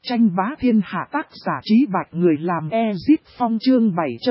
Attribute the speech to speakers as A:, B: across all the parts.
A: Tranh bá thiên hạ tác giả Trí Bạch người làm Ezip Phong chương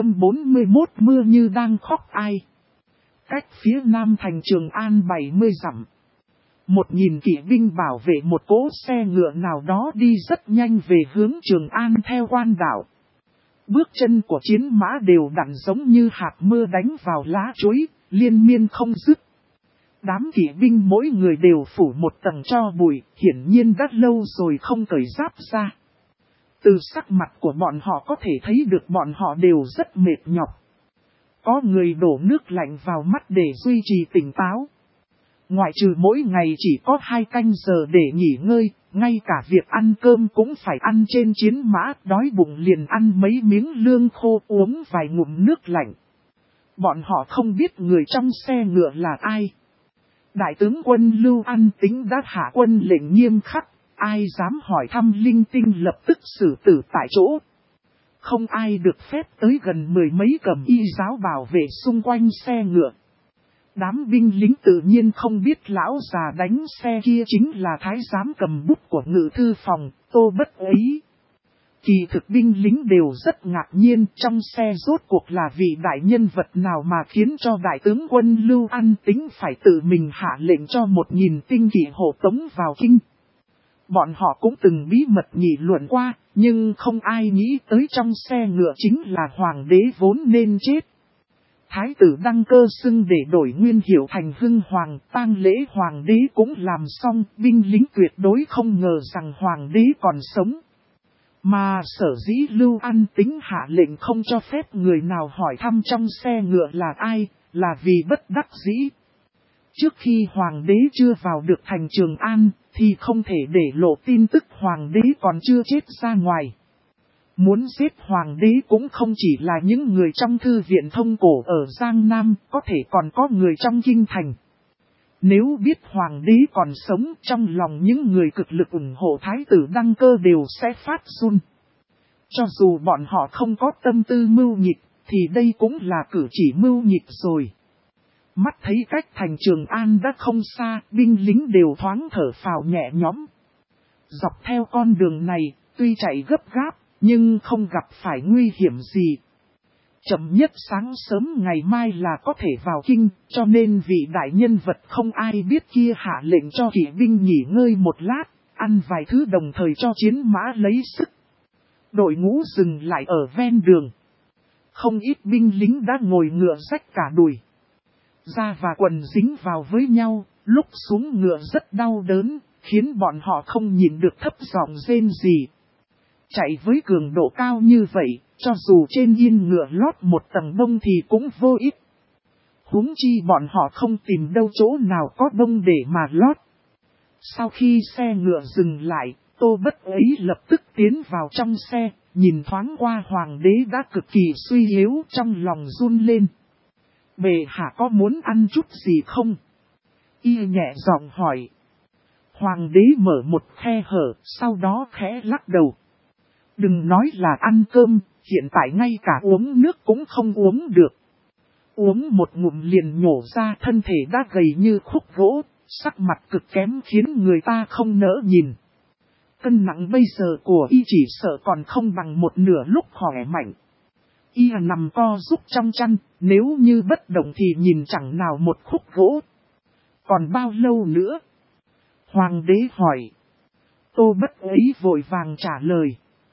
A: 741 mưa như đang khóc ai. Cách phía nam thành Trường An 70 dặm. 1000 kỵ binh bảo vệ một cỗ xe ngựa nào đó đi rất nhanh về hướng Trường An theo quan đạo. Bước chân của chiến mã đều đặn giống như hạt mưa đánh vào lá chuối, liên miên không dứt. Đám kỵ binh mỗi người đều phủ một tầng tro bụi, hiển nhiên đã lâu rồi không cởi giáp ra. Từ sắc mặt của bọn họ có thể thấy được bọn họ đều rất mệt nhọc. Có người đổ nước lạnh vào mắt để duy trì tỉnh táo. Ngoại trừ mỗi ngày chỉ có 2 canh giờ để nghỉ ngơi, ngay cả việc ăn cơm cũng phải ăn trên chiến mã, đói bụng liền ăn mấy miếng lương khô uống vài ngụm nước lạnh. Bọn họ không biết người trong xe ngựa là ai. Đại tướng quân Lưu An Tính đã hạ quân lệnh nghiêm khắc, ai dám hỏi thăm linh tinh lập tức xử tử tại chỗ. Không ai được phép tới gần 10 mấy cầm y giáo bảo vệ xung quanh xe ngựa. Đám binh lính tự nhiên không biết lão già đánh xe kia chính là thái giám cầm bút của ngự thư phòng, Tô Bất ấy. Kỳ thực binh lính đều rất ngạc nhiên trong xe rốt cuộc là vị đại nhân vật nào mà khiến cho đại tướng quân Lưu An Tính phải tự mình hạ lệnh cho 1000 tinh kỵ hộ tống vào kinh. Bọn họ cũng từng bí mật nghị luận qua, nhưng không ai nghĩ tới trong xe ngựa chính là hoàng đế vốn nên chết. Thái tử đăng cơ xưng để đổi nguyên hiệu thành Hưng Hoàng, tang lễ hoàng đế cũng làm xong, binh lính tuyệt đối không ngờ rằng hoàng đế còn sống. Mà sở dĩ Lưu An Tính hạ lệnh không cho phép người nào hỏi thăm trong xe ngựa là ai, là vì bất đắc dĩ. Trước khi hoàng đế chưa vào được thành Trường An, thì không thể để lộ tin tức hoàng đế còn chưa chết ra ngoài. Muốn giết hoàng đế cũng không chỉ là những người trong thư viện thông cổ ở Giang Nam, có thể còn có người trong kinh thành. Nếu biết hoàng đế còn sống, trong lòng những người cực lực ủng hộ thái tử đăng cơ đều sẽ phát run. Cho dù bọn họ không có tâm tư mưu nhịp, thì đây cũng là cử chỉ mưu nhịp rồi. Mắt thấy cách thành Trường An đã không xa, binh lính đều thoáng thở phào nhẹ nhõm. Dọc theo con đường này, tuy chạy gấp gáp, nhưng không gặp phải nguy hiểm gì. Chậm nhất sáng sớm ngày mai là có thể vào kinh, cho nên vị đại nhân vật không ai biết kia hạ lệnh cho kỵ binh nghỉ ngơi một lát, ăn vài thứ đồng thời cho chiến mã lấy sức. Đội ngũ dừng lại ở ven đường. Không ít binh lính đã ngồi ngựa rách cả đùi. Da và quần dính vào với nhau, lúc xuống ngựa rất đau đớn, khiến bọn họ không nhìn được thấp giọng rên gì. Chạy với cường độ cao như vậy, cho dù trên yên ngựa lót một tầng bông thì cũng vô ích. Huống chi bọn họ không tìm đâu chỗ nào có bông để mà lót. Sau khi xe ngựa dừng lại, Tô Bất ấy lập tức tiến vào trong xe, nhìn thoáng qua hoàng đế đã cực kỳ suy yếu, trong lòng run lên. Bệ hạ có muốn ăn chút gì không? Y nhẹ giọng hỏi. Hoàng đế mở một khe hở, sau đó khẽ lắc đầu. Đừng nói là ăn cơm, hiện tại ngay cả uống nước cũng không uống được. Uống một ngụm liền nhổ ra, thân thể đã gầy như khúc gỗ, sắc mặt cực kém khiến người ta không nỡ nhìn. Cân nặng bây giờ của y chỉ sợ còn không bằng một nửa lúc khỏe mạnh. Y nằm co rúc trong chăn, nếu như bất động thì nhìn chẳng nào một khúc gỗ. Còn bao lâu nữa? Hoàng đế hỏi. Tô Bất ấy vội vàng trả lời.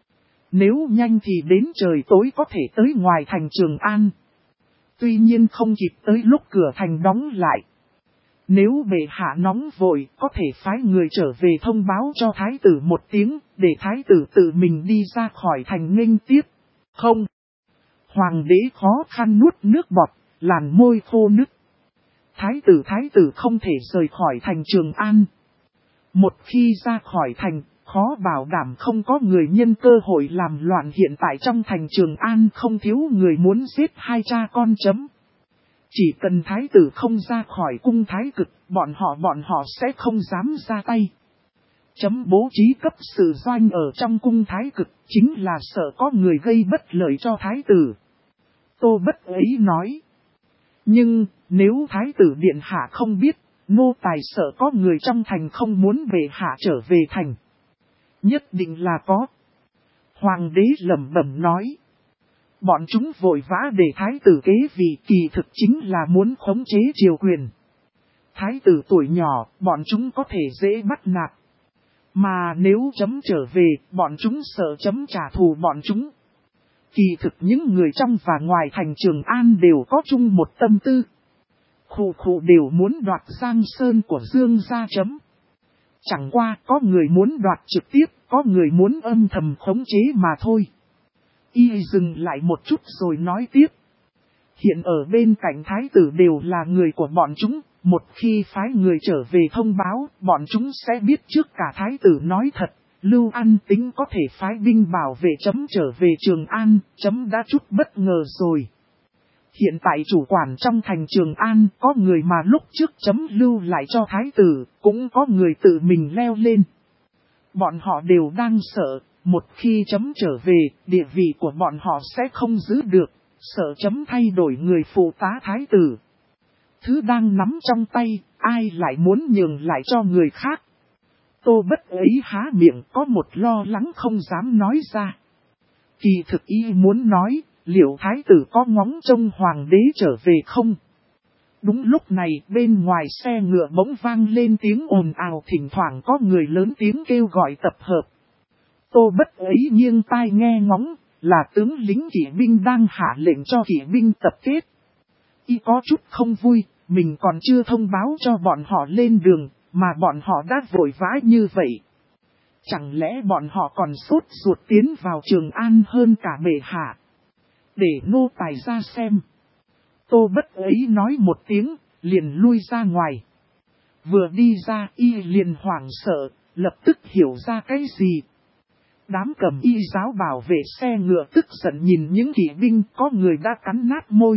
A: Nếu nhanh thì đến trời tối có thể tới ngoài thành Trường An. Tuy nhiên không kịp tới lúc cửa thành đóng lại. Nếu bệ hạ nóng vội, có thể phái người trở về thông báo cho thái tử một tiếng, để thái tử tự mình đi ra khỏi thành nghênh tiếp. Không. Hoàng đế khó khăn nuốt nước bọt, làn môi khô nứt. Thái tử không thể rời khỏi thành Trường An. Một khi ra khỏi thành, khó bảo đảm không có người nhân cơ hội làm loạn, hiện tại trong thành Trường An không thiếu người muốn giết hai cha con chấm. Chỉ cần thái tử không ra khỏi cung thái cực, bọn họ sẽ không dám ra tay. Chấm bố trí cấp sự doanh ở trong cung thái cực, chính là sợ có người gây bất lợi cho thái tử. Tô Bất ấy nói. Nhưng, nếu thái tử điện hạ không biết, nô tài sợ có người trong thành không muốn bệ hạ trở về thành. Nhất định là có. Hoàng đế lẩm bẩm nói. Bọn chúng vội vã để thái tử kế vị, kỳ thực chính là muốn khống chế triều quyền. Thái tử tuổi nhỏ, bọn chúng có thể dễ bắt nạt. Mà nếu chấm trở về, bọn chúng sợ chấm trả thù bọn chúng. Kỳ thực những người trong và ngoài thành Trường An đều có chung một tâm tư. Khụ khụ đều muốn đoạt Giang Sơn của Dương gia chấm. Chẳng qua có người muốn đoạt trực tiếp, có người muốn âm thầm khống chế mà thôi. Y dừng lại một chút rồi nói tiếp. Hiện ở bên cạnh thái tử đều là người của bọn chúng, một khi phái người trở về thông báo, bọn chúng sẽ biết trước cả thái tử nói thật. Lưu An tính có thể phái binh bảo vệ chấm trở về Trường An, chấm đã chút bất ngờ rồi. Hiện tại chủ quản trong thành Trường An có người mà lúc trước chấm lưu lại cho thái tử, cũng có người tự mình leo lên. Bọn họ đều đang sợ, một khi chấm trở về, địa vị của bọn họ sẽ không giữ được, sợ chấm thay đổi người phụ tá thái tử. Thứ đang nắm trong tay, ai lại muốn nhường lại cho người khác. Tô Bất ấy há miệng có một lo lắng không dám nói ra. Kỳ thực y muốn nói, liệu thái tử có ngóng trông hoàng đế trở về không? Đúng lúc này bên ngoài xe ngựa bỗng vang lên tiếng ồn ào, thỉnh thoảng có người lớn tiếng kêu gọi tập hợp. Tô Bất ấy nghiêng tai nghe ngóng, là tướng lính kỵ binh đang hạ lệnh cho kỵ binh tập kết. Y có chút không vui, mình còn chưa thông báo cho bọn họ lên đường, mà bọn họ đã vội vã như vậy. Chẳng lẽ bọn họ còn sốt ruột tiến vào Trường An hơn cả bệ hạ? Để nô tài ra xem. Tô Bất ấy nói một tiếng, liền lui ra ngoài. Vừa đi ra y liền hoảng sợ, lập tức hiểu ra cái gì. Đám cầm y giáo bảo vệ xe ngựa tức giận nhìn những kỵ binh, có người đã cắn nát môi.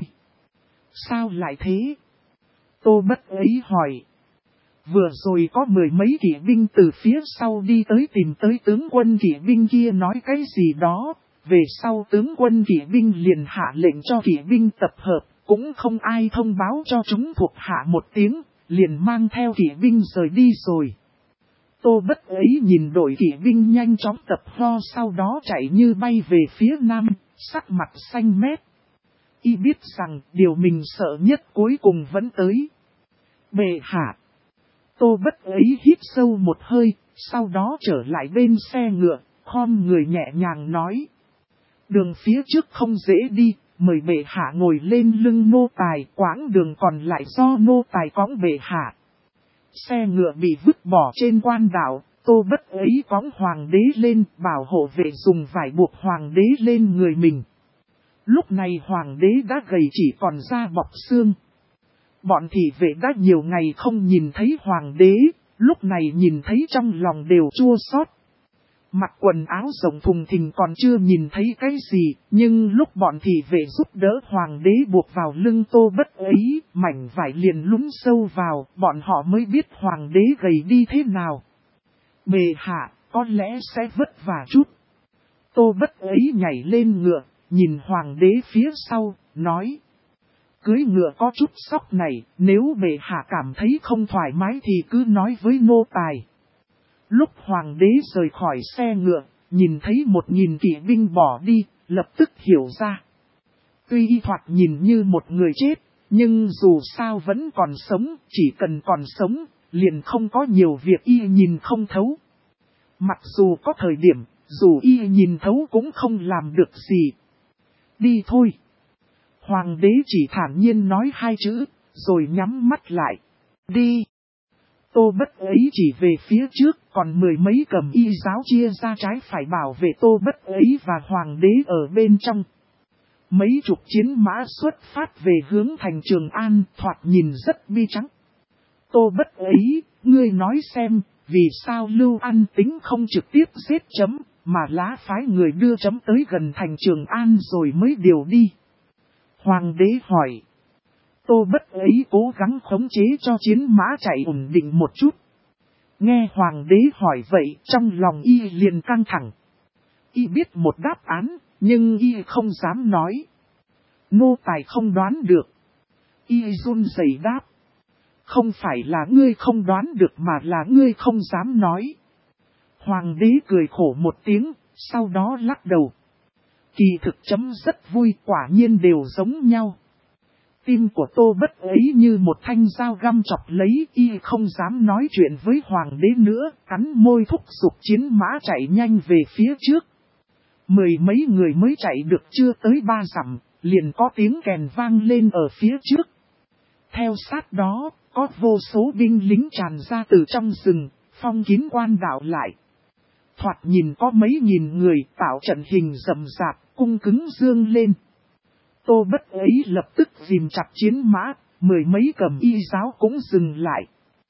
A: Sao lại thế? Tô Bất ấy hỏi. Vừa rồi có mười mấy kỵ binh từ phía sau đi tới tìm tới tướng quân kỵ binh kia nói cái gì đó. Về sau tướng quân kỵ binh liền hạ lệnh cho kỵ binh tập hợp, cũng không ai thông báo cho chúng thuộc hạ một tiếng, liền mang theo kỵ binh rời đi rồi. Tô Bất ấy nhìn đội kỵ binh nhanh chóng tập ho, sau đó chạy như bay về phía nam, sắc mặt xanh mét. Y biết rằng điều mình sợ nhất cuối cùng vẫn tới. Bệ hạ. Tô Bất ấy hít sâu một hơi, sau đó trở lại bên xe ngựa, khom người nhẹ nhàng nói. Đường phía trước không dễ đi, mời bệ hạ ngồi lên lưng nô tài, quãng đường còn lại do nô tài cõng bệ hạ. Xe ngựa bị vứt bỏ trên quan đảo, Tô Bất ấy cõng hoàng đế lên, bảo hộ vệ dùng vải buộc hoàng đế lên người mình. Lúc này hoàng đế đã gầy chỉ còn da bọc xương. Bọn thị vệ đã nhiều ngày không nhìn thấy hoàng đế, lúc này nhìn thấy trong lòng đều chua xót. Mặc quần áo rộng thùng thình còn chưa nhìn thấy cái gì, nhưng lúc bọn thị vệ giúp đỡ hoàng đế buộc vào lưng Tô Bất ấy, mảnh vải liền lún sâu vào, bọn họ mới biết hoàng đế gầy đi thế nào. Bệ hạ, có lẽ sẽ vất vả chút. Tô Bất ấy nhảy lên ngựa, nhìn hoàng đế phía sau, nói. Cưới ngựa có chút sóc này, nếu bệ hạ cảm thấy không thoải mái thì cứ nói với nô tài. Lúc hoàng đế rời khỏi xe ngựa, nhìn thấy 1000 kỵ binh bỏ đi, lập tức hiểu ra. Tuy y thoạt nhìn như một người chết, nhưng dù sao vẫn còn sống, chỉ cần còn sống, liền không có nhiều việc y nhìn không thấu. Mặc dù có thời điểm, dù y nhìn thấu cũng không làm được gì. Đi thôi. Hoàng đế chỉ thản nhiên nói 2 chữ, rồi nhắm mắt lại. Đi. Tô Bất ấy chỉ về phía trước, còn mười mấy cầm y giáo chia ra trái phải bảo vệ Tô Bất ấy và hoàng đế ở bên trong. Mấy chục chiến mã xuất phát về hướng thành Trường An, thoạt nhìn rất bi trắng. Tô Bất ấy, ngươi nói xem, vì sao Lưu An tính không trực tiếp giết chấm, mà lá phái người đưa chấm tới gần thành Trường An rồi mới điều đi. Hoàng đế hỏi. Tô Bất ấy cố gắng khống chế cho chiến mã chạy ổn định một chút. Nghe hoàng đế hỏi vậy, trong lòng y liền căng thẳng. Y biết một đáp án, nhưng y không dám nói. Nô tài không đoán được. Y run rẩy đáp. Không phải là ngươi không đoán được mà là ngươi không dám nói. Hoàng đế cười khổ một tiếng, sau đó lắc đầu. Kỳ thực chấm rất vui, quả nhiên đều giống nhau. Tim của Tô Bất ấy như một thanh dao găm chọc lấy, y không dám nói chuyện với hoàng đế nữa, cắn môi thúc giục chiến mã chạy nhanh về phía trước. Mười mấy người mới chạy được chưa tới 3 dặm, liền có tiếng kèn vang lên ở phía trước. Theo sát đó, có vô số binh lính tràn ra từ trong rừng, phong kín quan đạo lại. Thoạt nhìn có mấy nghìn người tạo trận hình rậm rạp, cung cứng dương lên. Tô Bất ấy lập tức dìm chặt chiến mã, mười mấy cầm y giáo cũng dừng lại.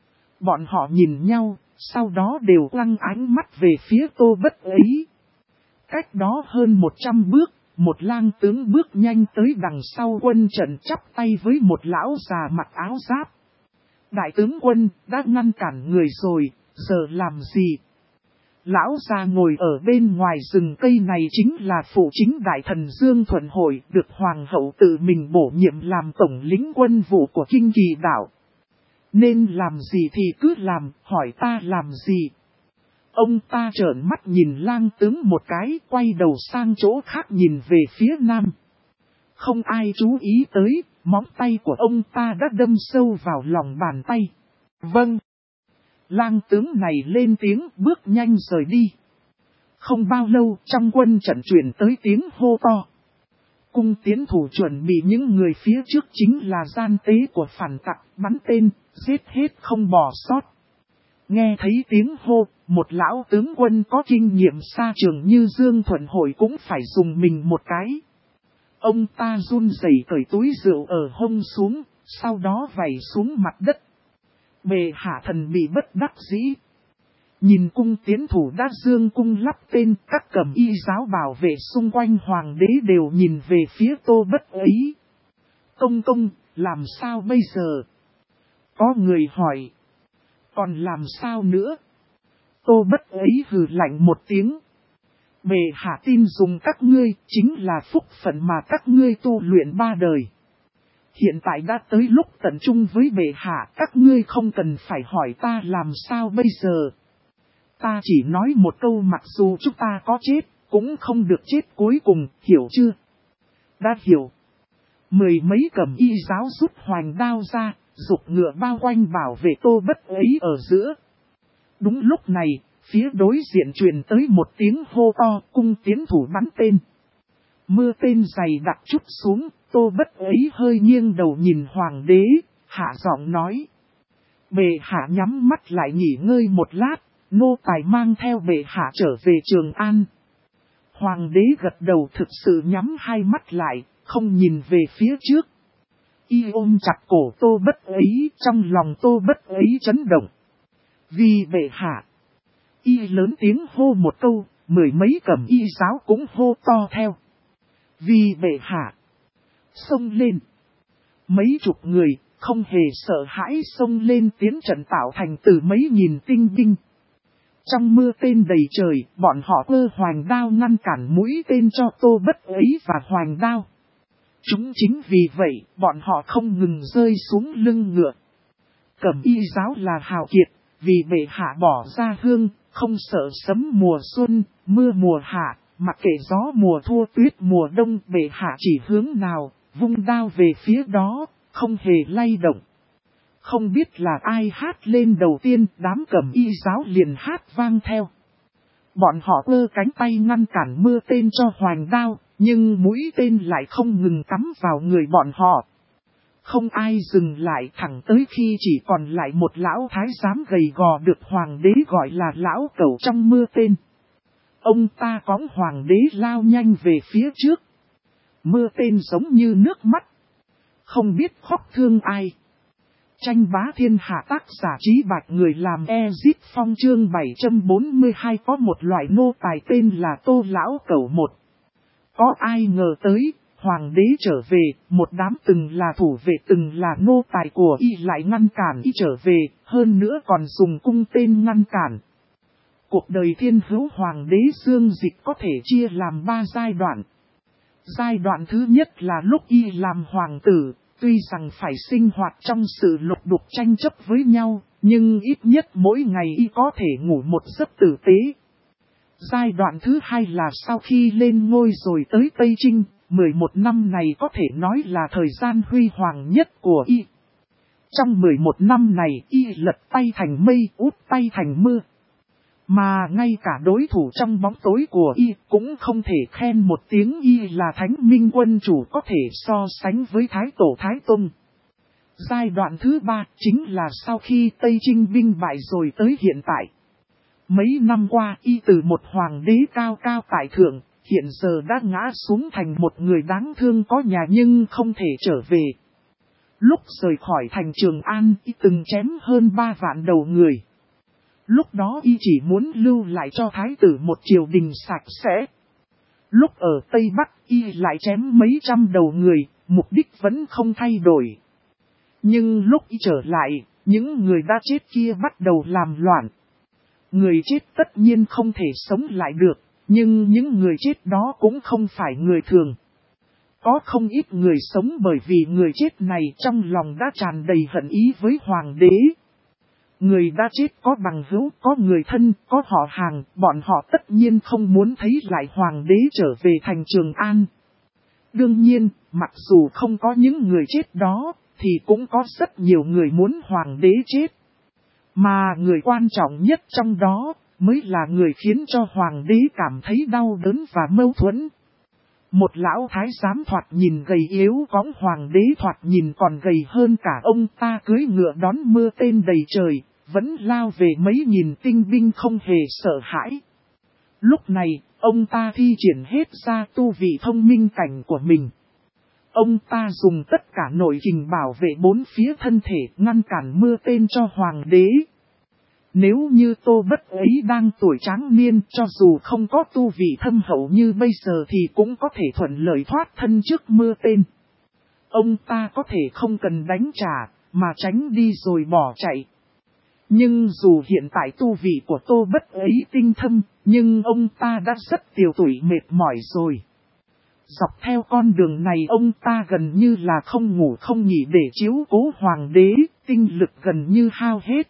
A: Bọn họ nhìn nhau, sau đó đều quăng ánh mắt về phía Tô Bất ấy. Cách đó hơn 100 bước, một lang tướng bước nhanh tới đằng sau quân trận chắp tay với một lão già mặc áo giáp. Đại tướng quân đã ngăn cản người rồi, giờ làm gì? Lão già ngồi ở bên ngoài rừng cây này chính là phụ chính đại thần Dương Thuận Hội, được hoàng hậu tự mình bổ nhiệm làm tổng lĩnh quân vụ của Kinh Kỳ đảo. Nên làm gì thì cứ làm, hỏi ta làm gì? Ông ta trợn mắt nhìn lang tướng một cái, quay đầu sang chỗ khác nhìn về phía nam. Không ai chú ý tới, móng tay của ông ta đã đâm sâu vào lòng bàn tay. Vâng. Lang tướng này lên tiếng bước nhanh rời đi. Không bao lâu trong quân trận truyền tới tiếng hô to. Cung tiến thủ chuẩn bị những người phía trước chính là gian tế của phản tặc, bắn tên, giết hết không bỏ sót. Nghe thấy tiếng hô, một lão tướng quân có kinh nghiệm xa trường như Dương Thuận Hội cũng phải dùng mình một cái. Ông ta run rẩy cởi túi rượu ở hông xuống, sau đó vẩy xuống mặt đất. Bệ hạ thần bị bất đắc dĩ. Nhìn cung tiến thủ đã dương cung lắp tên, các cầm y giáo bảo vệ xung quanh hoàng đế đều nhìn về phía Tô Bất ấy. Công công, làm sao bây giờ? Có người hỏi. Còn làm sao nữa? Tô Bất ấy hừ lạnh một tiếng. Bệ hạ tin dùng các ngươi chính là phúc phận mà các ngươi tu luyện 3 đời. Hiện tại đã tới lúc tận trung với bệ hạ, các ngươi không cần phải hỏi ta làm sao bây giờ. Ta chỉ nói một câu, mặc dù chúng ta có chết, cũng không được chết cuối cùng, hiểu chưa? Đã hiểu. Mười mấy cầm y giáo rút hoành đao ra, giục ngựa bao quanh bảo vệ Tô Bất ấy ở giữa. Đúng lúc này, phía đối diện truyền tới một tiếng hô to, cung tiến thủ bắn tên. Mưa tên dày đặc chút xuống, Tô Bất ấy hơi nghiêng đầu nhìn hoàng đế, hạ giọng nói. Bệ hạ nhắm mắt lại nghỉ ngơi một lát, nô tài mang theo bệ hạ trở về Trường An. Hoàng đế gật đầu thực sự nhắm hai mắt lại, không nhìn về phía trước. Y ôm chặt cổ Tô Bất ấy, trong lòng Tô Bất ấy chấn động. Vì bệ hạ. Y lớn tiếng hô một câu, mười mấy cầm y giáo cũng hô to theo. Vì bệ hạ. Xông lên. Mấy chục người, không hề sợ hãi xông lên tiến trận tạo thành từ mấy nghìn tinh binh. Trong mưa tên đầy trời, bọn họ cơ hoành đao ngăn cản mũi tên cho Tô Bất ấy và hoành đao. Chúng chính vì vậy, bọn họ không ngừng rơi xuống lưng ngựa. Cẩm y giáo là hào kiệt, vì bệ hạ bỏ ra hương, không sợ sấm mùa xuân, mưa mùa hạ, mặc kệ gió mùa thua tuyết mùa đông, bệ hạ chỉ hướng nào, vung đao về phía đó, không hề lay động. Không biết là ai hát lên đầu tiên, đám cẩm y giáo liền hát vang theo. Bọn họ cơ cánh tay ngăn cản mưa tên cho hoành đao, nhưng mũi tên lại không ngừng cắm vào người bọn họ. Không ai dừng lại thẳng tới khi chỉ còn lại một lão thái giám gầy gò được hoàng đế gọi là lão cẩu trong mưa tên. Ông ta cõng hoàng đế lao nhanh về phía trước. Mưa tên giống như nước mắt. Không biết khóc thương ai. Tranh bá thiên hạ tác giả Trí Bạch người làm Ezip Phong chương 742 có một loại nô tài tên là Tô Lão Cẩu một. Có ai ngờ tới, hoàng đế trở về, một đám từng là thủ vệ từng là nô tài của y lại ngăn cản y trở về, hơn nữa còn dùng cung tên ngăn cản. Cuộc đời thiên hữu hoàng đế Dương Dịch có thể chia làm 3 giai đoạn. Giai đoạn thứ nhất là lúc y làm hoàng tử. Tuy rằng phải sinh hoạt trong sự lục đục tranh chấp với nhau, nhưng ít nhất mỗi ngày y có thể ngủ một giấc tử tế, Giai đoạn thứ hai là sau khi lên ngôi rồi tới Tây Trinh, 11 năm này có thể nói là thời gian huy hoàng nhất của y. Trong 11 năm này y lật tay thành mây, úp tay thành mưa. Mà ngay cả đối thủ trong bóng tối của y cũng không thể khen một tiếng y là thánh minh quân chủ có thể so sánh với Thái Tổ Thái Tông. Giai đoạn thứ ba chính là sau khi Tây Trinh binh bại rồi tới hiện tại. Mấy năm qua y từ một hoàng đế cao cao tại thượng, hiện giờ đã ngã xuống thành một người đáng thương có nhà nhưng không thể trở về. Lúc rời khỏi thành Trường An y từng chém hơn 3 vạn đầu người. Lúc đó y chỉ muốn lưu lại cho thái tử một triều đình sạch sẽ. Lúc ở Tây Bắc y lại chém mấy trăm đầu người, mục đích vẫn không thay đổi. Nhưng lúc y trở lại, những người đã chết kia bắt đầu làm loạn. Người chết tất nhiên không thể sống lại được, nhưng những người chết đó cũng không phải người thường. Có không ít người sống bởi vì người chết này trong lòng đã tràn đầy hận ý với hoàng đế. Người đã chết có bằng hữu, có người thân, có họ hàng, bọn họ tất nhiên không muốn thấy lại hoàng đế trở về thành Trường An. Đương nhiên, mặc dù không có những người chết đó, thì cũng có rất nhiều người muốn hoàng đế chết. Mà người quan trọng nhất trong đó, mới là người khiến cho hoàng đế cảm thấy đau đớn và mâu thuẫn. Một lão thái giám thoạt nhìn gầy yếu cõng hoàng đế thoạt nhìn còn gầy hơn cả ông ta cưỡi ngựa đón mưa tên đầy trời, vẫn lao về mấy nghìn tinh binh không hề sợ hãi. Lúc này, ông ta thi triển hết ra tu vị thông minh cảnh của mình. Ông ta dùng tất cả nội kình bảo vệ bốn phía thân thể ngăn cản mưa tên cho hoàng đế. Nếu như Tô Bất ấy đang tuổi tráng niên cho dù không có tu vị thâm hậu như bây giờ thì cũng có thể thuận lợi thoát thân trước mưa tên. Ông ta có thể không cần đánh trả mà tránh đi rồi bỏ chạy. Nhưng dù hiện tại tu vị của Tô Bất ấy tinh thâm, nhưng ông ta đã rất tiều tụy mệt mỏi rồi. Dọc theo con đường này ông ta gần như là không ngủ không nghỉ để chiếu cố hoàng đế, tinh lực gần như hao hết.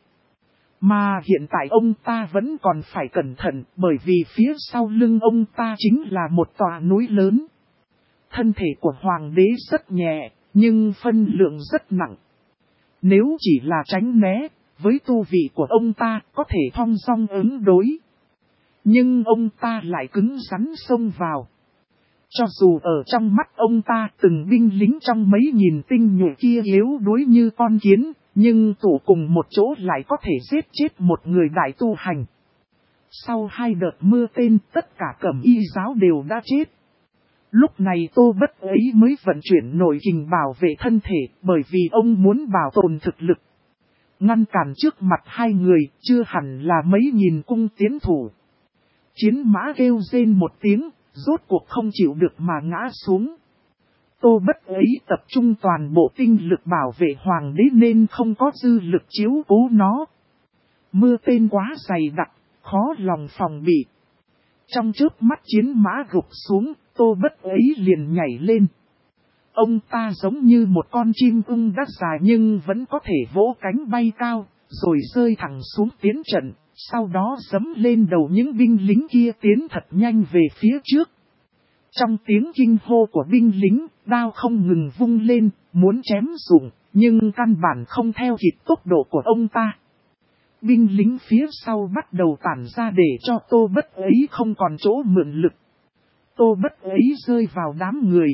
A: Mà hiện tại ông ta vẫn còn phải cẩn thận bởi vì phía sau lưng ông ta chính là một tòa núi lớn. Thân thể của hoàng đế rất nhẹ, nhưng phân lượng rất nặng. Nếu chỉ là tránh né, với tu vị của ông ta có thể thong dong ứng đối. Nhưng ông ta lại cứng rắn xông vào. Cho dù ở trong mắt ông ta từng binh lính trong mấy nghìn tinh nhuệ kia yếu đuối như con kiến, nhưng tụ cùng một chỗ lại có thể giết chết một người đại tu hành. Sau 2 đợt mưa tên tất cả cẩm y giáo đều đã chết. Lúc này Tô Bất ấy mới vận chuyển nội kình bảo vệ thân thể bởi vì ông muốn bảo tồn thực lực. Ngăn cản trước mặt hai người chưa hẳn là mấy nghìn cung tiến thủ. Chiến mã kêu rên một tiếng, rốt cuộc không chịu được mà ngã xuống. Tô Bất ấy tập trung toàn bộ tinh lực bảo vệ hoàng đế nên không có dư lực chiếu cố nó. Mưa tên quá dày đặc, khó lòng phòng bị. Trong chớp mắt chiến mã gục xuống, Tô Bất ấy liền nhảy lên. Ông ta giống như một con chim ưng đã già nhưng vẫn có thể vỗ cánh bay cao, rồi rơi thẳng xuống tiến trận, sau đó giẫm lên đầu những binh lính kia tiến thật nhanh về phía trước. Trong tiếng kinh hô của binh lính, đao không ngừng vung lên, muốn chém rụng, nhưng căn bản không theo kịp tốc độ của ông ta. Binh lính phía sau bắt đầu tản ra để cho Tô Bất ấy không còn chỗ mượn lực. Tô Bất ấy rơi vào đám người.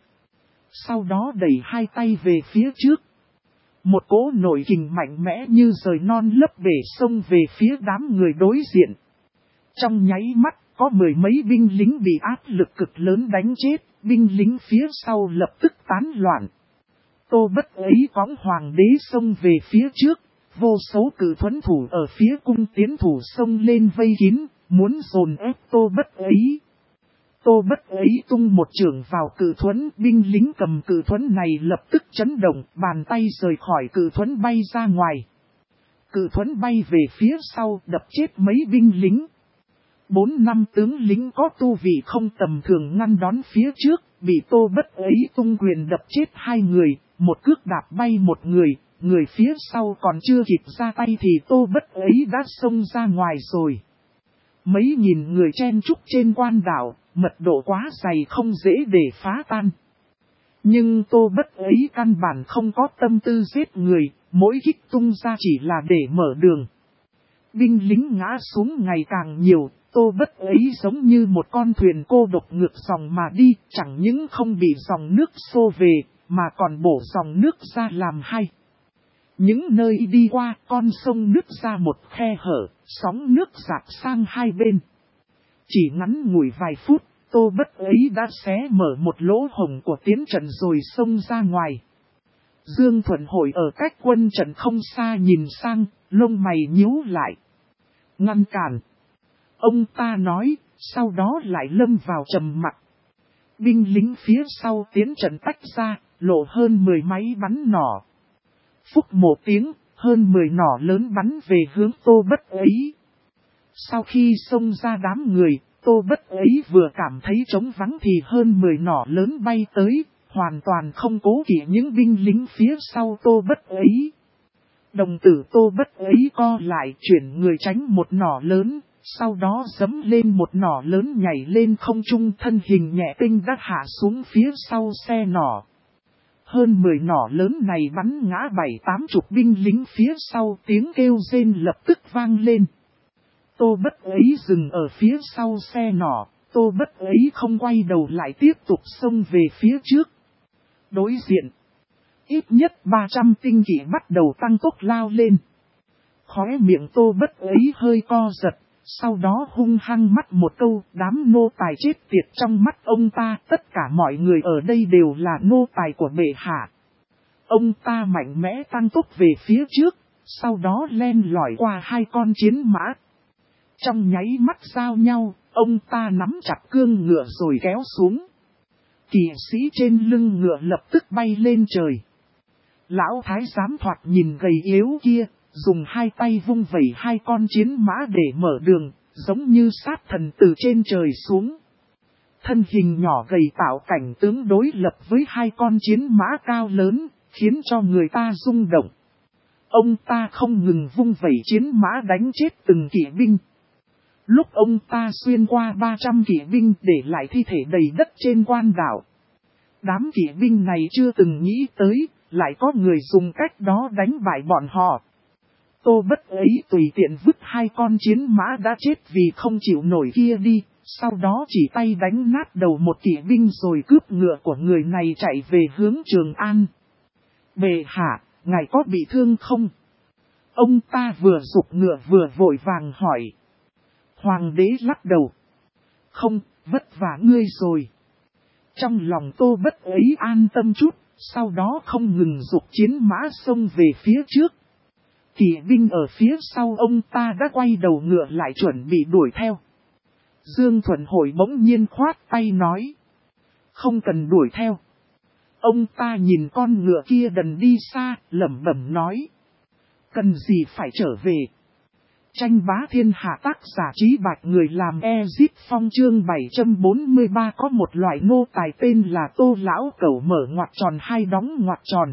A: Sau đó đẩy hai tay về phía trước. Một cỗ nội kình mạnh mẽ như rời non lấp bể sông về phía đám người đối diện. Trong nháy mắt, có 10 mấy binh lính bị áp lực cực lớn đánh chết, binh lính phía sau lập tức tán loạn. Tô Bất ấy cõng hoàng đế xông về phía trước, vô số cự thuẫn thủ ở phía cung tiến thủ xông lên vây kín, muốn dồn ép Tô Bất ấy. Tô Bất ấy tung một chưởng vào cự thuẫn, binh lính cầm cự thuẫn này lập tức chấn động, bàn tay rời khỏi cự thuẫn bay ra ngoài. Cự thuẫn bay về phía sau đập chết mấy binh lính. 4-5 tướng lính có tu vị không tầm thường ngăn đón phía trước, bị Tô Bất ấy tung quyền đập chết 2 người, một cước đạp bay một người phía sau còn chưa kịp ra tay thì Tô Bất ấy đã xông ra ngoài rồi. Mấy nghìn người chen chúc trên quan đảo, mật độ quá dày không dễ để phá tan. Nhưng Tô Bất ấy căn bản không có tâm tư giết người, mỗi kích tung ra chỉ là để mở đường. Binh lính ngã xuống ngày càng nhiều, Tô Bất ấy giống như một con thuyền cô độc ngược dòng mà đi, chẳng những không bị dòng nước xô về, mà còn bổ dòng nước ra làm hai. Những nơi đi qua, con sông nứt ra một khe hở, sóng nước dạt sang hai bên. Chỉ ngắn ngủi vài phút, Tô Bất ấy đã xé mở một lỗ hổng của tiến trận rồi xông ra ngoài. Dương Thuận Hội ở cách quân trận không xa nhìn sang, lông mày nhíu lại. Ngăn cản. Ông ta nói, sau đó lại lâm vào trầm mặc. Binh lính phía sau tiến trận tách ra, lộ hơn 10 máy bắn nỏ. Phúc một tiếng, hơn 10 nỏ lớn bắn về hướng Tô Bất ấy. Sau khi xông ra đám người, Tô Bất ấy vừa cảm thấy trống vắng thì hơn 10 nỏ lớn bay tới, hoàn toàn không cố kỵ những binh lính phía sau Tô Bất ấy. Đồng tử Tô Bất ấy co lại chuyển người tránh một nỏ lớn, sau đó giẫm lên một nỏ lớn nhảy lên không trung, thân hình nhẹ tinh đã hạ xuống phía sau xe nỏ. Hơn 10 nỏ lớn này bắn ngã 7-80 binh lính phía sau, tiếng kêu rên lập tức vang lên. Tô Bất ấy dừng ở phía sau xe nỏ, Tô Bất ấy không quay đầu lại tiếp tục xông về phía trước. Đối diện, ít nhất 300 tinh kỵ bắt đầu tăng tốc lao lên. Khóe miệng Tô Bất ấy hơi co giật, sau đó hung hăng mắt một câu, đám nô tài chết tiệt trong mắt ông ta, tất cả mọi người ở đây đều là nô tài của bệ hạ. Ông ta mạnh mẽ tăng tốc về phía trước, sau đó len lỏi qua hai con chiến mã. Trong nháy mắt giao nhau, ông ta nắm chặt cương ngựa rồi kéo xuống. Kỵ sĩ trên lưng ngựa lập tức bay lên trời. Lão thái giám thoạt nhìn gầy yếu kia, dùng hai tay vung vẩy hai con chiến mã để mở đường, giống như sát thần từ trên trời xuống. Thân hình nhỏ gầy tạo cảnh tướng đối lập với hai con chiến mã cao lớn, khiến cho người ta rung động. Ông ta không ngừng vung vẩy chiến mã đánh chết từng kỵ binh. Lúc ông ta xuyên qua 300 kỵ binh để lại thi thể đầy đất trên quan đảo. Đám kỵ binh này chưa từng nghĩ tới, lại có người dùng cách đó đánh bại bọn họ. Tô Bất ấy tùy tiện vứt hai con chiến mã đã chết vì không chịu nổi kia đi, sau đó chỉ tay đánh nát đầu một kỵ binh rồi cướp ngựa của người này chạy về hướng Trường An. Bệ hạ, ngài có bị thương không? Ông ta vừa giục ngựa vừa vội vàng hỏi. Hoàng đế lắc đầu. Không, vất vả ngươi rồi. Trong lòng Tô Bất ấy an tâm chút, sau đó không ngừng giục chiến mã xông về phía trước. Kỵ binh ở phía sau ông ta đã quay đầu ngựa lại chuẩn bị đuổi theo. Dương Thuận Hội bỗng nhiên khoát tay nói. Không cần đuổi theo. Ông ta nhìn con ngựa kia đần đi xa, lẩm bẩm nói. Cần gì phải trở về. Tranh bá thiên hạ tác giả Trí Bạch người làm Ezip Phong chương 743 có một loại nô tài tên là Tô Lão Cẩu mở ngoặc tròn hay đóng ngoặc tròn.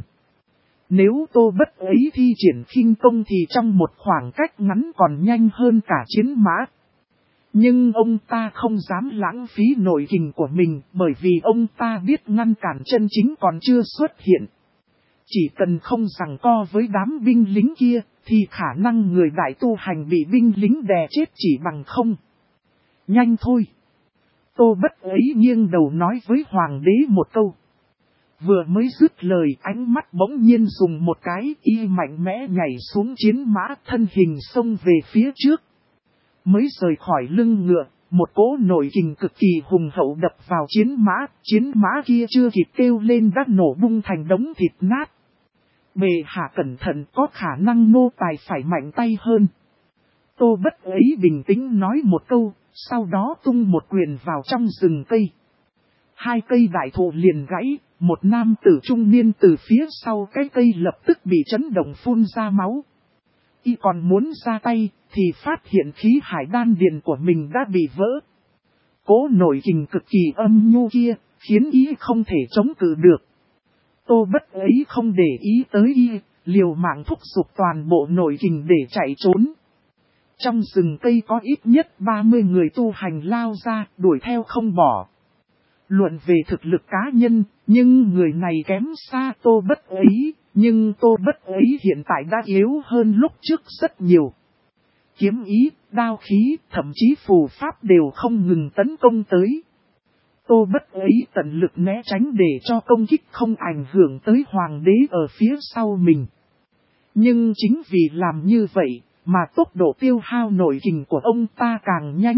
A: Nếu Tô Bất ấy thi triển khinh công thì trong một khoảng cách ngắn còn nhanh hơn cả chiến mã. Nhưng ông ta không dám lãng phí nội kình của mình bởi vì ông ta biết ngăn cản chân chính còn chưa xuất hiện. Chỉ cần không giằng co với đám binh lính kia thì khả năng người đại tu hành bị binh lính đè chết chỉ bằng không. Nhanh thôi! Tô Bất ấy nghiêng đầu nói với hoàng đế một câu. Vừa mới dứt lời ánh mắt bỗng nhiên dùng một cái y mạnh mẽ nhảy xuống chiến mã thân hình xông về phía trước. Mới rời khỏi lưng ngựa, một cỗ nội kình cực kỳ hùng hậu đập vào chiến mã kia chưa kịp kêu lên đã nổ bung thành đống thịt nát. Bệ hạ cẩn thận có khả năng nô tài phải mạnh tay hơn. Tô Bất ấy bình tĩnh nói một câu, sau đó tung một quyền vào trong rừng cây. Hai cây đại thụ liền gãy, một nam tử trung niên từ phía sau cái cây lập tức bị chấn động phun ra máu. Y còn muốn ra tay, thì phát hiện khí hải đan điền của mình đã bị vỡ. Cố nội kình cực kỳ âm nhu kia, khiến y không thể chống cự được. Tô Bất ấy không để ý tới y, liều mạng thúc giục toàn bộ nội kình để chạy trốn. Trong rừng cây có ít nhất 30 người tu hành lao ra, đuổi theo không bỏ. Luận về thực lực cá nhân, nhưng người này kém xa Tô Bất ấy, nhưng Tô Bất ấy hiện tại đã yếu hơn lúc trước rất nhiều. Kiếm ý, đao khí, thậm chí phù pháp đều không ngừng tấn công tới. Tô Bất ấy tận lực né tránh để cho công kích không ảnh hưởng tới hoàng đế ở phía sau mình. Nhưng chính vì làm như vậy, mà tốc độ tiêu hao nội kình của ông ta càng nhanh.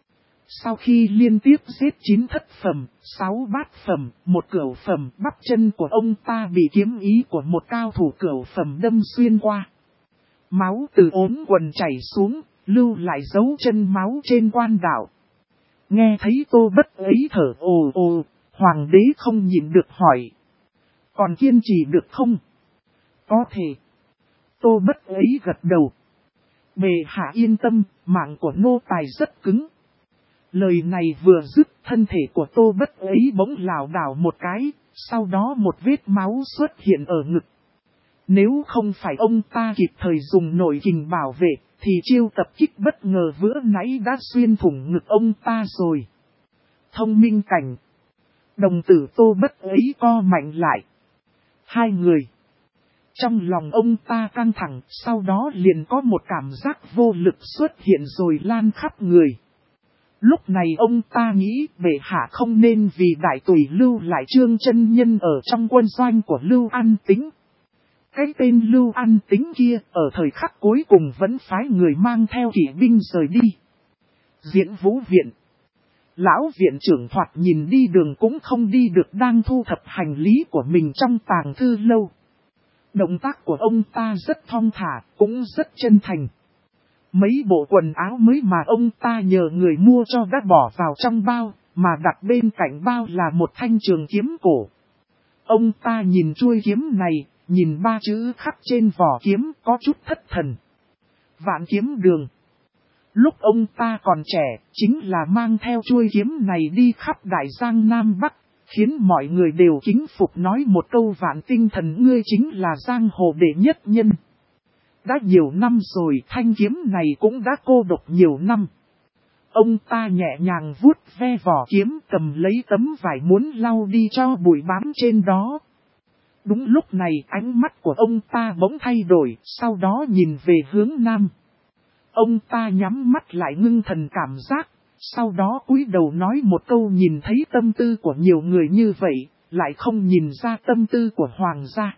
A: Sau khi liên tiếp giết 9 thất phẩm, 6 bát phẩm, 1 cửu phẩm, bắp chân của ông ta bị kiếm ý của một cao thủ cửu phẩm đâm xuyên qua. Máu từ ốm quần chảy xuống, lưu lại dấu chân máu trên quan đạo. Nghe thấy Tô Bất ấy thở ồ ồ, hoàng đế không nhịn được hỏi. Còn kiên trì được không? Có thể. Tô Bất ấy gật đầu. Bệ hạ yên tâm, mạng của nô tài rất cứng. Lời này vừa dứt, thân thể của Tô Bất ấy bỗng lảo đảo một cái, sau đó một vết máu xuất hiện ở ngực. Nếu không phải ông ta kịp thời dùng nội kình bảo vệ, thì chiêu tập kích bất ngờ vừa nãy đã xuyên thủng ngực ông ta rồi. Thông minh cảnh. Đồng tử Tô Bất ấy co mạnh lại. Hai người. Trong lòng ông ta căng thẳng, sau đó liền có một cảm giác vô lực xuất hiện rồi lan khắp người. Lúc này ông ta nghĩ bệ hạ không nên vì đại tùy lưu lại Trương chân nhân ở trong quân doanh của Lưu An Tính. Cái tên Lưu An Tính kia ở thời khắc cuối cùng vẫn phái người mang theo kỵ binh rời đi. Diễn Vũ Viện. Lão viện trưởng thoạt nhìn đi đường cũng không đi được, đang thu thập hành lý của mình trong tàng thư lâu. Động tác của ông ta rất thong thả, cũng rất chân thành. Mấy bộ quần áo mới mà ông ta nhờ người mua cho đã bỏ vào trong bao, mà đặt bên cạnh bao là một thanh trường kiếm cổ. Ông ta nhìn chuôi kiếm này, nhìn 3 chữ khắc trên vỏ kiếm có chút thất thần. Vạn Kiếm Đường. Lúc ông ta còn trẻ, chính là mang theo chuôi kiếm này đi khắp Đại Giang Nam Bắc, khiến mọi người đều kính phục, nói một câu vạn tinh thần, ngươi chính là giang hồ đệ nhất nhân. Đã nhiều năm rồi, thanh kiếm này cũng đã cô độc nhiều năm. Ông ta nhẹ nhàng vuốt ve vỏ kiếm, cầm lấy tấm vải muốn lau đi cho bụi bám trên đó. Đúng lúc này ánh mắt của ông ta bỗng thay đổi, sau đó nhìn về hướng nam. Ông ta nhắm mắt lại ngưng thần cảm giác, sau đó cúi đầu nói một câu, nhìn thấy tâm tư của nhiều người như vậy, lại không nhìn ra tâm tư của hoàng gia.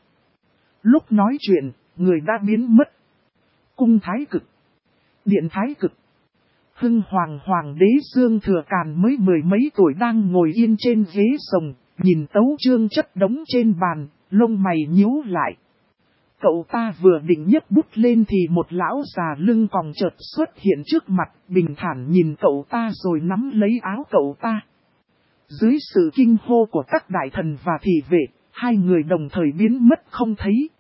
A: Lúc nói chuyện, người đã biến mất. Cung Thái Cực, Điện Thái Cực. Hưng hoàng đế Dương Thừa Càn mới 10 mấy tuổi đang ngồi yên trên ghế rồng, nhìn tấu chương chất đống trên bàn, lông mày nhíu lại. Cậu ta vừa định nhấc bút lên thì một lão già lưng còng chợt xuất hiện trước mặt, bình thản nhìn cậu ta rồi nắm lấy áo cậu ta. Dưới sự kinh hô của các đại thần và thị vệ, hai người đồng thời biến mất không thấy.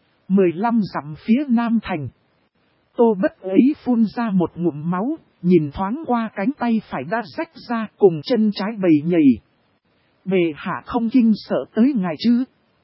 A: 15 dặm phía nam thành. Tô Bất ấy phun ra một ngụm máu, nhìn thoáng qua cánh tay phải đã rách ra cùng chân trái bầy nhầy. Bệ hạ không kinh sợ tới ngài chứ?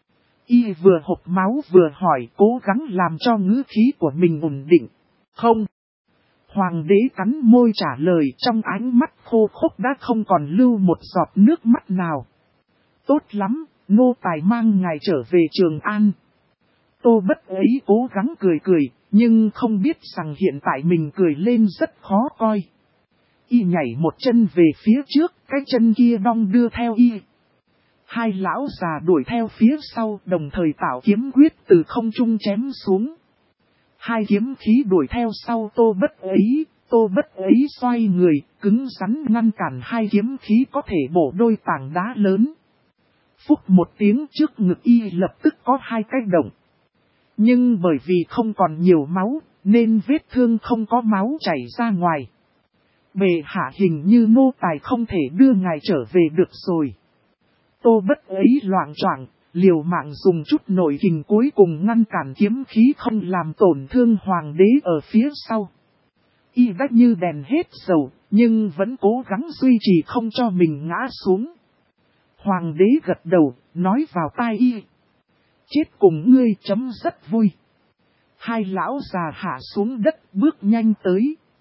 A: Y vừa hộc máu vừa hỏi, cố gắng làm cho ngữ khí của mình ổn định. Không. Hoàng đế cắn môi trả lời, trong ánh mắt khô khốc đã không còn lưu một giọt nước mắt nào. Tốt lắm, nô tài mang ngài trở về Trường An. Tô Bất ấy cố gắng cười, nhưng không biết rằng hiện tại mình cười lên rất khó coi. Y nhảy một chân về phía trước, cái chân kia đong đưa theo y. Hai lão già đuổi theo phía sau, đồng thời tạo kiếm quyết từ không trung chém xuống. Hai kiếm khí đuổi theo sau Tô Bất ấy xoay người, cứng rắn ngăn cản hai kiếm khí có thể bổ đôi tảng đá lớn. Phúc một tiếng, trước ngực y lập tức có hai cái động. Nhưng bởi vì không còn nhiều máu, nên vết thương không có máu chảy ra ngoài. Bệ hạ, hình như nô tài không thể đưa ngài trở về được rồi. Tô Bất ấy loạng choạng, liều mạng dùng chút nội kình cuối cùng ngăn cản kiếm khí không làm tổn thương hoàng đế ở phía sau. Y đã như đèn hết dầu, nhưng vẫn cố gắng duy trì không cho mình ngã xuống. Hoàng đế gật đầu, nói vào tai y. Chết cùng ngươi chấm rất vui. Hai lão già hạ xuống đất bước nhanh tới.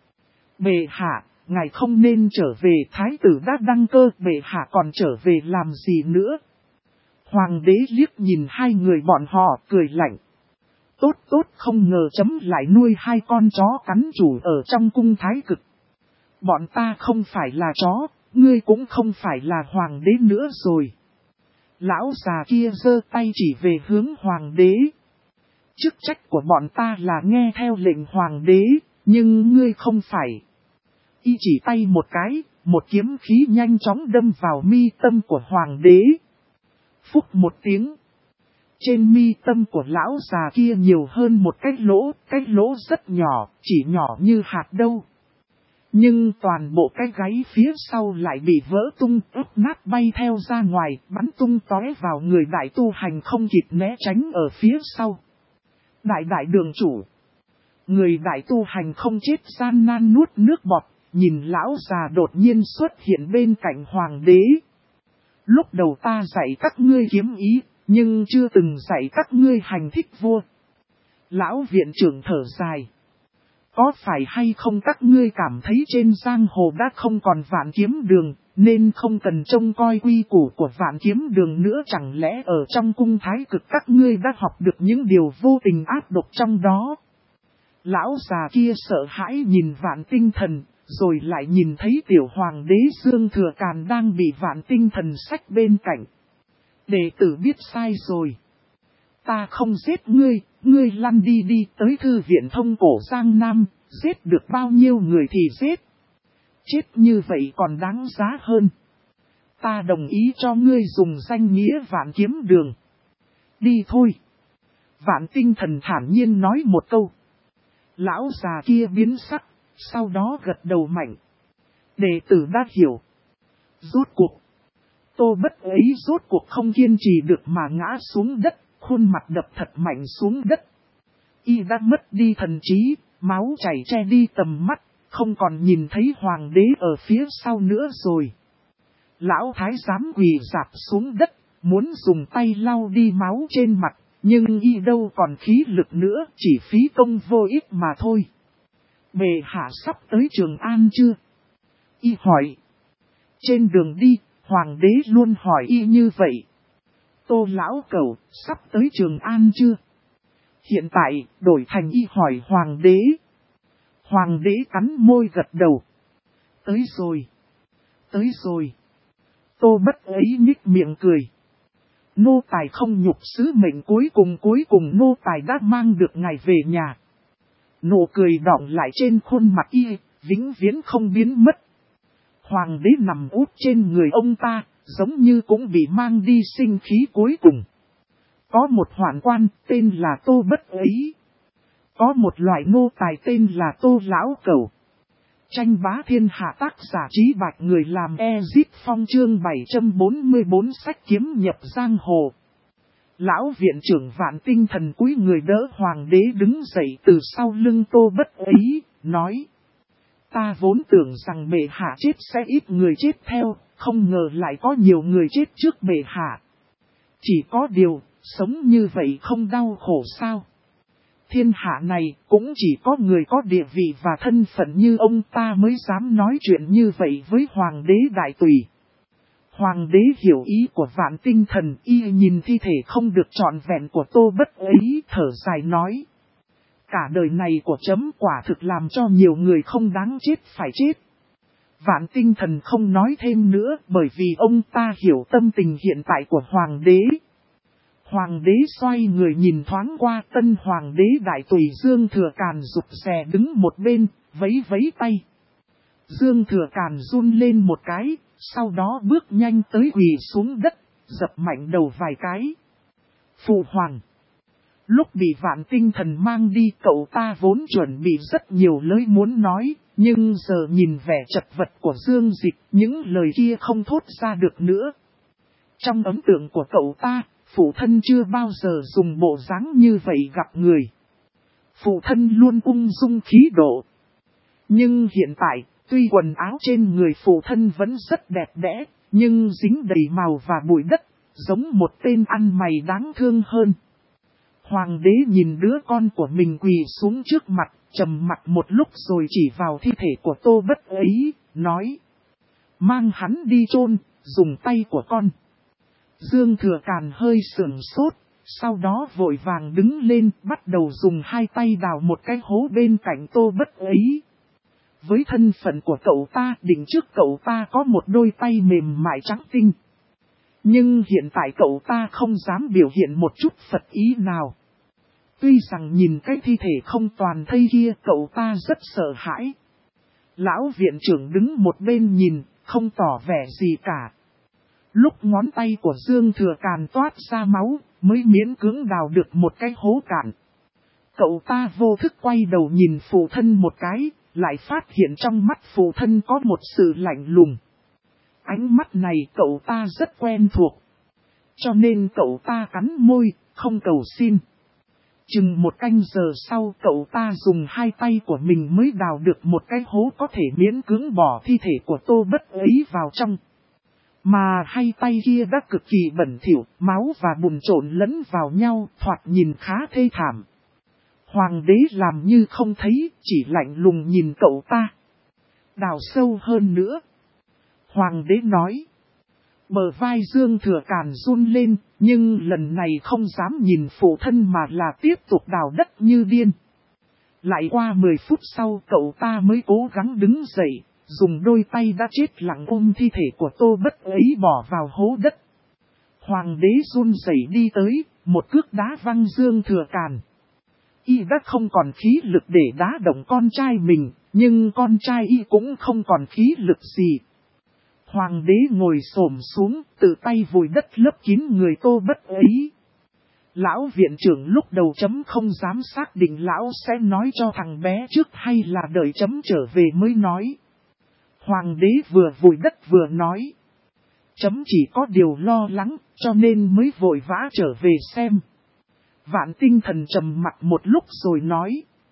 A: Bệ hạ, ngài không nên trở về, thái tử đã đăng cơ, bệ hạ còn trở về làm gì nữa? Hoàng đế liếc nhìn hai người bọn họ, cười lạnh. Tốt tốt, không ngờ chấm lại nuôi hai con chó cắn chủ ở trong cung thái cực. Bọn ta không phải là chó, ngươi cũng không phải là hoàng đế nữa rồi. Lão già kia giơ tay chỉ về hướng hoàng đế. Chức trách của bọn ta là nghe theo lệnh hoàng đế, nhưng ngươi không phải. Y chỉ tay một cái, một kiếm khí nhanh chóng đâm vào mi tâm của hoàng đế. Phúc một tiếng. Trên mi tâm của lão già kia nhiều hơn một cái lỗ rất nhỏ, chỉ nhỏ như hạt đâu. Nhưng toàn bộ cái gáy phía sau lại bị vỡ tung, ướp nát bay theo ra ngoài, bắn tung tóe vào người đại tu hành không kịp né tránh ở phía sau. Đại đường chủ. Người đại tu hành không chết gian nan nuốt nước bọt, nhìn lão già đột nhiên xuất hiện bên cạnh hoàng đế. Lúc đầu ta dạy các ngươi kiếm ý, nhưng chưa từng dạy các ngươi hành thích vua. Lão viện trưởng thở dài. Có phải hay không các ngươi cảm thấy trên giang hồ đã không còn Vạn Kiếm Đường, nên không cần trông coi quy củ của Vạn Kiếm Đường nữa, chẳng lẽ ở trong cung thái cực các ngươi đã học được những điều vô tình ác độc trong đó? Lão già kia sợ hãi nhìn Vạn Tinh Thần, rồi lại nhìn thấy tiểu hoàng đế Dương Thừa Càn đang bị Vạn Tinh Thần xách bên cạnh. Đệ tử biết sai rồi. Ta không giết ngươi, ngươi lăn đi đi tới thư viện Thông Cổ Giang Nam, giết được bao nhiêu người thì giết. Chết như vậy còn đáng giá hơn. Ta đồng ý cho ngươi dùng danh nghĩa Vạn Kiếm Đường. Đi thôi. Vạn Tinh Thần thản nhiên nói một câu. Lão già kia biến sắc, sau đó gật đầu mạnh. Đệ tử đã hiểu. Rốt cuộc. Tô Bất ấy rốt cuộc không kiên trì được mà ngã xuống đất, khuôn mặt đập thật mạnh xuống đất. Y đã mất đi thần trí, máu chảy che đi tầm mắt, không còn nhìn thấy hoàng đế ở phía sau nữa rồi. Lão thái giám quỳ rạp xuống đất, muốn dùng tay lau đi máu trên mặt, nhưng y đâu còn khí lực nữa, chỉ phí công vô ích mà thôi. Bệ hạ sắp tới Trường An chưa? Y hỏi. Trên đường đi, hoàng đế luôn hỏi y như vậy. Tô lão cẩu, sắp tới Trường An chưa? Hiện tại, đổi thành y hỏi hoàng đế. Hoàng đế cắn môi gật đầu. Tới rồi. Tới rồi. Tô Bất ấy nhích miệng cười. Nô tài không nhục sứ mệnh, cuối cùng nô tài đã mang được ngài về nhà. Nụ cười đọng lại trên khuôn mặt y, vĩnh viễn không biến mất. Hoàng đế nằm úp trên người ông ta, giống như cũng bị mang đi sinh khí cuối cùng. Có một hoạn quan tên là Tô Bất ấy. Có một loại nô tài tên là Tô Lão Cẩu. Tranh bá thiên hạ, tác giả Trí Bạch, người làm Ezip Phong, chương 744, sách kiếm nhập giang hồ. Lão viện trưởng Vạn Tinh Thần cúi người đỡ hoàng đế đứng dậy từ sau lưng Tô Bất ấy, nói. Ta vốn tưởng rằng bệ hạ chết sẽ ít người chết theo, không ngờ lại có nhiều người chết trước bệ hạ. Chỉ có điều, sống như vậy không đau khổ sao? Thiên hạ này cũng chỉ có người có địa vị và thân phận như ông ta mới dám nói chuyện như vậy với hoàng đế đại tùy. Hoàng đế hiểu ý của Vạn Tinh Thần, y nhìn thi thể không được trọn vẹn của Tô Bất ấy, thở dài nói. Cả đời này của chấm quả thực làm cho nhiều người không đáng chết phải chết. Vạn Tinh Thần không nói thêm nữa, bởi vì ông ta hiểu tâm tình hiện tại của hoàng đế. Hoàng đế xoay người nhìn thoáng qua, tân hoàng đế đại tùy Dương Thừa Càn rụt rè đứng một bên, vẫy tay. Dương Thừa Càn run lên một cái, sau đó bước nhanh tới quỳ xuống đất, dập mạnh đầu vài cái. Phụ hoàng. Lúc bị Vạn Tinh Thần mang đi, cậu ta vốn chuẩn bị rất nhiều lời muốn nói, nhưng giờ nhìn vẻ chật vật của Dương Dịch, những lời kia không thốt ra được nữa. Trong ấn tượng của cậu ta, phụ thân chưa bao giờ dùng bộ dáng như vậy gặp người. Phụ thân luôn ung dung khí độ. Nhưng hiện tại, tuy quần áo trên người phụ thân vẫn rất đẹp đẽ, nhưng dính đầy màu và bụi đất, giống một tên ăn mày đáng thương hơn. Hoàng đế nhìn đứa con của mình quỳ xuống trước mặt, trầm mặc một lúc rồi chỉ vào thi thể của Tô Bất ấy, nói. Mang hắn đi chôn, dùng tay của con. Dương Thừa Càn hơi sửng sốt, sau đó vội vàng đứng lên bắt đầu dùng hai tay đào một cái hố bên cạnh Tô Bất ấy. Với thân phận của cậu ta, định trước cậu ta có một đôi tay mềm mại trắng tinh. Nhưng hiện tại cậu ta không dám biểu hiện một chút phật ý nào. Tuy rằng nhìn cái thi thể không toàn thây kia cậu ta rất sợ hãi. Lão viện trưởng đứng một bên nhìn, không tỏ vẻ gì cả. Lúc ngón tay của Dương Thừa Càn toát ra máu, mới miễn cưỡng đào được một cái hố cạn. Cậu ta vô thức quay đầu nhìn phụ thân một cái, lại phát hiện trong mắt phụ thân có một sự lạnh lùng. Ánh mắt này cậu ta rất quen thuộc. Cho nên cậu ta cắn môi, không cầu xin. Chừng một canh giờ sau cậu ta dùng hai tay của mình mới đào được một cái hố có thể miễn cưỡng bỏ thi thể của Tô Bất ấy vào trong. Mà hai tay kia đã cực kỳ bẩn thỉu, máu và bùn trộn lẫn vào nhau, thoạt nhìn khá thê thảm. Hoàng đế làm như không thấy, chỉ lạnh lùng nhìn cậu ta. Đào sâu hơn nữa. Hoàng đế nói. Bờ vai Dương Thừa Càn run lên, nhưng lần này không dám nhìn phụ thân mà là tiếp tục đào đất như điên. Lại qua 10 phút sau cậu ta mới cố gắng đứng dậy, dùng đôi tay đã chết lặng ôm thi thể của Tô Bất ấy bỏ vào hố đất. Hoàng đế run rẩy đi tới, một cước đá văng Dương Thừa Càn. Y đã không còn khí lực để đá động con trai mình, nhưng con trai y cũng không còn khí lực gì. Hoàng đế ngồi xổm xuống, tự tay vùi đất lấp kín người Tô Bất ấy. Lão viện trưởng lúc đầu chấm không dám xác định lão sẽ nói cho thằng bé trước hay là đợi chấm trở về mới nói. Hoàng đế vừa vùi đất vừa nói. Chấm chỉ có điều lo lắng, cho nên mới vội vã trở về xem. Vạn Tinh Thần trầm mặc một lúc rồi nói.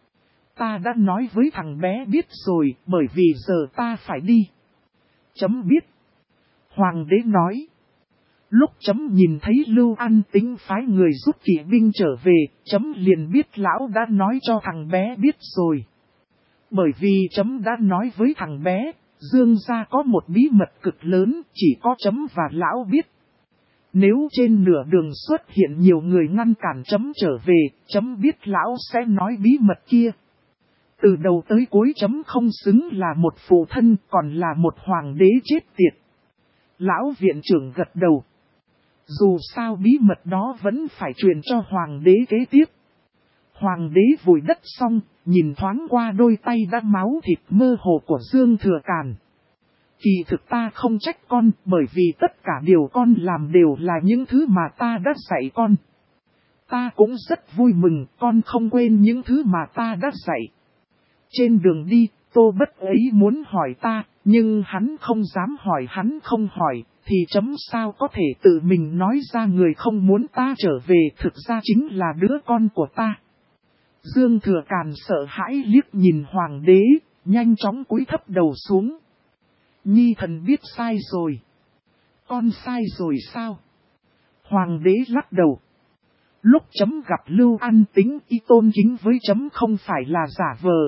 A: Ta đã nói với thằng bé biết rồi, bởi vì giờ ta phải đi. Chấm biết. Hoàng đế nói. Lúc chấm nhìn thấy Lưu An Tính phái người giúp kỵ binh trở về, chấm liền biết lão đã nói cho thằng bé biết rồi. Bởi vì chấm đã nói với thằng bé, Dương gia có một bí mật cực lớn, chỉ có chấm và lão biết. Nếu trên nửa đường xuất hiện nhiều người ngăn cản chấm trở về, chấm biết lão sẽ nói bí mật kia. Từ đầu tới cuối chấm không xứng là một phụ thân, còn là một hoàng đế chết tiệt. Lão viện trưởng gật đầu. Dù sao bí mật đó vẫn phải truyền cho hoàng đế kế tiếp. Hoàng đế vùi đất xong, nhìn thoáng qua đôi tay đã máu thịt mơ hồ của Dương Thừa Càn. Kỳ thực ta không trách con, bởi vì tất cả điều con làm đều là những thứ mà ta đã dạy con. Ta cũng rất vui mừng, con không quên những thứ mà ta đã dạy. Trên đường đi, Tô Bất ấy muốn hỏi ta, nhưng hắn không dám hỏi, hắn không hỏi, thì chấm sao có thể tự mình nói ra người không muốn ta trở về thực ra chính là đứa con của ta. Dương Thừa Càn sợ hãi liếc nhìn hoàng đế, nhanh chóng cúi thấp đầu xuống. Nhi thần biết sai rồi. Con sai rồi sao? Hoàng đế lắc đầu. Lúc chấm gặp Lưu An Tính y tôn kính với chấm không phải là giả vờ.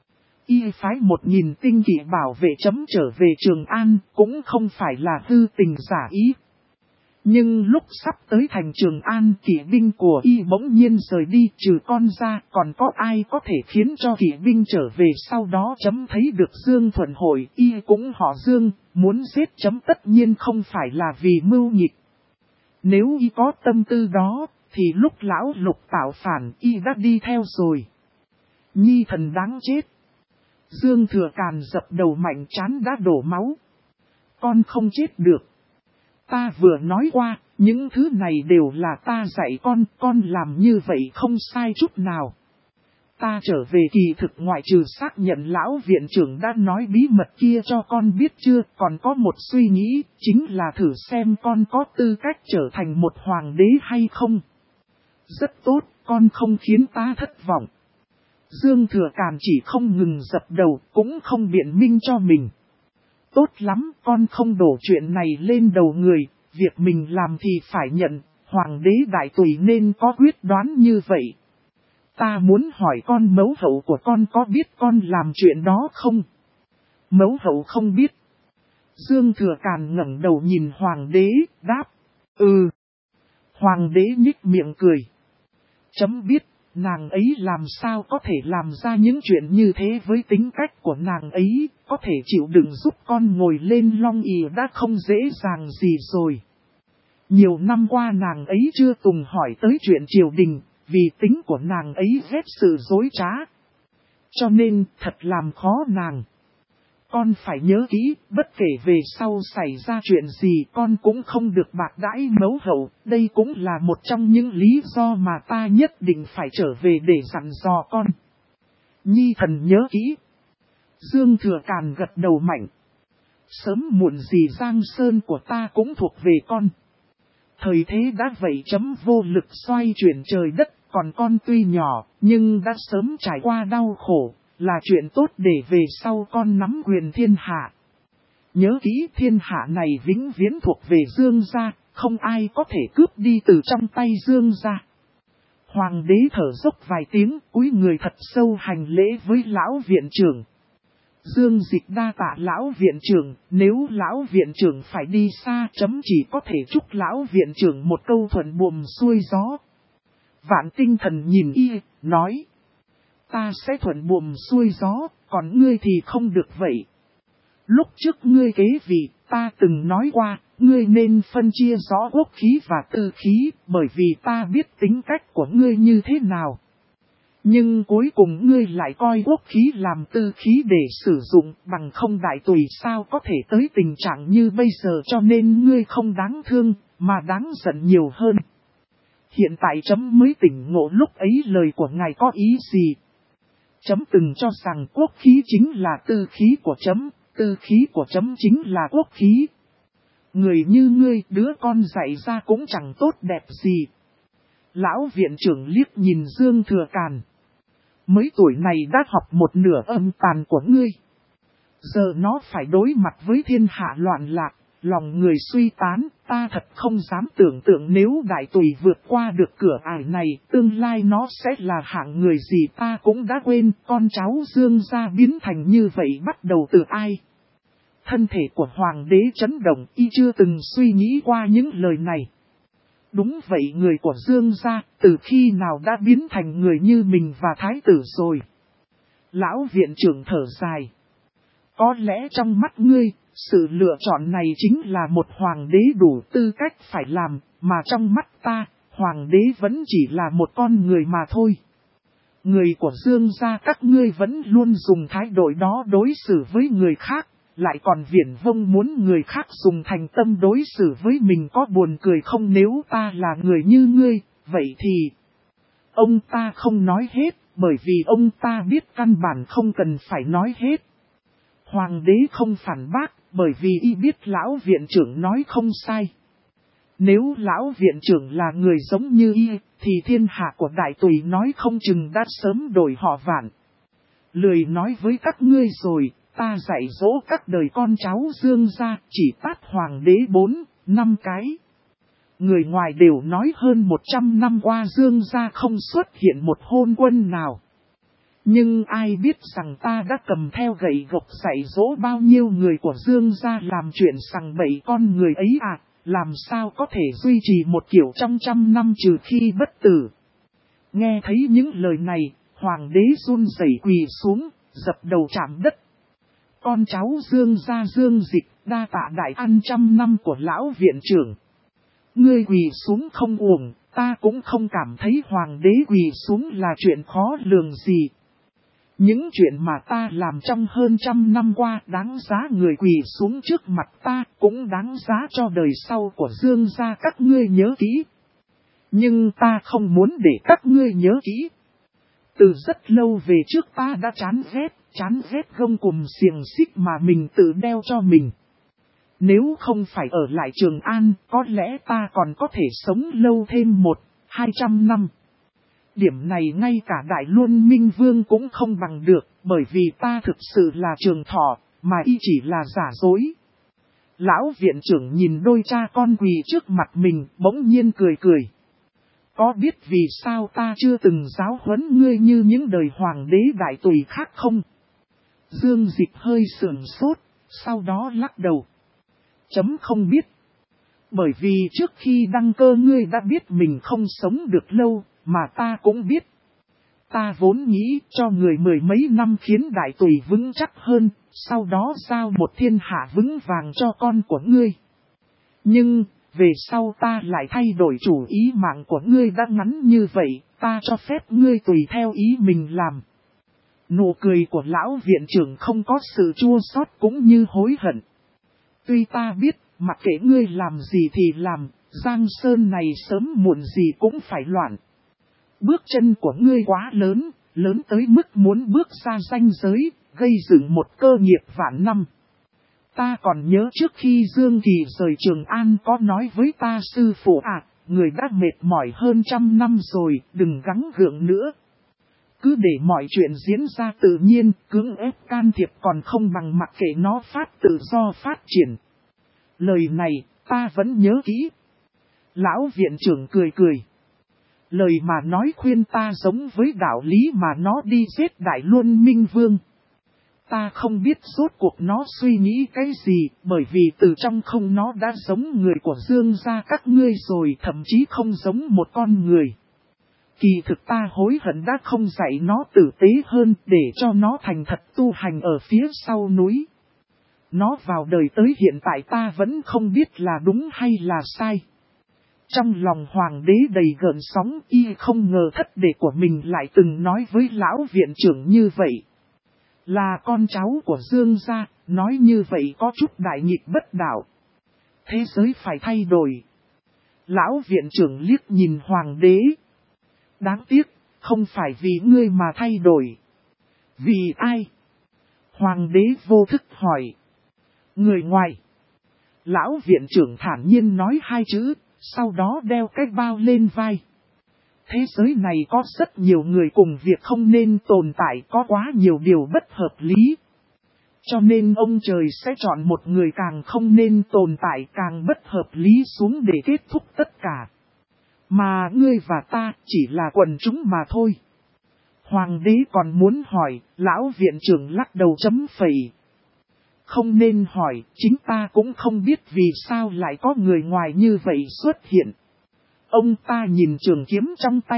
A: Y phái 1000 tinh kỵ bảo vệ chấm trở về Trường An cũng không phải là hư tình giả ý. Nhưng lúc sắp tới thành Trường An kỵ binh của y bỗng nhiên rời đi trừ con ra còn có ai có thể khiến cho kỵ binh trở về sau đó chấm thấy được Dương Thuận Hội y cũng họ Dương, muốn giết chấm tất nhiên không phải là vì mưu nghịch. Nếu y có tâm tư đó thì lúc lão Lục tạo phản y đã đi theo rồi. Nhi thần đáng chết. Dương Thừa Càn dập đầu mạnh trán đã đổ máu. Con không chết được. Ta vừa nói qua, những thứ này đều là ta dạy con làm như vậy không sai chút nào. Ta trở về kỳ thực ngoại trừ xác nhận lão viện trưởng đã nói bí mật kia cho con biết chưa, còn có một suy nghĩ, chính là thử xem con có tư cách trở thành một hoàng đế hay không. Rất tốt, con không khiến ta thất vọng. Dương Thừa Càn chỉ không ngừng dập đầu, cũng không biện minh cho mình. Tốt lắm, con không đổ chuyện này lên đầu người, việc mình làm thì phải nhận, hoàng đế đại tùy nên có quyết đoán như vậy. Ta muốn hỏi con mẫu hậu của con có biết con làm chuyện đó không? Mẫu hậu không biết. Dương Thừa Càn ngẩng đầu nhìn hoàng đế, đáp. Ừ. Hoàng đế nhích miệng cười. Chấm biết, nàng ấy làm sao có thể làm ra những chuyện như thế với tính cách của nàng ấy, có thể chịu đựng giúp con ngồi lên long ỷ đã không dễ dàng gì rồi. Nhiều năm qua nàng ấy chưa từng hỏi tới chuyện triều đình, vì tính của nàng ấy ghét sự dối trá. Cho nên, thật làm khó nàng. Con phải nhớ kỹ, bất kể về sau xảy ra chuyện gì con cũng không được bạc đãi mẫu hậu. Đây cũng là một trong những lý do mà ta nhất định phải trở về để dặn dò con. Nhi thần nhớ kỹ. Dương Thừa Càn gật đầu mạnh. Sớm muộn gì Giang Sơn của ta cũng thuộc về con. Thời thế đã vậy chấm vô lực xoay chuyển trời đất, còn con tuy nhỏ, nhưng đã sớm trải qua đau khổ, là chuyện tốt để về sau con nắm quyền thiên hạ. Nhớ kỹ thiên hạ này vĩnh viễn thuộc về Dương gia, không ai có thể cướp đi từ trong tay Dương gia. Hoàng đế thở dốc vài tiếng, cúi người thật sâu hành lễ với lão viện trưởng. Dương Dịch đa tạ lão viện trưởng, nếu lão viện trưởng phải đi xa chấm chỉ có thể chúc lão viện trưởng một câu thuận buồm xuôi gió. Vạn Tinh Thần nhìn y, nói. Ta sẽ thuận buồm xuôi gió, còn ngươi thì không được vậy. Lúc trước ngươi kế vị, ta từng nói qua, ngươi nên phân chia rõ quốc khí và tư khí, bởi vì ta biết tính cách của ngươi như thế nào. Nhưng cuối cùng ngươi lại coi quốc khí làm tư khí để sử dụng, bằng không đại tùy sao có thể tới tình trạng như bây giờ, cho nên ngươi không đáng thương, mà đáng giận nhiều hơn. Hiện tại chấm mới tỉnh ngộ lúc ấy lời của ngài có ý gì. Chấm từng cho rằng quốc khí chính là tư khí của chấm, tư khí của chấm chính là quốc khí. Người như ngươi, đứa con dạy ra cũng chẳng tốt đẹp gì. Lão viện trưởng liếc nhìn Dương Thừa Càn. Mấy tuổi này đã học một nửa âm tàn của ngươi. Giờ nó phải đối mặt với thiên hạ loạn lạc, lòng người suy tán, ta thật không dám tưởng tượng nếu đại tùy vượt qua được cửa ải này, tương lai nó sẽ là hạng người gì ta cũng đã quên, con cháu Dương gia biến thành như vậy bắt đầu từ ai. Thân thể của hoàng đế chấn động, y chưa từng suy nghĩ qua những lời này. Đúng vậy, người của Dương gia, từ khi nào đã biến thành người như mình và thái tử rồi. Lão viện trưởng thở dài. Có lẽ trong mắt ngươi, sự lựa chọn này chính là một hoàng đế đủ tư cách phải làm, mà trong mắt ta, hoàng đế vẫn chỉ là một con người mà thôi. Người của Dương gia các ngươi vẫn luôn dùng thái độ đó đối xử với người khác, lại còn viển vông muốn người khác dùng thành tâm đối xử với mình, có buồn cười không? Nếu ta là người như ngươi, vậy thì ông ta không nói hết, bởi vì ông ta biết căn bản không cần phải nói hết. Hoàng đế không phản bác, bởi vì y biết lão viện trưởng nói không sai. Nếu lão viện trưởng là người giống như y, thì thiên hạ của đại tùy nói không chừng đã sớm đổi họ Vạn. Lười nói với các ngươi rồi, ta dạy dỗ các đời con cháu Dương gia, chỉ tát hoàng đế 4-5 cái. Người ngoài đều nói hơn 100 năm qua Dương gia không xuất hiện một hôn quân nào. Nhưng ai biết rằng ta đã cầm theo gậy gộc dạy dỗ bao nhiêu người của Dương gia làm chuyện sằng bậy con người ấy à, làm sao có thể duy trì một kiểu trong trăm năm trừ khi bất tử. Nghe thấy những lời này, hoàng đế run rẩy quỳ xuống, dập đầu chạm đất. Con cháu Dương gia Dương Dịch, đa tạ đại ăn 100 năm của lão viện trưởng. Ngươi quỳ xuống không uổng, ta cũng không cảm thấy hoàng đế quỳ xuống là chuyện khó lường gì. Những chuyện mà ta làm trong hơn 100 năm qua đáng giá người quỳ xuống trước mặt ta, cũng đáng giá cho đời sau của Dương gia các ngươi nhớ kỹ. Nhưng ta không muốn để các ngươi nhớ kỹ. Từ rất lâu về trước ta đã chán ghét gông cùm xiềng xích mà mình tự đeo cho mình. Nếu không phải ở lại Trường An, có lẽ ta còn có thể sống lâu thêm 100-200 năm. Điểm này ngay cả Đại Luân Minh Vương cũng không bằng được, bởi vì ta thực sự là trường thọ, mà y chỉ là giả dối. Lão viện trưởng nhìn đôi cha con quỳ trước mặt mình, bỗng nhiên cười cười. Có biết vì sao ta chưa từng giáo huấn ngươi như những đời hoàng đế đại tùy khác không? Dương Dịch hơi sườn sốt, sau đó lắc đầu. Chấm không biết. Bởi vì trước khi đăng cơ ngươi đã biết mình không sống được lâu, mà ta cũng biết. Ta vốn nghĩ cho người mười mấy năm khiến đại tùy vững chắc hơn, sau đó giao một thiên hạ vững vàng cho con của ngươi. Nhưng, về sau ta lại thay đổi chủ ý, mạng của ngươi đã ngắn như vậy, ta cho phép ngươi tùy theo ý mình làm. Nụ cười của lão viện trưởng không có sự chua xót cũng như hối hận. Tuy ta biết, mặc kệ ngươi làm gì thì làm, Giang Sơn này sớm muộn gì cũng phải loạn. Bước chân của ngươi quá lớn, lớn tới mức muốn bước ra ranh giới, gây dựng một cơ nghiệp vạn năm. Ta còn nhớ trước khi Dương Kỳ rời Trường An có nói với ta sư phụ người đã mệt mỏi hơn 100 năm rồi, đừng gắng gượng nữa. Cứ để mọi chuyện diễn ra tự nhiên, cưỡng ép can thiệp còn không bằng mặc kệ nó tự do phát triển. Lời này, ta vẫn nhớ kỹ. Lão viện trưởng cười cười. Lời mà nói khuyên ta giống với đạo lý mà nó đi giết Đại Luân Minh Vương. Ta không biết rốt cuộc nó suy nghĩ cái gì, bởi vì từ trong không nó đã giống người của Dương gia các ngươi rồi, thậm chí không giống một con người. Kỳ thực ta hối hận đã không dạy nó tử tế hơn để cho nó thành thật tu hành ở phía sau núi. Nó vào đời tới hiện tại ta vẫn không biết là đúng hay là sai. Trong lòng hoàng đế đầy gợn sóng, y không ngờ thất đệ của mình lại từng nói với lão viện trưởng như vậy. Là con cháu của Dương gia, nói như vậy có chút đại nghịch bất đạo. Thế giới phải thay đổi. Lão viện trưởng liếc nhìn hoàng đế. Đáng tiếc, không phải vì ngươi mà thay đổi. Vì ai? Hoàng đế vô thức hỏi. Người ngoài. Lão viện trưởng thản nhiên nói hai chữ, sau đó đeo cái bao lên vai. Thế giới này có rất nhiều người cùng việc không nên tồn tại, có quá nhiều điều bất hợp lý. Cho nên ông trời sẽ chọn một người càng không nên tồn tại, càng bất hợp lý xuống để kết thúc tất cả. Mà ngươi và ta chỉ là quần chúng mà thôi. Hoàng đế còn muốn hỏi, lão viện trưởng lắc đầu chấm phẩy. Không nên hỏi, chính ta cũng không biết vì sao lại có người ngoài như vậy xuất hiện. Ông ta nhìn trường kiếm trong tay.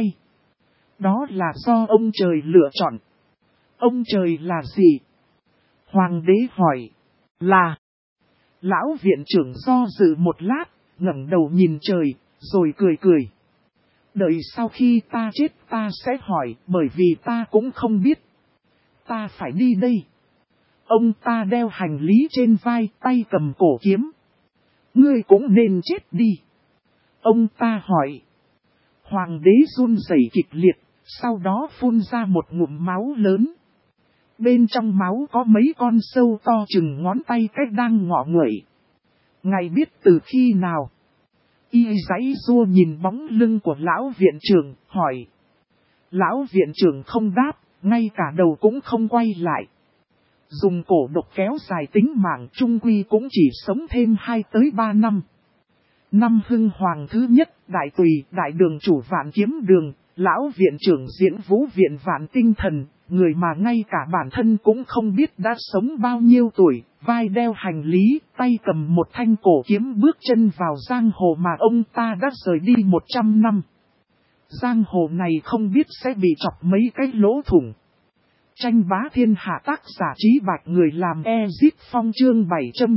A: Đó là do ông trời lựa chọn. Ông trời là gì? Hoàng đế hỏi. Là. Lão viện trưởng do dự một lát, ngẩng đầu nhìn trời, rồi cười cười. Đợi sau khi ta chết ta sẽ hỏi, bởi vì ta cũng không biết. Ta phải đi đây. Ông ta đeo hành lý trên vai, tay cầm cổ kiếm. Ngươi cũng nên chết đi. Ông ta hỏi. Hoàng đế run rẩy kịch liệt, sau đó phun ra một ngụm máu lớn. Bên trong máu có mấy con sâu to chừng ngón tay cách đang ngọ nguậy. Ngài biết từ khi nào? Y giãy giụa nhìn bóng lưng của lão viện trưởng, hỏi. Lão viện trưởng không đáp, ngay cả đầu cũng không quay lại. Dùng cổ độc kéo dài tính mạng trung quy cũng chỉ sống thêm 2 tới 3 năm. Năm Hưng Hoàng thứ nhất, đại tùy, đại đường chủ Vạn Kiếm Đường, lão viện trưởng Diễn Vũ Viện Vạn Tinh Thần, người mà ngay cả bản thân cũng không biết đã sống bao nhiêu tuổi, vai đeo hành lý, tay cầm một thanh cổ kiếm bước chân vào giang hồ mà ông ta đã rời đi 100 năm. Giang hồ này không biết sẽ bị chọc mấy cái lỗ thủng. Tranh bá thiên hạ tác giả Trí Bạch, người làm Ezit Phong chương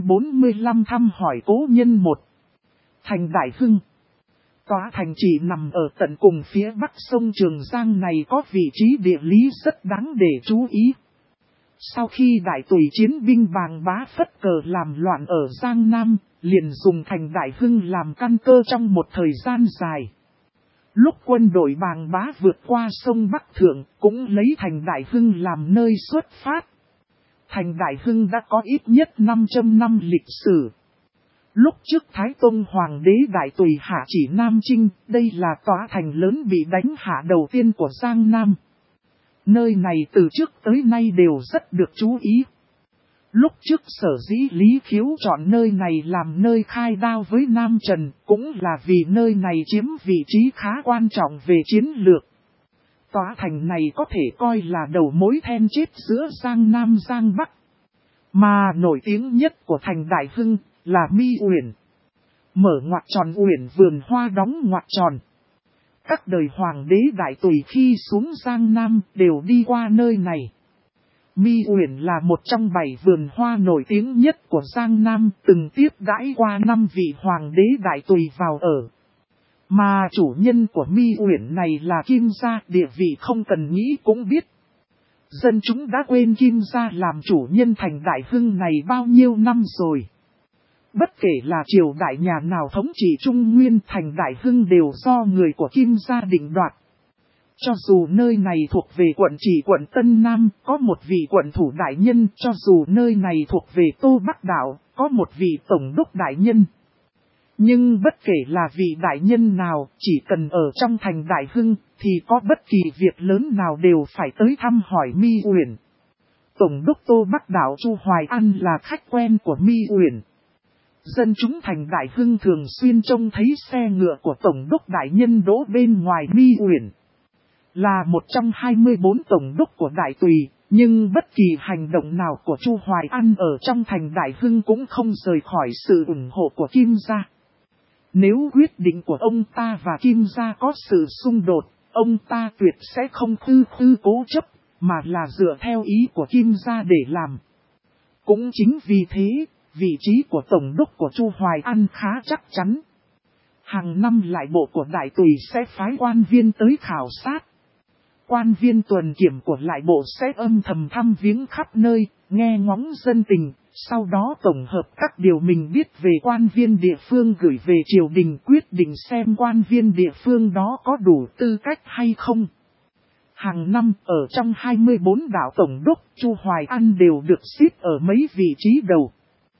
A: 745 thăm hỏi cố nhân 1. Thành Đại Hưng. Tòa thành chỉ nằm ở tận cùng phía bắc sông Trường Giang này có vị trí địa lý rất đáng để chú ý. Sau khi đại tùy chiến binh Bàng Bá phất cờ làm loạn ở Giang Nam, liền dùng thành Đại Hưng làm căn cơ trong một thời gian dài. Lúc quân đội Bàng Bá vượt qua sông Bắc Thượng, cũng lấy thành Đại Hưng làm nơi xuất phát. Thành Đại Hưng đã có ít nhất 500 năm lịch sử. Lúc trước Thái Tông Hoàng đế Đại Tùy hạ chỉ Nam Chinh, đây là tòa thành lớn bị đánh hạ đầu tiên của Giang Nam. Nơi này từ trước tới nay đều rất được chú ý. Lúc trước sở dĩ Lý Khiếu chọn nơi này làm nơi khai đao với Nam Trần cũng là vì nơi này chiếm vị trí khá quan trọng về chiến lược. Tòa thành này có thể coi là đầu mối then chốt giữa Giang Nam Giang Bắc. Mà nổi tiếng nhất của thành Đại Hưng là Mi Uyển. Mở ngoặc tròn uyển vườn hoa đóng ngoặc tròn. Các đời hoàng đế đại tùy khi xuống Giang Nam đều đi qua nơi này. Mi Uyển là một trong 7 vườn hoa nổi tiếng nhất của Giang Nam, từng tiếp đãi qua 5 vị hoàng đế đại tùy vào ở. Mà chủ nhân của Mi Uyển này là Kim Gia, địa vị không cần nghĩ cũng biết. Dân chúng đã quên Kim Gia làm chủ nhân thành Đại Hưng này bao nhiêu năm rồi. Bất kể là triều đại nhà nào thống trị Trung Nguyên, thành Đại Hưng đều do người của Kim Gia định đoạt. Cho dù nơi này thuộc về quận trị quận Tân Nam, có một vị quận thủ đại nhân, cho dù nơi này thuộc về Tô Bắc Đạo, có một vị tổng đốc đại nhân. Nhưng bất kể là vị đại nhân nào, chỉ cần ở trong thành Đại Hưng, thì có bất kỳ việc lớn nào đều phải tới thăm hỏi Mi Uyển. Tổng đốc Tô Bắc Đạo Chu Hoài An là khách quen của Mi Uyển. Dân chúng thành Đại Hưng thường xuyên trông thấy xe ngựa của tổng đốc đại nhân đỗ bên ngoài Mi Uyển. Là một trong 24 tổng đốc của Đại Tùy, nhưng bất kỳ hành động nào của Chu Hoài An ở trong thành Đại Hưng cũng không rời khỏi sự ủng hộ của Kim Gia. Nếu quyết định của ông ta và Kim Gia có sự xung đột, ông ta tuyệt sẽ không cố chấp, mà là dựa theo ý của Kim Gia để làm. Cũng chính vì thế, vị trí của tổng đốc của Chu Hoài An khá chắc chắn. Hàng năm lại bộ của Đại Tùy sẽ phái quan viên tới khảo sát. Quan viên tuần kiểm của lại bộ sẽ âm thầm thăm viếng khắp nơi, nghe ngóng dân tình, sau đó tổng hợp các điều mình biết về quan viên địa phương gửi về triều đình quyết định xem quan viên địa phương đó có đủ tư cách hay không. Hàng năm ở trong 24 đạo tổng đốc, Chu Hoài An đều được xếp ở mấy vị trí đầu.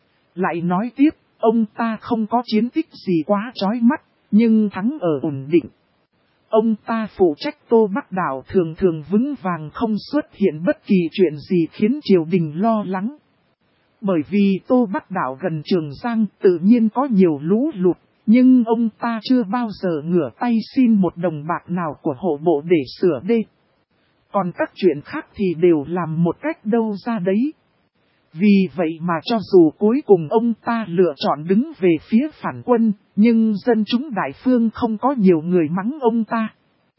A: Lại nói tiếp, ông ta không có chiến tích gì quá chói mắt, nhưng thắng ở ổn định. Ông ta phụ trách Tô Bắc Đạo thường thường vững vàng, không xuất hiện bất kỳ chuyện gì khiến triều đình lo lắng. Bởi vì Tô Bắc Đạo gần Trường Giang tự nhiên có nhiều lũ lụt, nhưng ông ta chưa bao giờ ngửa tay xin một đồng bạc nào của hộ bộ để sửa đê. Còn các chuyện khác thì đều làm một cách đâu ra đấy. Vì vậy mà cho dù cuối cùng ông ta lựa chọn đứng về phía phản quân, nhưng dân chúng Đại Phương không có nhiều người mắng ông ta.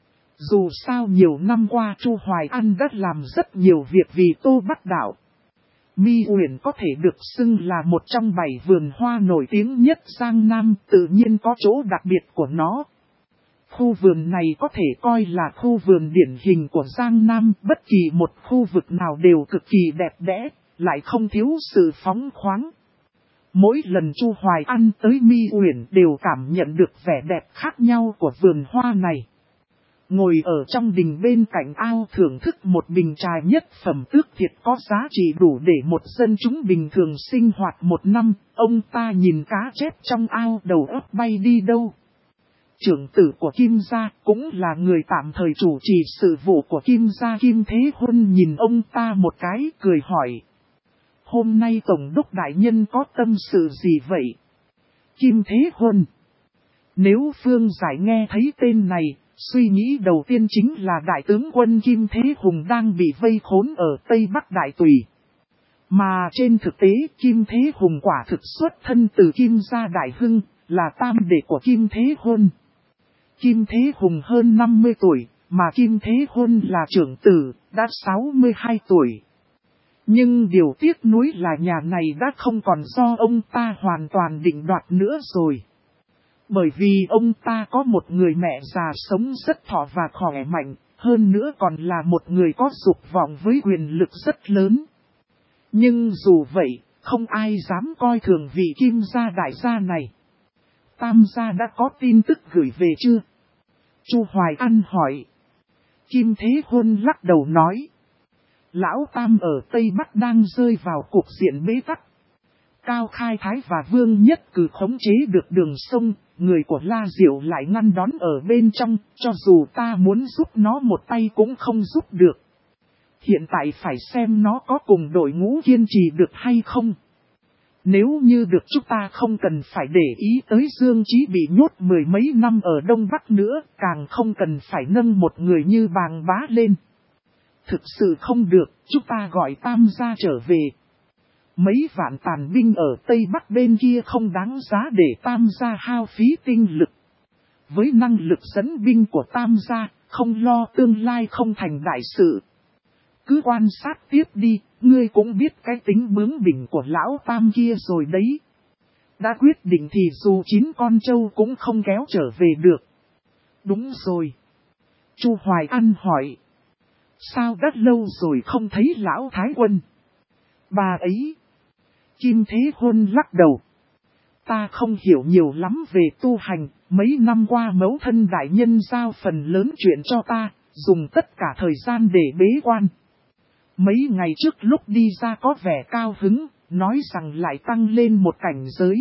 A: Dù sao nhiều năm qua Chu Hoài An đã làm rất nhiều việc vì Tô Bắc Đạo. Mi Uyển có thể được xưng là một trong 7 vườn hoa nổi tiếng nhất Giang Nam, tự nhiên có chỗ đặc biệt của nó. Khu vườn này có thể coi là khu vườn điển hình của Giang Nam, bất kỳ một khu vực nào đều cực kỳ đẹp đẽ, lại không thiếu sự phóng khoáng. Mỗi lần Chu Hoài An tới Mi Uyển đều cảm nhận được vẻ đẹp khác nhau của vườn hoa này. Ngồi ở trong đình bên cạnh ao thưởng thức một bình trà nhất phẩm tước thiệt có giá trị đủ để một dân chúng bình thường sinh hoạt một năm, ông ta nhìn cá chép trong ao đầu óc bay đi đâu. Trưởng tử của Kim Gia cũng là người tạm thời chủ trì sự vụ của Kim Gia Kim Thế Huân nhìn ông ta một cái cười hỏi. Hôm nay Tổng đốc đại nhân có tâm sự gì vậy? Kim Thế Huân. Nếu Phương Giải nghe thấy tên này, suy nghĩ đầu tiên chính là đại tướng quân Kim Thế Hùng đang bị vây khốn ở Tây Bắc Đại Tùy. Mà trên thực tế Kim Thế Hùng quả thực xuất thân từ Kim Gia Đại Hưng, là tam đệ của Kim Thế Huân. Kim Thế Hùng hơn 50 tuổi, mà Kim Thế Huân là trưởng tử, đã 62 tuổi. Nhưng điều tiếc nuối là nhà này đã không còn do ông ta hoàn toàn định đoạt nữa rồi. Bởi vì ông ta có một người mẹ già sống rất thọ và khỏe mạnh, hơn nữa còn là một người có dục vọng với quyền lực rất lớn. Nhưng dù vậy, không ai dám coi thường vị Kim Gia đại gia này. Tam gia đã có tin tức gửi về chưa? Chu Hoài An hỏi. Kim Thế Huân lắc đầu nói. Lão Tam ở Tây Bắc đang rơi vào cục diện bế tắc. Cao Khai Thái và Vương Nhất Cử khống chế được đường sông, người của La Diệu lại ngăn đón ở bên trong, cho dù ta muốn giúp nó một tay cũng không giúp được. Hiện tại phải xem nó có cùng đội ngũ kiên trì được hay không. Nếu như được chúng ta không cần phải để ý tới Dương Chí bị nhốt mười mấy năm ở Đông Bắc nữa, càng không cần phải nâng một người như Bàng Bá lên. Thực sự không được, chúng ta gọi Tam gia trở về. Mấy vạn tàn binh ở Tây Bắc bên kia không đáng giá để Tam gia hao phí tinh lực. Với năng lực dẫn binh của Tam gia, không lo tương lai không thành đại sự. Cứ quan sát tiếp đi, ngươi cũng biết cái tính bướng bỉnh của lão Tam kia rồi đấy. Đã quyết định thì dù 9 con trâu cũng không kéo trở về được. Đúng rồi. Chu Hoài An hỏi. Sao đã lâu rồi không thấy lão Thái Quân? Bà ấy. Kim Thế Huân lắc đầu. Ta không hiểu nhiều lắm về tu hành, mấy năm qua mẫu thân đại nhân giao phần lớn chuyện cho ta, dùng tất cả thời gian để bế quan. Mấy ngày trước lúc đi ra có vẻ cao hứng, nói rằng lại tăng lên một cảnh giới.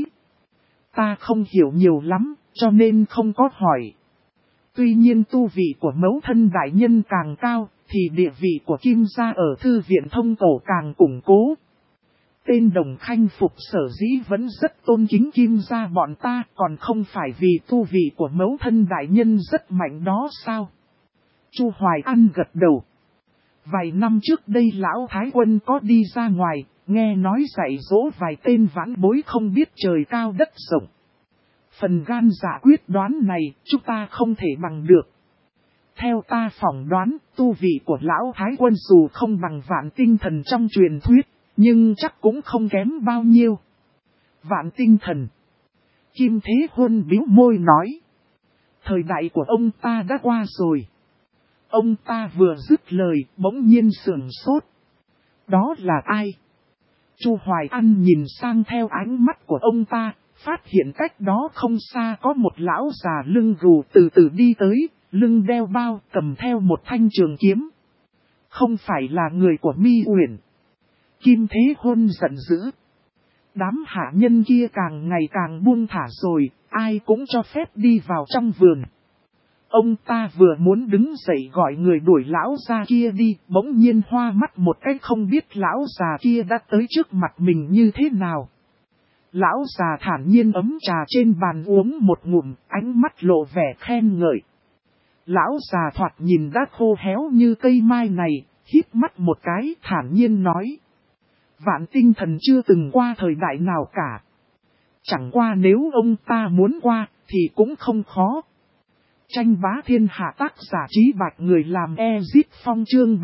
A: Ta không hiểu nhiều lắm, cho nên không có hỏi. Tuy nhiên tu vị của mẫu thân đại nhân càng cao, thì địa vị của Kim gia ở thư viện thông cổ càng củng cố. Tên Đồng Khanh Phục sở dĩ vẫn rất tôn kính Kim gia bọn ta, còn không phải vì tu vị của mẫu thân đại nhân rất mạnh đó sao? Chu Hoài An gật đầu. Vài năm trước đây lão Thái Quân có đi ra ngoài, nghe nói dạy dỗ vài tên vãn bối không biết trời cao đất rộng. Phần gan dạ quyết đoán này, chúng ta không thể bằng được. Theo ta phỏng đoán, tu vị của lão Thái Quân dù không bằng Vạn Tinh Thần trong truyền thuyết, nhưng chắc cũng không kém bao nhiêu. Vạn Tinh Thần. Kim Thế Huân bĩu môi nói. Thời đại của ông ta đã qua rồi. Ông ta vừa dứt lời, bỗng nhiên sửng sốt. Đó là ai? Chu Hoài An nhìn sang theo ánh mắt của ông ta, phát hiện cách đó không xa có một lão già lưng gù từ từ đi tới, lưng đeo bao, cầm theo một thanh trường kiếm. Không phải là người của Mi Uyển. Kim Thế Huân giận dữ. Đám hạ nhân kia càng ngày càng buông thả rồi, ai cũng cho phép đi vào trong vườn. Ông ta vừa muốn đứng dậy gọi người đuổi lão già kia đi, bỗng nhiên hoa mắt một cách không biết lão già kia đã tới trước mặt mình như thế nào. Lão già thản nhiên ấm trà trên bàn uống một ngụm, ánh mắt lộ vẻ khen ngợi. Lão già thoạt nhìn đã khô héo như cây mai này, hít mắt một cái thản nhiên nói. Vạn Tinh Thần chưa từng qua thời đại nào cả. Chẳng qua nếu ông ta muốn qua, thì cũng không khó. Tranh bá thiên hạ tác giả Trí Bạch người làm Ezit Phong chương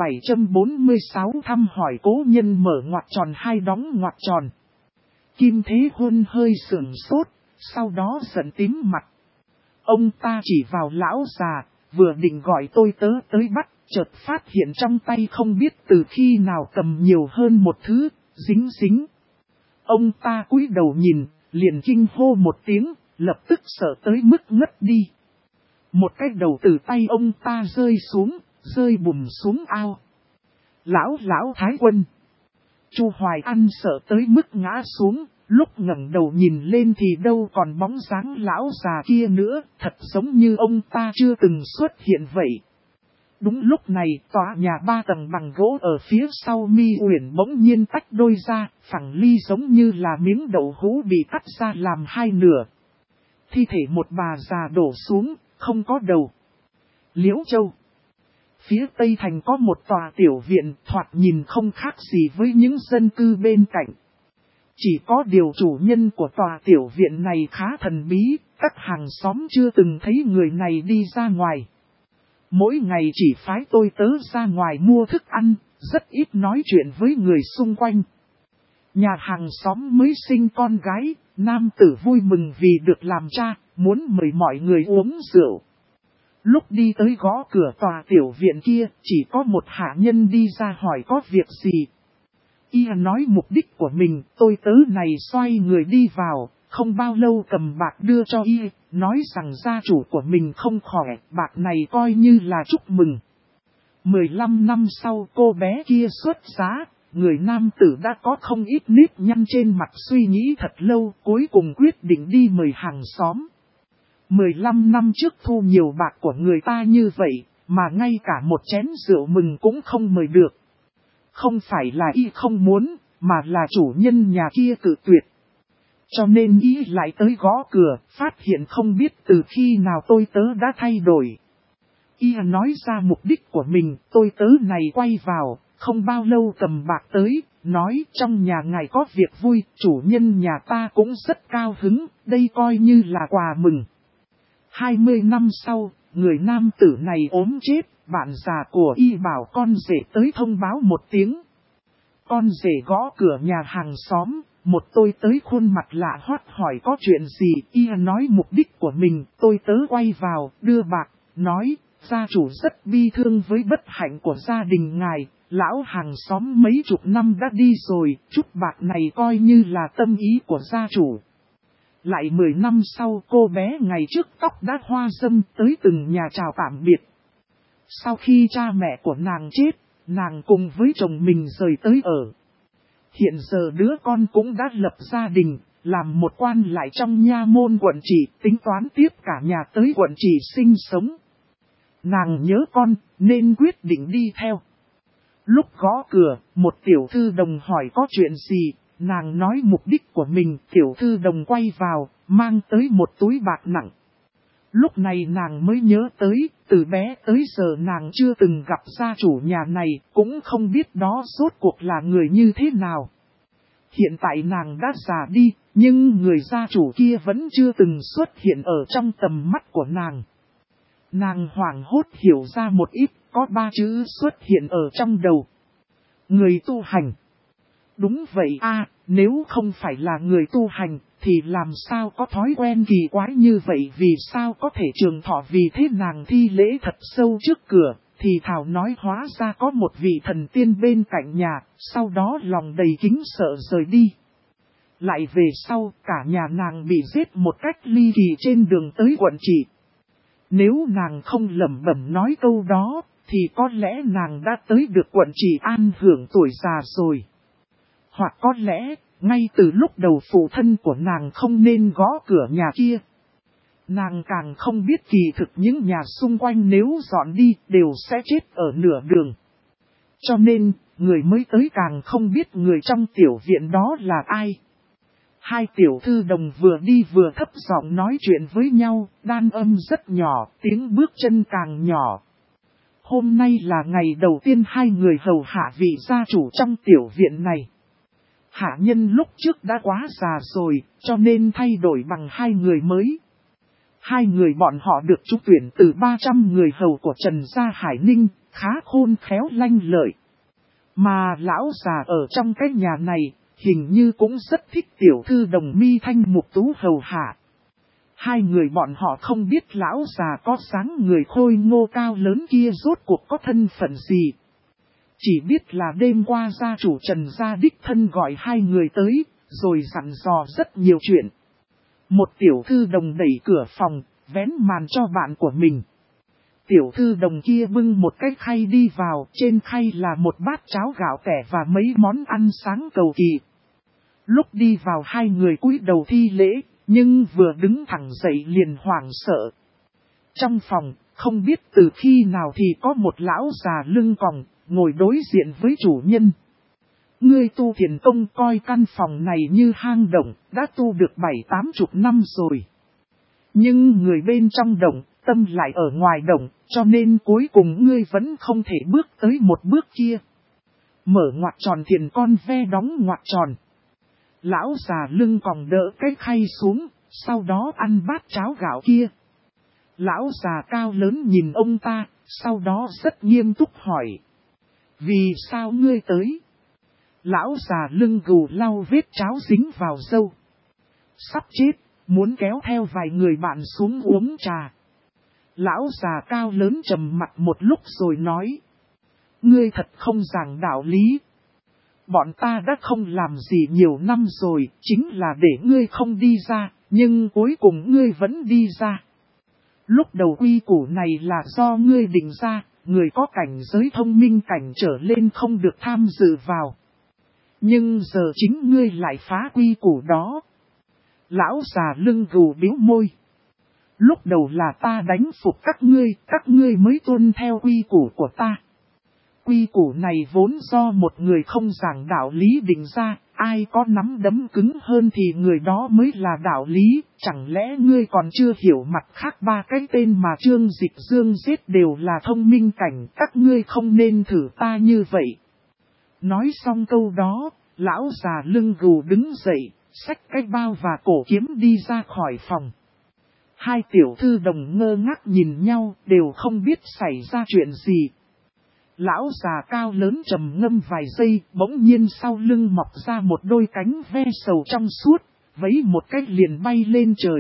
A: 746 thăm hỏi cố nhân mở ngoặc tròn hai đóng ngoặc tròn. Kim Thế Huân hơi sửng sốt, sau đó giận tím mặt. Ông ta chỉ vào lão già, vừa định gọi tôi tới bắt, chợt phát hiện trong tay không biết từ khi nào cầm nhiều hơn một thứ, dính dính. Ông ta cúi đầu nhìn, liền kinh hô một tiếng, lập tức sợ tới mức ngất đi. Một cái đầu từ tay ông ta rơi xuống, rơi bùm xuống ao. Lão Thái Quân. Chu Hoài An sợ tới mức ngã xuống, lúc ngẩng đầu nhìn lên thì đâu còn bóng dáng lão già kia nữa, thật giống như ông ta chưa từng xuất hiện vậy. Đúng lúc này, tòa nhà 3 tầng bằng gỗ ở phía sau Mi Uyển bỗng nhiên tách đôi ra, phẳng ly giống như là miếng đậu hũ bị cắt ra làm hai nửa. Thi thể một bà già đổ xuống, không có đầu. Liễu Châu. Phía Tây Thành có một tòa tiểu viện thoạt nhìn không khác gì với những dân cư bên cạnh. Chỉ có điều chủ nhân của tòa tiểu viện này khá thần bí, các hàng xóm chưa từng thấy người này đi ra ngoài. Mỗi ngày chỉ phái tôi tớ ra ngoài mua thức ăn, rất ít nói chuyện với người xung quanh. Nhà hàng xóm mới sinh con gái, nam tử vui mừng vì được làm cha, muốn mời mọi người uống rượu. Lúc đi tới gõ cửa tòa tiểu viện kia, chỉ có một hạ nhân đi ra hỏi có việc gì. Y nói mục đích của mình, tôi tớ này xoay người đi vào, không bao lâu cầm bạc đưa cho Y, nói rằng gia chủ của mình không khỏe, bạc này coi như là chúc mừng. 15 năm sau cô bé kia xuất giá, người nam tử đã có không ít nếp nhăn trên mặt suy nghĩ thật lâu, cuối cùng quyết định đi mời hàng xóm. 15 năm trước thu nhiều bạc của người ta như vậy, mà ngay cả một chén rượu mừng cũng không mời được. Không phải là y không muốn, mà là chủ nhân nhà kia cự tuyệt. Cho nên y lại tới gõ cửa, phát hiện không biết từ khi nào tôi tớ đã thay đổi. Y nói ra mục đích của mình, tôi tớ này quay vào, không bao lâu cầm bạc tới, nói trong nhà ngài có việc vui, chủ nhân nhà ta cũng rất cao hứng, đây coi như là quà mừng. 20 năm sau, người nam tử này ốm chết, bạn già của y bảo con rể tới thông báo một tiếng. Con rể gõ cửa nhà hàng xóm, một tôi tới khuôn mặt lạ hoắt hỏi có chuyện gì, y nói mục đích của mình, tôi tớ quay vào, đưa bạc, nói, gia chủ rất bi thương với bất hạnh của gia đình ngài, lão hàng xóm mấy chục năm đã đi rồi, chút bạc này coi như là tâm ý của gia chủ. Lại 10 năm sau cô bé ngày trước tóc đã hoa râm tới từng nhà chào tạm biệt. Sau khi cha mẹ của nàng chết, nàng cùng với chồng mình rời tới ở. Hiện giờ đứa con cũng đã lập gia đình, làm một quan lại trong nha môn quận trị, tính toán tiếp cả nhà tới quận trị sinh sống. Nàng nhớ con, nên quyết định đi theo. Lúc gõ cửa, một tiểu thư đồng hỏi có chuyện gì, nàng nói mục đích của mình, tiểu thư đồng quay vào, mang tới một túi bạc nặng. Lúc này nàng mới nhớ tới, từ bé tới giờ nàng chưa từng gặp gia chủ nhà này, cũng không biết đó rốt cuộc là người như thế nào. Hiện tại nàng đã già đi, nhưng người gia chủ kia vẫn chưa từng xuất hiện ở trong tầm mắt của nàng. Nàng hoảng hốt hiểu ra một ít, có 3 chữ xuất hiện ở trong đầu. Người tu hành. Đúng vậy a, nếu không phải là người tu hành, thì làm sao có thói quen kỳ quái như vậy, vì sao có thể trường thọ. Vì thế nàng thi lễ thật sâu trước cửa, thì thảo nói hóa ra có một vị thần tiên bên cạnh nhà, sau đó lòng đầy kính sợ rời đi. Lại về sau, cả nhà nàng bị giết một cách ly kỳ trên đường tới quận trị. Nếu nàng không lẩm bẩm nói câu đó, thì có lẽ nàng đã tới được quận trị an hưởng tuổi già rồi. Hoặc có lẽ, ngay từ lúc đầu phụ thân của nàng không nên gõ cửa nhà kia. Nàng càng không biết kỳ thực những nhà xung quanh nếu dọn đi đều sẽ chết ở nửa đường. Cho nên, người mới tới càng không biết người trong tiểu viện đó là ai. Hai tiểu thư đồng vừa đi vừa thấp giọng nói chuyện với nhau, đan âm rất nhỏ, tiếng bước chân càng nhỏ. Hôm nay là ngày đầu tiên hai người hầu hạ vị gia chủ trong tiểu viện này. Hạ nhân lúc trước đã quá già rồi, cho nên thay đổi bằng hai người mới. Hai người bọn họ được trúng tuyển từ 300 người hầu của Trần Gia Hải Ninh, khá khôn khéo lanh lợi. Mà lão già ở trong cái nhà này, hình như cũng rất thích tiểu thư đồng mi thanh mục tú hầu hạ. Hai người bọn họ không biết lão già có dáng người khôi ngô cao lớn kia rốt cuộc có thân phận gì. Chỉ biết là đêm qua gia chủ Trần Gia đích thân gọi hai người tới, rồi dặn dò rất nhiều chuyện. Một tiểu thư đồng đẩy cửa phòng, vén màn cho bạn của mình. Tiểu thư đồng kia bưng một cái khay đi vào, trên khay là một bát cháo gạo tẻ và mấy món ăn sáng cầu kỳ. Lúc đi vào hai người cúi đầu thi lễ, nhưng vừa đứng thẳng dậy liền hoảng sợ. Trong phòng, không biết từ khi nào thì có một lão già lưng còng, ngồi đối diện với chủ nhân. Ngươi tu thiền công coi căn phòng này như hang động, đã tu được 70-80 năm rồi. Nhưng người bên trong động, tâm lại ở ngoài động, cho nên cuối cùng ngươi vẫn không thể bước tới một bước kia. Mở ngoặc tròn thiền con ve đóng ngoặc tròn. Lão già lưng còng đỡ cái khay xuống, sau đó ăn bát cháo gạo kia. Lão già cao lớn nhìn ông ta, sau đó rất nghiêm túc hỏi. Vì sao ngươi tới? Lão già lưng gù lau vết cháo dính vào râu. Sắp chết, muốn kéo theo vài người bạn xuống uống trà. Lão già cao lớn trầm mặt một lúc rồi nói. Ngươi thật không giảng đạo lý. Bọn ta đã không làm gì nhiều năm rồi, chính là để ngươi không đi ra, nhưng cuối cùng ngươi vẫn đi ra. Lúc đầu quy củ này là do ngươi định ra, người có cảnh giới thông minh cảnh trở lên không được tham dự vào. Nhưng giờ chính ngươi lại phá quy củ đó. Lão già lưng gù bĩu môi. Lúc đầu là ta đánh phục các ngươi mới tuân theo quy củ của ta. Quy củ này vốn do một người không giảng đạo lý định ra, ai có nắm đấm cứng hơn thì người đó mới là đạo lý, chẳng lẽ ngươi còn chưa hiểu mặt khác ba cái tên mà Trương Dịch Dương giết đều là thông minh cảnh, các ngươi không nên thử ta như vậy. Nói xong câu đó, lão già lưng gù đứng dậy, xách cái bao và cổ kiếm đi ra khỏi phòng. Hai tiểu thư đồng ngơ ngác nhìn nhau, đều không biết xảy ra chuyện gì. Lão già cao lớn trầm ngâm vài giây, bỗng nhiên sau lưng mọc ra một đôi cánh ve sầu trong suốt, vẫy một cách liền bay lên trời.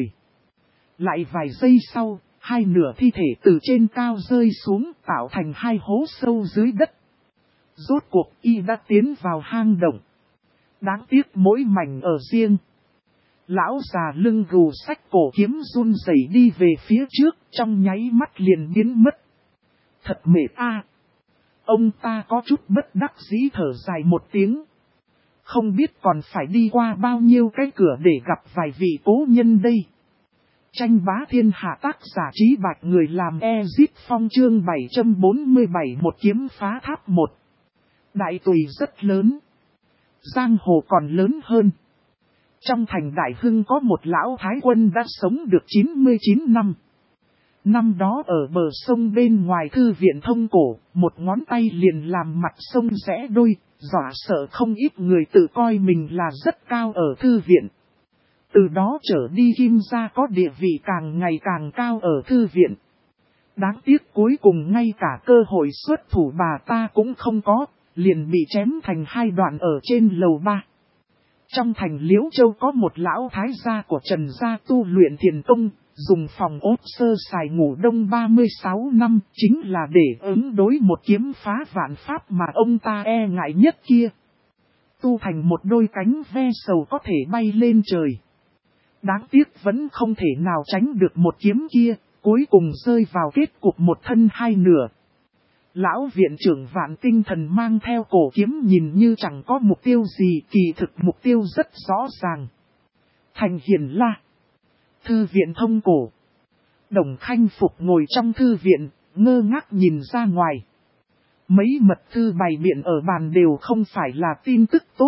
A: Lại vài giây sau, hai nửa thi thể từ trên cao rơi xuống, tạo thành hai hố sâu dưới đất. Rốt cuộc y đã tiến vào hang động. Đáng tiếc mỗi mảnh ở riêng. Lão già lưng gù xách cổ kiếm run rẩy đi về phía trước, trong nháy mắt liền biến mất. Thật mệt a. Ông ta có chút bất đắc dĩ thở dài một tiếng. Không biết còn phải đi qua bao nhiêu cái cửa để gặp vài vị cố nhân đây. Tranh bá thiên hạ tác giả Trí Bạch người làm Ezit Phong chương 747 một kiếm phá tháp 1. Đại Tùy rất lớn. Giang hồ còn lớn hơn. Trong thành Đại Hưng có một lão thái quân đã sống được 99 năm. Năm đó ở bờ sông bên ngoài thư viện Thông Cổ, một ngón tay liền làm mặt sông rẽ đôi, dọa sợ không ít người tự coi mình là rất cao ở thư viện. Từ đó trở đi Kim gia có địa vị càng ngày càng cao ở thư viện. Đáng tiếc cuối cùng ngay cả cơ hội xuất thủ bà ta cũng không có, liền bị chém thành hai đoạn ở trên lầu 3. Trong thành Liễu Châu có một lão thái gia của Trần gia tu luyện thiền công, dùng phòng ốt sơ sài ngủ đông 36 năm, chính là để ứng đối một kiếm phá vạn pháp mà ông ta e ngại nhất kia. Tu thành một đôi cánh ve sầu có thể bay lên trời. Đáng tiếc vẫn không thể nào tránh được một kiếm kia, cuối cùng rơi vào kết cục một thân hai nửa. Lão viện trưởng Vạn Tinh Thần mang theo cổ kiếm nhìn như chẳng có mục tiêu gì, kỳ thực mục tiêu rất rõ ràng. Thành Hiền La, thư viện Thông Cổ. Đồng Khanh Phục ngồi trong thư viện, ngơ ngác nhìn ra ngoài. Mấy mật thư bày biện ở bàn đều không phải là tin tức tốt.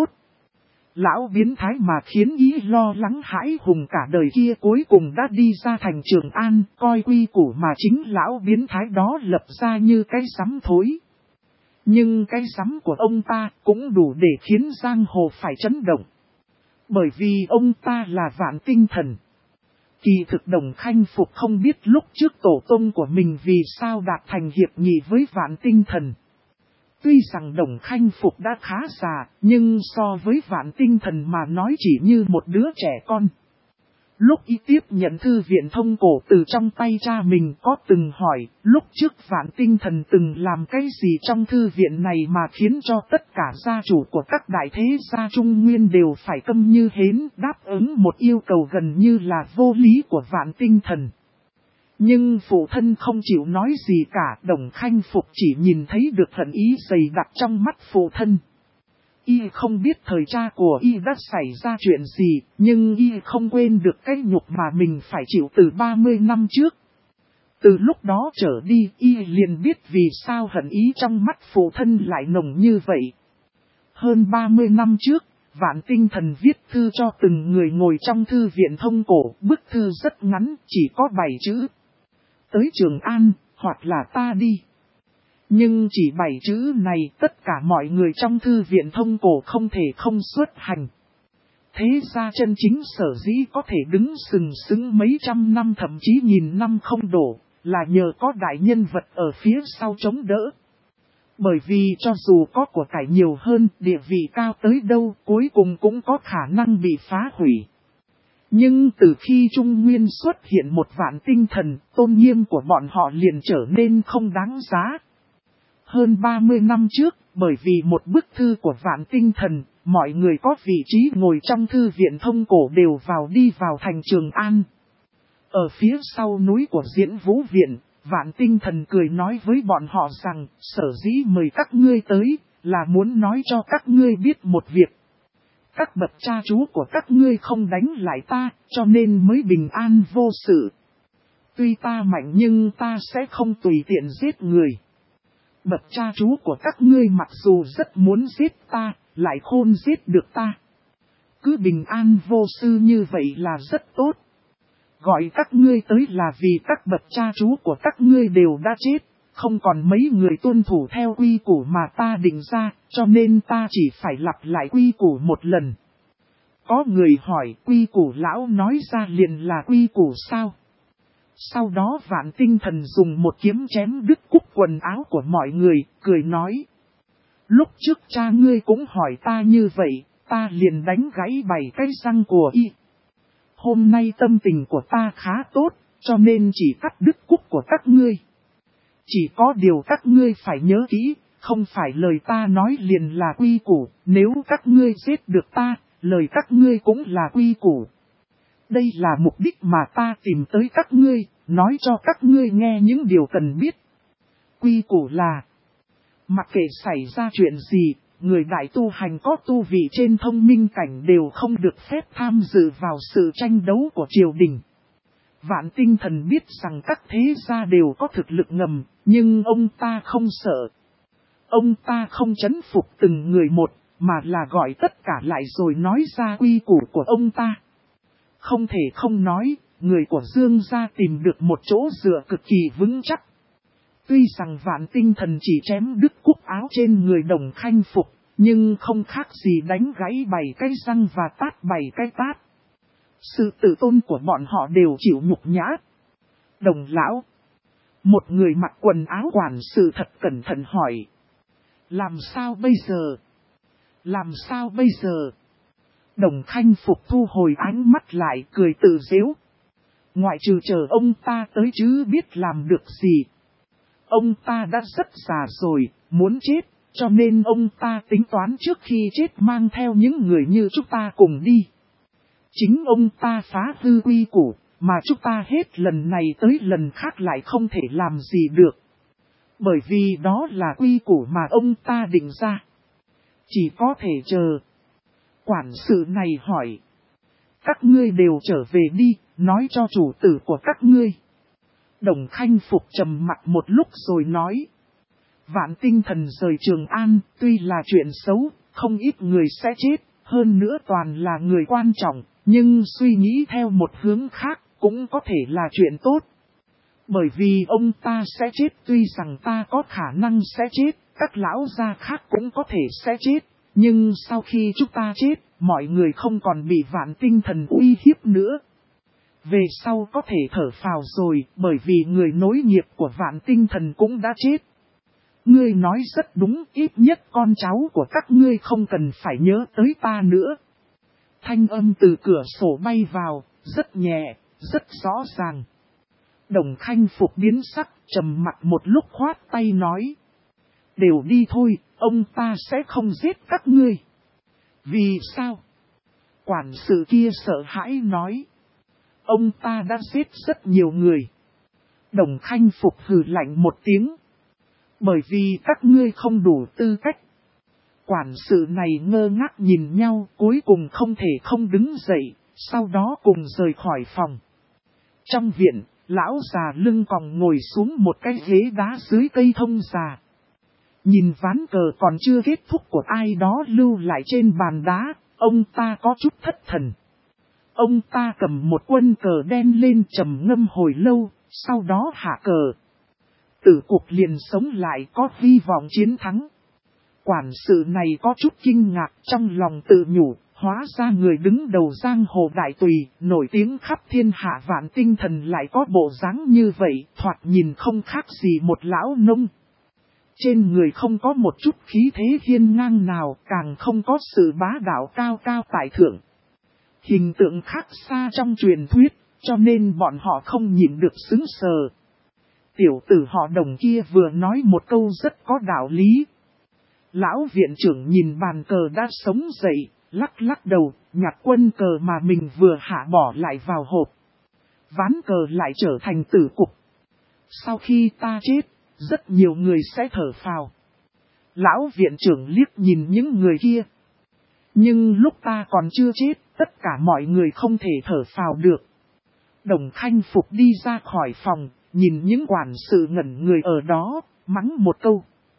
A: Lão biến thái mà khiến ý lo lắng hãi hùng cả đời kia cuối cùng đã đi ra thành Trường An, coi quy củ mà chính lão biến thái đó lập ra như cái sắm thối. Nhưng cái sắm của ông ta cũng đủ để khiến giang hồ phải chấn động. Bởi vì ông ta là Vạn Tinh Thần. Kỳ thực Đồng Khanh Phục không biết lúc trước tổ tông của mình vì sao đạt thành hiệp nghị với Vạn Tinh Thần. Tuy rằng Đồng Khanh Phục đã khá già, nhưng so với Vạn Tinh Thần mà nói chỉ như một đứa trẻ con. Lúc y tiếp nhận thư viện Thông Cổ từ trong tay cha mình có từng hỏi, lúc trước Vạn Tinh Thần từng làm cái gì trong thư viện này mà khiến cho tất cả gia chủ của các đại thế gia Trung Nguyên đều phải câm như hến, đáp ứng một yêu cầu gần như là vô lý của Vạn Tinh Thần. Nhưng phụ thân không chịu nói gì cả, Đồng Khanh Phục chỉ nhìn thấy được hận ý dày đặc trong mắt phụ thân. Y không biết thời cha của Y đã xảy ra chuyện gì, nhưng Y không quên được cái nhục mà mình phải chịu từ 30 năm trước. Từ lúc đó trở đi, Y liền biết vì sao hận ý trong mắt phụ thân lại nồng như vậy. Hơn 30 năm trước, Vạn Tinh Thần viết thư cho từng người ngồi trong thư viện Thông Cổ, bức thư rất ngắn, chỉ có 7 chữ. Tới Trường An, hoặc là ta đi. Nhưng chỉ 7 chữ này tất cả mọi người trong thư viện Thông Cổ không thể không xuất hành. Thế ra chân chính sở dĩ có thể đứng sừng sững mấy trăm năm thậm chí nghìn năm không đổ, là nhờ có đại nhân vật ở phía sau chống đỡ. Bởi vì cho dù có của cải nhiều hơn, địa vị cao tới đâu, cuối cùng cũng có khả năng bị phá hủy. Nhưng từ khi Trung Nguyên xuất hiện một Vạn Tinh Thần, tôn nghiêm của bọn họ liền trở nên không đáng giá. Hơn 30 năm trước, bởi vì một bức thư của Vạn Tinh Thần, mọi người có vị trí ngồi trong thư viện Thông Cổ đều đi vào thành Trường An. Ở phía sau núi của Diễn Vũ Viện, Vạn Tinh Thần cười nói với bọn họ rằng, sở dĩ mời các ngươi tới, là muốn nói cho các ngươi biết một việc. Các bậc cha chú của các ngươi không đánh lại ta, cho nên mới bình an vô sự. Tuy ta mạnh nhưng ta sẽ không tùy tiện giết người. bậc cha chú của các ngươi mặc dù rất muốn giết ta, lại khôn giết được ta. Cứ bình an vô sự như vậy là rất tốt. Gọi các ngươi tới là vì các bậc cha chú của các ngươi đều đã chết, không còn mấy người tuân thủ theo quy củ mà ta định ra, cho nên ta chỉ phải lặp lại quy củ một lần. Có người hỏi quy củ lão nói ra liền là quy củ sao? Sau đó Vạn Tinh Thần dùng một kiếm chém đứt cúc quần áo của mọi người, cười nói. Lúc trước cha ngươi cũng hỏi ta như vậy, ta liền đánh gãy 7 cái răng của y. Hôm nay tâm tình của ta khá tốt, cho nên chỉ cắt đứt cúc của các ngươi. Chỉ có điều các ngươi phải nhớ kỹ, không phải lời ta nói liền là quy củ, nếu các ngươi giết được ta, lời các ngươi cũng là quy củ. Đây là mục đích mà ta tìm tới các ngươi, nói cho các ngươi nghe những điều cần biết. Quy củ là, mặc kệ xảy ra chuyện gì, người đại tu hành có tu vị trên thông minh cảnh đều không được phép tham dự vào sự tranh đấu của triều đình. Vạn Tinh Thần biết rằng các thế gia đều có thực lực ngầm, nhưng ông ta không sợ. Ông ta không trấn phục từng người một, mà là gọi tất cả lại rồi nói ra quy củ của ông ta. Không thể không nói, người của Dương gia tìm được một chỗ dựa cực kỳ vững chắc. Tuy rằng Vạn Tinh Thần chỉ chém đứt cúc áo trên người Đồng Khanh Phục, nhưng không khác gì đánh gãy 7 cái răng và tát 7 cái tát. Sự tự tôn của bọn họ đều chịu nhục nhã. Đồng lão, một người mặc quần áo quản sự thật cẩn thận hỏi. Làm sao bây giờ? Làm sao bây giờ? Đồng Khanh Phục thu hồi ánh mắt lại cười tự giễu. Ngoại trừ chờ ông ta tới chứ biết làm được gì. Ông ta đã rất già rồi, muốn chết, cho nên ông ta tính toán trước khi chết mang theo những người như chúng ta cùng đi. Chính ông ta phá hư quy củ, mà chúng ta hết lần này tới lần khác lại không thể làm gì được. Bởi vì đó là quy củ mà ông ta định ra. Chỉ có thể chờ. Quản sự này hỏi. Các ngươi đều trở về đi, nói cho chủ tử của các ngươi. Đồng Khanh Phục trầm mặt một lúc rồi nói. Vạn Tinh Thần rời Trường An, tuy là chuyện xấu, không ít người sẽ chết, hơn nữa toàn là người quan trọng, nhưng suy nghĩ theo một hướng khác, cũng có thể là chuyện tốt. Bởi vì ông ta sẽ chết, tuy rằng ta có khả năng sẽ chết, các lão gia khác cũng có thể sẽ chết, nhưng sau khi chúng ta chết, mọi người không còn bị Vạn Tinh Thần uy hiếp nữa. Về sau có thể thở phào rồi, bởi vì người nối nghiệp của Vạn Tinh Thần cũng đã chết. Ngươi nói rất đúng, ít nhất con cháu của các ngươi không cần phải nhớ tới ta nữa. Thanh âm từ cửa sổ bay vào, rất nhẹ, rất rõ ràng. Đồng Khanh Phục biến sắc, trầm mặt một lúc khoát tay nói. Đều đi thôi, ông ta sẽ không giết các ngươi. Vì sao? Quản sự kia sợ hãi nói. Ông ta đã giết rất nhiều người. Đồng Khanh Phục hừ lạnh một tiếng. Bởi vì các ngươi không đủ tư cách. Quản sự này ngơ ngác nhìn nhau, cuối cùng không thể không đứng dậy, sau đó cùng rời khỏi phòng. Trong viện, lão già lưng còng ngồi xuống một cái ghế đá dưới cây thông già. Nhìn ván cờ còn chưa kết thúc của ai đó lưu lại trên bàn đá, ông ta có chút thất thần. Ông ta cầm một quân cờ đen lên trầm ngâm hồi lâu, sau đó hạ cờ. Tử cục liền sống lại, có hy vọng chiến thắng. Quản sự này có chút kinh ngạc, trong lòng tự nhủ, hóa ra người đứng đầu giang hồ đại tùy, nổi tiếng khắp thiên hạ Vạn Tinh Thần lại có bộ dáng như vậy, thoạt nhìn không khác gì một lão nông. Trên người không có một chút khí thế hiên ngang nào, càng không có sự bá đạo cao cao tại thượng. Hình tượng khác xa trong truyền thuyết, cho nên bọn họ không nhịn được sững sờ. Tiểu tử họ Đồng kia vừa nói một câu rất có đạo lý. Lão viện trưởng nhìn bàn cờ đã sống dậy, lắc lắc đầu, nhặt quân cờ mà mình vừa hạ bỏ lại vào hộp. Ván cờ lại trở thành tử cục. Sau khi ta chết, rất nhiều người sẽ thở phào. Lão viện trưởng liếc nhìn những người kia. Nhưng lúc ta còn chưa chết, tất cả mọi người không thể thở phào được. Đồng Khanh Phục đi ra khỏi phòng, nhìn những quản sự ngẩn người ở đó, mắng một câu.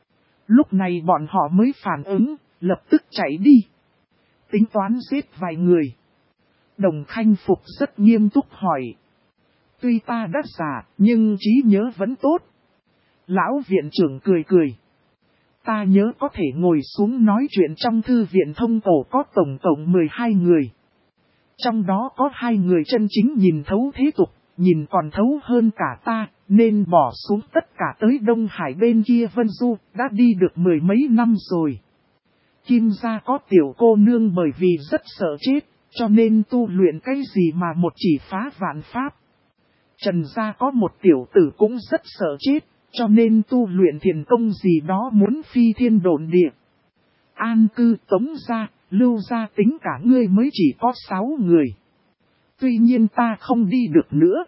A: Lúc này bọn họ mới phản ứng, lập tức chạy đi. Tính toán giết vài người. Đồng Khanh Phục rất nghiêm túc hỏi. Tuy ta đã già, nhưng trí nhớ vẫn tốt. Lão viện trưởng cười cười. Ta nhớ có thể ngồi xuống nói chuyện trong thư viện thông tổ có tổng cộng 12 người. Trong đó có 2 người chân chính nhìn thấu thế tục, nhìn còn thấu hơn cả ta, nên bỏ xuống tất cả tới Đông Hải bên kia Vân Du, đã đi được 10 mấy năm rồi. Kim gia có tiểu cô nương bởi vì rất sợ chết, cho nên tu luyện cái gì mà một chỉ phá vạn pháp. Trần gia có một tiểu tử cũng rất sợ chết, cho nên tu luyện thiền công gì đó muốn phi thiên độn địa. An cư Tống gia, Lưu gia tính cả ngươi mới chỉ có 6 người. Tuy nhiên ta không đi được nữa.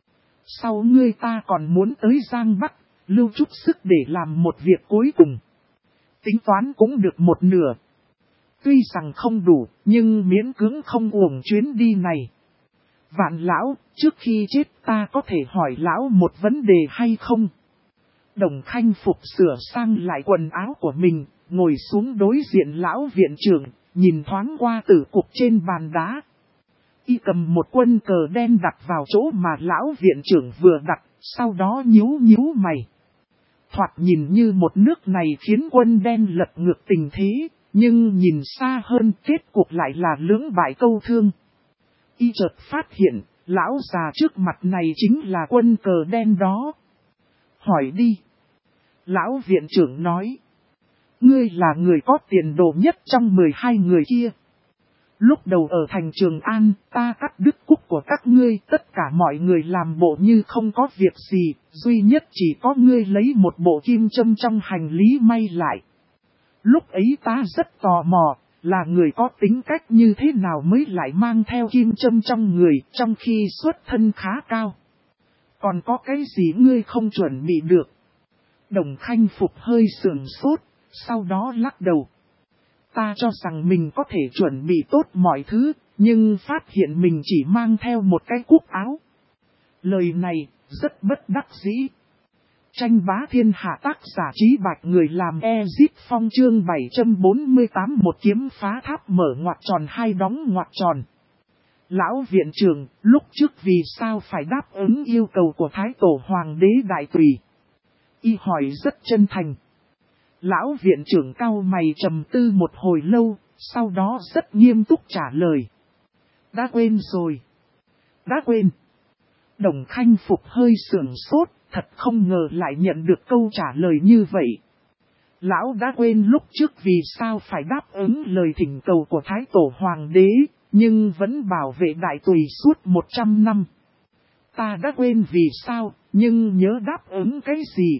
A: Sau ngươi ta còn muốn tới Giang Bắc, lưu chút sức để làm một việc cuối cùng. Tính toán cũng được một nửa. Tuy rằng không đủ, nhưng miễn cưỡng không uổng chuyến đi này. Vạn lão, trước khi chết ta có thể hỏi lão một vấn đề hay không? Đồng Khanh Phục sửa sang lại quần áo của mình, ngồi xuống đối diện lão viện trưởng, nhìn thoáng qua tử cục trên bàn đá. Y cầm một quân cờ đen đặt vào chỗ mà lão viện trưởng vừa đặt, sau đó nhíu nhíu mày. Thoạt nhìn như một nước này khiến quân đen lật ngược tình thế, nhưng nhìn xa hơn kết cục lại là lưỡng bại câu thương. Y chợt phát hiện, lão già trước mặt này chính là quân cờ đen đó. Hỏi đi. Lão viện trưởng nói. Ngươi là người có tiền đồ nhất trong 12 người kia. Lúc đầu ở thành Trường An, ta cắt đứt cúc của các ngươi, tất cả mọi người làm bộ như không có việc gì, duy nhất chỉ có ngươi lấy một bộ kim châm trong hành lý may lại. Lúc ấy ta rất tò mò, là người có tính cách như thế nào mới lại mang theo kim châm trong người, trong khi xuất thân khá cao. Còn có cái gì ngươi không chuẩn bị được? Đồng Khanh Phục hơi sườn sốt, sau đó lắc đầu. Ta cho rằng mình có thể chuẩn bị tốt mọi thứ, nhưng phát hiện mình chỉ mang theo một cái cúc áo. Lời này, rất bất đắc dĩ. Tranh bá thiên hạ tác giả Trí Bạch người làm Ezip Phong chương 748 một kiếm phá tháp mở ngoặc tròn hai đóng ngoặc tròn. Lão viện trưởng, lúc trước vì sao phải đáp ứng yêu cầu của Thái Tổ Hoàng đế Đại Tùy? Y hỏi rất chân thành. Lão viện trưởng cau mày trầm tư một hồi lâu, sau đó rất nghiêm túc trả lời. Đã quên rồi. Đã quên. Đồng Khanh Phục hơi sườn sốt, thật không ngờ lại nhận được câu trả lời như vậy. Lão đã quên lúc trước vì sao phải đáp ứng lời thỉnh cầu của Thái Tổ Hoàng đế, nhưng vẫn bảo vệ Đại Tùy suốt 100 năm. Ta đã quên vì sao, nhưng nhớ đáp ứng cái gì?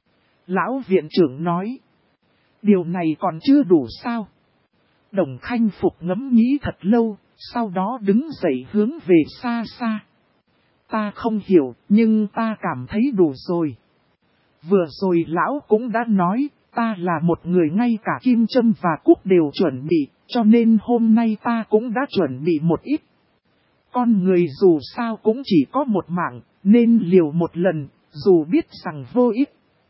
A: Lão viện trưởng nói. Điều này còn chưa đủ sao? Đồng Khanh Phục ngẫm nghĩ thật lâu, sau đó đứng dậy hướng về xa xa. Ta không hiểu, nhưng ta cảm thấy đủ rồi. Vừa rồi lão cũng đã nói, ta là một người ngay cả kim châm và cúc đều chuẩn bị, cho nên hôm nay ta cũng đã chuẩn bị một ít. Con người dù sao cũng chỉ có một mạng, nên liều một lần, dù biết rằng vô ích.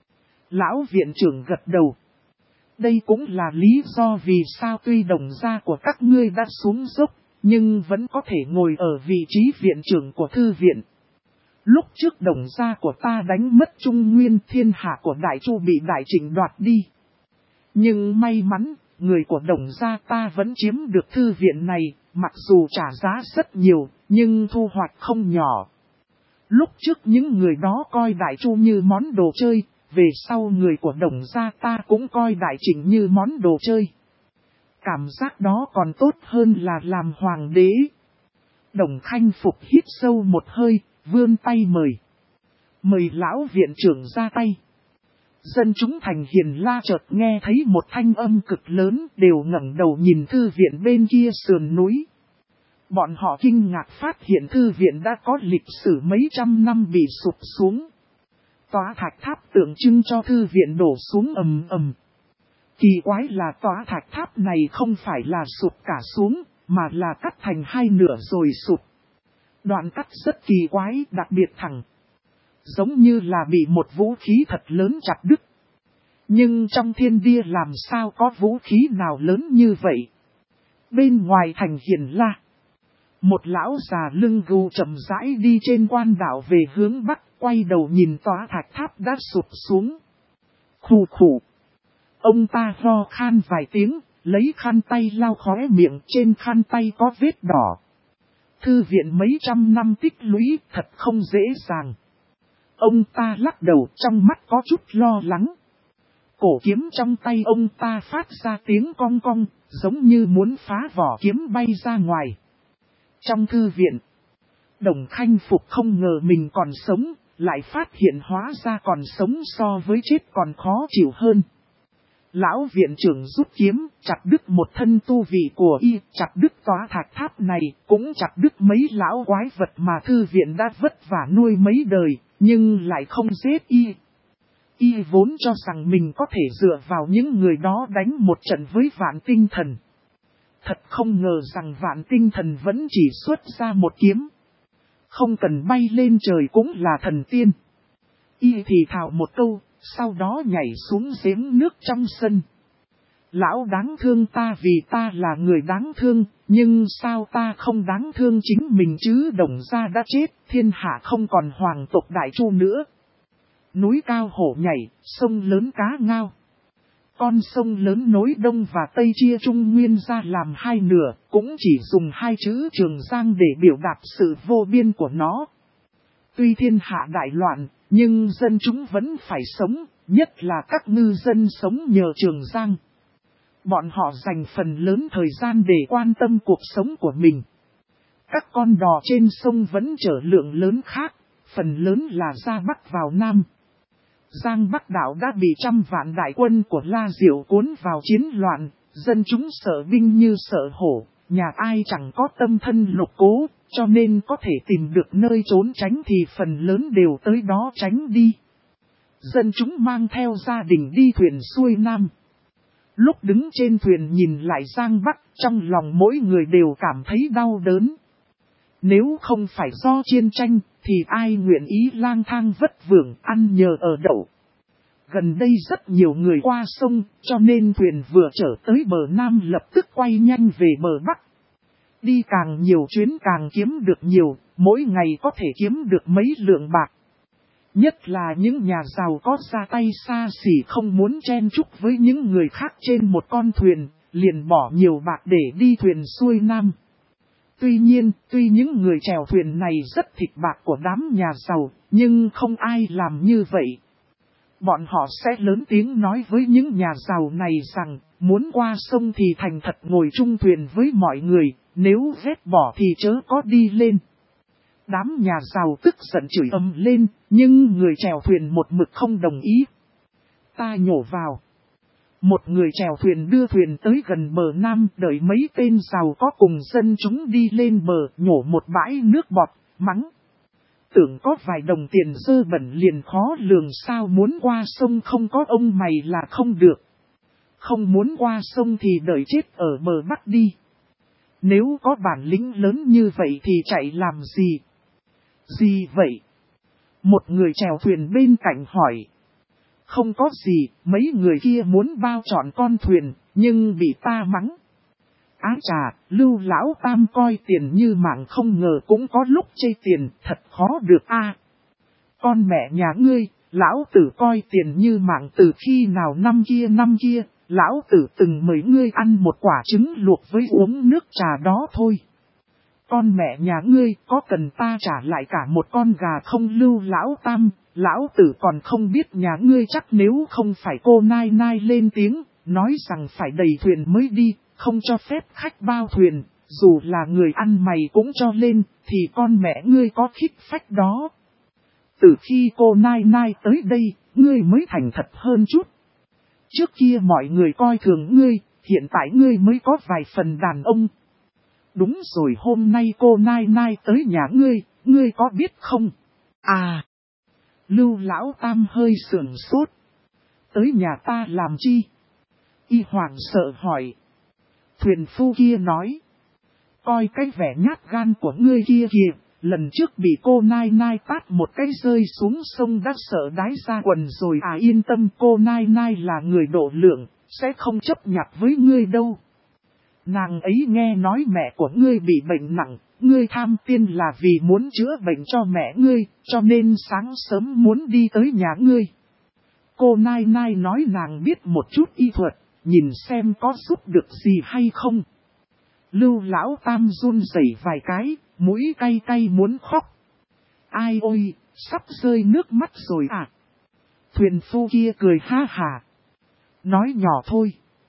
A: Lão viện trưởng gật đầu. Đây cũng là lý do vì sao tuy đồng gia của các ngươi đã xuống dốc, nhưng vẫn có thể ngồi ở vị trí viện trưởng của thư viện. Lúc trước đồng gia của ta đánh mất Trung Nguyên, thiên hạ của Đại Chu bị Đại Trịnh đoạt đi. Nhưng may mắn, người của đồng gia ta vẫn chiếm được thư viện này, mặc dù trả giá rất nhiều, nhưng thu hoạch không nhỏ. Lúc trước những người đó coi Đại Chu như món đồ chơi, về sau người của đồng gia ta cũng coi Đại Trịnh như món đồ chơi. Cảm giác đó còn tốt hơn là làm hoàng đế. Đồng Khanh Phục hít sâu một hơi, vươn tay mời. Mời lão viện trưởng ra tay. Dân chúng thành Hiền La chợt nghe thấy một thanh âm cực lớn, đều ngẩng đầu nhìn thư viện bên kia sườn núi. Bọn họ kinh ngạc phát hiện thư viện đã có lịch sử mấy trăm năm bị sụp xuống. Tòa thạch tháp tượng trưng cho thư viện đổ xuống ầm ầm. Kỳ quái là tòa thạch tháp này không phải là sụp cả xuống, mà là cắt thành hai nửa rồi sụp. Đoạn cắt rất kỳ quái, đặc biệt thẳng. Giống như là bị một vũ khí thật lớn chặt đứt. Nhưng trong thiên địa làm sao có vũ khí nào lớn như vậy? Bên ngoài thành Hiền La, một lão già lưng gù chậm rãi đi trên quan đảo về hướng bắc, quay đầu nhìn tòa thạch tháp đã sụp xuống. Khù khù. Ông ta ho khan vài tiếng, lấy khăn tay lau khóe miệng, trên khăn tay có vết đỏ. Thư viện mấy trăm năm tích lũy thật không dễ dàng. Ông ta lắc đầu, trong mắt có chút lo lắng. Cổ kiếm trong tay ông ta phát ra tiếng cong cong, giống như muốn phá vỏ kiếm bay ra ngoài. Trong thư viện, Đồng Khanh Phục không ngờ mình còn sống, lại phát hiện hóa ra còn sống so với chết còn khó chịu hơn. Lão viện trưởng rút kiếm, chặt đứt một thân tu vị của y, chặt đứt tòa thạch tháp này, cũng chặt đứt mấy lão quái vật mà thư viện đã vất vả nuôi mấy đời, nhưng lại không giết y. Y vốn cho rằng mình có thể dựa vào những người đó đánh một trận với Vạn Tinh Thần. Thật không ngờ rằng Vạn Tinh Thần vẫn chỉ xuất ra một kiếm. Không cần bay lên trời cũng là thần tiên. Y thì thào một câu, sau đó nhảy xuống giếng nước trong sân. Lão đáng thương ta vì ta là người đáng thương, nhưng sao ta không đáng thương chính mình chứ? Đồng gia đã chết, thiên hạ không còn hoàng tộc Đại Chu nữa. Núi cao hổ nhảy, sông lớn cá ngao. Con sông lớn nối đông và tây chia Trung Nguyên ra làm hai nửa, cũng chỉ dùng hai chữ Trường Giang để biểu đạt sự vô biên của nó. Tuy thiên hạ đại loạn, nhưng dân chúng vẫn phải sống, nhất là các ngư dân sống nhờ Trường Giang. Bọn họ dành phần lớn thời gian để quan tâm cuộc sống của mình. Các con đò trên sông vẫn chở lượng lớn khác, phần lớn là ra Bắc vào Nam. Giang Bắc đảo đã bị trăm vạn đại quân của La Diệu cuốn vào chiến loạn, dân chúng sợ binh như sợ hổ, nhà ai chẳng có tâm thân lục cố, cho nên có thể tìm được nơi trốn tránh thì phần lớn đều tới đó tránh đi. Dân chúng mang theo gia đình đi thuyền xuôi Nam. Lúc đứng trên thuyền nhìn lại Giang Bắc, trong lòng mỗi người đều cảm thấy đau đớn. Nếu không phải do chiến tranh, thì ai nguyện ý lang thang vất vưởng ăn nhờ ở đậu. Gần đây rất nhiều người qua sông, cho nên thuyền vừa trở tới bờ Nam lập tức quay nhanh về bờ Bắc. Đi càng nhiều chuyến càng kiếm được nhiều, mỗi ngày có thể kiếm được mấy lượng bạc. Nhất là những nhà giàu có ra tay xa xỉ không muốn chen chúc với những người khác trên một con thuyền, liền bỏ nhiều bạc để đi thuyền xuôi Nam. Tuy nhiên, tuy những người chèo thuyền này rất thịt bạc của đám nhà giàu, nhưng không ai làm như vậy. Bọn họ sẽ lớn tiếng nói với những nhà giàu này rằng, muốn qua sông thì thành thật ngồi chung thuyền với mọi người, nếu ghét bỏ thì chớ có đi lên. Đám nhà giàu tức giận chửi ầm lên, nhưng người chèo thuyền một mực không đồng ý. Ta nhổ vào. Một người chèo thuyền đưa thuyền tới gần bờ Nam, đợi mấy tên giàu có cùng dân chúng đi lên bờ, nhổ một bãi nước bọt, mắng. Tưởng có vài đồng tiền dơ bẩn liền khó lường, sao muốn qua sông không có ông mày là không được. Không muốn qua sông thì đợi chết ở bờ Bắc đi. Nếu có bản lĩnh lớn như vậy thì chạy làm gì? Gì vậy? Một người chèo thuyền bên cạnh hỏi. Không có gì, mấy người kia muốn bao trọn con thuyền, nhưng bị ta mắng. Á chà, Lưu lão tam coi tiền như mạng không ngờ cũng có lúc chê tiền, thật khó được a. Con mẹ nhà ngươi, lão tử coi tiền như mạng từ khi nào năm kia, lão tử từng mời ngươi ăn một quả trứng luộc với uống nước trà đó thôi. Con mẹ nhà ngươi có cần ta trả lại cả một con gà không? Lưu lão tam, lão tử còn không biết nhà ngươi chắc nếu không phải cô Nai Nai lên tiếng, nói rằng phải đầy thuyền mới đi, không cho phép khách bao thuyền, dù là người ăn mày cũng cho lên, thì con mẹ ngươi có khích phách đó. Từ khi cô Nai Nai tới đây, ngươi mới thành thật hơn chút. Trước kia mọi người coi thường ngươi, hiện tại ngươi mới có vài phần đàn ông. Đúng rồi, hôm nay cô Nai Nai tới nhà ngươi có biết không? À! Lưu lão tam hơi sườn sốt. Tới nhà ta làm chi? Y hoảng sợ hỏi. Thuyền phu kia nói. Coi cái vẻ nhát gan của ngươi kia kìa, Lần trước bị cô Nai Nai tát một cái rơi xuống sông đã sợ đái ra quần rồi à, yên tâm, cô Nai Nai là người độ lượng, sẽ không chấp nhặt với ngươi đâu. Nàng ấy nghe nói mẹ của ngươi bị bệnh nặng, ngươi tham tiên là vì muốn chữa bệnh cho mẹ ngươi, cho nên sáng sớm muốn đi tới nhà ngươi. Cô Nai Nai nói nàng biết một chút y thuật, nhìn xem có giúp được gì hay không. Lưu Lão Tam run rẩy vài cái, mũi cay cay muốn khóc. Ai ôi, sắp rơi nước mắt rồi à. Thuyền phu kia cười ha hà. Nói nhỏ thôi.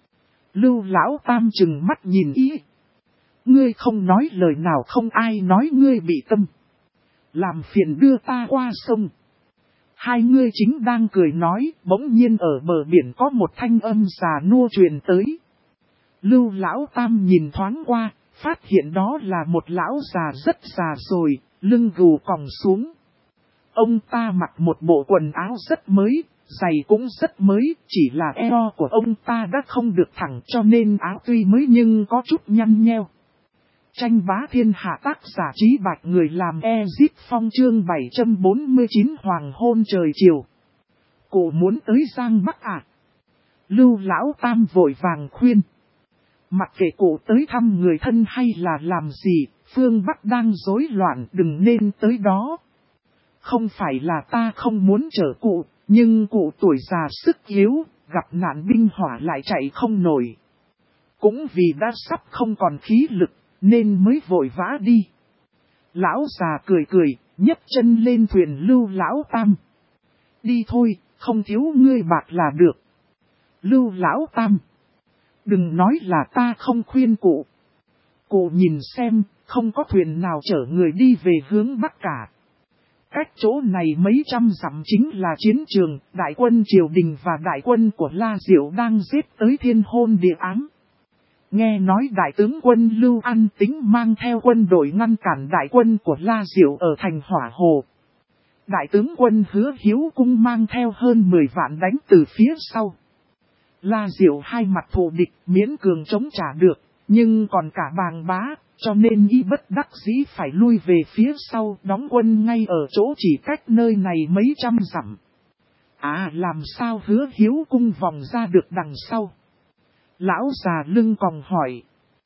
A: Lưu Lão Tam chừng mắt nhìn ý. Ngươi không nói lời nào, không ai nói ngươi bị tâm. Làm phiền đưa ta qua sông. Hai ngươi chính đang cười nói, bỗng nhiên ở bờ biển có một thanh âm già nua truyền tới. Lưu Lão Tam nhìn thoáng qua, phát hiện đó là một lão già rất già rồi, lưng gù còng xuống. Ông ta mặc một bộ quần áo rất mới, giày cũng rất mới, chỉ là eo của ông ta đã không được thẳng cho nên áo tuy mới nhưng có chút nhăn nheo. Tranh bá thiên hạ, tác giả Trí Bạch, người làm Ezip Phong, chương 749 hoàng hôn trời chiều. Cụ muốn tới Giang Bắc à? Lưu Lão Tam vội vàng khuyên. Mặc kệ cụ tới thăm người thân hay là làm gì, phương Bắc đang rối loạn, đừng nên tới đó. Không phải là ta không muốn chở cụ, nhưng cụ tuổi già sức yếu, gặp nạn binh hỏa lại chạy không nổi. Cũng vì đã sắp không còn khí lực, nên mới vội vã đi. Lão già cười cười, nhấc chân lên thuyền Lưu Lão Tam. Đi thôi, không thiếu ngươi bạc là được. Lưu Lão Tam. Đừng nói là ta không khuyên cụ. Cụ nhìn xem, không có thuyền nào chở người đi về hướng Bắc cả. Cách chỗ này mấy trăm dặm chính là chiến trường, đại quân triều đình và đại quân của La Diệu đang giết tới thiên hôn địa ám. Nghe nói đại tướng quân Lưu An Tính mang theo quân đội ngăn cản đại quân của La Diệu ở thành Hỏa Hồ. Đại tướng quân Hứa Hiếu Cung mang theo hơn 10 vạn đánh từ phía sau. La Diệu hai mặt thù địch, miễn cường chống trả được, nhưng còn cả Bàng Bá, cho nên y bất đắc dĩ phải lui về phía sau, đóng quân ngay ở chỗ chỉ cách nơi này mấy trăm dặm. À, làm sao Hứa Hiếu Cung vòng ra được đằng sau? Lão già lưng còng hỏi.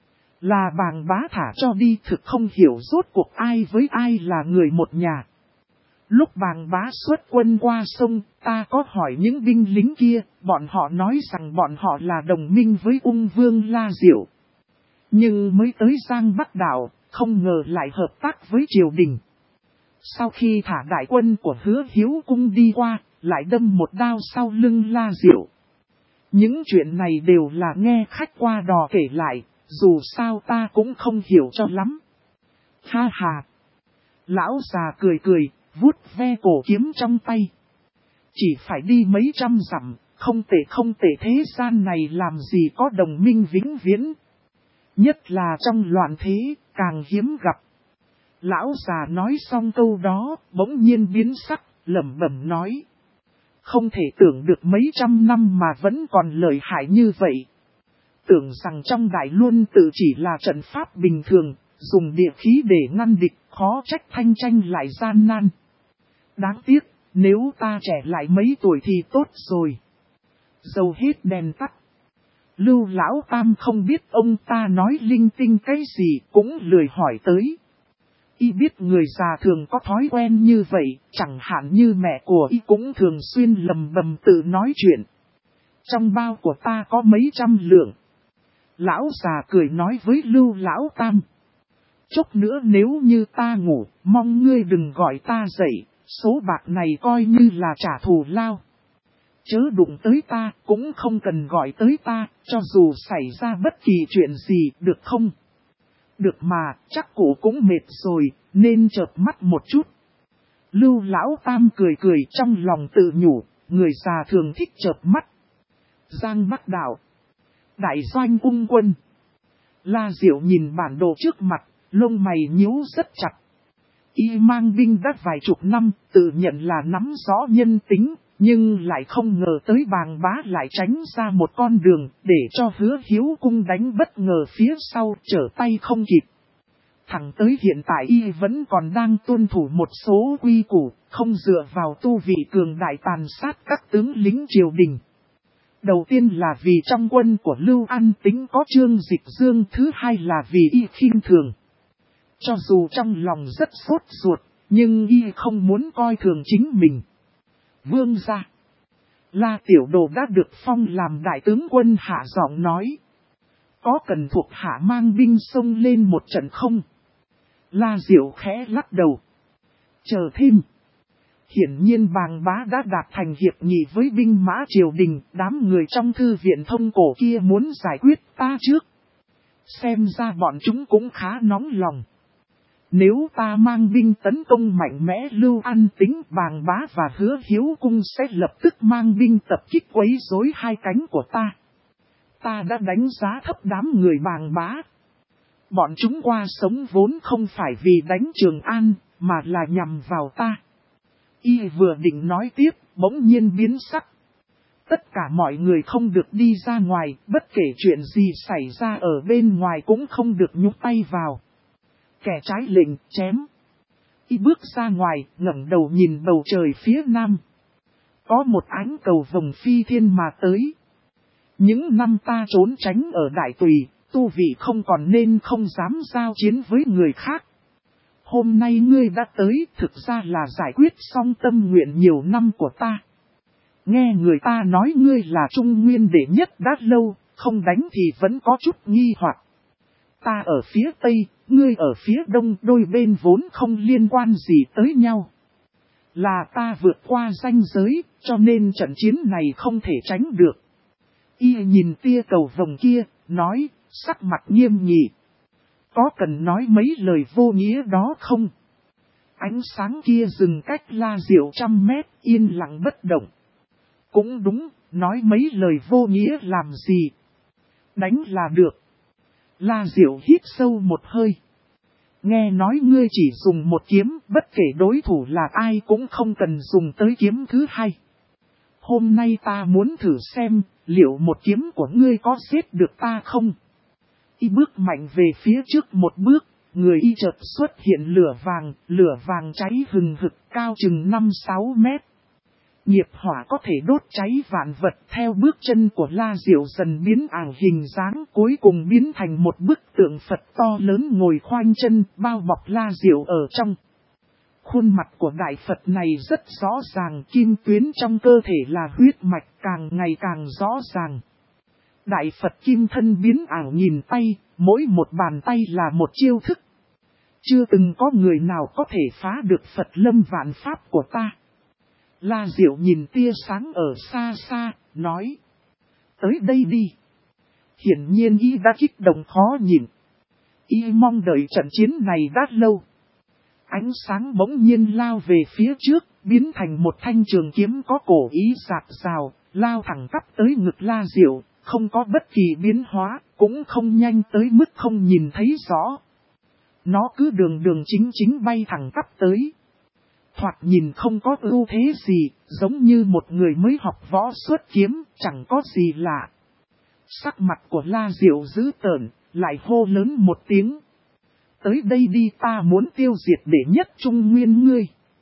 A: Là Bàng Bá thả cho đi, thực không hiểu rốt cuộc ai với ai là người một nhà. Lúc Bàng Bá xuất quân qua sông, ta có hỏi những binh lính kia, bọn họ nói rằng bọn họ là đồng minh với Ung Vương La Diệu. Nhưng mới tới Giang Bắc đảo, không ngờ lại hợp tác với triều đình. Sau khi thả đại quân của Hứa Hiếu Cung đi qua, lại đâm một đao sau lưng La Diệu. Những chuyện này đều là nghe khách qua đò kể lại, dù sao ta cũng không hiểu cho lắm. Ha ha! Lão già cười cười, vuốt ve cổ kiếm trong tay. Chỉ phải đi mấy trăm dặm, không tệ thế gian này làm gì có đồng minh vĩnh viễn. Nhất là trong loạn thế, càng hiếm gặp. Lão già nói xong câu đó, bỗng nhiên biến sắc, lẩm bẩm nói. Không thể tưởng được mấy trăm năm mà vẫn còn lợi hại như vậy. Tưởng rằng trong Đại Luân tự chỉ là trận pháp bình thường, dùng địa khí để ngăn địch, khó trách thanh tranh lại gian nan. Đáng tiếc, nếu ta trẻ lại mấy tuổi thì tốt rồi. Dầu hết đèn tắt. Lưu Lão Tam không biết ông ta nói linh tinh cái gì, cũng lười hỏi tới. Y biết người già thường có thói quen như vậy, chẳng hạn như mẹ của y cũng thường xuyên lầm bầm tự nói chuyện. Trong bao của ta có mấy trăm lượng. Lão già cười nói với Lưu Lão Tam. Chốc nữa nếu như ta ngủ, mong ngươi đừng gọi ta dậy, số bạc này coi như là trả thù lao. Chớ đụng tới ta, cũng không cần gọi tới ta, cho dù xảy ra bất kỳ chuyện gì, được không? Được mà, chắc cụ cũng mệt rồi, nên chợp mắt một chút. Lưu Lão Tam cười cười trong lòng tự nhủ, người già thường thích chợp mắt. Giang Bắc đảo. Đại doanh Ung quân. La Diệu nhìn bản đồ trước mặt, lông mày nhíu rất chặt. Y mang binh đã vài chục năm, tự nhận là nắm rõ nhân tính, nhưng lại không ngờ tới Bàng Bá lại tránh ra một con đường, để cho Hứa Hiếu Cung đánh bất ngờ phía sau, trở tay không kịp. Thẳng tới hiện tại y vẫn còn đang tuân thủ một số quy củ, không dựa vào tu vị cường đại tàn sát các tướng lính triều đình. Đầu tiên là vì trong quân của Lưu An Tính có Trương Dịch Dương, thứ hai là vì y khinh thường. Cho dù trong lòng rất sốt ruột, nhưng y không muốn coi thường chính mình. Vương gia, La Tiểu Đồ đã được phong làm đại tướng quân, hạ giọng nói. Có cần thuộc hạ mang binh xông lên một trận không? La Diệu khẽ lắc đầu. Chờ thêm. Hiển nhiên Bàng Bá đã đạt thành hiệp nghị với binh mã triều đình, đám người trong thư viện thông cổ kia muốn giải quyết ta trước. Xem ra bọn chúng cũng khá nóng lòng. Nếu ta mang binh tấn công mạnh mẽ Lưu An Tính, Bàng Bá và Hứa Hiếu Cung sẽ lập tức mang binh tập kích quấy rối hai cánh của ta. Ta đã đánh giá thấp đám người Bàng Bá. Bọn chúng qua sống vốn không phải vì đánh Trường An, mà là nhằm vào ta. Y vừa định nói tiếp, bỗng nhiên biến sắc. Tất cả mọi người không được đi ra ngoài, bất kể chuyện gì xảy ra ở bên ngoài cũng không được nhúc tay vào. Kẻ trái lệnh, chém. Y bước ra ngoài, ngẩng đầu nhìn bầu trời phía nam. Có một ánh cầu vồng phi thiên mà tới. Những năm ta trốn tránh ở Đại Tùy, tu vị không còn nên không dám giao chiến với người khác. Hôm nay ngươi đã tới, thực ra là giải quyết xong tâm nguyện nhiều năm của ta. Nghe người ta nói ngươi là Trung Nguyên đệ nhất đã lâu, không đánh thì vẫn có chút nghi hoặc. Ta ở phía Tây, ngươi ở phía Đông, đôi bên vốn không liên quan gì tới nhau. Là ta vượt qua ranh giới, cho nên trận chiến này không thể tránh được. Y nhìn tia cầu vồng kia, nói, sắc mặt nghiêm nghị. Có cần nói mấy lời vô nghĩa đó không? Ánh sáng kia dừng cách La Diệu 100 mét, yên lặng bất động. Cũng đúng, nói mấy lời vô nghĩa làm gì? Đánh là được. La Diệu hít sâu một hơi. Nghe nói ngươi chỉ dùng một kiếm, bất kể đối thủ là ai cũng không cần dùng tới kiếm thứ hai. Hôm nay ta muốn thử xem, liệu một kiếm của ngươi có giết được ta không? Y bước mạnh về phía trước một bước, người y chợt xuất hiện lửa vàng cháy hừng hực cao chừng 5-6 mét. Nghiệp hỏa có thể đốt cháy vạn vật, theo bước chân của La Diệu dần biến ảo hình dáng, cuối cùng biến thành một bức tượng Phật to lớn ngồi khoanh chân, bao bọc La Diệu ở trong. Khuôn mặt của Đại Phật này rất rõ ràng, kim tuyến trong cơ thể là huyết mạch càng ngày càng rõ ràng. Đại Phật kim thân biến ảo nhìn tay, mỗi một bàn tay là một chiêu thức. Chưa từng có người nào có thể phá được Phật lâm vạn pháp của ta. La Diệu nhìn tia sáng ở xa xa, nói. Tới đây đi. Hiển nhiên y đã kích động khó nhịn. Y mong đợi trận chiến này đã lâu. Ánh sáng bỗng nhiên lao về phía trước, biến thành một thanh trường kiếm có cổ ý rạc rào, lao thẳng cắp tới ngực La Diệu, không có bất kỳ biến hóa, cũng không nhanh tới mức không nhìn thấy rõ. Nó cứ đường chính bay thẳng cắp tới. Thoạt nhìn không có ưu thế gì, giống như một người mới học võ xuất kiếm, chẳng có gì lạ. Sắc mặt của La Diệu dữ tợn, lại hô lớn một tiếng. Tới đây đi, ta muốn tiêu diệt đệ nhất Trung Nguyên ngươi.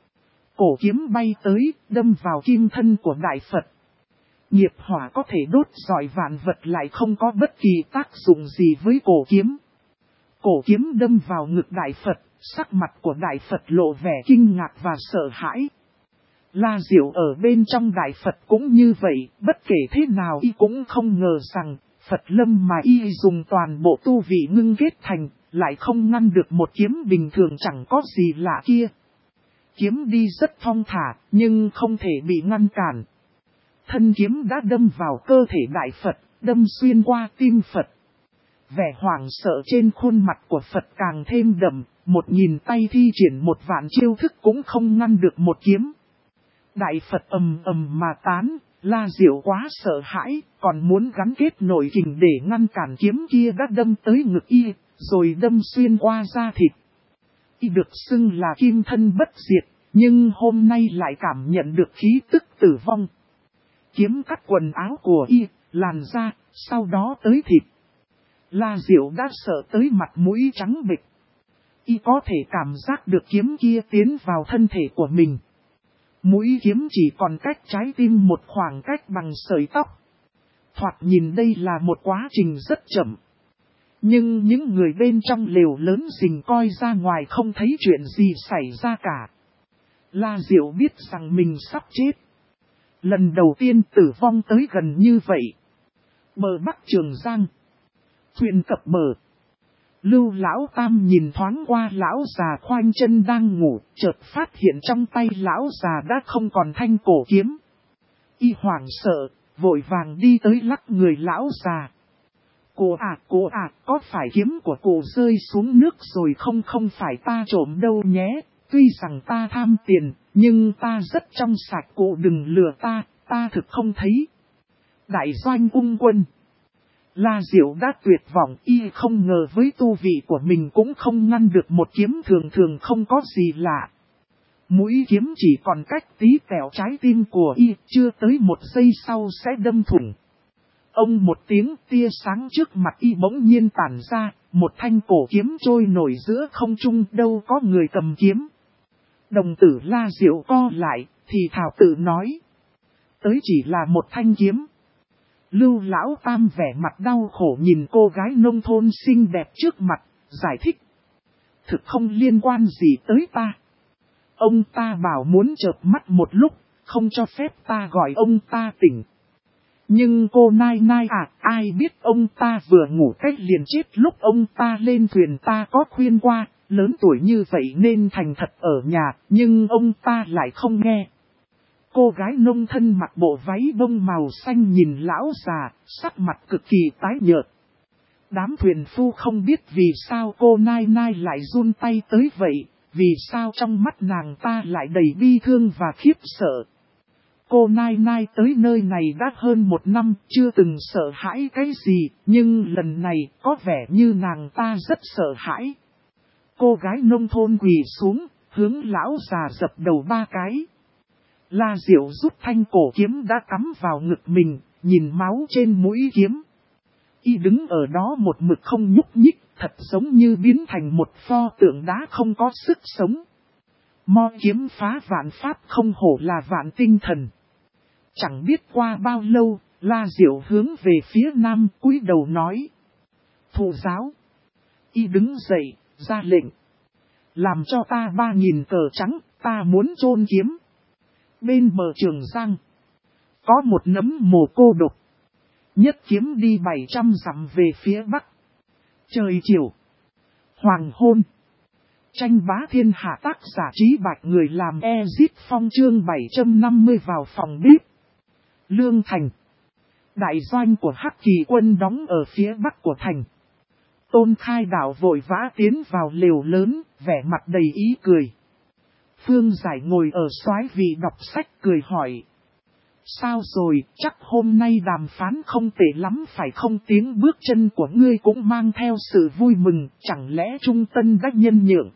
A: Cổ kiếm bay tới, đâm vào kim thân của Đại Phật. Nghiệp hỏa có thể đốt rọi vạn vật lại không có bất kỳ tác dụng gì với cổ kiếm. Cổ kiếm đâm vào ngực Đại Phật, sắc mặt của Đại Phật lộ vẻ kinh ngạc và sợ hãi. La Diệu ở bên trong Đại Phật cũng như vậy, bất kể thế nào y cũng không ngờ rằng, Phật lâm mà y dùng toàn bộ tu vị ngưng kết thành, lại không ngăn được một kiếm bình thường chẳng có gì lạ kia. Kiếm đi rất thong thả, nhưng không thể bị ngăn cản. Thân kiếm đã đâm vào cơ thể Đại Phật, đâm xuyên qua tim Phật. Vẻ hoảng sợ trên khuôn mặt của Phật càng thêm đậm, 1000 tay thi triển 1 vạn chiêu thức cũng không ngăn được một kiếm. Đại Phật ầm mà tán, La Diệu quá sợ hãi, còn muốn gắn kết nội kình để ngăn cản kiếm kia đã đâm tới ngực y, rồi đâm xuyên qua da thịt. Y được xưng là kim thân bất diệt, nhưng hôm nay lại cảm nhận được khí tức tử vong. Kiếm cắt quần áo của y, làn da, sau đó tới thịt. La Diệu đã sợ tới mặt mũi trắng bệch. Y có thể cảm giác được kiếm kia tiến vào thân thể của mình. Mũi kiếm chỉ còn cách trái tim một khoảng cách bằng sợi tóc. Thoạt nhìn đây là một quá trình rất chậm. Nhưng những người bên trong lều lớn rình coi ra ngoài không thấy chuyện gì xảy ra cả. La Diệu biết rằng mình sắp chết. Lần đầu tiên tử vong tới gần như vậy. Bờ Bắc Trường Giang. Thuyền cập bờ. Lưu Lão Tam nhìn thoáng qua lão già khoanh chân đang ngủ, chợt phát hiện trong tay lão già đã không còn thanh cổ kiếm. Y hoảng sợ, vội vàng đi tới lắc người lão già. Cô à, có phải kiếm của cô rơi xuống nước rồi không? Không phải ta trộm đâu nhé, tuy rằng ta tham tiền, nhưng ta rất trong sạch, cô đừng lừa ta thực không thấy. Đại doanh ung quân. La Diệu đã tuyệt vọng, y không ngờ với tu vị của mình cũng không ngăn được một kiếm thường không có gì lạ. Mũi kiếm chỉ còn cách tí tẹo trái tim của y, chưa tới một giây sau sẽ đâm thủng. Ông một tiếng, tia sáng trước mặt y bỗng nhiên tản ra, một thanh cổ kiếm trôi nổi giữa không trung, đâu có người cầm kiếm. Đồng tử La Diệu co lại, thì thảo tự nói. Tới chỉ là một thanh kiếm. Lưu Lão Tam vẻ mặt đau khổ nhìn cô gái nông thôn xinh đẹp trước mặt, giải thích. Thực không liên quan gì tới ta. Ông ta bảo muốn chợp mắt một lúc, không cho phép ta gọi ông ta tỉnh. Nhưng cô Nai Nai à, ai biết ông ta vừa ngủ cách liền chết lúc ông ta lên thuyền, ta có khuyên qua, lớn tuổi như vậy nên thành thật ở nhà, nhưng ông ta lại không nghe. Cô gái nông thân mặc bộ váy bông màu xanh nhìn lão già, sắc mặt cực kỳ tái nhợt. Đám thuyền phu không biết vì sao cô Nai Nai lại run tay tới vậy, vì sao trong mắt nàng ta lại đầy bi thương và khiếp sợ. Cô Nai Nai tới nơi này đã hơn 1 năm, chưa từng sợ hãi cái gì, nhưng lần này có vẻ như nàng ta rất sợ hãi. Cô gái nông thôn quỳ xuống, hướng lão già dập đầu 3 cái. La Diệu rút thanh cổ kiếm đã cắm vào ngực mình, nhìn máu trên mũi kiếm. Y đứng ở đó một mực không nhúc nhích, thật giống như biến thành một pho tượng đá không có sức sống. Mo kiếm phá vạn pháp, không hổ là vạn tinh thần. Chẳng biết qua bao lâu, La Diệu hướng về phía nam cúi đầu nói. Thụ giáo. Y đứng dậy, ra lệnh. Làm cho ta 3.000 cờ trắng, ta muốn chôn kiếm. Bên bờ Trường Giang, có một nấm mồ cô độc. Nhất kiếm đi 700 dặm về phía bắc. Trời chiều, hoàng hôn. Tranh bá thiên hạ, tác giả Trí Bạch, người làm Ezit Phong, chương 750 vào phòng bếp. Lương Thành. Đại doanh của Hắc Kỳ quân đóng ở phía bắc của thành. Tôn Khai Đạo vội vã tiến vào lều lớn, vẻ mặt đầy ý cười. Phương Giải ngồi ở soái vị đọc sách cười hỏi. Sao rồi, chắc hôm nay đàm phán không tệ lắm phải không? Tiếng bước chân của ngươi cũng mang theo sự vui mừng, chẳng lẽ Trung Tân đã nhân nhượng?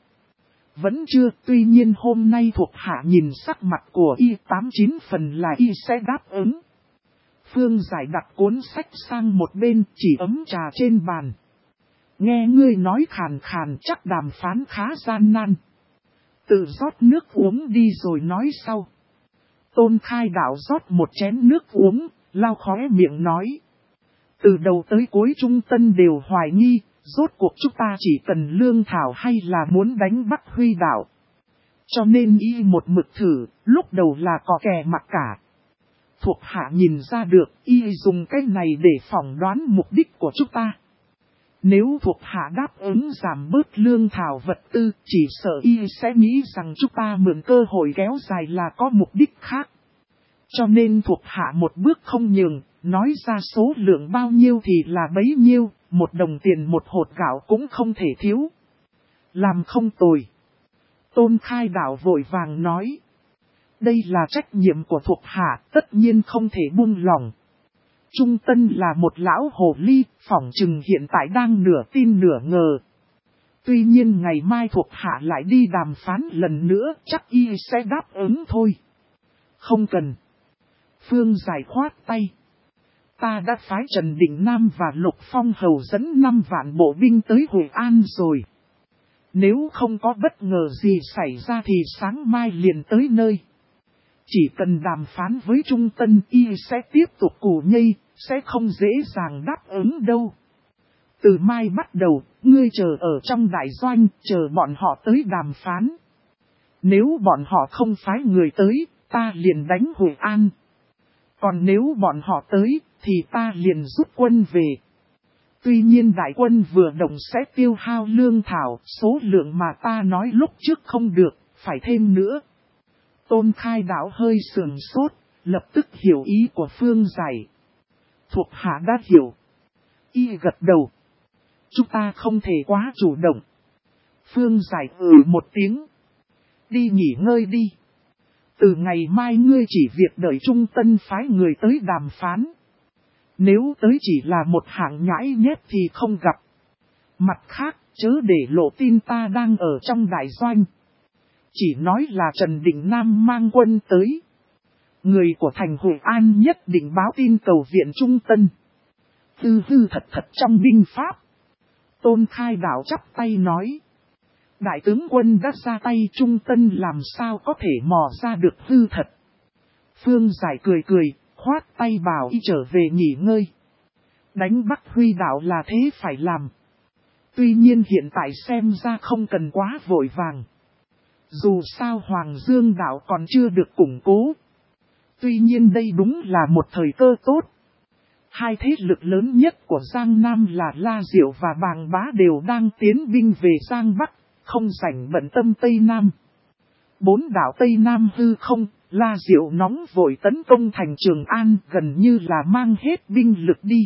A: Vẫn chưa, tuy nhiên hôm nay thuộc hạ nhìn sắc mặt của y 89 phần là y sẽ đáp ứng. Phương Giải đặt cuốn sách sang một bên, chỉ ấm trà trên bàn. Nghe ngươi nói khàn khàn, chắc đàm phán khá gian nan. Tự rót nước uống đi rồi nói sau. Tôn Khai Đạo rót một chén nước uống, lau khóe miệng nói. Từ đầu tới cuối Trung Tân đều hoài nghi, rốt cuộc chúng ta chỉ cần lương thảo hay là muốn đánh bắt Huy Đạo. Cho nên y một mực thử, lúc đầu là có kè mặc cả. Thuộc hạ nhìn ra được, y dùng cái này để phỏng đoán mục đích của chúng ta. Nếu thuộc hạ đáp ứng giảm bớt lương thảo vật tư, chỉ sợ y sẽ nghĩ rằng chúng ta mượn cơ hội kéo dài là có mục đích khác. Cho nên thuộc hạ một bước không nhường, nói ra số lượng bao nhiêu thì là bấy nhiêu, 1 đồng tiền 1 hột gạo cũng không thể thiếu. Làm không tồi. Tôn Khai Đạo vội vàng nói. Đây là trách nhiệm của thuộc hạ, tất nhiên không thể buông lỏng. Trung Tân là một lão hồ ly, phỏng chừng hiện tại đang nửa tin nửa ngờ. Tuy nhiên ngày mai thuộc hạ lại đi đàm phán lần nữa, chắc y sẽ đáp ứng thôi. Không cần. Phương Giải khoát tay. Ta đã phái Trần Định Nam và Lục Phong Hầu dẫn 5 vạn bộ binh tới Hội An rồi. Nếu không có bất ngờ gì xảy ra thì sáng mai liền tới nơi. Chỉ cần đàm phán với Trung Tân y sẽ tiếp tục cù nhây, sẽ không dễ dàng đáp ứng đâu. Từ mai bắt đầu, ngươi chờ ở trong đại doanh, chờ bọn họ tới đàm phán. Nếu bọn họ không phái người tới, ta liền đánh Hội An. Còn nếu bọn họ tới, thì ta liền rút quân về. Tuy nhiên đại quân vừa động sẽ tiêu hao lương thảo, số lượng mà ta nói lúc trước không được, phải thêm nữa. Tôn Khai Đạo hơi sườn sốt, lập tức hiểu ý của Phương Giải. Thuộc hạ đã hiểu. Y gật đầu. Chúng ta không thể quá chủ động. Phương Giải một tiếng. Đi nghỉ ngơi đi. Từ ngày mai ngươi chỉ việc đợi Trung Tân phái người tới đàm phán. Nếu tới chỉ là một hạng nhãi nhép thì không gặp. Mặt khác, chớ để lộ tin ta đang ở trong đại doanh. Chỉ nói là Trần Định Nam mang quân tới. Người của thành Hội An nhất định báo tin cầu viện Trung Tân. Hư thật trong binh pháp. Tôn Khai Đạo chắp tay nói. Đại tướng quân đã ra tay Trung Tân làm sao có thể mò ra được hư thật. Phương Giải cười, khoát tay bảo y trở về nghỉ ngơi. Đánh Bắc Huy Đạo là thế phải làm. Tuy nhiên hiện tại xem ra không cần quá vội vàng. Dù sao Hoàng Dương Đạo còn chưa được củng cố. Tuy nhiên đây đúng là một thời cơ tốt. Hai thế lực lớn nhất của Giang Nam là La Diệu và Bàng Bá đều đang tiến binh về Giang Bắc, không rảnh bận tâm Tây Nam. 4 đảo Tây Nam hư không, La Diệu nóng vội tấn công thành Trường An gần như là mang hết binh lực đi.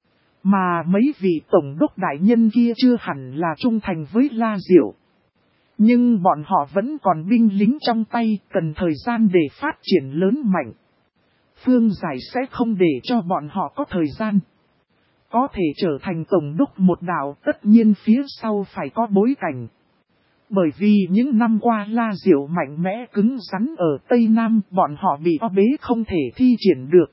A: Mà mấy vị tổng đốc đại nhân kia chưa hẳn là trung thành với La Diệu. Nhưng bọn họ vẫn còn binh lính trong tay, cần thời gian để phát triển lớn mạnh. Phương Giải sẽ không để cho bọn họ có thời gian. Có thể trở thành tổng đốc một đảo, tất nhiên phía sau phải có bối cảnh. Bởi vì những năm qua La Diệu mạnh mẽ cứng rắn ở Tây Nam, bọn họ bị o bế không thể thi triển được.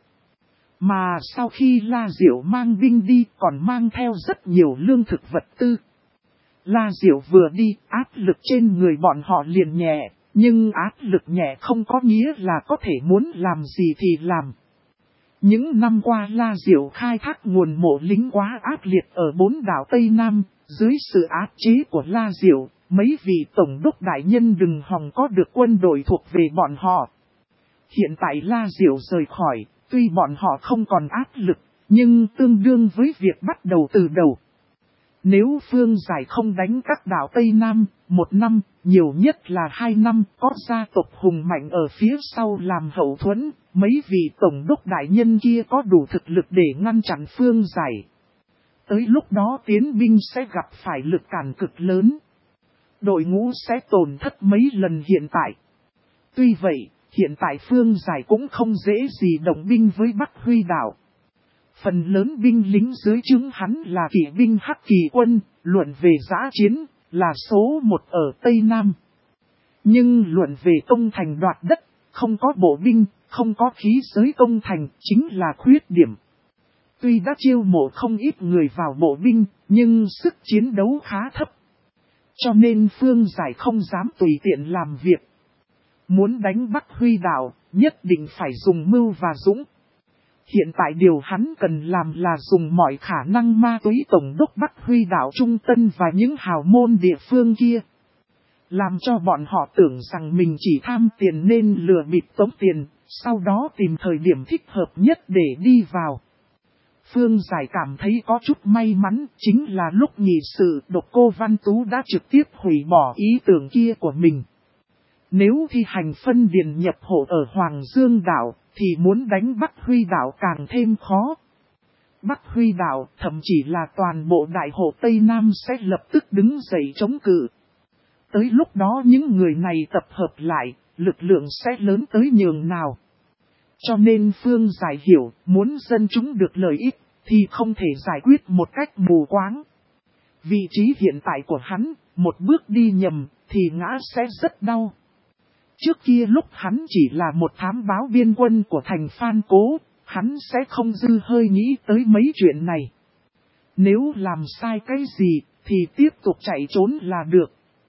A: Mà sau khi La Diệu mang binh đi còn mang theo rất nhiều lương thực vật tư. La Diệu vừa đi, áp lực trên người bọn họ liền nhẹ, nhưng áp lực nhẹ không có nghĩa là có thể muốn làm gì thì làm. Những năm qua La Diệu khai thác nguồn mộ lính quá ác liệt ở 4 đảo Tây Nam, dưới sự áp chế của La Diệu, mấy vị tổng đốc đại nhân đừng hòng có được quân đội thuộc về bọn họ. Hiện tại La Diệu rời khỏi, tuy bọn họ không còn áp lực, nhưng tương đương với việc bắt đầu từ đầu. Nếu Phương Giải không đánh các đảo Tây Nam, 1 năm, nhiều nhất là 2 năm, có gia tộc hùng mạnh ở phía sau làm hậu thuẫn, mấy vị tổng đốc đại nhân kia có đủ thực lực để ngăn chặn Phương Giải. Tới lúc đó tiến binh sẽ gặp phải lực cản cực lớn. Đội ngũ sẽ tổn thất mấy lần hiện tại. Tuy vậy, hiện tại Phương Giải cũng không dễ gì động binh với Bắc Huy Đảo. Phần lớn binh lính dưới trướng hắn là kỵ binh Hắc Kỳ quân, luận về dã chiến, là số 1 ở Tây Nam. Nhưng luận về công thành đoạt đất, không có bộ binh, không có khí giới công thành, chính là khuyết điểm. Tuy đã chiêu mộ không ít người vào bộ binh, nhưng sức chiến đấu khá thấp. Cho nên Phương Giải không dám tùy tiện làm việc. Muốn đánh Bắc Huy Đảo, nhất định phải dùng mưu và dũng. Hiện tại điều hắn cần làm là dùng mọi khả năng ma túy tổng đốc Bắc Huy Đảo Trung Tân và những hào môn địa phương kia. Làm cho bọn họ tưởng rằng mình chỉ tham tiền nên lừa bịp tống tiền, sau đó tìm thời điểm thích hợp nhất để đi vào. Phương Giải cảm thấy có chút may mắn, chính là lúc nghị sự Độc Cô Văn Tú đã trực tiếp hủy bỏ ý tưởng kia của mình. Nếu thi hành phân điền nhập hộ ở Hoàng Dương Đảo, thì muốn đánh Bắc Huy Đảo càng thêm khó. Bắc Huy Đảo, thậm chí là toàn bộ đại hộ Tây Nam sẽ lập tức đứng dậy chống cự. Tới lúc đó những người này tập hợp lại, lực lượng sẽ lớn tới nhường nào. Cho nên Phương Giải hiểu, muốn dân chúng được lợi ích, thì không thể giải quyết một cách mù quáng. Vị trí hiện tại của hắn, một bước đi nhầm, thì ngã sẽ rất đau. Trước kia lúc hắn chỉ là một thám báo biên quân của thành Phan Cố, hắn sẽ không dư hơi nghĩ tới mấy chuyện này. Nếu làm sai cái gì, thì tiếp tục chạy trốn là được.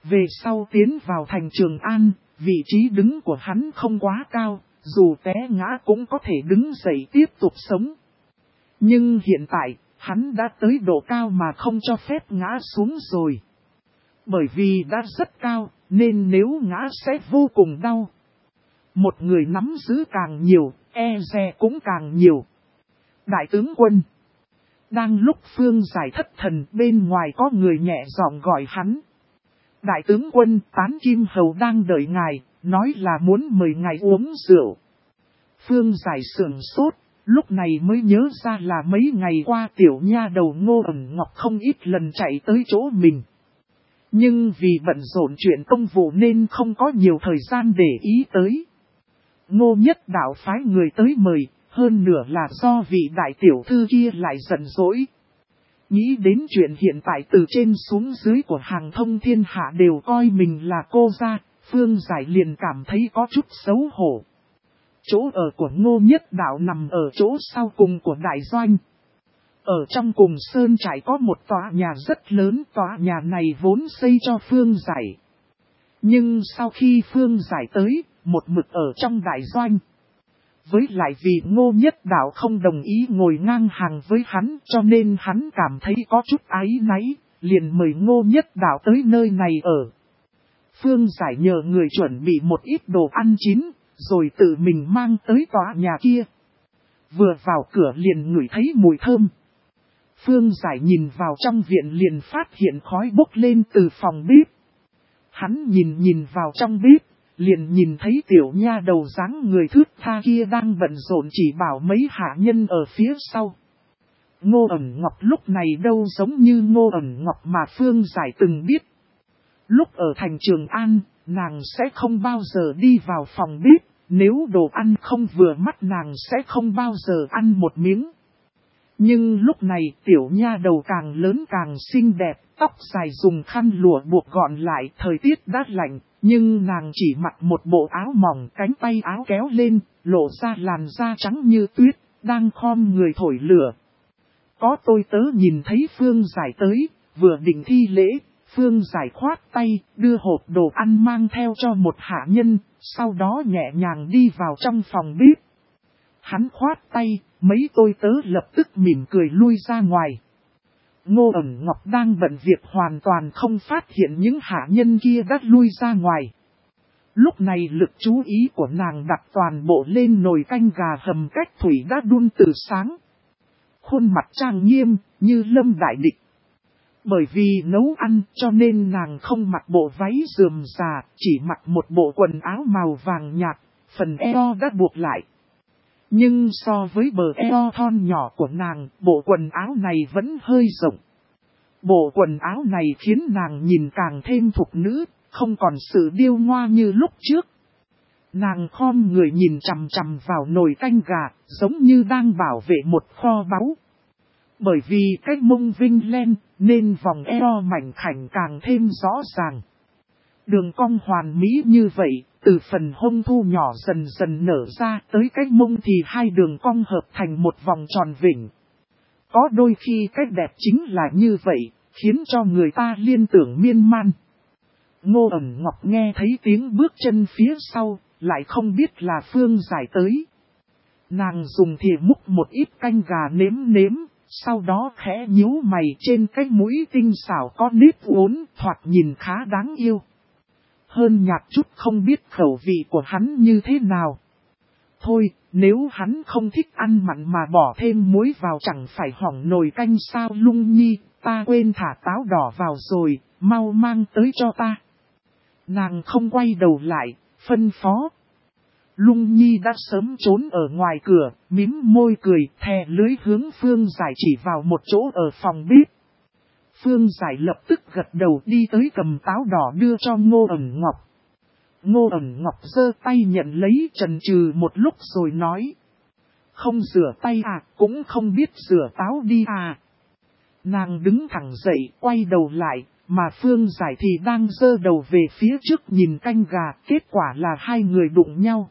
A: Về sau tiến vào thành Trường An, vị trí đứng của hắn không quá cao, dù té ngã cũng có thể đứng dậy tiếp tục sống. Nhưng hiện tại, hắn đã tới độ cao mà không cho phép ngã xuống rồi. Bởi vì đã rất cao, nên nếu ngã sẽ vô cùng đau. Một người nắm giữ càng nhiều, e dè cũng càng nhiều. Đại tướng quân. Đang lúc Phương Giải thất thần, bên ngoài có người nhẹ giọng gọi hắn. Đại tướng quân, Tán Kim Hầu đang đợi ngài, nói là muốn mời ngài uống rượu. Phương Giải sửng sốt, lúc này mới nhớ ra là mấy ngày qua tiểu nha đầu Ngô Ẩn Ngọc không ít lần chạy tới chỗ mình. Nhưng vì bận rộn chuyện công vụ nên không có nhiều thời gian để ý tới. Ngô Nhất Đạo phái người tới mời, hơn nửa là do vị đại tiểu thư kia lại giận dỗi. Nghĩ đến chuyện hiện tại từ trên xuống dưới của hàng thông thiên hạ đều coi mình là cô gia, Phương Giải liền cảm thấy có chút xấu hổ. Chỗ ở của Ngô Nhất Đạo nằm ở chỗ sau cùng của đại doanh. Ở trong cùng sơn trại có một tòa nhà rất lớn, tòa nhà này vốn xây cho Phương Giải. Nhưng sau khi Phương Giải tới, một mực ở trong đại doanh. Với lại vì Ngô Nhất Đạo không đồng ý ngồi ngang hàng với hắn cho nên hắn cảm thấy có chút áy náy, liền mời Ngô Nhất Đạo tới nơi này ở. Phương Giải nhờ người chuẩn bị một ít đồ ăn chín, rồi tự mình mang tới tòa nhà kia. Vừa vào cửa liền ngửi thấy mùi thơm. Phương Giải nhìn vào trong viện liền phát hiện khói bốc lên từ phòng bếp. Hắn nhìn vào trong bếp, liền nhìn thấy tiểu nha đầu dáng người thướt tha kia đang bận rộn chỉ bảo mấy hạ nhân ở phía sau. Ngô Ẩn Ngọc lúc này đâu giống như Ngô Ẩn Ngọc mà Phương Giải từng biết. Lúc ở thành Trường An, nàng sẽ không bao giờ đi vào phòng bếp, nếu đồ ăn không vừa mắt nàng sẽ không bao giờ ăn một miếng. Nhưng lúc này tiểu nha đầu càng lớn càng xinh đẹp, tóc dài dùng khăn lụa buộc gọn lại, thời tiết đã lạnh, nhưng nàng chỉ mặc một bộ áo mỏng, cánh tay áo kéo lên, lộ ra làn da trắng như tuyết, đang khom người thổi lửa. Có tôi tớ nhìn thấy Phương Giải tới, vừa định thi lễ, Phương Giải khoát tay, đưa hộp đồ ăn mang theo cho một hạ nhân, sau đó nhẹ nhàng đi vào trong phòng bếp. Hắn khoát tay, mấy tôi tớ lập tức mỉm cười lui ra ngoài. Ngô Ẩn Ngọc đang bận việc hoàn toàn không phát hiện những hạ nhân kia đã lui ra ngoài. Lúc này lực chú ý của nàng đặt toàn bộ lên nồi canh gà hầm cách thủy đã đun từ sáng. Khuôn mặt trang nghiêm, như lâm đại địch. Bởi vì nấu ăn cho nên nàng không mặc bộ váy rườm rà, chỉ mặc một bộ quần áo màu vàng nhạt, phần eo đã buộc lại. Nhưng so với bờ eo thon nhỏ của nàng, bộ quần áo này vẫn hơi rộng. Bộ quần áo này khiến nàng nhìn càng thêm thục nữ, không còn sự điêu ngoa như lúc trước. Nàng khom người nhìn chằm chằm vào nồi canh gà, giống như đang bảo vệ một kho báu. Bởi vì cái mông vinh len, nên vòng eo mảnh khảnh càng thêm rõ ràng. Đường cong hoàn mỹ như vậy, từ phần hông thu nhỏ dần dần nở ra tới cái mông thì hai đường cong hợp thành một vòng tròn vỉnh. Có đôi khi cái đẹp chính là như vậy, khiến cho người ta liên tưởng miên man. Ngô Ẩn Ngọc nghe thấy tiếng bước chân phía sau, lại không biết là Phương Giải tới. Nàng dùng thìa múc một ít canh gà nếm, sau đó khẽ nhíu mày trên cái mũi tinh xảo có nếp uốn, thoạt nhìn khá đáng yêu. Hơn nhạt chút không biết khẩu vị của hắn như thế nào. Thôi, nếu hắn không thích ăn mặn mà bỏ thêm muối vào chẳng phải hỏng nồi canh sao Lung Nhi, ta quên thả táo đỏ vào rồi, mau mang tới cho ta. Nàng không quay đầu lại, phân phó. Lung Nhi đã sớm trốn ở ngoài cửa, mím môi cười, thè lưới hướng Phương Giải chỉ vào một chỗ ở phòng bếp. Phương Giải lập tức gật đầu đi tới cầm táo đỏ đưa cho Ngô Ẩn Ngọc. Ngô Ẩn Ngọc giơ tay nhận lấy chần chừ một lúc rồi nói. Không rửa tay à, cũng không biết rửa táo đi à. Nàng đứng thẳng dậy, quay đầu lại, mà Phương Giải thì đang giơ đầu về phía trước nhìn canh gà, kết quả là hai người đụng nhau.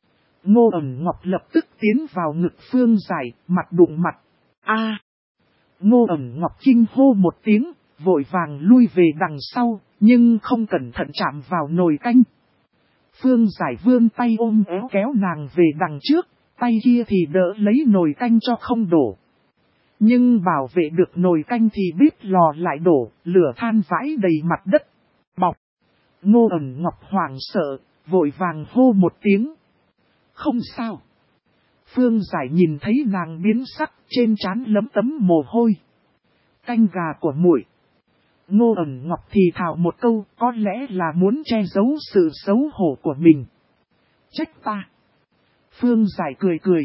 A: Ngô Ẩn Ngọc lập tức tiến vào ngực Phương Giải, mặt đụng mặt. A! Ngô Ẩn Ngọc kinh hô một tiếng, vội vàng lui về đằng sau, nhưng không cẩn thận chạm vào nồi canh. Phương Giải vươn tay ôm éo kéo nàng về đằng trước, tay kia thì đỡ lấy nồi canh cho không đổ. Nhưng bảo vệ được nồi canh thì bếp lò lại đổ, lửa than vãi đầy mặt đất. Bọc! Ngô Ẩn Ngọc hoảng sợ, vội vàng hô một tiếng. Không sao. Phương Giải nhìn thấy nàng biến sắc, trên trán lấm tấm mồ hôi. Canh gà của muội. Ngô Ẩn Ngọc thì thào một câu, có lẽ là muốn che giấu sự xấu hổ của mình. Trách ta. Phương Giải cười cười.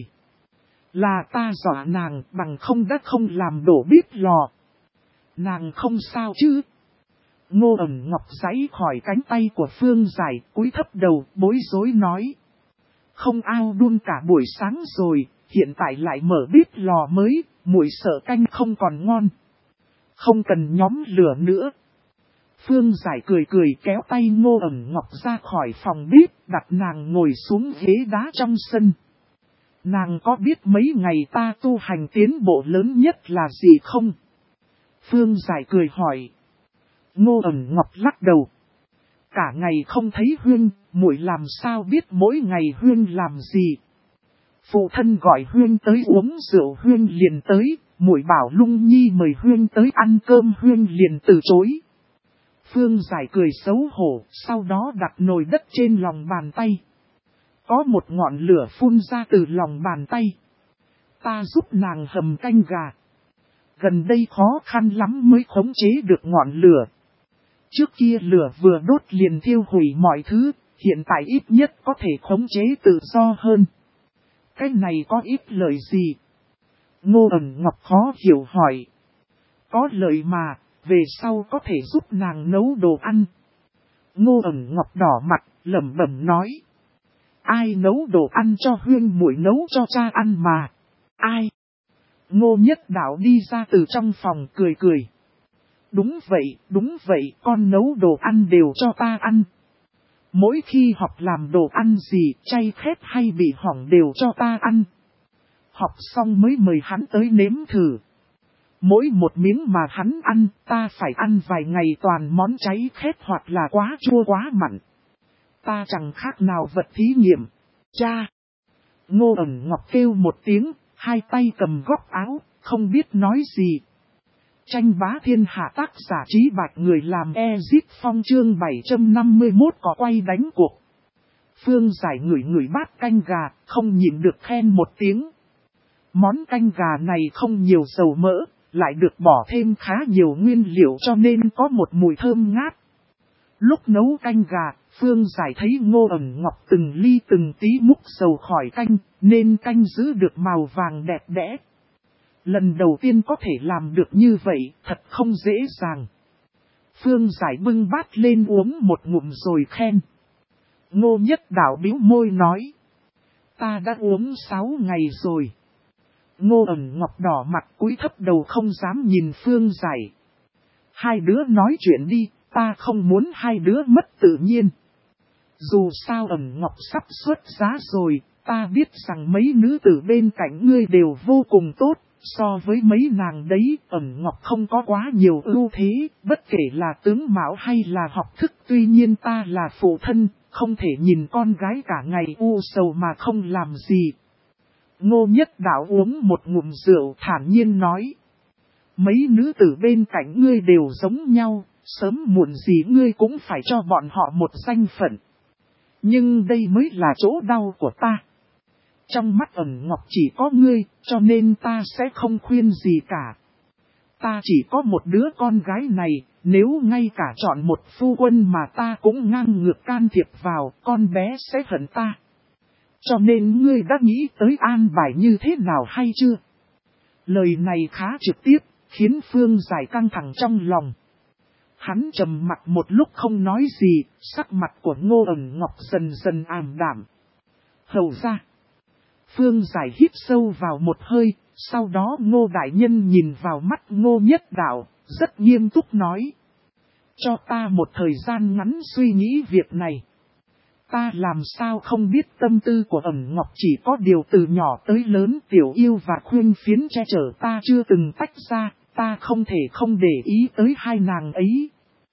A: Là ta dọa nàng, bằng không đã không làm đổ bếp lò. Nàng không sao chứ. Ngô Ẩn Ngọc giãy khỏi cánh tay của Phương Giải, cúi thấp đầu, bối rối nói. Không ao đun cả buổi sáng rồi, hiện tại lại mở bếp lò mới, muội sợ canh không còn ngon. Không cần nhóm lửa nữa. Phương Giải cười cười kéo tay Ngô Ẩn Ngọc ra khỏi phòng bếp, đặt nàng ngồi xuống ghế đá trong sân. Nàng có biết mấy ngày ta tu hành tiến bộ lớn nhất là gì không? Phương Giải cười hỏi. Ngô Ẩn Ngọc lắc đầu. Cả ngày không thấy Huyên, muội làm sao biết mỗi ngày Huyên làm gì? Phụ thân gọi Huyên tới uống rượu Huyên liền tới, muội bảo Lung Nhi mời Huyên tới ăn cơm Huyên liền từ chối. Phương Giải cười xấu hổ, sau đó đặt nồi đất trên lòng bàn tay. Có một ngọn lửa phun ra từ lòng bàn tay. Ta giúp nàng hầm canh gà. Gần đây khó khăn lắm mới khống chế được ngọn lửa. Trước kia lửa vừa đốt liền thiêu hủy mọi thứ, hiện tại ít nhất có thể khống chế tự do hơn. Cái này có ít lợi gì? Ngô Ẩn Ngọc khó hiểu hỏi. Có lợi mà, về sau có thể giúp nàng nấu đồ ăn. Ngô Ẩn Ngọc đỏ mặt, lẩm bẩm nói. Ai nấu đồ ăn cho Huyên muội nấu cho cha ăn mà. Ai? Ngô Nhất Đạo đi ra từ trong phòng cười cười. Đúng vậy, con nấu đồ ăn đều cho ta ăn. Mỗi khi học làm đồ ăn gì, chay khét hay bị hỏng đều cho ta ăn. Học xong mới mời hắn tới nếm thử. Mỗi một miếng mà hắn ăn, ta phải ăn vài ngày toàn món cháy khét hoặc là quá chua quá mặn. Ta chẳng khác nào vật thí nghiệm. Cha! Ngô Ẩn Ngọc kêu một tiếng, hai tay cầm góc áo, không biết nói gì. Tranh bá thiên hạ tác giả Trí Bạch người làm Ezit Phong chương 751 có quay đánh cuộc. Phương Giải ngửi bát canh gà, không nhịn được khen một tiếng. Món canh gà này không nhiều dầu mỡ, lại được bỏ thêm khá nhiều nguyên liệu cho nên có một mùi thơm ngát. Lúc nấu canh gà, Phương Giải thấy Ngô Ẩn Ngọc từng ly từng tí múc dầu khỏi canh, nên canh giữ được màu vàng đẹp đẽ. Lần đầu tiên có thể làm được như vậy, thật không dễ dàng. Phương Giải bưng bát lên uống một ngụm rồi khen. Ngô Nhất Đạo bĩu môi nói. Ta đã uống 6 ngày rồi. Ngô Ẩn Ngọc đỏ mặt cúi thấp đầu không dám nhìn Phương Giải. Hai đứa nói chuyện đi, ta không muốn hai đứa mất tự nhiên. Dù sao Ẩn Ngọc sắp xuất giá rồi, ta biết rằng mấy nữ tử bên cạnh ngươi đều vô cùng tốt. So với mấy nàng đấy, Ẩn Ngọc không có quá nhiều ưu thế, bất kể là tướng mạo hay là học thức. Tuy nhiên ta là phụ thân, không thể nhìn con gái cả ngày u sầu mà không làm gì. Ngô Nhất Đạo uống một ngụm rượu thản nhiên nói. Mấy nữ tử bên cạnh ngươi đều giống nhau, sớm muộn gì ngươi cũng phải cho bọn họ một danh phận. Nhưng đây mới là chỗ đau của ta. Trong mắt Ẩn Ngọc chỉ có ngươi, cho nên ta sẽ không khuyên gì cả. Ta chỉ có một đứa con gái này, nếu ngay cả chọn một phu quân mà ta cũng ngang ngược can thiệp vào, con bé sẽ hận ta. Cho nên ngươi đã nghĩ tới an bài như thế nào hay chưa? Lời này khá trực tiếp, khiến Phương Giải căng thẳng trong lòng. Hắn trầm mặt một lúc không nói gì, sắc mặt của Ngô Ẩn Ngọc dần dần ảm đạm. Hầu ra. Phương Giải hít sâu vào một hơi, sau đó Ngô Đại Nhân nhìn vào mắt Ngô Nhất Đạo, rất nghiêm túc nói. Cho ta một thời gian ngắn suy nghĩ việc này. Ta làm sao không biết tâm tư của Ẩn Ngọc, chỉ có điều từ nhỏ tới lớn Tiểu Yêu và Khuyên Phiến che chở ta chưa từng tách ra, ta không thể không để ý tới hai nàng ấy.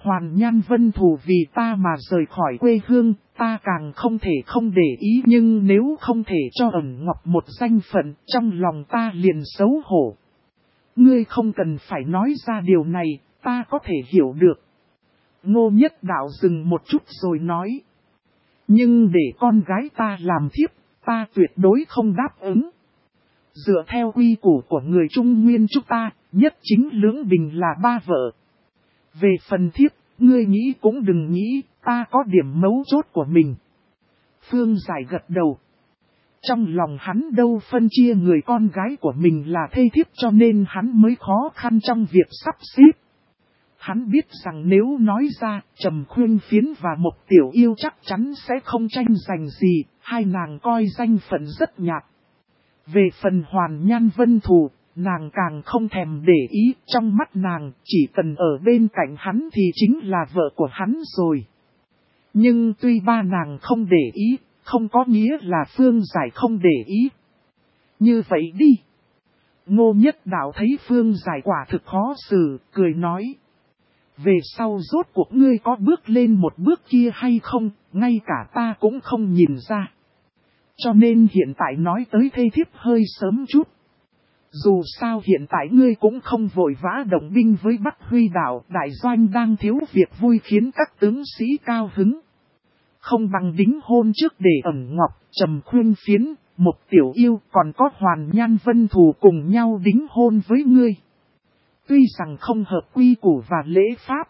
A: Hoàn Nhan Vân Thù vì ta mà rời khỏi quê hương, ta càng không thể không để ý, nhưng nếu không thể cho Ẩn Ngọc một danh phận, trong lòng ta liền xấu hổ. Ngươi không cần phải nói ra điều này, ta có thể hiểu được. Ngô Nhất Đạo dừng một chút rồi nói. Nhưng để con gái ta làm thiếp, ta tuyệt đối không đáp ứng. Dựa theo quy củ của người Trung Nguyên chúng ta, nhất chính lưỡng bình là 3 vợ. Về phần thiếp, ngươi nghĩ cũng đừng nghĩ, ta có điểm mấu chốt của mình. Phương Giải gật đầu. Trong lòng hắn đâu phân chia người con gái của mình là thê thiếp, cho nên hắn mới khó khăn trong việc sắp xếp. Hắn biết rằng nếu nói ra, Trầm Khuyên Phiến và Mộc Tiểu Yêu chắc chắn sẽ không tranh giành gì, hai nàng coi danh phận rất nhạt. Về phần Hoàn Nhan Vân Thù, nàng càng không thèm để ý, trong mắt nàng chỉ cần ở bên cạnh hắn thì chính là vợ của hắn rồi. Nhưng tuy ba nàng không để ý, không có nghĩa là Phương Giải không để ý. Như vậy đi. Ngô Nhất Đạo thấy Phương Giải quả thực khó xử, cười nói. Về sau rốt cuộc ngươi có bước lên một bước kia hay không, ngay cả ta cũng không nhìn ra. Cho nên hiện tại nói tới thê thiếp hơi sớm chút. Dù sao hiện tại ngươi cũng không vội vã động binh với Bắc Huy Đảo, đại doanh đang thiếu việc vui khiến các tướng sĩ cao hứng. Không bằng đính hôn trước để Ẩn Ngọc, Trầm Khuyên Phiến, Mộc Tiểu Yêu còn có Hoàn Nhan Vân Thù cùng nhau đính hôn với ngươi. Tuy rằng không hợp quy củ và lễ pháp,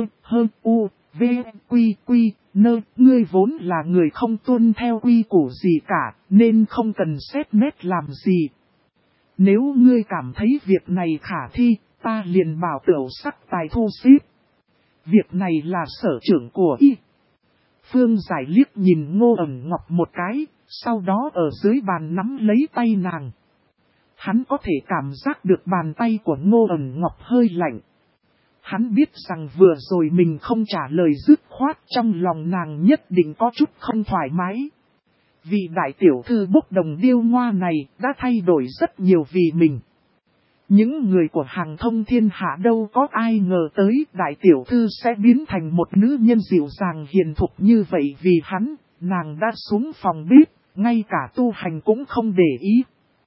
A: ngươi vốn là người không tuân theo quy củ gì cả, nên không cần xét nét làm gì. Nếu ngươi cảm thấy việc này khả thi, ta liền bảo Tiểu Sắc tài thu xếp. Việc này là sở trưởng của y. Phương Giải liếc nhìn Ngô Ẩn Ngọc một cái, sau đó ở dưới bàn nắm lấy tay nàng. Hắn có thể cảm giác được bàn tay của Ngô Ẩn Ngọc hơi lạnh. Hắn biết rằng vừa rồi mình không trả lời dứt khoát, trong lòng nàng nhất định có chút không thoải mái. Vị đại tiểu thư bốc đồng điêu ngoa này đã thay đổi rất nhiều vì mình. Những người của Hàng Thông thiên hạ đâu có ai ngờ tới đại tiểu thư sẽ biến thành một nữ nhân dịu dàng hiền thục như vậy vì hắn, nàng đã xuống phòng bếp, ngay cả tu hành cũng không để ý.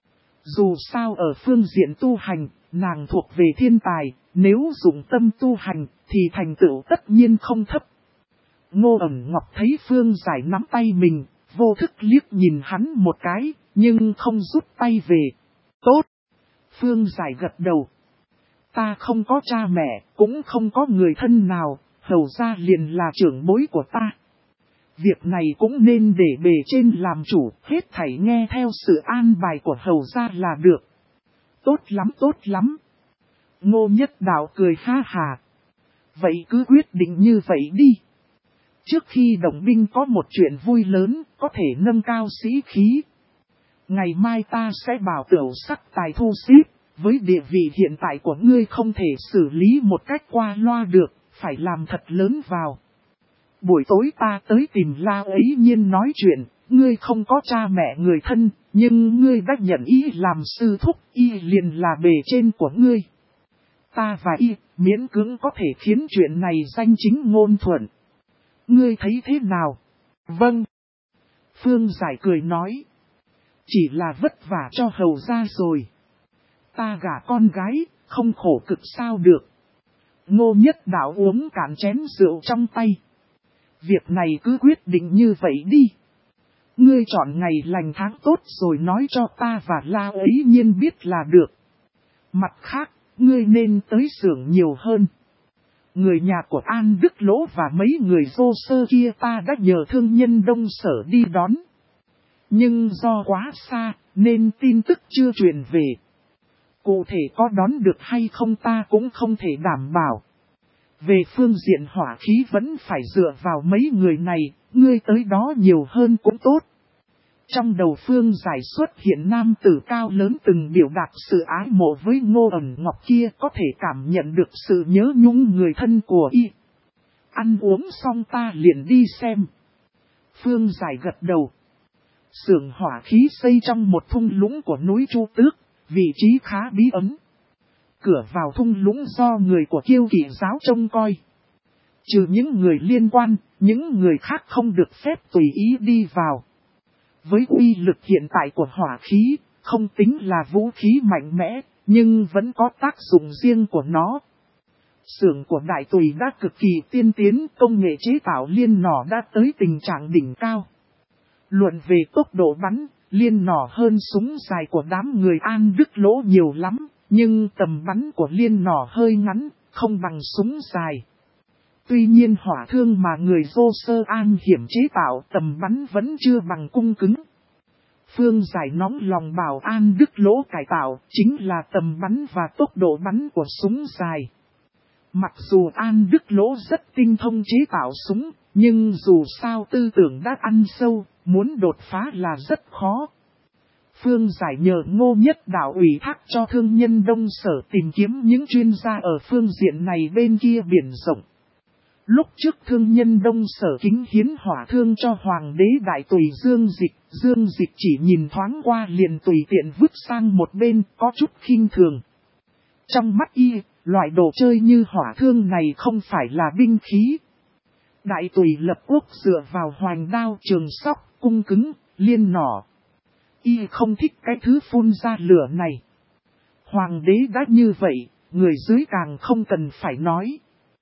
A: Dù sao ở phương diện tu hành, nàng thuộc về thiên tài, nếu dụng tâm tu hành thì thành tựu tất nhiên không thấp. Ngô Ẩn Ngọc thấy Phương Giải nắm tay mình, vô thức liếc nhìn hắn một cái, nhưng không rút tay về. Tốt! Phương Giải gật đầu. Ta không có cha mẹ, cũng không có người thân nào, hầu ra liền là trưởng bối của ta. Việc này cũng nên để bề trên làm chủ, hết thảy nghe theo sự an bài của hầu ra là được. Tốt lắm, tốt lắm. Ngô Nhất Đạo cười ha hà. Vậy cứ quyết định như vậy đi. Trước khi động binh có một chuyện vui lớn, có thể nâng cao sĩ khí. Ngày mai ta sẽ bảo Tiểu Sắc tài thu xếp, với địa vị hiện tại của ngươi không thể xử lý một cách qua loa được, phải làm thật lớn vào. Buổi tối ta tới tìm La ấy nhiên nói chuyện, ngươi không có cha mẹ người thân, nhưng ngươi đã nhận y làm sư thúc, y liền là bề trên của ngươi. Ta và y miễn cưỡng có thể khiến chuyện này danh chính ngôn thuận. Ngươi thấy thế nào? Vâng. Phương Giải cười nói. Chỉ là vất vả cho hầu ra rồi. Ta gả con gái, không khổ cực sao được. Ngô Nhất Đạo uống cạn chén rượu trong tay. Việc này cứ quyết định như vậy đi. Ngươi chọn ngày lành tháng tốt rồi nói cho ta và La ấy nhiên biết là được. Mặt khác, ngươi nên tới xưởng nhiều hơn. Người nhà của An Đức Lỗ và mấy người vô sơ kia ta đã nhờ thương nhân Đông Sở đi đón. Nhưng do quá xa, nên tin tức chưa truyền về. Cụ thể có đón được hay không ta cũng không thể đảm bảo. Về phương diện hỏa khí vẫn phải dựa vào mấy người này, ngươi tới đó nhiều hơn cũng tốt. Trong đầu Phương Giải xuất hiện nam tử cao lớn từng biểu đạt sự ái mộ với Ngô Ẩn Ngọc kia, có thể cảm nhận được sự nhớ nhung người thân của y. Ăn uống xong ta liền đi xem. Phương Giải gật đầu. Xưởng hỏa khí xây trong một thung lũng của núi Chu Tước, vị trí khá bí ẩn. Cửa vào thung lũng do người của Kiêu Kỵ giáo trông coi. Trừ những người liên quan, những người khác không được phép tùy ý đi vào. Với uy lực hiện tại của hỏa khí, không tính là vũ khí mạnh mẽ, nhưng vẫn có tác dụng riêng của nó. Xưởng của Đại Tùy đã cực kỳ tiên tiến, công nghệ chế tạo liên nỏ đã tới tình trạng đỉnh cao. Luận về tốc độ bắn, liên nỏ hơn súng dài của đám người An Đức Lỗ nhiều lắm, nhưng tầm bắn của liên nỏ hơi ngắn, không bằng súng dài. Tuy nhiên hỏa thương mà người Vô Sơ An hiểm chế tạo tầm bắn vẫn chưa bằng cung cứng. Phương Giải nóng lòng bảo An Đức Lỗ cải tạo chính là tầm bắn và tốc độ bắn của súng dài. Mặc dù An Đức Lỗ rất tinh thông chế tạo súng, nhưng dù sao tư tưởng đã ăn sâu, muốn đột phá là rất khó. Phương Giải nhờ Ngô Nhất Đạo ủy thác cho thương nhân Đông Sở tìm kiếm những chuyên gia ở phương diện này bên kia biển rộng. Lúc trước thương nhân Đông Sở kính hiến hỏa thương cho Hoàng đế Đại Tùy Dương Dịch chỉ nhìn thoáng qua liền tùy tiện vứt sang một bên, có chút khinh thường. Trong mắt y, loại đồ chơi như hỏa thương này không phải là binh khí. Đại Tùy lập quốc dựa vào hoành đao trường sóc, cung cứng, liên nỏ. Y không thích cái thứ phun ra lửa này. Hoàng đế đã như vậy, người dưới càng không cần phải nói.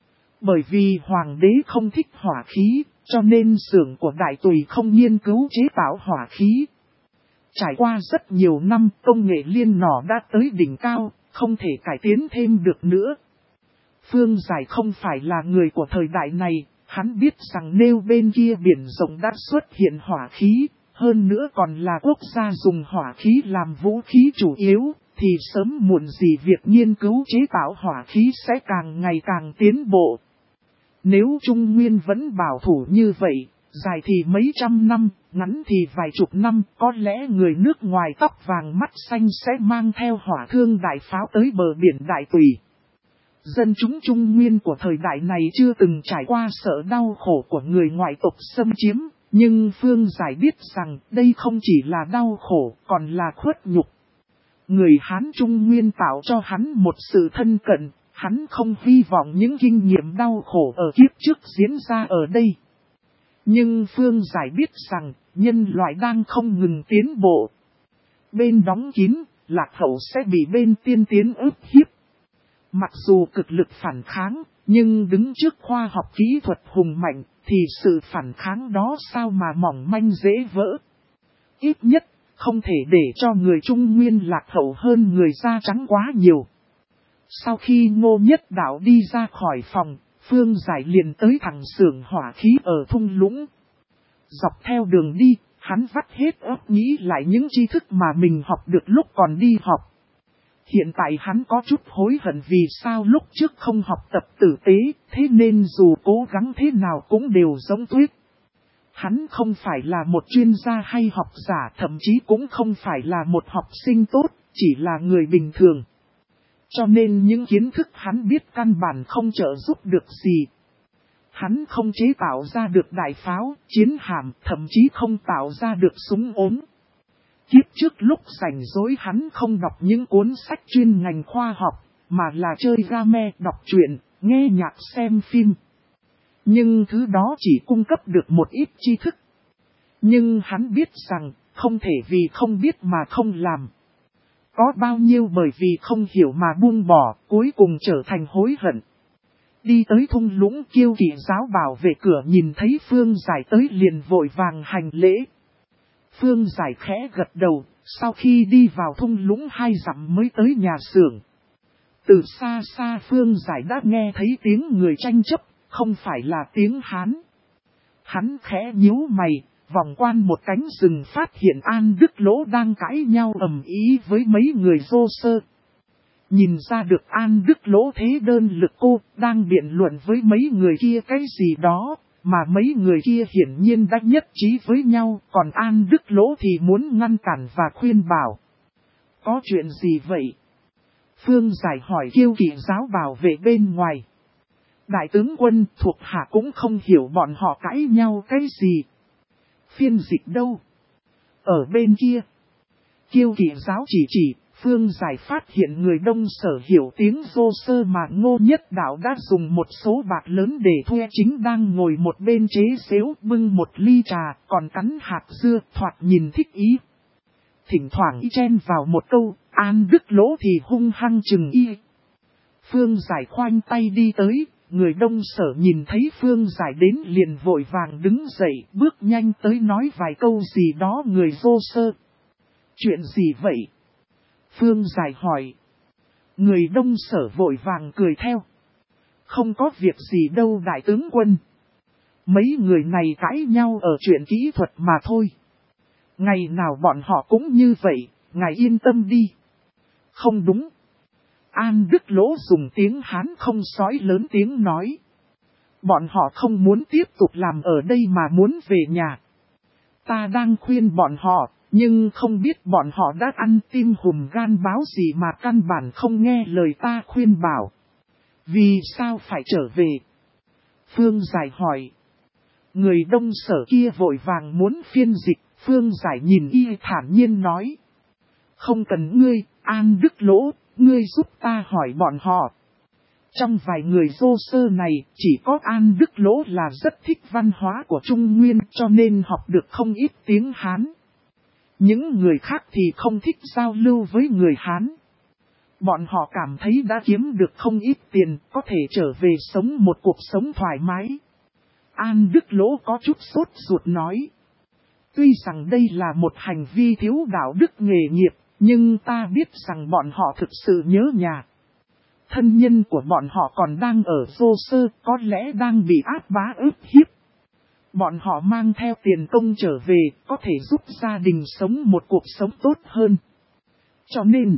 A: Bởi vì Hoàng đế không thích hỏa khí, cho nên xưởng của Đại Tùy không nghiên cứu chế tạo hỏa khí. Trải qua rất nhiều năm, công nghệ liên nỏ đã tới đỉnh cao, không thể cải tiến thêm được nữa. Phương Giải không phải là người của thời đại này, hắn biết rằng nếu bên kia biển rộng đã xuất hiện hỏa khí, hơn nữa còn là quốc gia dùng hỏa khí làm vũ khí chủ yếu, thì sớm muộn gì việc nghiên cứu chế tạo hỏa khí sẽ càng ngày càng tiến bộ. Nếu Trung Nguyên vẫn bảo thủ như vậy, dài thì mấy trăm năm, ngắn thì vài chục năm, có lẽ người nước ngoài tóc vàng mắt xanh sẽ mang theo hỏa thương đại pháo tới bờ biển Đại Tùy. Dân chúng Trung Nguyên của thời đại này chưa từng trải qua sợ đau khổ của người ngoại tộc xâm chiếm, nhưng Phương Giải biết rằng đây không chỉ là đau khổ, còn là khuất nhục. Người Hán Trung Nguyên tạo cho hắn một sự thân cận, hắn không hy vọng những kinh nghiệm đau khổ ở kiếp trước diễn ra ở đây. Nhưng Phương Giải biết rằng, nhân loại đang không ngừng tiến bộ. Bên đóng kín, lạc hậu sẽ bị bên tiên tiến ức hiếp. Mặc dù cực lực phản kháng, nhưng đứng trước khoa học kỹ thuật hùng mạnh, thì sự phản kháng đó sao mà mỏng manh dễ vỡ. Ít nhất, không thể để cho người Trung Nguyên lạc hậu hơn người da trắng quá nhiều. Sau khi Ngô Nhất Đạo đi ra khỏi phòng, Phương Giải liền tới thẳng xưởng hỏa khí ở thung lũng. Dọc theo đường đi, hắn vắt hết óc nghĩ lại những tri thức mà mình học được lúc còn đi học. Hiện tại hắn có chút hối hận vì sao lúc trước không học tập tử tế, thế nên dù cố gắng thế nào cũng đều giống tuyết. Hắn không phải là một chuyên gia hay học giả, thậm chí cũng không phải là một học sinh tốt, chỉ là người bình thường. Cho nên những kiến thức hắn biết căn bản không trợ giúp được gì. Hắn không chế tạo ra được đại pháo, chiến hạm, thậm chí không tạo ra được súng ốm. Kiếp trước lúc rảnh rỗi hắn không đọc những cuốn sách chuyên ngành khoa học, mà là chơi game, đọc truyện, nghe nhạc, xem phim. Nhưng thứ đó chỉ cung cấp được một ít tri thức. Nhưng hắn biết rằng, không thể vì không biết mà không làm. Có bao nhiêu bởi vì không hiểu mà buông bỏ, cuối cùng trở thành hối hận. Đi tới thung lũng, Kiêu Kỵ giáo bảo vệ cửa nhìn thấy Phương Giải tới liền vội vàng hành lễ. Phương Giải khẽ gật đầu, sau khi đi vào thung lũng 2 dặm mới tới nhà xưởng. Từ xa xa Phương Giải đã nghe thấy tiếng người tranh chấp, không phải là tiếng Hán. Hắn khẽ nhíu mày, vòng qua một cánh rừng phát hiện An Đức Lỗ đang cãi nhau ầm ĩ với mấy người Vô Sơ. Nhìn ra được An Đức Lỗ thế đơn lực cô, đang biện luận với mấy người kia cái gì đó, mà mấy người kia hiển nhiên đã nhất trí với nhau, còn An Đức Lỗ thì muốn ngăn cản và khuyên bảo. Có chuyện gì vậy? Phương Giải hỏi Kiêu Kỵ giáo bảo vệ bên ngoài. Đại tướng quân thuộc hạ cũng không hiểu bọn họ cãi nhau cái gì. Phiên dịch đâu? Ở bên kia. Kiêu Kỵ giáo chỉ, Phương Giải phát hiện người Đông Sở hiểu tiếng Rô Sơ mà Ngô Nhất Đạo đã dùng một số bạc lớn để thuê, chính đang ngồi một bên chế xếu bưng một ly trà, còn cắn hạt dưa, thoạt nhìn thích ý. Thỉnh thoảng y chen vào một câu, An Đức Lỗ thì hung hăng chừng y. Phương Giải khoanh tay đi tới, người Đông Sở nhìn thấy Phương Giải đến liền vội vàng đứng dậy, bước nhanh tới nói vài câu gì đó người Rô Sơ. Chuyện gì vậy? Phương Giải hỏi. Người Đông Sở vội vàng cười theo. Không có việc gì đâu đại tướng quân. Mấy người này cãi nhau ở chuyện kỹ thuật mà thôi. Ngày nào bọn họ cũng như vậy, ngài yên tâm đi. Không đúng. An Đức Lỗ dùng tiếng Hán không sói lớn tiếng nói. Bọn họ không muốn tiếp tục làm ở đây mà muốn về nhà. Ta đang khuyên bọn họ, nhưng không biết bọn họ đã ăn tim hùm gan báo gì mà căn bản không nghe lời ta khuyên bảo. Vì sao phải trở về? Phương Giải hỏi. Người Đông Sở kia vội vàng muốn phiên dịch, Phương Giải nhìn y thản nhiên nói. Không cần ngươi, An Đức Lỗ, ngươi giúp ta hỏi bọn họ. Trong vài người Rô Sơ này, chỉ có An Đức Lỗ là rất thích văn hóa của Trung Nguyên cho nên học được không ít tiếng Hán. Những người khác thì không thích giao lưu với người Hán. Bọn họ cảm thấy đã kiếm được không ít tiền, có thể trở về sống một cuộc sống thoải mái. An Đức Lỗ có chút sốt ruột nói. Tuy rằng đây là một hành vi thiếu đạo đức nghề nghiệp, nhưng ta biết rằng bọn họ thực sự nhớ nhà. Thân nhân của bọn họ còn đang ở Rô Sơ, có lẽ đang bị áp bá ức hiếp. Bọn họ mang theo tiền công trở về, có thể giúp gia đình sống một cuộc sống tốt hơn. Cho nên,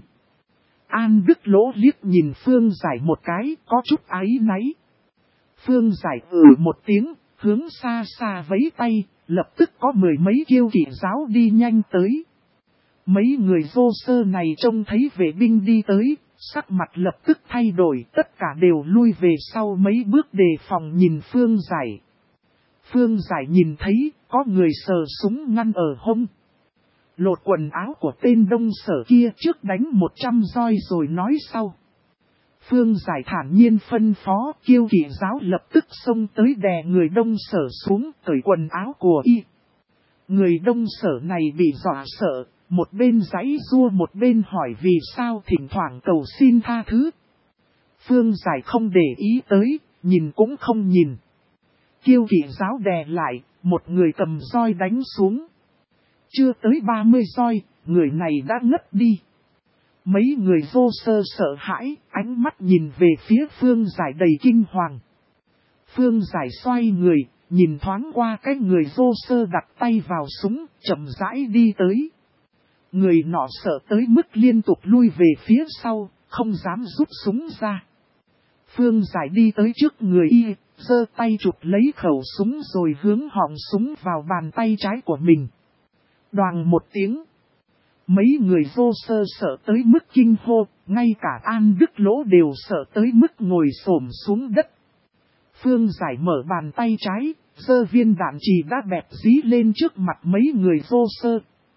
A: An Đức Lỗ liếc nhìn Phương Giải một cái, có chút áy náy. Phương Giải một tiếng, hướng xa xa vẫy tay, lập tức có mười mấy kiêu kỵ giáo đi nhanh tới. Mấy người Rô Sơ này trông thấy vệ binh đi tới, sắc mặt lập tức thay đổi, tất cả đều lui về sau mấy bước đề phòng nhìn Phương Giải. Phương Giải nhìn thấy, có người sờ súng ngăn ở hông. Lột quần áo của tên Đông Sở kia trước đánh 100 roi rồi nói sau. Phương Giải thản nhiên phân phó, kiêu kỵ giáo lập tức xông tới đè người Đông Sở xuống, cởi quần áo của y. Người Đông Sở này bị dọa sợ, một bên giãy giụa một bên hỏi vì sao thỉnh thoảng cầu xin tha thứ. Phương Giải không để ý tới, nhìn cũng không nhìn. Kiêu kỵ giáo đè lại, một người cầm roi đánh xuống. Chưa tới 30 roi, người này đã ngất đi. Mấy người Rô Sơ sợ hãi, ánh mắt nhìn về phía Phương Giải đầy kinh hoàng. Phương Giải xoay người, nhìn thoáng qua cái người Rô Sơ đặt tay vào súng, chậm rãi đi tới. Người nọ sợ tới mức liên tục lui về phía sau, không dám rút súng ra. Phương Giải đi tới trước người y, giơ tay chụp lấy khẩu súng rồi hướng họng súng vào bàn tay trái của mình. Đoàng một tiếng. Mấy người Rô Sơ sợ tới mức kinh hô, ngay cả An Đức Lỗ đều sợ tới mức ngồi xổm xuống đất. Phương Giải mở bàn tay trái, giơ viên đạn chì đã bẹp dí lên trước mặt mấy người Rô Sơ.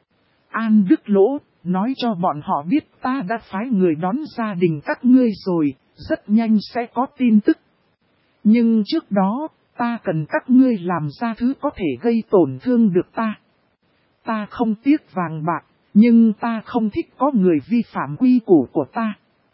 A: An Đức Lỗ, nói cho bọn họ biết ta đã phái người đón gia đình các ngươi rồi, rất nhanh sẽ có tin tức. Nhưng trước đó, ta cần các ngươi làm ra thứ có thể gây tổn thương được ta. Ta không tiếc vàng bạc, nhưng ta không thích có người vi phạm quy củ của ta.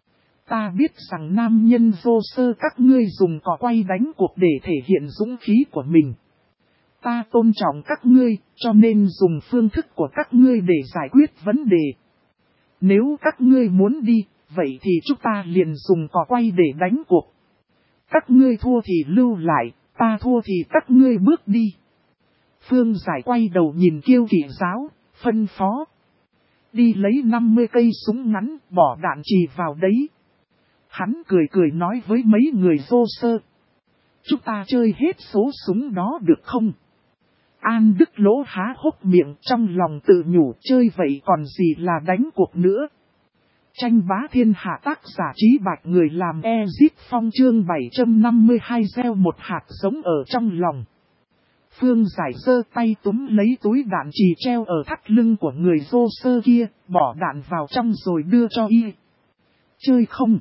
A: Ta biết rằng nam nhân Rô Sơ các ngươi dùng cỏ quay đánh cuộc để thể hiện dũng khí của mình. Ta tôn trọng các ngươi, cho nên dùng phương thức của các ngươi để giải quyết vấn đề. Nếu các ngươi muốn đi, vậy thì chúng ta liền dùng cỏ quay để đánh cuộc. Các ngươi thua thì lưu lại, ta thua thì các ngươi bước đi. Phương Giải quay đầu nhìn kiêu kỵ giáo, phân phó. Đi lấy 50 cây súng ngắn, bỏ đạn chì vào đấy. Hắn cười cười nói với mấy người Rô Sơ. Chúng ta chơi hết số súng đó được không? An Đức Lỗ há hốc miệng trong lòng tự nhủ chơi vậy còn gì là đánh cuộc nữa. Tranh bá thiên hạ tác giả Trí Bạch người làm Ezip Phong chương 752 gieo một hạt giống ở trong lòng. Phương Giải giơ tay túm lấy túi đạn chì treo ở thắt lưng của người vô sơ kia, bỏ đạn vào trong rồi đưa cho y. Chơi không?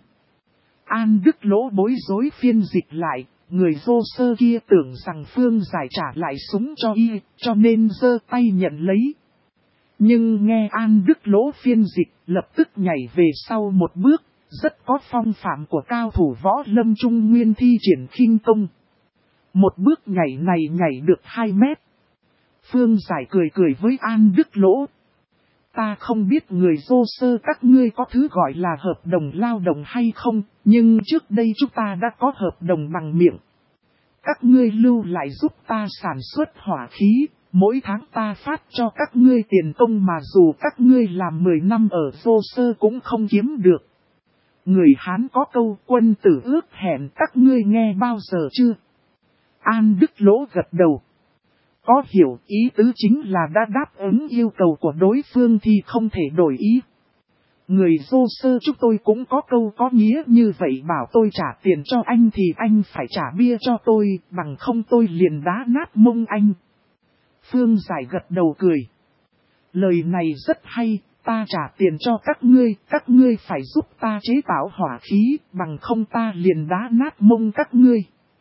A: An Đức Lỗ bối rối phiên dịch lại, người vô sơ kia tưởng rằng Phương Giải trả lại súng cho y, cho nên giơ tay nhận lấy. Nhưng nghe An Đức Lỗ phiên dịch, lập tức nhảy về sau một bước, rất có phong phạm của cao thủ võ lâm Trung Nguyên thi triển khinh công. Một bước nhảy này nhảy được 2 mét. Phương Giải cười cười với An Đức Lỗ. Ta không biết người vô sơ các ngươi có thứ gọi là hợp đồng lao động hay không, nhưng trước đây chúng ta đã có hợp đồng bằng miệng. Các ngươi lưu lại giúp ta sản xuất hỏa khí, mỗi tháng ta phát cho các ngươi tiền công mà dù các ngươi làm 10 năm ở vô sơ cũng không kiếm được. Người Hán có câu quân tử ước hẹn, các ngươi nghe bao giờ chưa? An Đức Lỗ gật đầu. Có hiểu, ý tứ chính là đã đáp ứng yêu cầu của đối phương thì không thể đổi ý. Người vô sơ chúng tôi cũng có câu có nghĩa như vậy, bảo tôi trả tiền cho anh thì anh phải trả bia cho tôi, bằng không tôi liền đá nát mông anh. Phương Giải gật đầu cười. Lời này rất hay, ta trả tiền cho các ngươi phải giúp ta chế tạo hỏa khí, bằng không ta liền đá nát mông các ngươi.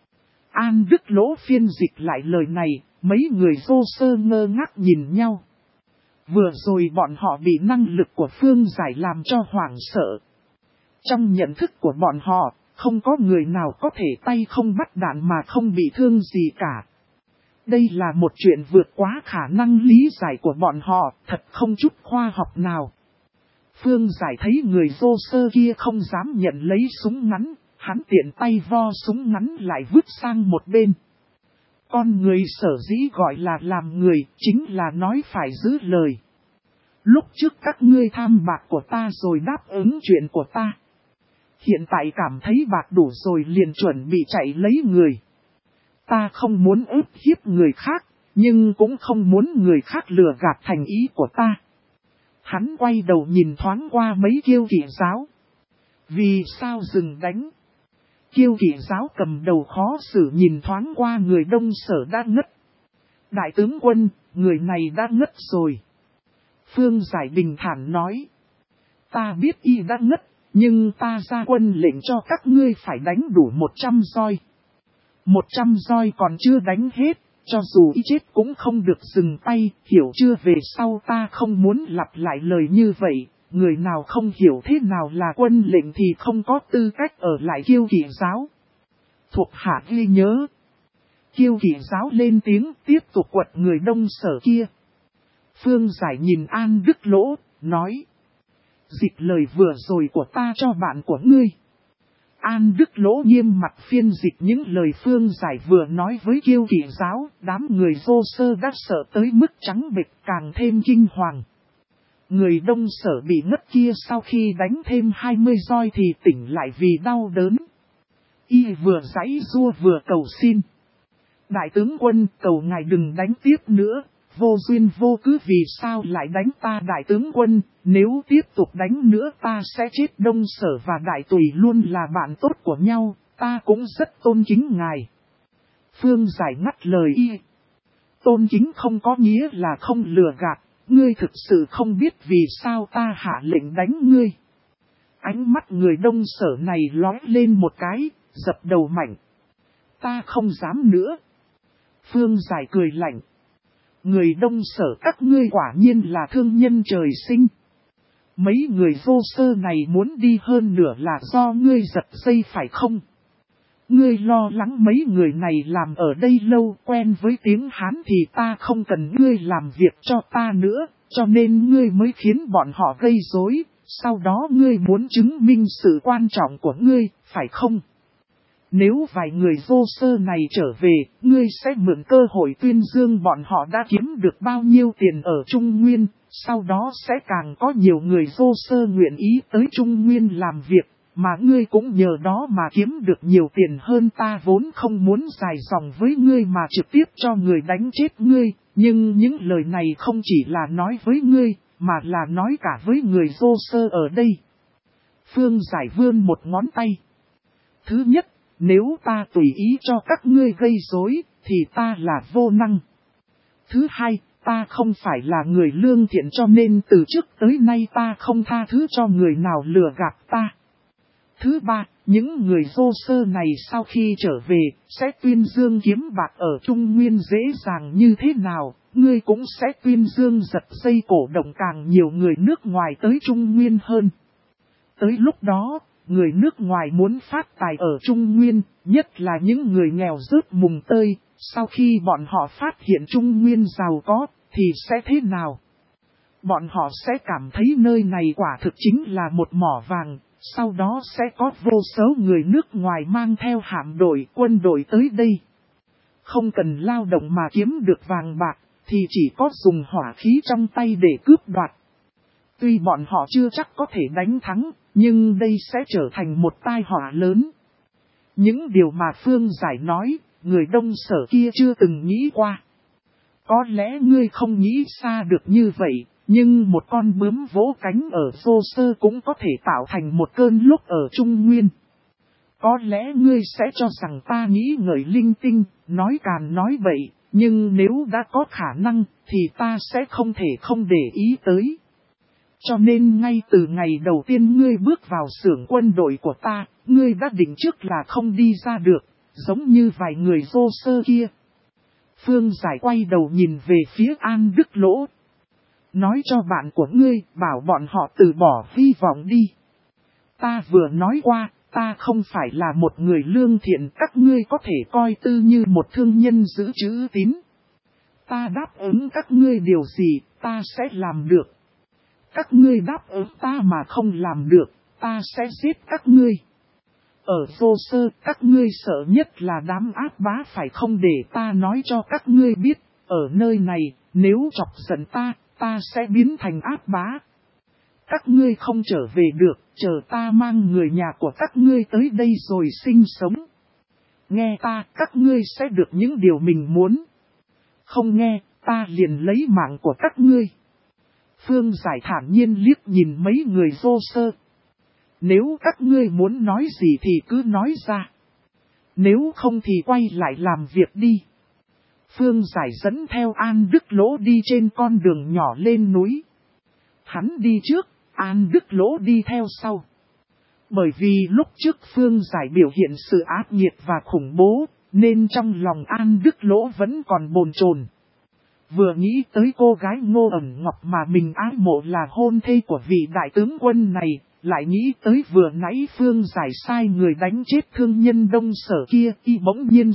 A: An Đức Lỗ phiên dịch lại lời này, mấy người vô sơ ngơ ngác nhìn nhau. Vừa rồi bọn họ bị năng lực của Phương Giải làm cho hoảng sợ. Trong nhận thức của bọn họ, không có người nào có thể tay không bắt đạn mà không bị thương gì cả. Đây là một chuyện vượt quá khả năng lý giải của bọn họ, thật không chút khoa học nào. Phương Giải thấy người vô sơ kia không dám nhận lấy súng ngắn, hắn tiện tay vo súng ngắn lại vứt sang một bên. Con người sở dĩ gọi là làm người, chính là nói phải giữ lời. Lúc trước các ngươi tham bạc của ta rồi đáp ứng chuyện của ta. Hiện tại cảm thấy bạc đủ rồi liền chuẩn bị chạy lấy người. Ta không muốn ức hiếp người khác, nhưng cũng không muốn người khác lừa gạt thành ý của ta. Hắn quay đầu nhìn thoáng qua mấy kiêu kỵ giáo. Vì sao dừng đánh? Kiêu kỵ giáo cầm đầu khó xử nhìn thoáng qua người Đông Sở đã ngất. Đại tướng quân, người này đã ngất rồi. Phương Giải bình thản nói. Ta biết y đã ngất, nhưng ta ra quân lệnh cho các ngươi phải đánh đủ 100 roi. 100 roi còn chưa đánh hết, cho dù y chết cũng không được dừng tay, hiểu chưa? Về sau ta không muốn lặp lại lời như vậy. Người nào không hiểu thế nào là quân lệnh thì không có tư cách ở lại kiêu kỵ giáo. Thuộc hạ ghi nhớ. Kiêu kỵ giáo lên tiếng tiếp tục quật người Đông Sở kia. Phương Giải nhìn An Đức Lỗ, nói. Dịch lời vừa rồi của ta cho bạn của ngươi. An Đức Lỗ nghiêm mặt phiên dịch những lời Phương Giải vừa nói với kiêu kỵ giáo. Đám người vô sơ đã sợ tới mức trắng bệch, càng thêm kinh hoàng. Người Đông Sở bị ngất kia sau khi đánh thêm 20 roi thì tỉnh lại vì đau đớn. Y vừa giãy giụa vừa cầu xin. Đại tướng quân, cầu ngài đừng đánh tiếp nữa, vô duyên vô cớ vì sao lại đánh ta đại tướng quân, nếu tiếp tục đánh nữa ta sẽ chết. Đông Sở và Đại Tùy luôn là bạn tốt của nhau, ta cũng rất tôn kính ngài. Phương Giải ngắt lời y. Tôn kính không có nghĩa là không lừa gạt. Ngươi thực sự không biết vì sao ta hạ lệnh đánh ngươi. Ánh mắt người Đông Sở này lóe lên một cái, dập đầu mạnh. Ta không dám nữa. Phương Giải cười lạnh. Người Đông Sở các ngươi quả nhiên là thương nhân trời sinh. Mấy người vô sơ này muốn đi hơn nửa là do ngươi giật dây phải không? Ngươi lo lắng mấy người này làm ở đây lâu quen với tiếng Hán thì ta không cần ngươi làm việc cho ta nữa, cho nên ngươi mới khiến bọn họ gây rối, sau đó ngươi muốn chứng minh sự quan trọng của ngươi, phải không? Nếu vài người vô sơ này trở về, ngươi sẽ mượn cơ hội tuyên dương bọn họ đã kiếm được bao nhiêu tiền ở Trung Nguyên, sau đó sẽ càng có nhiều người vô sơ nguyện ý tới Trung Nguyên làm việc. Mà ngươi cũng nhờ đó mà kiếm được nhiều tiền hơn. Ta vốn không muốn dài dòng với ngươi mà trực tiếp cho người đánh chết ngươi, nhưng những lời này không chỉ là nói với ngươi, mà là nói cả với người vô sơ ở đây. Phương Giải vươn một ngón tay. Thứ nhất, nếu ta tùy ý cho các ngươi gây rối, thì ta là vô năng. Thứ hai, ta không phải là người lương thiện cho nên từ trước tới nay ta không tha thứ cho người nào lừa gạt ta. Thứ ba, những người vô sơ này sau khi trở về, sẽ tuyên dương kiếm bạc ở Trung Nguyên dễ dàng như thế nào, ngươi cũng sẽ tuyên dương giật dây cổ động càng nhiều người nước ngoài tới Trung Nguyên hơn. Tới lúc đó, người nước ngoài muốn phát tài ở Trung Nguyên, nhất là những người nghèo rớt mùng tơi, sau khi bọn họ phát hiện Trung Nguyên giàu có, thì sẽ thế nào? Bọn họ sẽ cảm thấy nơi này quả thực chính là một mỏ vàng, sau đó sẽ có vô số người nước ngoài mang theo hạm đội, quân đội tới đây. Không cần lao động mà kiếm được vàng bạc, thì chỉ có dùng hỏa khí trong tay để cướp đoạt. Tuy bọn họ chưa chắc có thể đánh thắng, nhưng đây sẽ trở thành một tai họa lớn. Những điều mà Phương Giải nói, người Đông Sở kia chưa từng nghĩ qua. Có lẽ ngươi không nghĩ xa được như vậy, nhưng một con bướm vỗ cánh ở vô sơ cũng có thể tạo thành một cơn lốc ở Trung Nguyên. Có lẽ ngươi sẽ cho rằng ta nghĩ ngợi linh tinh, nói càn nói bậy, nhưng nếu đã có khả năng, thì ta sẽ không thể không để ý tới. Cho nên ngay từ ngày đầu tiên ngươi bước vào xưởng quân đội của ta, ngươi đã định trước là không đi ra được, giống như vài người vô sơ kia. Phương Giải quay đầu nhìn về phía An Đức Lỗ. Nói cho bạn của ngươi, bảo bọn họ từ bỏ hy vọng đi. Ta vừa nói qua, ta không phải là một người lương thiện, các ngươi có thể coi tư như một thương nhân giữ chữ tín. Ta đáp ứng các ngươi điều gì, ta sẽ làm được. Các ngươi đáp ứng ta mà không làm được, ta sẽ giết các ngươi. Ở vô sơ, các ngươi sợ nhất là đám ác bá phải không, để ta nói cho các ngươi biết, ở nơi này, nếu chọc giận ta sẽ biến thành ác bá. Các ngươi không trở về được, chờ ta mang người nhà của các ngươi tới đây rồi sinh sống. Nghe ta, các ngươi sẽ được những điều mình muốn. Không nghe, ta liền lấy mạng của các ngươi. Phương Giải thản nhiên liếc nhìn mấy người vô sơ. Nếu các ngươi muốn nói gì thì cứ nói ra. Nếu không thì quay lại làm việc đi. Phương Giải dẫn theo An Đức Lỗ đi trên con đường nhỏ lên núi. Hắn đi trước, An Đức Lỗ đi theo sau. Bởi vì lúc trước Phương Giải biểu hiện sự ác nghiệt và khủng bố, nên trong lòng An Đức Lỗ vẫn còn bồn chồn. Vừa nghĩ tới cô gái Ngô Ẩn Ngọc mà mình ái mộ là hôn thê của vị đại tướng quân này, lại nghĩ tới vừa nãy Phương Giải sai người đánh chết thương nhân Đông Sở kia, y bỗng nhiên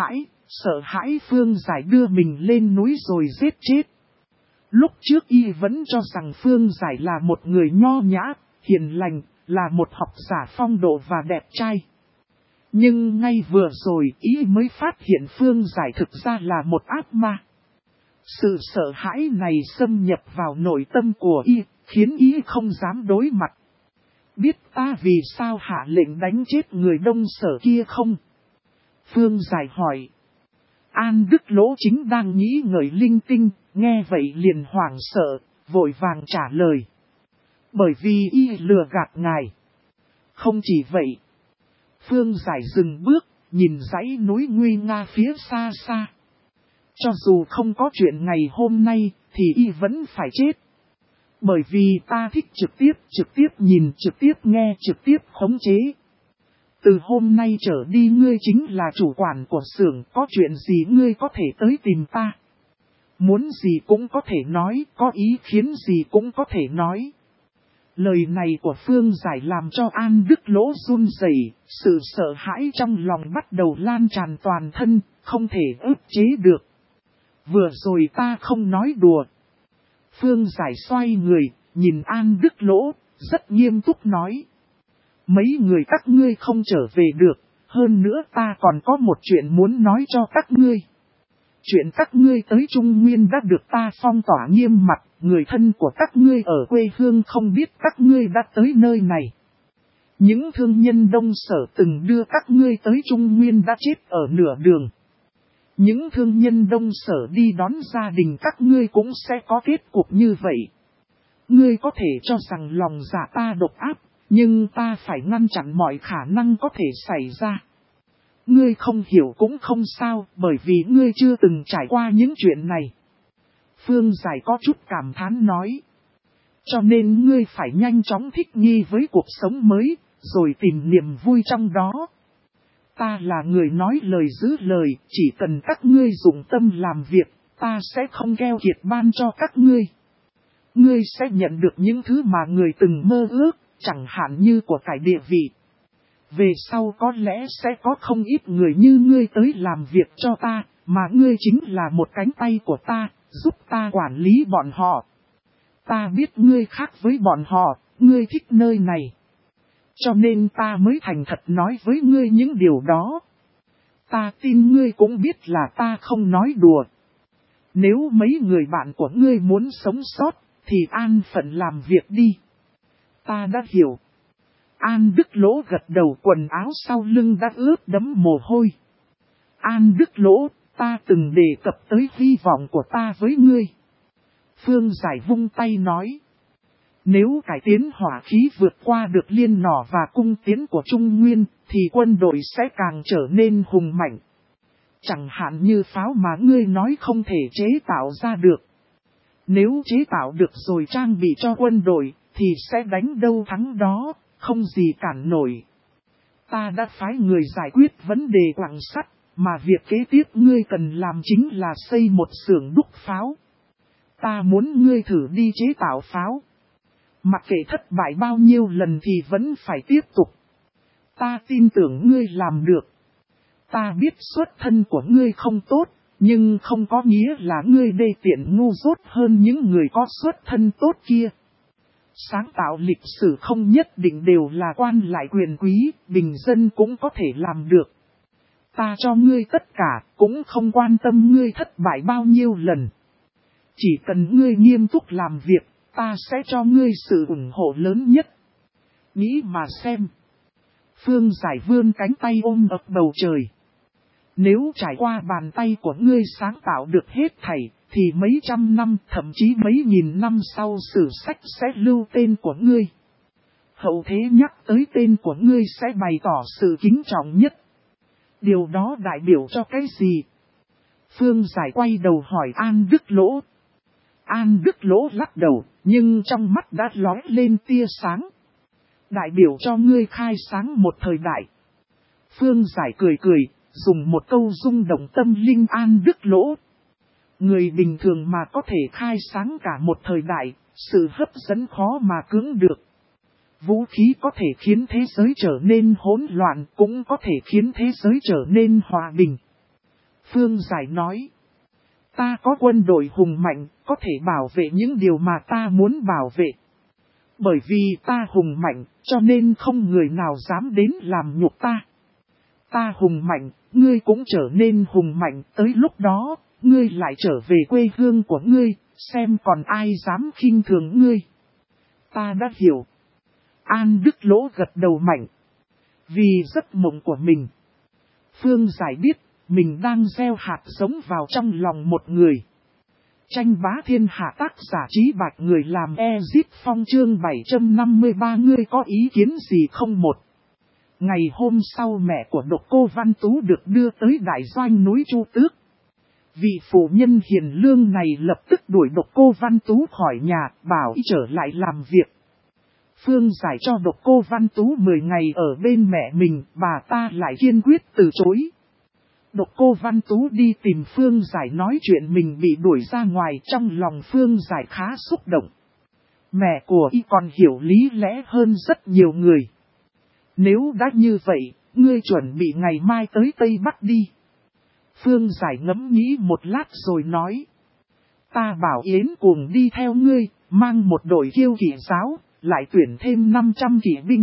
A: sợ hãi Phương Giải đưa mình lên núi rồi giết chết. Lúc trước y vẫn cho rằng Phương Giải là một người nho nhã, hiền lành, là một học giả phong độ và đẹp trai. Nhưng ngay vừa rồi y mới phát hiện Phương Giải thực ra là một ác ma. Sự sợ hãi này xâm nhập vào nội tâm của y, khiến y không dám đối mặt. Biết ta vì sao hạ lệnh đánh chết người Đông Sở kia không? Phương Giải hỏi. An Đức Lỗ chính đang nghĩ ngợi linh tinh, nghe vậy liền hoảng sợ, vội vàng trả lời. Bởi vì y lừa gạt ngài. Không chỉ vậy. Phương Giải dừng bước, nhìn dãy núi nguy nga phía xa xa. Cho dù không có chuyện ngày hôm nay, thì y vẫn phải chết. Bởi vì ta thích trực tiếp nhìn, trực tiếp nghe, trực tiếp khống chế. Từ hôm nay trở đi ngươi chính là chủ quản của xưởng, có chuyện gì ngươi có thể tới tìm ta. Muốn gì cũng có thể nói, có ý kiến gì cũng có thể nói. Lời này của Phương Giải làm cho An Đức Lỗ run rẩy, sự sợ hãi trong lòng bắt đầu lan tràn toàn thân, không thể ức chế được. Vừa rồi ta không nói đùa. Phương Giải xoay người, nhìn An Đức Lỗ, rất nghiêm túc nói. Mấy người các ngươi không trở về được, hơn nữa ta còn có một chuyện muốn nói cho các ngươi. Chuyện các ngươi tới Trung Nguyên đã được ta phong tỏa nghiêm mặt, người thân của các ngươi ở quê hương không biết các ngươi đã tới nơi này. Những thương nhân Đông Sở từng đưa các ngươi tới Trung Nguyên đã chết ở nửa đường. Những thương nhân Đông Sở đi đón gia đình các ngươi cũng sẽ có kết cục như vậy. Ngươi có thể cho rằng lòng dạ ta độc ác, nhưng ta phải ngăn chặn mọi khả năng có thể xảy ra. ngươi không hiểu cũng không sao, bởi vì ngươi chưa từng trải qua những chuyện này. Phương Giải có chút cảm thán nói. Cho nên ngươi phải nhanh chóng thích nghi với cuộc sống mới, rồi tìm niềm vui trong đó. Ta là người nói lời giữ lời, chỉ cần các ngươi dụng tâm làm việc, ta sẽ không keo kiệt ban cho các ngươi. Ngươi sẽ nhận được những thứ mà người từng mơ ước, chẳng hạn như của cải địa vị. Về sau có lẽ sẽ có không ít người như ngươi tới làm việc cho ta, mà ngươi chính là một cánh tay của ta, giúp ta quản lý bọn họ. Ta biết ngươi khác với bọn họ, ngươi thích nơi này. Cho nên ta mới thành thật nói với ngươi những điều đó. Ta tin ngươi cũng biết là ta không nói đùa. Nếu mấy người bạn của ngươi muốn sống sót, thì an phận làm việc đi. Ta đã hiểu. An Đức Lỗ gật đầu, quần áo sau lưng đã ướt đẫm mồ hôi. An Đức Lỗ, ta từng đề cập tới hy vọng của ta với ngươi. Phương Giải vung tay nói. Nếu cải tiến hỏa khí vượt qua được liên nỏ và cung tiến của Trung Nguyên, thì quân đội sẽ càng trở nên hùng mạnh. Chẳng hạn như pháo mà ngươi nói không thể chế tạo ra được. Nếu chế tạo được rồi trang bị cho quân đội, thì sẽ đánh đâu thắng đó, không gì cản nổi. Ta đã phái người giải quyết vấn đề quặng sắt, mà việc kế tiếp ngươi cần làm chính là xây một xưởng đúc pháo. Ta muốn ngươi thử đi chế tạo pháo. Mặc kệ thất bại bao nhiêu lần thì vẫn phải tiếp tục. Ta tin tưởng ngươi làm được. Ta biết xuất thân của ngươi không tốt, nhưng không có nghĩa là ngươi đê tiện ngu dốt hơn những người có xuất thân tốt kia. Sáng tạo lịch sử không nhất định đều là quan lại quyền quý, bình dân cũng có thể làm được. Ta cho ngươi tất cả, cũng không quan tâm ngươi thất bại bao nhiêu lần. Chỉ cần ngươi nghiêm túc làm việc, ta sẽ cho ngươi sự ủng hộ lớn nhất. Nghĩ mà xem. Phương Giải vươn cánh tay ôm ập bầu trời. Nếu trải qua bàn tay của ngươi sáng tạo được hết thảy, thì mấy trăm năm, thậm chí mấy nghìn năm sau sử sách sẽ lưu tên của ngươi. Hậu thế nhắc tới tên của ngươi sẽ bày tỏ sự kính trọng nhất. Điều đó đại biểu cho cái gì? Phương Giải quay đầu hỏi An Đức Lỗ. An Đức Lỗ lắc đầu, nhưng trong mắt đã lóe lên tia sáng. Đại biểu cho ngươi khai sáng một thời đại. Phương Giải cười cười, dùng một câu rung động tâm linh An Đức Lỗ. Người bình thường mà có thể khai sáng cả một thời đại, sự hấp dẫn khó mà cưỡng được. Vũ khí có thể khiến thế giới trở nên hỗn loạn, cũng có thể khiến thế giới trở nên hòa bình. Phương Giải nói. Ta có quân đội hùng mạnh, có thể bảo vệ những điều mà ta muốn bảo vệ. Bởi vì ta hùng mạnh, cho nên không người nào dám đến làm nhục ta. Ta hùng mạnh, ngươi cũng trở nên hùng mạnh, tới lúc đó, ngươi lại trở về quê hương của ngươi, xem còn ai dám khinh thường ngươi. Ta đã hiểu. An Đức Lỗ gật đầu mạnh. Vì giấc mộng của mình. Phương Giải biết, mình đang gieo hạt giống vào trong lòng một người. Tranh bá thiên hạ tác giả Trí Bạch, người làm Ezip Phong chương 753, ngươi có ý kiến gì không? Một ngày hôm sau, mẹ của Độc Cô Văn Tú được đưa tới đại doanh núi Chu Tước. Vị phụ nhân hiền lương này lập tức đuổi Độc Cô Văn Tú khỏi nhà, bảo y trở lại làm việc. Phương Giải cho Độc Cô Văn Tú 10 ngày ở bên mẹ mình, bà ta lại kiên quyết từ chối. Độc Cô Văn Tú đi tìm Phương Giải nói chuyện mình bị đuổi ra ngoài, trong lòng Phương Giải khá xúc động. Mẹ của y còn hiểu lý lẽ hơn rất nhiều người. Nếu đã như vậy, ngươi chuẩn bị ngày mai tới Tây Bắc đi. Phương Giải ngẫm nghĩ một lát rồi nói. Ta bảo Yến Cuồng đi theo ngươi, mang một đội kiêu kỵ giáo, lại tuyển thêm 500 kỵ binh.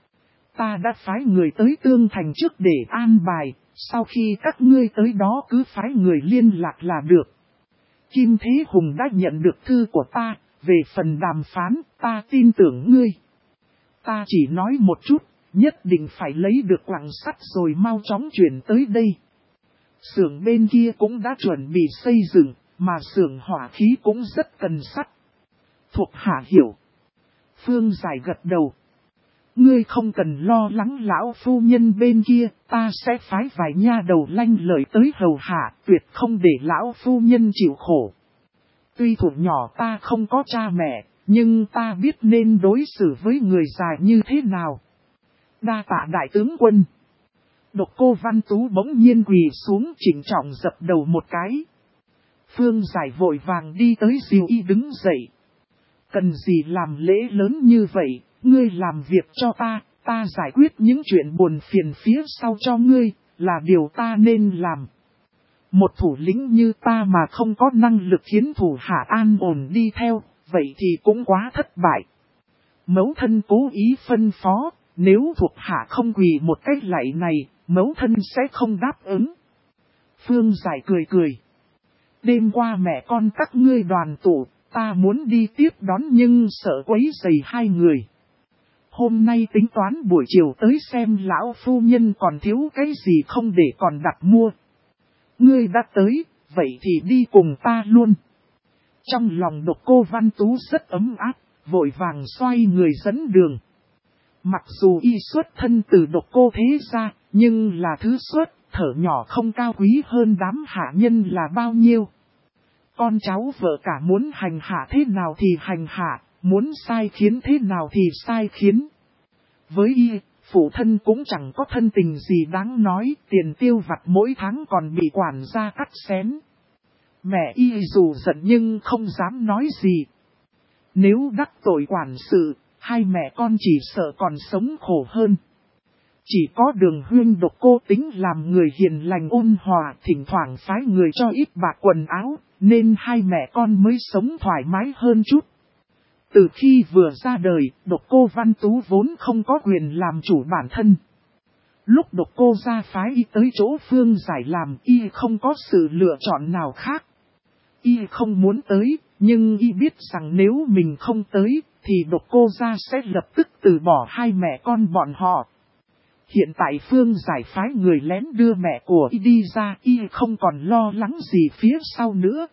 A: Ta đã phái người tới Tương Thành trước để an bài, sau khi các ngươi tới đó cứ phái người liên lạc là được. Kim Thế Hùng đã nhận được thư của ta, về phần đàm phán, ta tin tưởng ngươi. Ta chỉ nói một chút, nhất định phải lấy được quặng sắt rồi mau chóng chuyển tới đây. Xưởng bên kia cũng đã chuẩn bị xây dựng, mà xưởng hỏa khí cũng rất cần sắt. Thuộc hạ hiểu. Phương Giải gật đầu. Ngươi không cần lo lắng lão phu nhân bên kia, ta sẽ phái vài nha đầu lanh lợi tới hầu hạ, tuyệt không để lão phu nhân chịu khổ. Tuy thủ nhỏ ta không có cha mẹ, nhưng ta biết nên đối xử với người già như thế nào. Đa tạ đại tướng quân. Độc Cô Văn Tú bỗng nhiên quỳ xuống chỉnh trọng dập đầu một cái. Phương Giải vội vàng đi tới dìu y đứng dậy. Cần gì làm lễ lớn như vậy, ngươi làm việc cho ta giải quyết những chuyện buồn phiền phía sau cho ngươi, là điều ta nên làm. Một thủ lĩnh như ta mà không có năng lực khiến thủ hạ an ổn đi theo, vậy thì cũng quá thất bại. Mẫu thân cố ý phân phó, nếu thuộc hạ không quỳ một cách lạy này, mẫu thân sẽ không đáp ứng. Phương Giải cười cười. Đêm qua mẹ con các ngươi đoàn tụ, ta muốn đi tiếp đón nhưng sợ quấy rầy hai người. Hôm nay tính toán buổi chiều tới xem lão phu nhân còn thiếu cái gì không để còn đặt mua. Ngươi đã tới, vậy thì đi cùng ta luôn. Trong lòng Độc Cô Văn Tú rất ấm áp, vội vàng xoay người dẫn đường. Mặc dù y xuất thân từ Độc Cô thế gia, nhưng là thứ xuất, thở nhỏ không cao quý hơn đám hạ nhân là bao nhiêu. Con cháu vợ cả muốn hành hạ thế nào thì hành hạ, muốn sai khiến thế nào thì sai khiến. Với y, phụ thân cũng chẳng có thân tình gì đáng nói, tiền tiêu vặt mỗi tháng còn bị quản gia cắt xén. Mẹ y dù giận nhưng không dám nói gì. Nếu đắc tội quản sự, hai mẹ con chỉ sợ còn sống khổ hơn. Chỉ có Đường Huyên Độc Cô tính làm người hiền lành ôn hòa, thỉnh thoảng phái người cho ít bạc quần áo, nên hai mẹ con mới sống thoải mái hơn chút. Từ khi vừa ra đời, Độc Cô Văn Tú vốn không có quyền làm chủ bản thân. Lúc Độc Cô ra phái y tới chỗ Phương Giải làm, y không có sự lựa chọn nào khác. Y không muốn tới, nhưng y biết rằng nếu mình không tới, thì Độc Cô ra sẽ lập tức từ bỏ hai mẹ con bọn họ. Hiện tại Phương Giải phái người lén đưa mẹ của y đi ra, y không còn lo lắng gì phía sau nữa.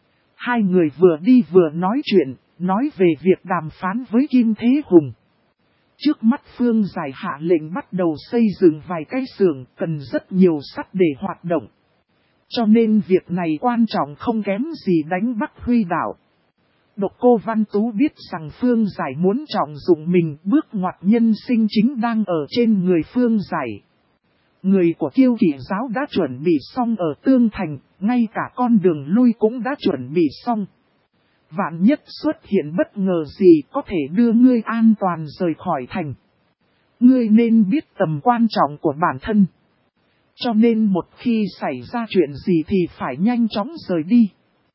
A: Hai người vừa đi vừa nói chuyện, nói về việc đàm phán với Kim Thế Hùng. Trước mắt Phương Giải hạ lệnh bắt đầu xây dựng vài cái xưởng, cần rất nhiều sắt để hoạt động. Cho nên việc này quan trọng không kém gì đánh Bắc Huy Đảo. Độc Cô Văn Tú biết rằng Phương Giải muốn trọng dụng mình, bước ngoặt nhân sinh chính đang ở trên người Phương Giải. Người của Kiêu Kỵ giáo đã chuẩn bị xong ở Tương Thành, ngay cả con đường lui cũng đã chuẩn bị xong. Vạn nhất xuất hiện bất ngờ gì có thể đưa ngươi an toàn rời khỏi thành. Ngươi nên biết tầm quan trọng của bản thân. Cho nên một khi xảy ra chuyện gì thì phải nhanh chóng rời đi.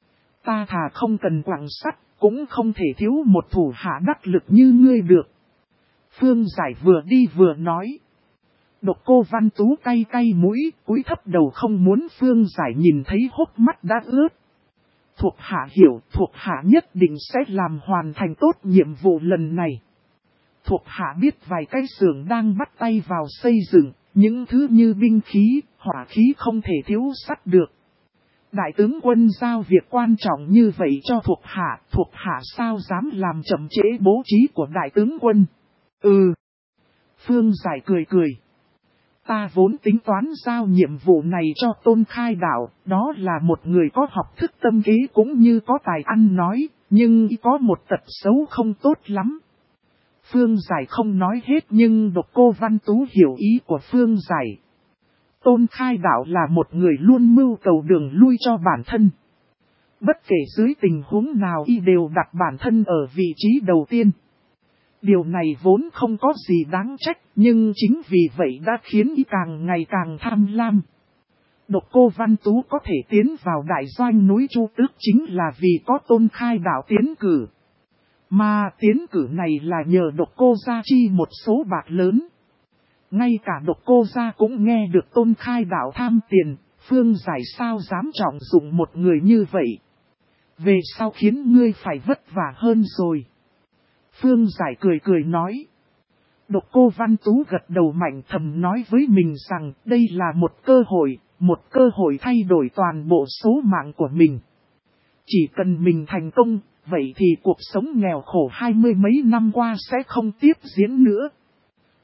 A: Ta thà không cần quặng sắt, cũng không thể thiếu một thủ hạ đắc lực như ngươi được. Phương Giải vừa đi vừa nói. Độc Cô Văn Tú cay cay mũi, cúi thấp đầu không muốn Phương Giải nhìn thấy hốc mắt đã ướt. Thuộc hạ hiểu, thuộc hạ nhất định sẽ làm hoàn thành tốt nhiệm vụ lần này. Thuộc hạ biết vài cái xưởng đang bắt tay vào xây dựng, những thứ như binh khí, hỏa khí không thể thiếu sắt được. Đại tướng quân giao việc quan trọng như vậy cho thuộc hạ sao dám làm chậm trễ bố trí của đại tướng quân. Phương Giải cười cười. Ta vốn tính toán giao nhiệm vụ này cho Tôn Khai Đạo, đó là một người có học thức tâm kế cũng như có tài ăn nói, nhưng có một tật xấu không tốt lắm. Phương Giải không nói hết nhưng Độc Cô Văn Tú hiểu ý của Phương Giải. Tôn Khai Đạo là một người luôn mưu cầu đường lui cho bản thân. Bất kể dưới tình huống nào y đều đặt bản thân ở vị trí đầu tiên. Điều này vốn không có gì đáng trách, nhưng chính vì vậy đã khiến y càng ngày càng tham lam. Độc Cô Văn Tú có thể tiến vào đại doanh núi Chu Tước chính là vì có Tôn Khai Đạo tiến cử. Mà tiến cử này là nhờ Độc Cô gia chi một số bạc lớn. Ngay cả Độc Cô gia cũng nghe được Tôn Khai Đạo tham tiền, Phương Giải sao dám trọng dụng một người như vậy. Về sau khiến ngươi phải vất vả hơn rồi. Phương Giải cười cười nói. Độc Cô Văn Tú gật đầu mạnh thầm nói với mình rằng đây là một cơ hội thay đổi toàn bộ số mạng của mình. Chỉ cần mình thành công, vậy thì cuộc sống nghèo khổ 20 mấy năm qua sẽ không tiếp diễn nữa.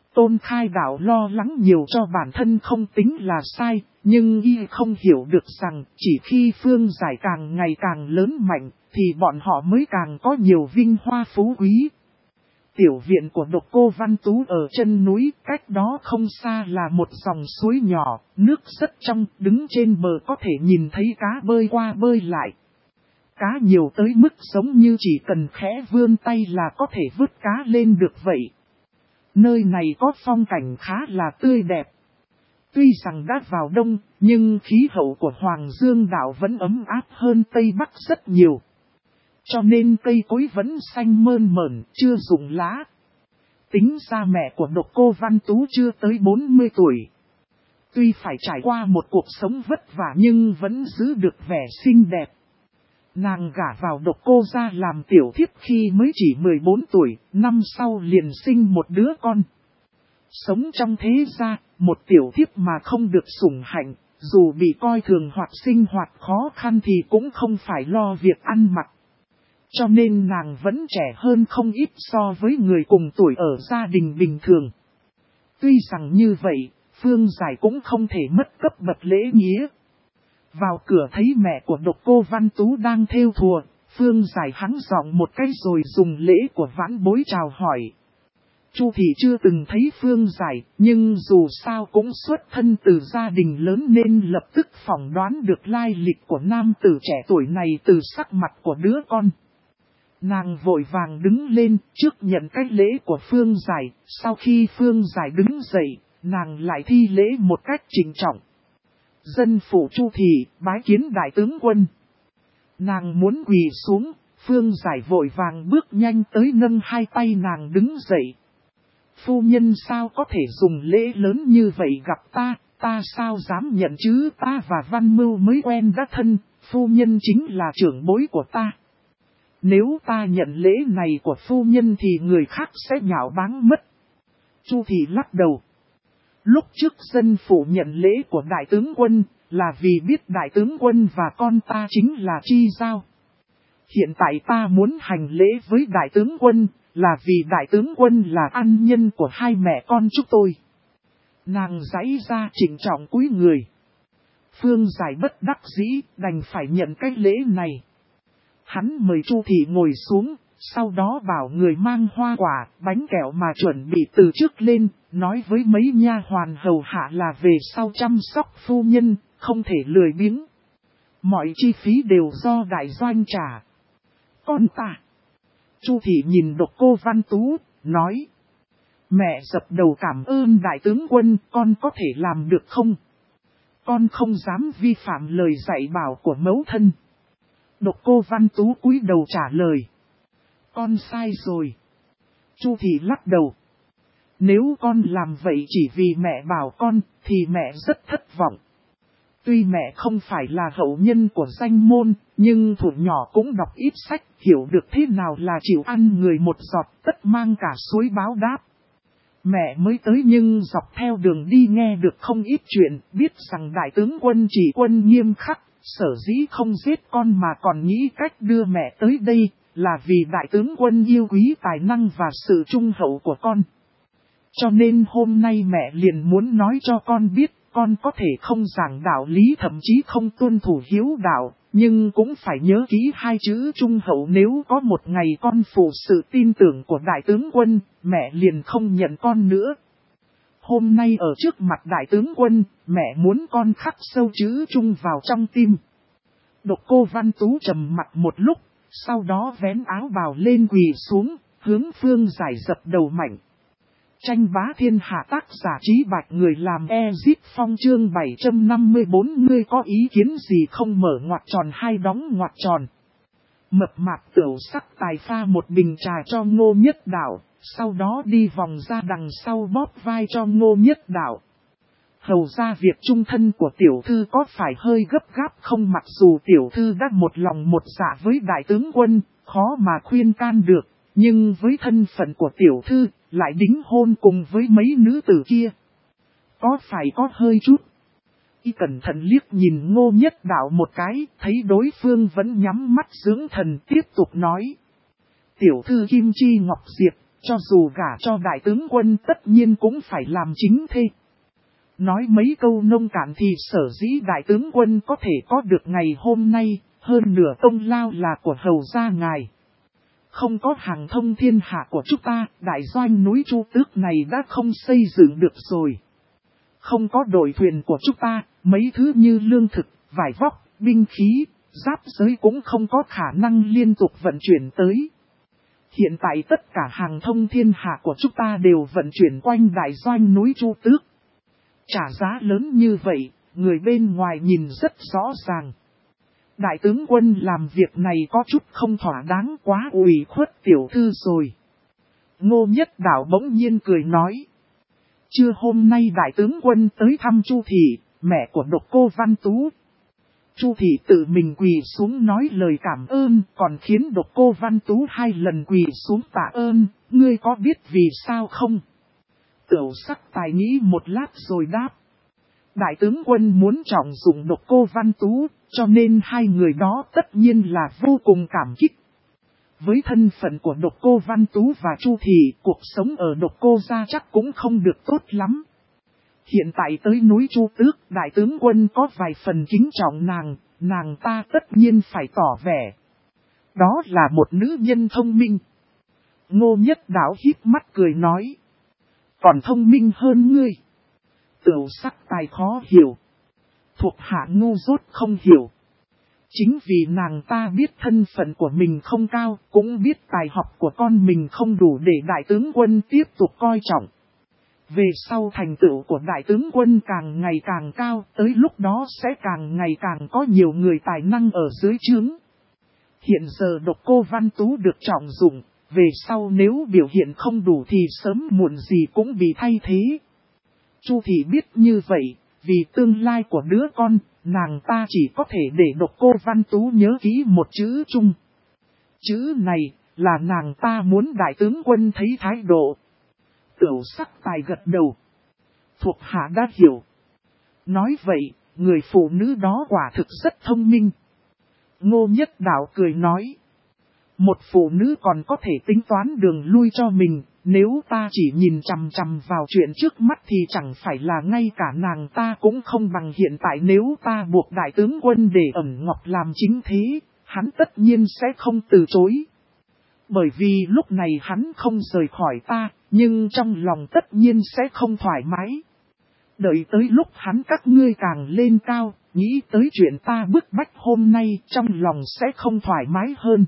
A: Tôn Khai Đạo lo lắng nhiều cho bản thân không tính là sai, nhưng y không hiểu được rằng chỉ khi Phương Giải càng ngày càng lớn mạnh, thì bọn họ mới càng có nhiều vinh hoa phú quý. Tiểu viện của Độc Cô Văn Tú ở chân núi, cách đó không xa là một dòng suối nhỏ, nước rất trong, đứng trên bờ có thể nhìn thấy cá bơi qua bơi lại. Cá nhiều tới mức giống như chỉ cần khẽ vươn tay là có thể vứt cá lên được vậy. Nơi này có phong cảnh khá là tươi đẹp. Tuy rằng đã vào đông, nhưng khí hậu của Hoàng Dương đảo vẫn ấm áp hơn Tây Bắc rất nhiều. Cho nên cây cối vẫn xanh mơn mởn, chưa rụng lá. Tính ra mẹ của Độc Cô Văn Tú chưa tới 40 tuổi. Tuy phải trải qua một cuộc sống vất vả nhưng vẫn giữ được vẻ xinh đẹp. Nàng gả vào Độc Cô gia làm tiểu thiếp khi mới chỉ 14 tuổi, năm sau liền sinh một đứa con. Sống trong thế gia, một tiểu thiếp mà không được sủng hạnh, dù bị coi thường hoặc sinh hoạt khó khăn thì cũng không phải lo việc ăn mặc. Cho nên nàng vẫn trẻ hơn không ít so với người cùng tuổi ở gia đình bình thường. Tuy rằng như vậy, Phương Giải cũng không thể mất cấp bậc lễ nghĩa. Vào cửa thấy mẹ của Độc Cô Văn Tú đang thêu thùa, Phương Giải hắng giọng một cái rồi dùng lễ của vãn bối chào hỏi. Chu Thị chưa từng thấy Phương Giải, nhưng dù sao cũng xuất thân từ gia đình lớn nên lập tức phỏng đoán được lai lịch của nam tử trẻ tuổi này từ sắc mặt của đứa con. Nàng vội vàng đứng lên trước nhận cái lễ của Phương Giải, sau khi Phương Giải đứng dậy, nàng lại thi lễ một cách trịnh trọng. Dân phủ Chu Thị, bái kiến đại tướng quân. Nàng muốn quỳ xuống, Phương Giải vội vàng bước nhanh tới nâng hai tay nàng đứng dậy. Phu nhân sao có thể dùng lễ lớn như vậy gặp ta sao dám nhận chứ, ta và Văn Mưu mới quen đã thân, phu nhân chính là trưởng bối của ta. Nếu ta nhận lễ này của phu nhân thì người khác sẽ nhạo báng mất. Chu Thị lắc đầu. Lúc trước dân phủ nhận lễ của đại tướng quân là vì biết đại tướng quân và con ta chính là chi giao. Hiện tại ta muốn hành lễ với đại tướng quân là vì đại tướng quân là ân nhân của hai mẹ con chúng tôi. Nàng giãy ra trịnh trọng cúi người. Phương Giải bất đắc dĩ đành phải nhận cái lễ này. Hắn mời Chu Thị ngồi xuống, sau đó bảo người mang hoa quả, bánh kẹo mà chuẩn bị từ trước lên, nói với mấy nha hoàn hầu hạ là về sau chăm sóc phu nhân, không thể lười biếng. Mọi chi phí đều do đại doanh trả. Con ta. Chu Thị nhìn Độc Cô Văn Tú, nói. Mẹ dập đầu cảm ơn đại tướng quân, con có thể làm được không? Con không dám vi phạm lời dạy bảo của mẫu thân. Độc Cô Văn Tú cúi đầu trả lời. Con sai rồi. Chu Thị lắc đầu. Nếu con làm vậy chỉ vì mẹ bảo con, thì mẹ rất thất vọng. Tuy mẹ không phải là hậu nhân của danh môn, nhưng thuở nhỏ cũng đọc ít sách, hiểu được thế nào là chịu ăn người một giọt, tất mang cả suối báo đáp. Mẹ mới tới nhưng dọc theo đường đi nghe được không ít chuyện, biết rằng đại tướng quân chỉ quân nghiêm khắc, sở dĩ không giết con mà còn nghĩ cách đưa mẹ tới đây, là vì đại tướng quân yêu quý tài năng và sự trung hậu của con. Cho nên hôm nay mẹ liền muốn nói cho con biết, con có thể không giảng đạo lý thậm chí không tuân thủ hiếu đạo, nhưng cũng phải nhớ kỹ hai chữ trung hậu. Nếu có một ngày con phụ sự tin tưởng của đại tướng quân, mẹ liền không nhận con nữa. Hôm nay ở trước mặt đại tướng quân, mẹ muốn con khắc sâu chữ trung vào trong tim. Độc Cô Văn Tú trầm mặt một lúc, sau đó vén áo bào lên quỳ xuống, hướng Phương Giải dập đầu mạnh. Tranh bá thiên hạ tác giả Trí Bạch người làm Ezip Phong chương 754. Ngươi có ý kiến gì không, mở ngoặc tròn hay đóng ngoặc tròn. Mập mạp tửu sắc tài pha một bình trà cho Ngô Nhất Đạo, sau đó đi vòng ra đằng sau bóp vai cho Ngô Nhất Đạo. Hầu ra việc trung thân của tiểu thư có phải hơi gấp gáp không? Mặc dù tiểu thư đã một lòng một dạ với đại tướng quân, khó mà khuyên can được, nhưng với thân phận của tiểu thư, lại đính hôn cùng với mấy nữ tử kia. Có phải có hơi chút? Y cẩn thận liếc nhìn Ngô Nhất Đạo một cái, thấy đối phương vẫn nhắm mắt dưỡng thần, tiếp tục nói. Tiểu thư Kim Chi Ngọc Diệp, cho dù gả cho đại tướng quân tất nhiên cũng phải làm chính thê. Nói mấy câu nông cạn thì sở dĩ đại tướng quân có thể có được ngày hôm nay, hơn nửa công lao là của hầu gia ngài. Không có hàng thông thiên hạ của chúng ta, đại doanh núi Chu Tước này đã không xây dựng được rồi. Không có đội thuyền của chúng ta, mấy thứ như lương thực, vải vóc, binh khí, giáp giới cũng không có khả năng liên tục vận chuyển tới. Hiện tại tất cả hàng thông thiên hạ của chúng ta đều vận chuyển quanh đại doanh núi Chu Tước. Trả giá lớn như vậy, người bên ngoài nhìn rất rõ ràng. Đại tướng quân làm việc này có chút không thỏa đáng, quá ủy khuất tiểu thư rồi. Ngô Nhất Đảo bỗng nhiên cười nói. Trưa hôm nay đại tướng quân tới thăm Chu Thị, mẹ của Độc Cô Văn Tú. Chu Thị tự mình quỳ xuống nói lời cảm ơn, còn khiến Độc Cô Văn Tú 2 lần quỳ xuống tạ ơn, ngươi có biết vì sao không? Tiểu Sắc Tài nghĩ một lát rồi đáp. Đại tướng quân muốn trọng dụng Độc Cô Văn Tú, cho nên 2 người đó tất nhiên là vô cùng cảm kích. Với thân phận của Độc Cô Văn Tú và Chu Thị, cuộc sống ở Độc Cô gia chắc cũng không được tốt lắm. Hiện tại tới núi Chu Tước, đại tướng quân có vài phần kính trọng nàng ta tất nhiên phải tỏ vẻ. Đó là một nữ nhân thông minh. Ngô Nhất Đảo híp mắt cười nói. Còn thông minh hơn ngươi. Tiểu Sắc Tài khó hiểu. Thuộc hạ ngu dốt không hiểu. Chính vì nàng ta biết thân phận của mình không cao, cũng biết tài học của con mình không đủ để đại tướng quân tiếp tục coi trọng. Về sau thành tựu của đại tướng quân càng ngày càng cao, tới lúc đó sẽ càng ngày càng có nhiều người tài năng ở dưới trướng. Hiện giờ Độc Cô Văn Tú được trọng dụng, về sau nếu biểu hiện không đủ thì sớm muộn gì cũng bị thay thế. Chu Thị biết như vậy, vì tương lai của đứa con, nàng ta chỉ có thể để Độc Cô Văn Tú nhớ kỹ một chữ chung. Chữ này là nàng ta muốn đại tướng quân thấy thái độ. Tiểu Sắc Tài gật đầu. Thuộc hạ đã hiểu. Nói vậy, người phụ nữ đó quả thực rất thông minh. Ngô Nhất Đảo cười nói. Một phụ nữ còn có thể tính toán đường lui cho mình, nếu ta chỉ nhìn chằm chằm vào chuyện trước mắt thì chẳng phải là ngay cả nàng ta cũng không bằng hiện tại. Nếu ta buộc đại tướng quân để Ẩn Ngọc làm chính thế, hắn tất nhiên sẽ không từ chối. Bởi vì lúc này hắn không rời khỏi ta, nhưng trong lòng tất nhiên sẽ không thoải mái. Đợi tới lúc hắn các ngươi càng lên cao, nghĩ tới chuyện ta bức bách hôm nay, trong lòng sẽ không thoải mái hơn.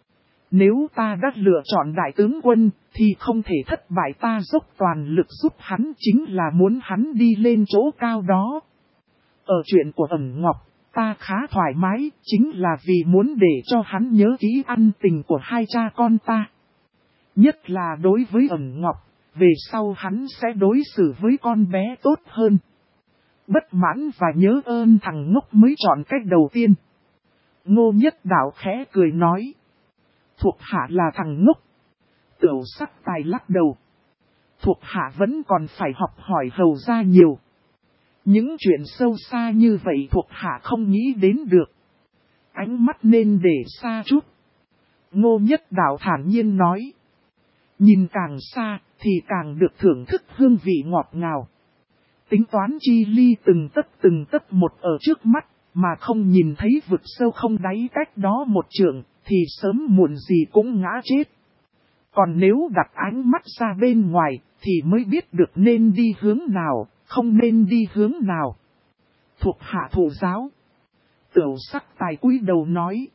A: Nếu ta đã lựa chọn đại tướng quân, thì không thể thất bại, ta dốc toàn lực giúp hắn, chính là muốn hắn đi lên chỗ cao đó. Ở chuyện của Ẩn Ngọc, ta khá thoải mái, chính là vì muốn để cho hắn nhớ kỹ ân tình của 2 cha con ta. Nhất là đối với Ẩn Ngọc, về sau hắn sẽ đối xử với con bé tốt hơn. Bất mãn và nhớ ơn thằng ngốc mới chọn cách đầu tiên. Ngô Nhất Đảo khẽ cười nói. Thuộc hạ là thằng ngốc. Tiểu Sắc Tài lắc đầu. Thuộc hạ vẫn còn phải học hỏi hầu gia nhiều. Những chuyện sâu xa như vậy thuộc hạ không nghĩ đến được. Ánh mắt nên để xa chút. Ngô Nhất Đảo thản nhiên nói. Nhìn càng xa thì càng được thưởng thức hương vị ngọt ngào. Tính toán chi ly từng tấc một ở trước mắt, mà không nhìn thấy vực sâu không đáy cách đó một trượng, thì sớm muộn gì cũng ngã chết. Còn nếu đặt ánh mắt ra bên ngoài, thì mới biết được nên đi hướng nào, không nên đi hướng nào. Thuộc hạ thụ giáo. Tiểu Sắc Tài cúi đầu nói.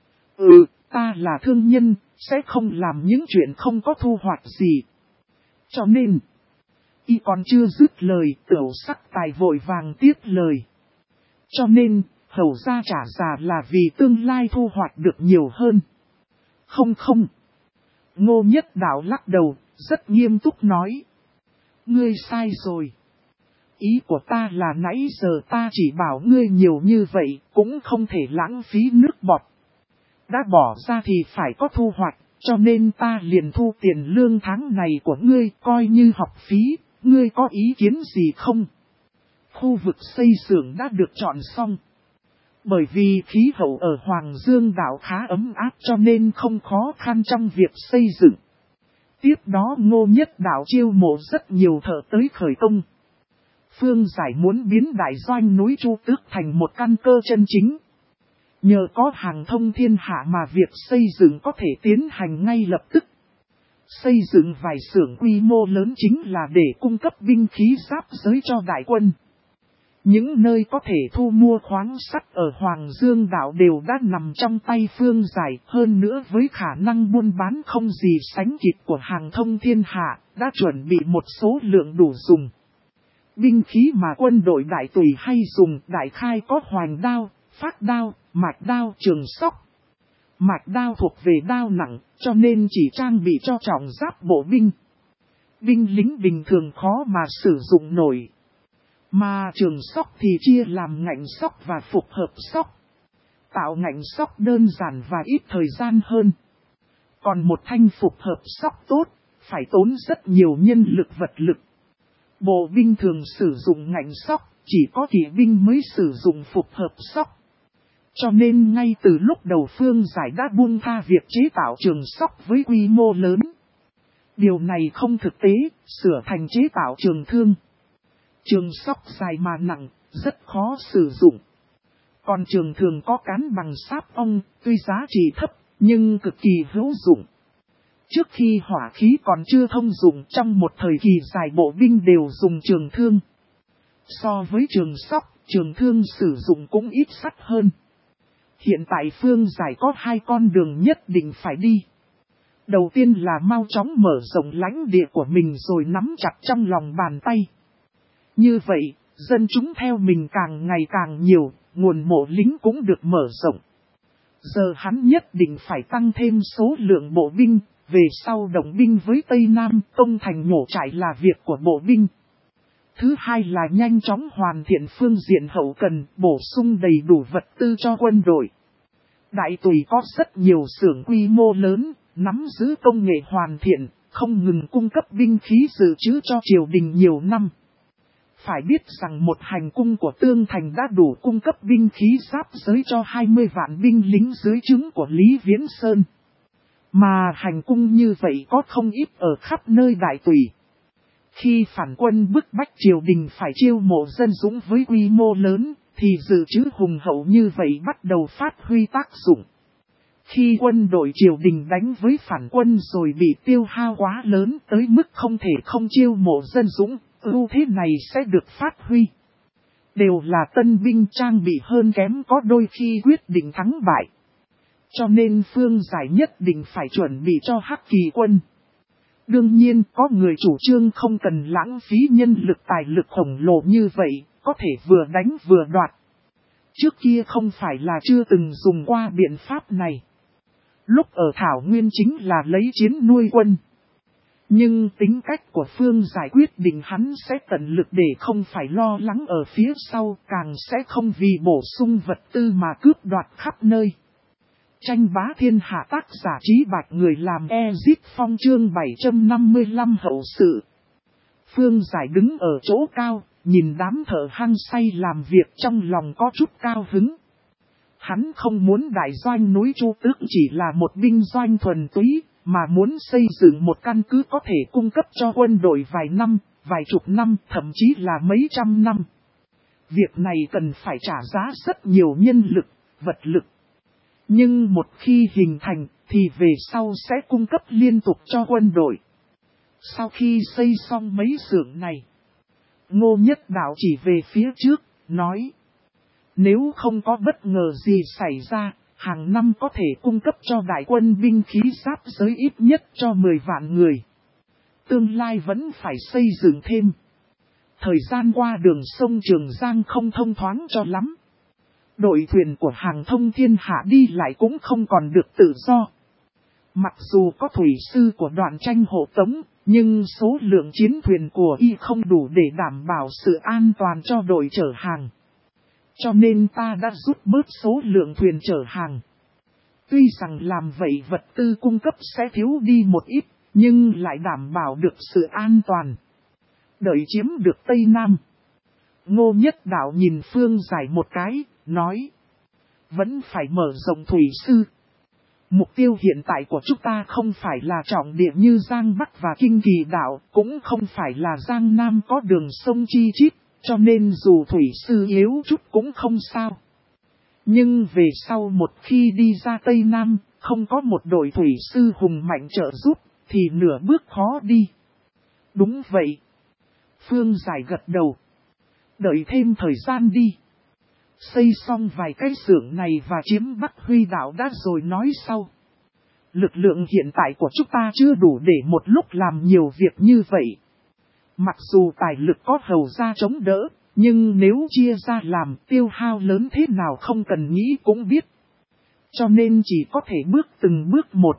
A: Ta là thương nhân, sẽ không làm những chuyện không có thu hoạch gì. Cho nên, y còn chưa dứt lời, Tiểu Sắc Tài vội vàng tiếp lời. Cho nên, hầu gia trả giá là vì tương lai thu hoạch được nhiều hơn. Không. Ngô Nhất Đảo lắc đầu, rất nghiêm túc nói. Ngươi sai rồi. Ý của ta là nãy giờ ta chỉ bảo ngươi nhiều như vậy, cũng không thể lãng phí nước bọt. Đã bỏ ra thì phải có thu hoạch, cho nên ta liền thu tiền lương tháng này của ngươi coi như học phí, ngươi có ý kiến gì không? Khu vực xây xưởng đã được chọn xong. Bởi vì khí hậu ở Hoàng Dương đảo khá ấm áp cho nên không khó khăn trong việc xây dựng. Tiếp đó Ngô Nhất Đạo chiêu mộ rất nhiều thợ tới khởi công. Phương Giải muốn biến đại doanh núi Chu Tước thành một căn cơ chân chính. Nhờ có hàng thông thiên hạ mà việc xây dựng có thể tiến hành ngay lập tức. Xây dựng vài xưởng quy mô lớn chính là để cung cấp binh khí giáp giới cho đại quân. Những nơi có thể thu mua khoáng sắt ở Hoàng Dương đảo đều đã nằm trong tay Phương Giải, hơn nữa với khả năng buôn bán không gì sánh kịp của hàng thông thiên hạ, đã chuẩn bị một số lượng đủ dùng. Binh khí mà quân đội đại tùy hay dùng đại khai có hoành đao, phát đao, mạch đao, trường sóc. Mạch đao thuộc về đao nặng, cho nên chỉ trang bị cho trọng giáp bộ binh. Binh lính bình thường khó mà sử dụng nổi. Mà trường sóc thì chia làm ngạnh sóc và phục hợp sóc. Tạo ngạnh sóc đơn giản và ít thời gian hơn. Còn một thanh phục hợp sóc tốt, phải tốn rất nhiều nhân lực vật lực. Bộ binh thường sử dụng ngạnh sóc, chỉ có kỵ binh mới sử dụng phục hợp sóc. Cho nên ngay từ lúc đầu Phương Giải đã buông tha việc chế tạo trường sóc với quy mô lớn. Điều này không thực tế, sửa thành chế tạo trường thương. Trường sóc dài mà nặng, rất khó sử dụng. Còn trường thường có cán bằng sáp ong, tuy giá trị thấp, nhưng cực kỳ hữu dụng. Trước khi hỏa khí còn chưa thông dụng trong một thời kỳ dài bộ binh đều dùng trường thương. So với trường sóc, trường thương sử dụng cũng ít sắt hơn. Hiện tại Phương Giải có hai con đường nhất định phải đi. Đầu tiên là mau chóng mở rộng lãnh địa của mình rồi nắm chặt trong lòng bàn tay. Như vậy, dân chúng theo mình càng ngày càng nhiều, nguồn mộ lính cũng được mở rộng. Giờ hắn nhất định phải tăng thêm số lượng bộ binh, về sau động binh với Tây Nam, công thành nhổ trại là việc của bộ binh. Thứ hai là nhanh chóng hoàn thiện phương diện hậu cần, bổ sung đầy đủ vật tư cho quân đội. Đại tùy có rất nhiều xưởng quy mô lớn, nắm giữ công nghệ hoàn thiện, không ngừng cung cấp binh khí dự trữ cho triều đình nhiều năm. Phải biết rằng một hành cung của Tương Thành đã đủ cung cấp binh khí giáp giới cho 20 vạn binh lính dưới trướng của Lý Viễn Sơn. Mà hành cung như vậy có không ít ở khắp nơi đại tùy. Khi phản quân bức bách triều đình phải chiêu mộ dân dũng với quy mô lớn, thì dự trữ hùng hậu như vậy bắt đầu phát huy tác dụng. Khi quân đội triều đình đánh với phản quân rồi bị tiêu hao quá lớn tới mức không thể không chiêu mộ dân dũng, ưu thế này sẽ được phát huy. Đều là tân binh trang bị hơn kém có đôi khi quyết định thắng bại. Cho nên Phương Giải nhất định phải chuẩn bị cho Hắc Kỳ quân. Đương nhiên có người chủ trương không cần lãng phí nhân lực tài lực khổng lồ như vậy, có thể vừa đánh vừa đoạt. Trước kia không phải là chưa từng dùng qua biện pháp này. Lúc ở Thảo Nguyên chính là lấy chiến nuôi quân. Nhưng tính cách của Phương Giải quyết định hắn sẽ tận lực để không phải lo lắng ở phía sau, càng sẽ không vì bổ sung vật tư mà cướp đoạt khắp nơi. Tranh bá thiên hạ tác giả Trí Bạch người làm Ezip Phong chương 755 hậu sự. Phương Giải đứng ở chỗ cao, nhìn đám thợ hăng say làm việc trong lòng có chút cao hứng. Hắn không muốn đại doanh núi Chu Tước chỉ là một binh doanh thuần túy, mà muốn xây dựng một căn cứ có thể cung cấp cho quân đội vài năm, vài chục năm, thậm chí là mấy trăm năm. Việc này cần phải trả giá rất nhiều nhân lực, vật lực. Nhưng một khi hình thành thì về sau sẽ cung cấp liên tục cho quân đội. Sau khi xây xong mấy xưởng này, Ngô Nhất Đạo chỉ về phía trước, nói: nếu không có bất ngờ gì xảy ra, hàng năm có thể cung cấp cho đại quân binh khí giáp giới ít nhất cho 10 vạn người. Tương lai vẫn phải xây dựng thêm. Thời gian qua đường sông Trường Giang không thông thoáng cho lắm. Đội thuyền của hàng thông thiên hạ đi lại cũng không còn được tự do. Mặc dù có thủy sư của Đoạn Tranh hộ tống, nhưng số lượng chiến thuyền của y không đủ để đảm bảo sự an toàn cho đội chở hàng. Cho nên ta đã rút bớt số lượng thuyền chở hàng. Tuy rằng làm vậy vật tư cung cấp sẽ thiếu đi một ít, nhưng lại đảm bảo được sự an toàn. Đợi chiếm được Tây Nam. Ngô Nhất Đạo nhìn Phương Giải một cái, nói: vẫn phải mở rộng thủy sư. Mục tiêu hiện tại của chúng ta không phải là trọng địa như Giang Bắc và Kinh Kỳ Đạo, cũng không phải là Giang Nam có đường sông chi chít, cho nên dù thủy sư yếu chút cũng không sao. Nhưng về sau một khi đi ra Tây Nam, không có một đội thủy sư hùng mạnh trợ giúp, thì nửa bước khó đi. Đúng vậy. Phương Giải gật đầu. Đợi thêm thời gian đi. Xây xong vài cái xưởng này và chiếm Bắc Huy Đạo đã rồi nói sau. Lực lượng hiện tại của chúng ta chưa đủ để một lúc làm nhiều việc như vậy. Mặc dù tài lực có Hầu gia chống đỡ, nhưng nếu chia ra làm tiêu hao lớn thế nào không cần nghĩ cũng biết. Cho nên chỉ có thể bước từng bước một.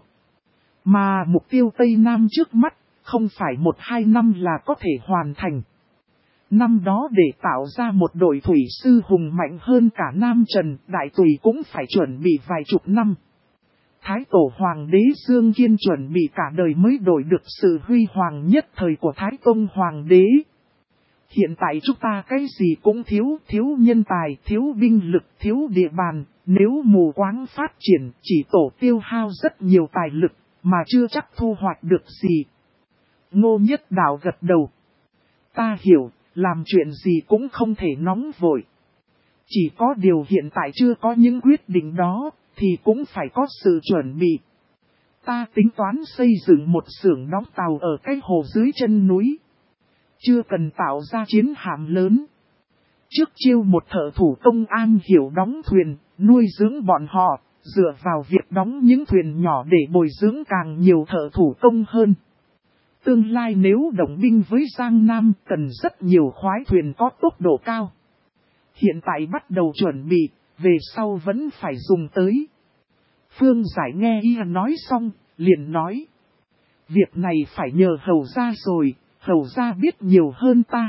A: Mà mục tiêu Tây Nam trước mắt, không phải 1-2 năm là có thể hoàn thành. Năm đó để tạo ra một đội thủy sư hùng mạnh hơn cả Nam Trần, Đại Tùy cũng phải chuẩn bị vài chục năm. Thái tổ Hoàng đế Dương Kiên chuẩn bị cả đời mới đổi được sự huy hoàng nhất thời của Thái Tông Hoàng đế. Hiện tại chúng ta cái gì cũng thiếu nhân tài, thiếu binh lực, thiếu địa bàn, nếu mù quáng phát triển chỉ tổ tiêu hao rất nhiều tài lực, mà chưa chắc thu hoạch được gì. Ngô Nhất Đạo gật đầu. Ta hiểu, làm chuyện gì cũng không thể nóng vội. Chỉ có điều hiện tại chưa có những quyết định đó, thì cũng phải có sự chuẩn bị. Ta tính toán xây dựng một xưởng đóng tàu ở cái hồ dưới chân núi. Chưa cần tạo ra chiến hạm lớn. Trước chiêu một thợ thủ công am hiểu đóng thuyền, nuôi dưỡng bọn họ, dựa vào việc đóng những thuyền nhỏ để bồi dưỡng càng nhiều thợ thủ công hơn. Tương lai nếu đồng binh với Giang Nam cần rất nhiều khoái thuyền có tốc độ cao. Hiện tại bắt đầu chuẩn bị, về sau vẫn phải dùng tới. Phương Giải nghe y nói xong, liền nói. Việc này phải nhờ Hầu gia rồi, Hầu gia biết nhiều hơn ta.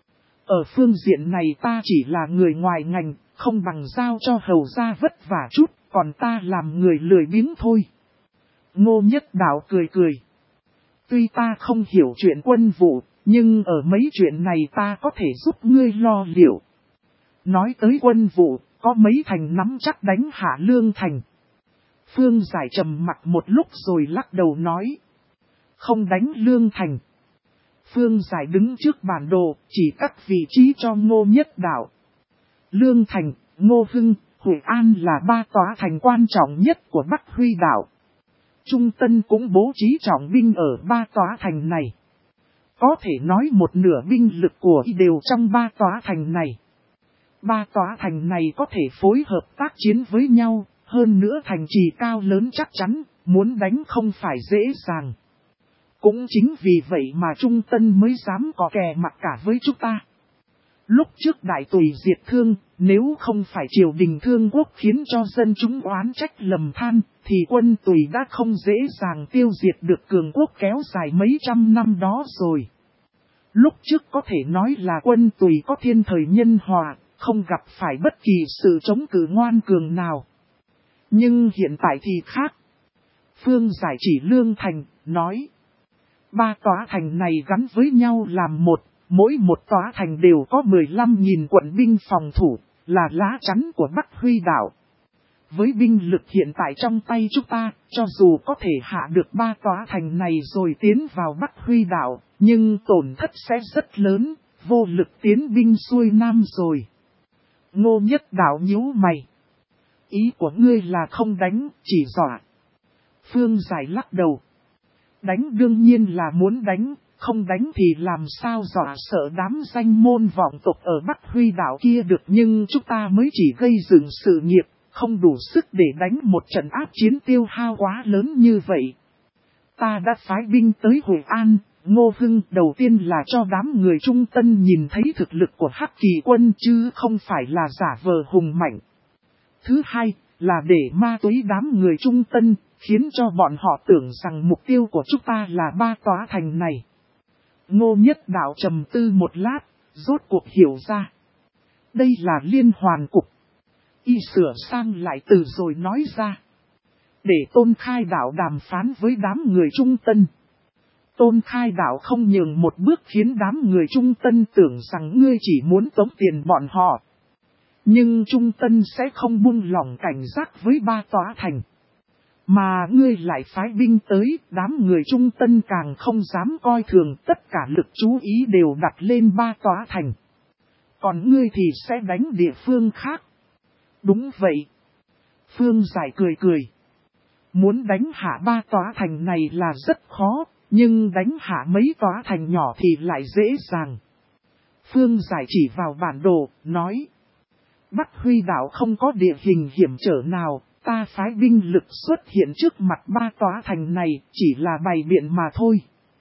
A: Ở phương diện này ta chỉ là người ngoài ngành, không bằng giao cho Hầu gia vất vả chút, còn ta làm người lười biếng thôi. Ngô Nhất Đạo cười cười. Tuy ta không hiểu chuyện quân vụ, nhưng ở mấy chuyện này ta có thể giúp ngươi lo liệu. Nói tới quân vụ, có mấy thành nắm chắc đánh hạ Lương Thành. Phương Giải trầm mặc một lúc rồi lắc đầu nói. Không đánh Lương Thành. Phương Giải đứng trước bản đồ, chỉ các vị trí cho Ngô Nhất Đạo. Lương Thành, Ngô Hưng, Hội An là 3 tòa thành quan trọng nhất của Bắc Huy Đạo. Trung Tân cũng bố trí trọng binh ở 3 tòa thành này. Có thể nói một nửa binh lực của y đều trong 3 tòa thành này. 3 tòa thành này có thể phối hợp tác chiến với nhau, hơn nữa thành trì cao lớn chắc chắn, muốn đánh không phải dễ dàng. Cũng chính vì vậy mà Trung Tân mới dám có kè mặt cả với chúng ta. Lúc trước Đại Tùy diệt Thương, nếu không phải triều đình Thương Quốc khiến cho dân chúng oán trách lầm than, thì quân Tùy đã không dễ dàng tiêu diệt được cường quốc kéo dài mấy trăm năm đó rồi. Lúc trước có thể nói là quân Tùy có thiên thời nhân hòa, không gặp phải bất kỳ sự chống cự ngoan cường nào. Nhưng hiện tại thì khác. Phương Giải chỉ Lương Thành, nói. 3 tòa thành này gắn với nhau làm một, mỗi một tòa thành đều có 15.000 quận binh phòng thủ, là lá chắn của Bắc Huy Đạo. Với binh lực hiện tại trong tay chúng ta, cho dù có thể hạ được 3 tòa thành này rồi tiến vào Bắc Huy Đạo, nhưng tổn thất sẽ rất lớn, vô lực tiến binh xuôi Nam rồi. Ngô Nhất Đạo nhíu mày. Ý của ngươi là không đánh, chỉ dọa. Phương Giải lắc đầu. Đánh đương nhiên là muốn đánh, không đánh thì làm sao dọa sợ đám danh môn vọng tộc ở Bắc Huy Đạo kia được, nhưng chúng ta mới chỉ gây dựng sự nghiệp, không đủ sức để đánh một trận áp chiến tiêu hao quá lớn như vậy. Ta đã phái binh tới Hội An, Ngô Hưng đầu tiên là cho đám người Trung Tân nhìn thấy thực lực của Hắc Kỳ quân chứ không phải là giả vờ hùng mạnh. Thứ hai là để ma túy đám người Trung Tân, khiến cho bọn họ tưởng rằng mục tiêu của chúng ta là 3 tòa thành này. Ngô Nhất Đạo trầm tư một lát, rốt cuộc hiểu ra. Đây là liên hoàn cục. Y sửa sang lại từ rồi nói ra. Để Tôn Khai Đạo đàm phán với đám người Trung Tân. Tôn Khai Đạo không nhường một bước khiến đám người Trung Tân tưởng rằng ngươi chỉ muốn tống tiền bọn họ. Nhưng Trung Tân sẽ không buông lỏng cảnh giác với 3 tòa thành. Mà ngươi lại phái binh tới, đám người Trung Tân càng không dám coi thường, tất cả lực chú ý đều đặt lên 3 tòa thành. Còn ngươi thì sẽ đánh địa phương khác. Đúng vậy. Phương Giải cười cười. Muốn đánh hạ 3 tòa thành này là rất khó, nhưng đánh hạ mấy tòa thành nhỏ thì lại dễ dàng. Phương Giải chỉ vào bản đồ, nói. Bắc Huy đảo không có địa hình hiểm trở nào, ta phái binh lực xuất hiện trước mặt 3 tòa thành này, chỉ là bày biện mà thôi.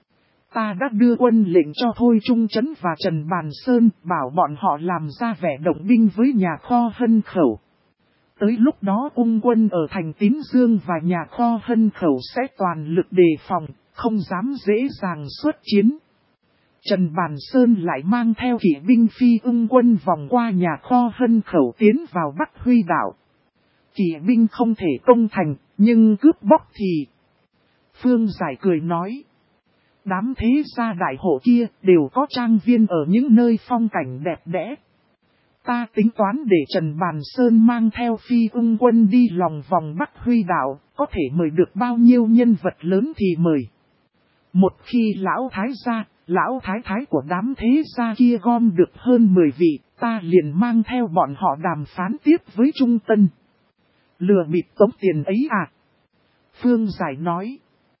A: Ta đã đưa quân lệnh cho Thôi Trung Trấn và Trần Bàn Sơn, bảo bọn họ làm ra vẻ động binh với nhà kho Hân Khẩu. Tới lúc đó ung quân ở thành Tín Dương và nhà kho Hân Khẩu sẽ toàn lực đề phòng, không dám dễ dàng xuất chiến. Trần Bàn Sơn lại mang theo kỵ binh phi ung quân vòng qua nhà kho Hân Khẩu tiến vào Bắc Huy đảo. Kỵ binh không thể công thành, nhưng cướp bóc thì... Phương Giải cười nói. Đám thế gia đại hộ kia đều có trang viên ở những nơi phong cảnh đẹp đẽ. Ta tính toán để Trần Bàn Sơn mang theo phi ung quân đi lòng vòng Bắc Huy đảo, có thể mời được bao nhiêu nhân vật lớn thì mời. Một khi lão thái gia, lão thái thái của đám thế gia kia gom được hơn 10 vị, ta liền mang theo bọn họ đàm phán tiếp với Trung Tân. Lừa bịp tống tiền ấy à? Phương Giải nói.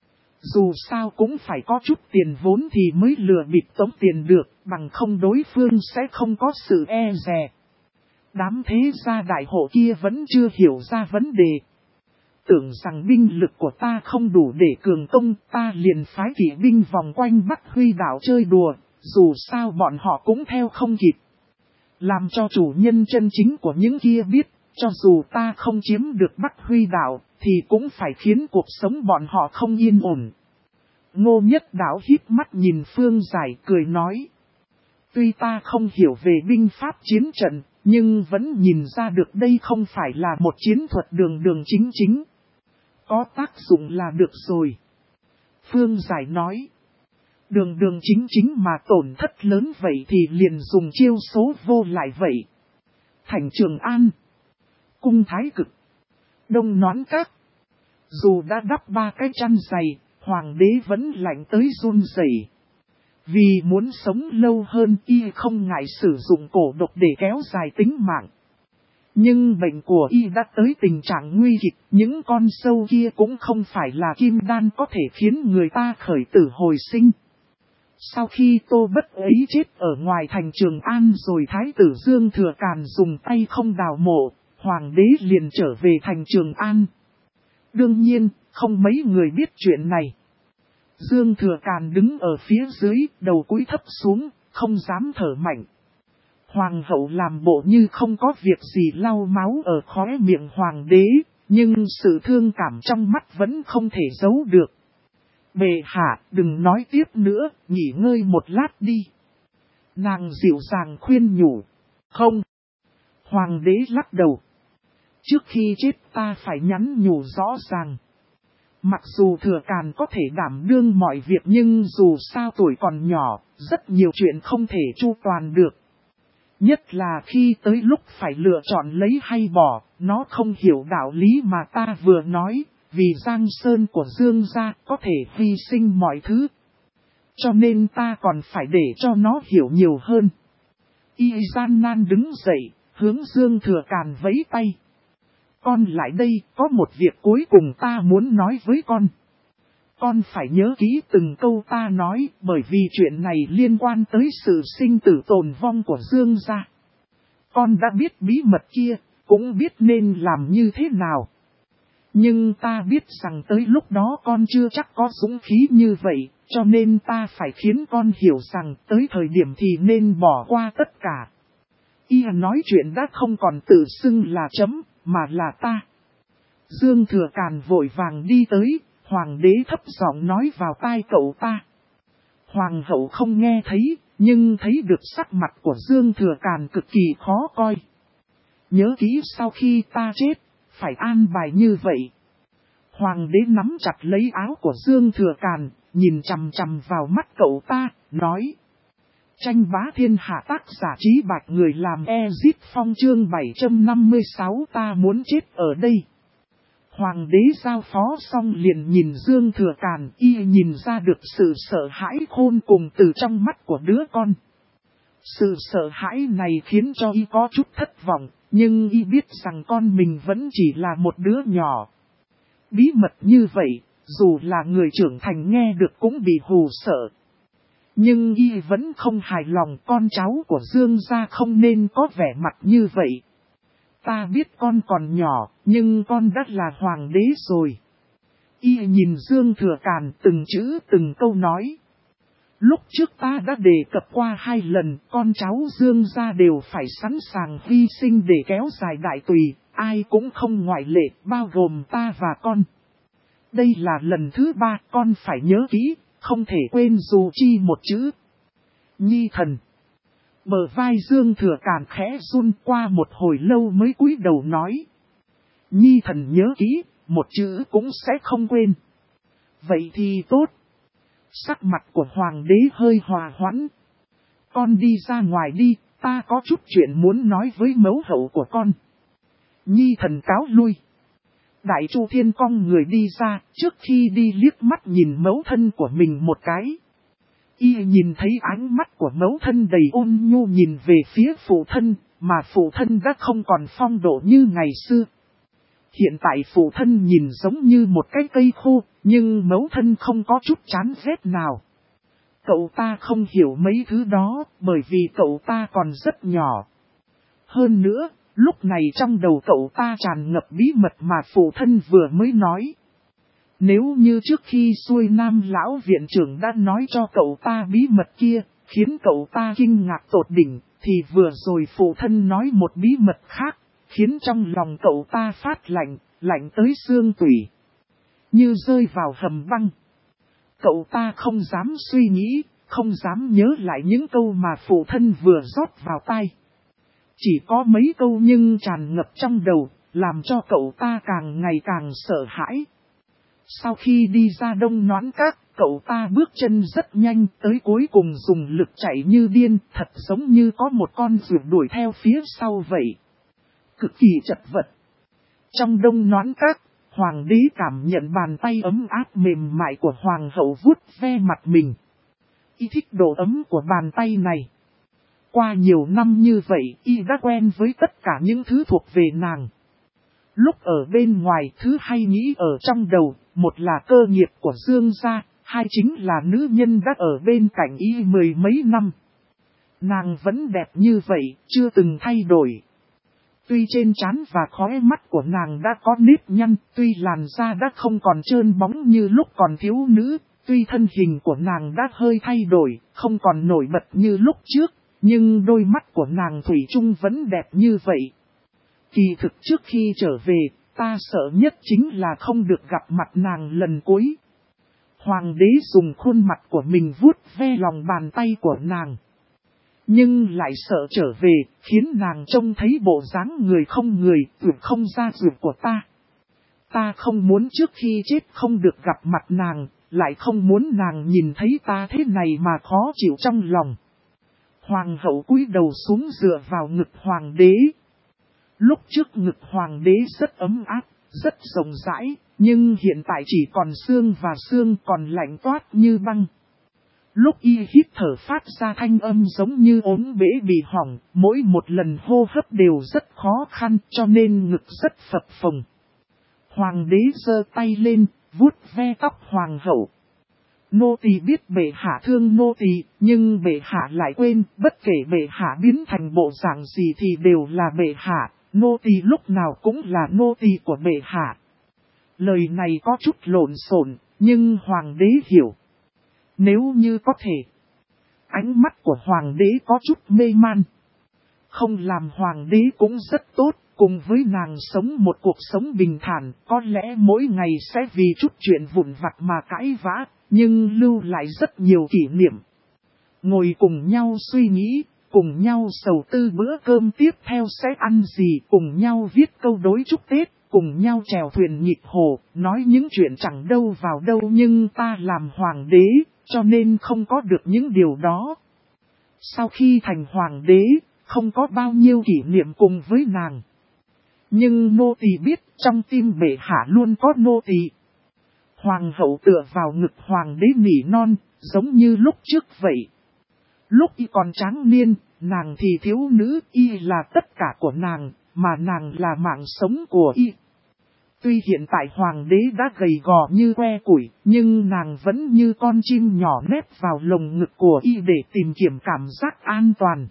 A: Dù sao cũng phải có chút tiền vốn thì mới lừa bịp tống tiền được, bằng không đối phương sẽ không có sự e dè. Đám thế gia đại hộ kia vẫn chưa hiểu ra vấn đề. Tưởng rằng binh lực của ta không đủ để cường công, ta liền phái kỵ binh vòng quanh Bắc Huy đảo chơi đùa, dù sao bọn họ cũng theo không kịp. Làm cho chủ nhân chân chính của những kia biết, cho dù ta không chiếm được Bắc Huy đảo, thì cũng phải khiến cuộc sống bọn họ không yên ổn. Ngô Nhất Đảo híp mắt nhìn Phương Giải cười nói. Tuy ta không hiểu về binh pháp chiến trận, nhưng vẫn nhìn ra được đây không phải là một chiến thuật đường đường chính chính. Có tác dụng là được rồi. Phương Giải nói. Đường đường chính chính mà tổn thất lớn vậy thì liền dùng chiêu số vô lại vậy. Thành Trường An, Cung Thái Cực, Đông Nón Các. Dù đã đắp 3 cái chăn dày, hoàng đế vẫn lạnh tới run rẩy. Vì muốn sống lâu hơn y không ngại sử dụng cổ độc để kéo dài tính mạng. Nhưng bệnh của y đã tới tình trạng nguy kịch, những con sâu kia cũng không phải là kim đan có thể khiến người ta khởi tử hồi sinh. Sau khi Tô Bất ấy chết ở ngoài thành Trường An rồi Thái tử Dương Thừa Càn dùng tay không đào mộ, hoàng đế liền trở về thành Trường An. Đương nhiên, không mấy người biết chuyện này. Dương Thừa Càn đứng ở phía dưới, đầu cúi thấp xuống, không dám thở mạnh. Hoàng hậu làm bộ như không có việc gì lau máu ở khóe miệng hoàng đế, nhưng sự thương cảm trong mắt vẫn không thể giấu được. Bệ hạ, đừng nói tiếp nữa, nghỉ ngơi một lát đi. Nàng dịu dàng khuyên nhủ. Không. Hoàng đế lắc đầu. Trước khi chết ta phải nhắn nhủ rõ ràng. Mặc dù Thừa Càn có thể đảm đương mọi việc nhưng dù sao tuổi còn nhỏ, rất nhiều chuyện không thể chu toàn được. Nhất là khi tới lúc phải lựa chọn lấy hay bỏ, nó không hiểu đạo lý mà ta vừa nói, vì Giang Sơn của Dương gia có thể hy sinh mọi thứ. Cho nên ta còn phải để cho nó hiểu nhiều hơn. Y gian nan đứng dậy, hướng Dương Thừa Càn vẫy tay. Con lại đây, có một việc cuối cùng ta muốn nói với con. Con phải nhớ kỹ từng câu ta nói, bởi vì chuyện này liên quan tới sự sinh tử tồn vong của Dương gia. Con đã biết bí mật kia, cũng biết nên làm như thế nào. Nhưng ta biết rằng tới lúc đó con chưa chắc có dũng khí như vậy, cho nên ta phải khiến con hiểu rằng tới thời điểm thì nên bỏ qua tất cả. Y nói chuyện đã không còn tự xưng là chấm, mà là ta. Dương Thừa Càn vội vàng đi tới, hoàng đế thấp giọng nói vào tai cậu ta. Hoàng hậu không nghe thấy, nhưng thấy được sắc mặt của Dương Thừa Càn cực kỳ khó coi. Nhớ kỹ sau khi ta chết, phải an bài như vậy. Hoàng đế nắm chặt lấy áo của Dương Thừa Càn, nhìn chằm chằm vào mắt cậu ta, nói. Tranh bá thiên hạ tác giả Trí Bạch người làm Ezit Phong chương 756 ta muốn chết ở đây. Hoàng đế giao phó xong liền nhìn Dương Thừa Càn, y nhìn ra được sự sợ hãi khôn cùng từ trong mắt của đứa con. Sự sợ hãi này khiến cho y có chút thất vọng, nhưng y biết rằng con mình vẫn chỉ là một đứa nhỏ. Bí mật như vậy, dù là người trưởng thành nghe được cũng bị hù sợ. Nhưng y vẫn không hài lòng, con cháu của Dương gia không nên có vẻ mặt như vậy. Ta biết con còn nhỏ, nhưng con đã là hoàng đế rồi. Y nhìn Dương Thừa Càn từng chữ từng câu nói. Lúc trước ta đã đề cập qua 2 lần, con cháu Dương gia đều phải sẵn sàng hy sinh để kéo dài đại tùy, ai cũng không ngoại lệ, bao gồm ta và con. Đây là lần thứ 3, con phải nhớ kỹ, không thể quên dù chi một chữ. Nhi thần. Bờ vai Dương Thừa Càn khẽ run, qua một hồi lâu mới cúi đầu nói. Nhi thần nhớ kỹ, một chữ cũng sẽ không quên. Vậy thì tốt. Sắc mặt của hoàng đế hơi hòa hoãn. Con đi ra ngoài đi, ta có chút chuyện muốn nói với mẫu hậu của con. Nhi thần cáo lui. Đại Chu Thiên cong người đi ra, trước khi đi liếc mắt nhìn mẫu thân của mình một cái. Y nhìn thấy ánh mắt của mẫu thân đầy ôn nhu nhìn về phía phụ thân, mà phụ thân đã không còn phong độ như ngày xưa. Hiện tại phụ thân nhìn giống như một cái cây khô, nhưng mẫu thân không có chút chán ghét nào. Cậu ta không hiểu mấy thứ đó, bởi vì cậu ta còn rất nhỏ. Hơn nữa, lúc này trong đầu cậu ta tràn ngập bí mật mà phụ thân vừa mới nói. Nếu như trước khi xuôi Nam lão viện trưởng đã nói cho cậu ta bí mật kia, khiến cậu ta kinh ngạc tột đỉnh, thì vừa rồi phụ thân nói một bí mật khác, khiến trong lòng cậu ta phát lạnh, lạnh tới xương tủy. Như rơi vào hầm băng. Cậu ta không dám suy nghĩ, không dám nhớ lại những câu mà phụ thân vừa rót vào tai. Chỉ có mấy câu nhưng tràn ngập trong đầu, làm cho cậu ta càng ngày càng sợ hãi. Sau khi đi ra Đông Noãn Các, cậu ta bước chân rất nhanh, tới cuối cùng dùng lực chạy như điên, thật giống như có một con ruồi đuổi theo phía sau vậy. Cực kỳ chật vật. Trong Đông Noãn Các, hoàng đế cảm nhận bàn tay ấm áp mềm mại của hoàng hậu vuốt ve mặt mình. Y thích độ ấm của bàn tay này. Qua nhiều năm như vậy, y đã quen với tất cả những thứ thuộc về nàng. Lúc ở bên ngoài, thứ hay nghĩ ở trong đầu, một là cơ nghiệp của Dương gia, hai chính là nữ nhân đã ở bên cạnh y 10 mấy năm. Nàng vẫn đẹp như vậy, chưa từng thay đổi. Tuy trên trán và khóe mắt của nàng đã có nếp nhăn, tuy làn da đã không còn trơn bóng như lúc còn thiếu nữ, tuy thân hình của nàng đã hơi thay đổi, không còn nổi bật như lúc trước, nhưng đôi mắt của nàng thủy chung vẫn đẹp như vậy. Kỳ thực trước khi trở về, ta sợ nhất chính là không được gặp mặt nàng lần cuối. Hoàng đế dùng khuôn mặt của mình vuốt ve lòng bàn tay của nàng. Nhưng lại sợ trở về, khiến nàng trông thấy bộ dáng người không người, tuyệt không ra duyệt của ta. Ta không muốn trước khi chết không được gặp mặt nàng, lại không muốn nàng nhìn thấy ta thế này mà khó chịu trong lòng. Hoàng hậu cúi đầu xuống dựa vào ngực hoàng đế. Lúc trước ngực hoàng đế rất ấm áp, rất rộng rãi, nhưng hiện tại chỉ còn xương và xương còn lạnh toát như băng. Lúc y hít thở phát ra thanh âm giống như ống bể bị hỏng, mỗi một lần hô hấp đều rất khó khăn cho nên ngực rất phập phồng. Hoàng đế giơ tay lên, vuốt ve tóc hoàng hậu. Nô tỳ biết bệ hạ thương nô tỳ, nhưng bệ hạ lại quên, bất kể bệ hạ biến thành bộ dạng gì thì đều là bệ hạ, nô tỳ lúc nào cũng là nô tỳ của bệ hạ. Lời này có chút lộn xộn, nhưng hoàng đế hiểu. Nếu như có thể, ánh mắt của hoàng đế có chút mê man. Không làm hoàng đế cũng rất tốt, cùng với nàng sống một cuộc sống bình thản, có lẽ mỗi ngày sẽ vì chút chuyện vụn vặt mà cãi vã, nhưng lưu lại rất nhiều kỷ niệm. Ngồi cùng nhau suy nghĩ, cùng nhau sầu tư bữa cơm tiếp theo sẽ ăn gì, cùng nhau viết câu đối chúc Tết, cùng nhau chèo thuyền nhịp hồ, nói những chuyện chẳng đâu vào đâu nhưng ta làm hoàng đế, cho nên không có được những điều đó. Sau khi thành hoàng đế, không có bao nhiêu kỷ niệm cùng với nàng. Nhưng nô tỳ biết trong tim bệ hạ luôn có nô tỳ. Hoàng hậu tựa vào ngực hoàng đế nỉ non, giống như lúc trước vậy. Lúc y còn tráng niên, nàng thì thiếu nữ, y là tất cả của nàng, mà nàng là mạng sống của y. Tuy hiện tại hoàng đế đã gầy gò như que củi, nhưng nàng vẫn như con chim nhỏ nép vào lồng ngực của y để tìm kiếm cảm giác an toàn.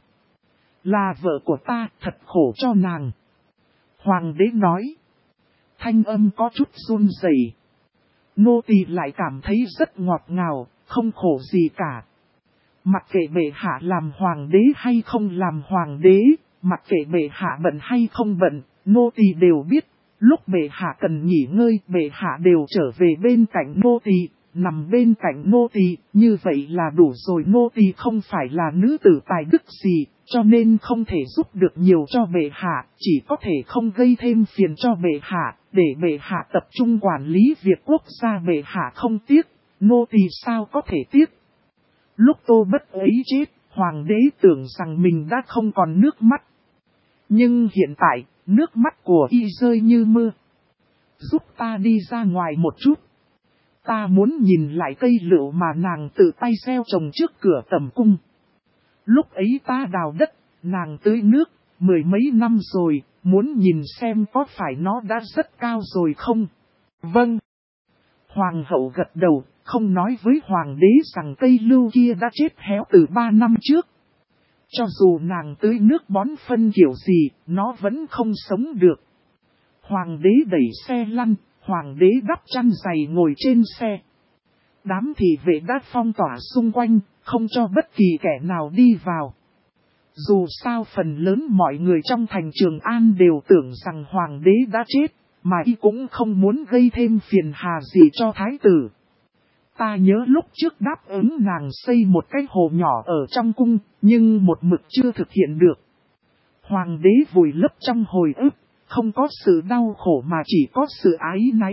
A: Là vợ của ta, thật khổ cho nàng. Hoàng đế nói. Thanh âm có chút run rẩy. Nô tỳ lại cảm thấy rất ngọt ngào, không khổ gì cả. Mặc kệ bệ hạ làm hoàng đế hay không làm hoàng đế, mặc kệ bệ hạ bận hay không bận, nô tỳ đều biết. Lúc bệ hạ cần nghỉ ngơi, bệ hạ đều trở về bên cạnh nô tỳ, nằm bên cạnh nô tỳ, như vậy là đủ rồi. Nô tỳ không phải là nữ tử tài đức gì, cho nên không thể giúp được nhiều cho bệ hạ, chỉ có thể không gây thêm phiền cho bệ hạ, để bệ hạ tập trung quản lý việc quốc gia. Bệ hạ không tiếc, nô tỳ sao có thể tiếc. Lúc Tô Bất ấy chết, hoàng đế tưởng rằng mình đã không còn nước mắt. Nhưng hiện tại, nước mắt của y rơi như mưa. Giúp ta đi ra ngoài một chút. Ta muốn nhìn lại cây lựu mà nàng tự tay gieo trồng trước cửa tầm cung. Lúc ấy ta đào đất, nàng tưới nước, 10 mấy năm rồi, muốn nhìn xem có phải nó đã rất cao rồi không? Vâng. Hoàng hậu gật đầu, không nói với hoàng đế rằng cây lựu kia đã chết héo từ 3 năm trước. Cho dù nàng tưới nước bón phân kiểu gì, nó vẫn không sống được. Hoàng đế đẩy xe lăn, hoàng đế đắp chăn dày ngồi trên xe. Đám thị vệ đã phong tỏa xung quanh, không cho bất kỳ kẻ nào đi vào. Dù sao phần lớn mọi người trong thành Trường An đều tưởng rằng hoàng đế đã chết, mà y cũng không muốn gây thêm phiền hà gì cho thái tử. Ta nhớ lúc trước đáp ứng nàng xây một cái hồ nhỏ ở trong cung, nhưng một mực chưa thực hiện được. Hoàng đế vùi lấp trong hồi ức, không có sự đau khổ mà chỉ có sự áy náy.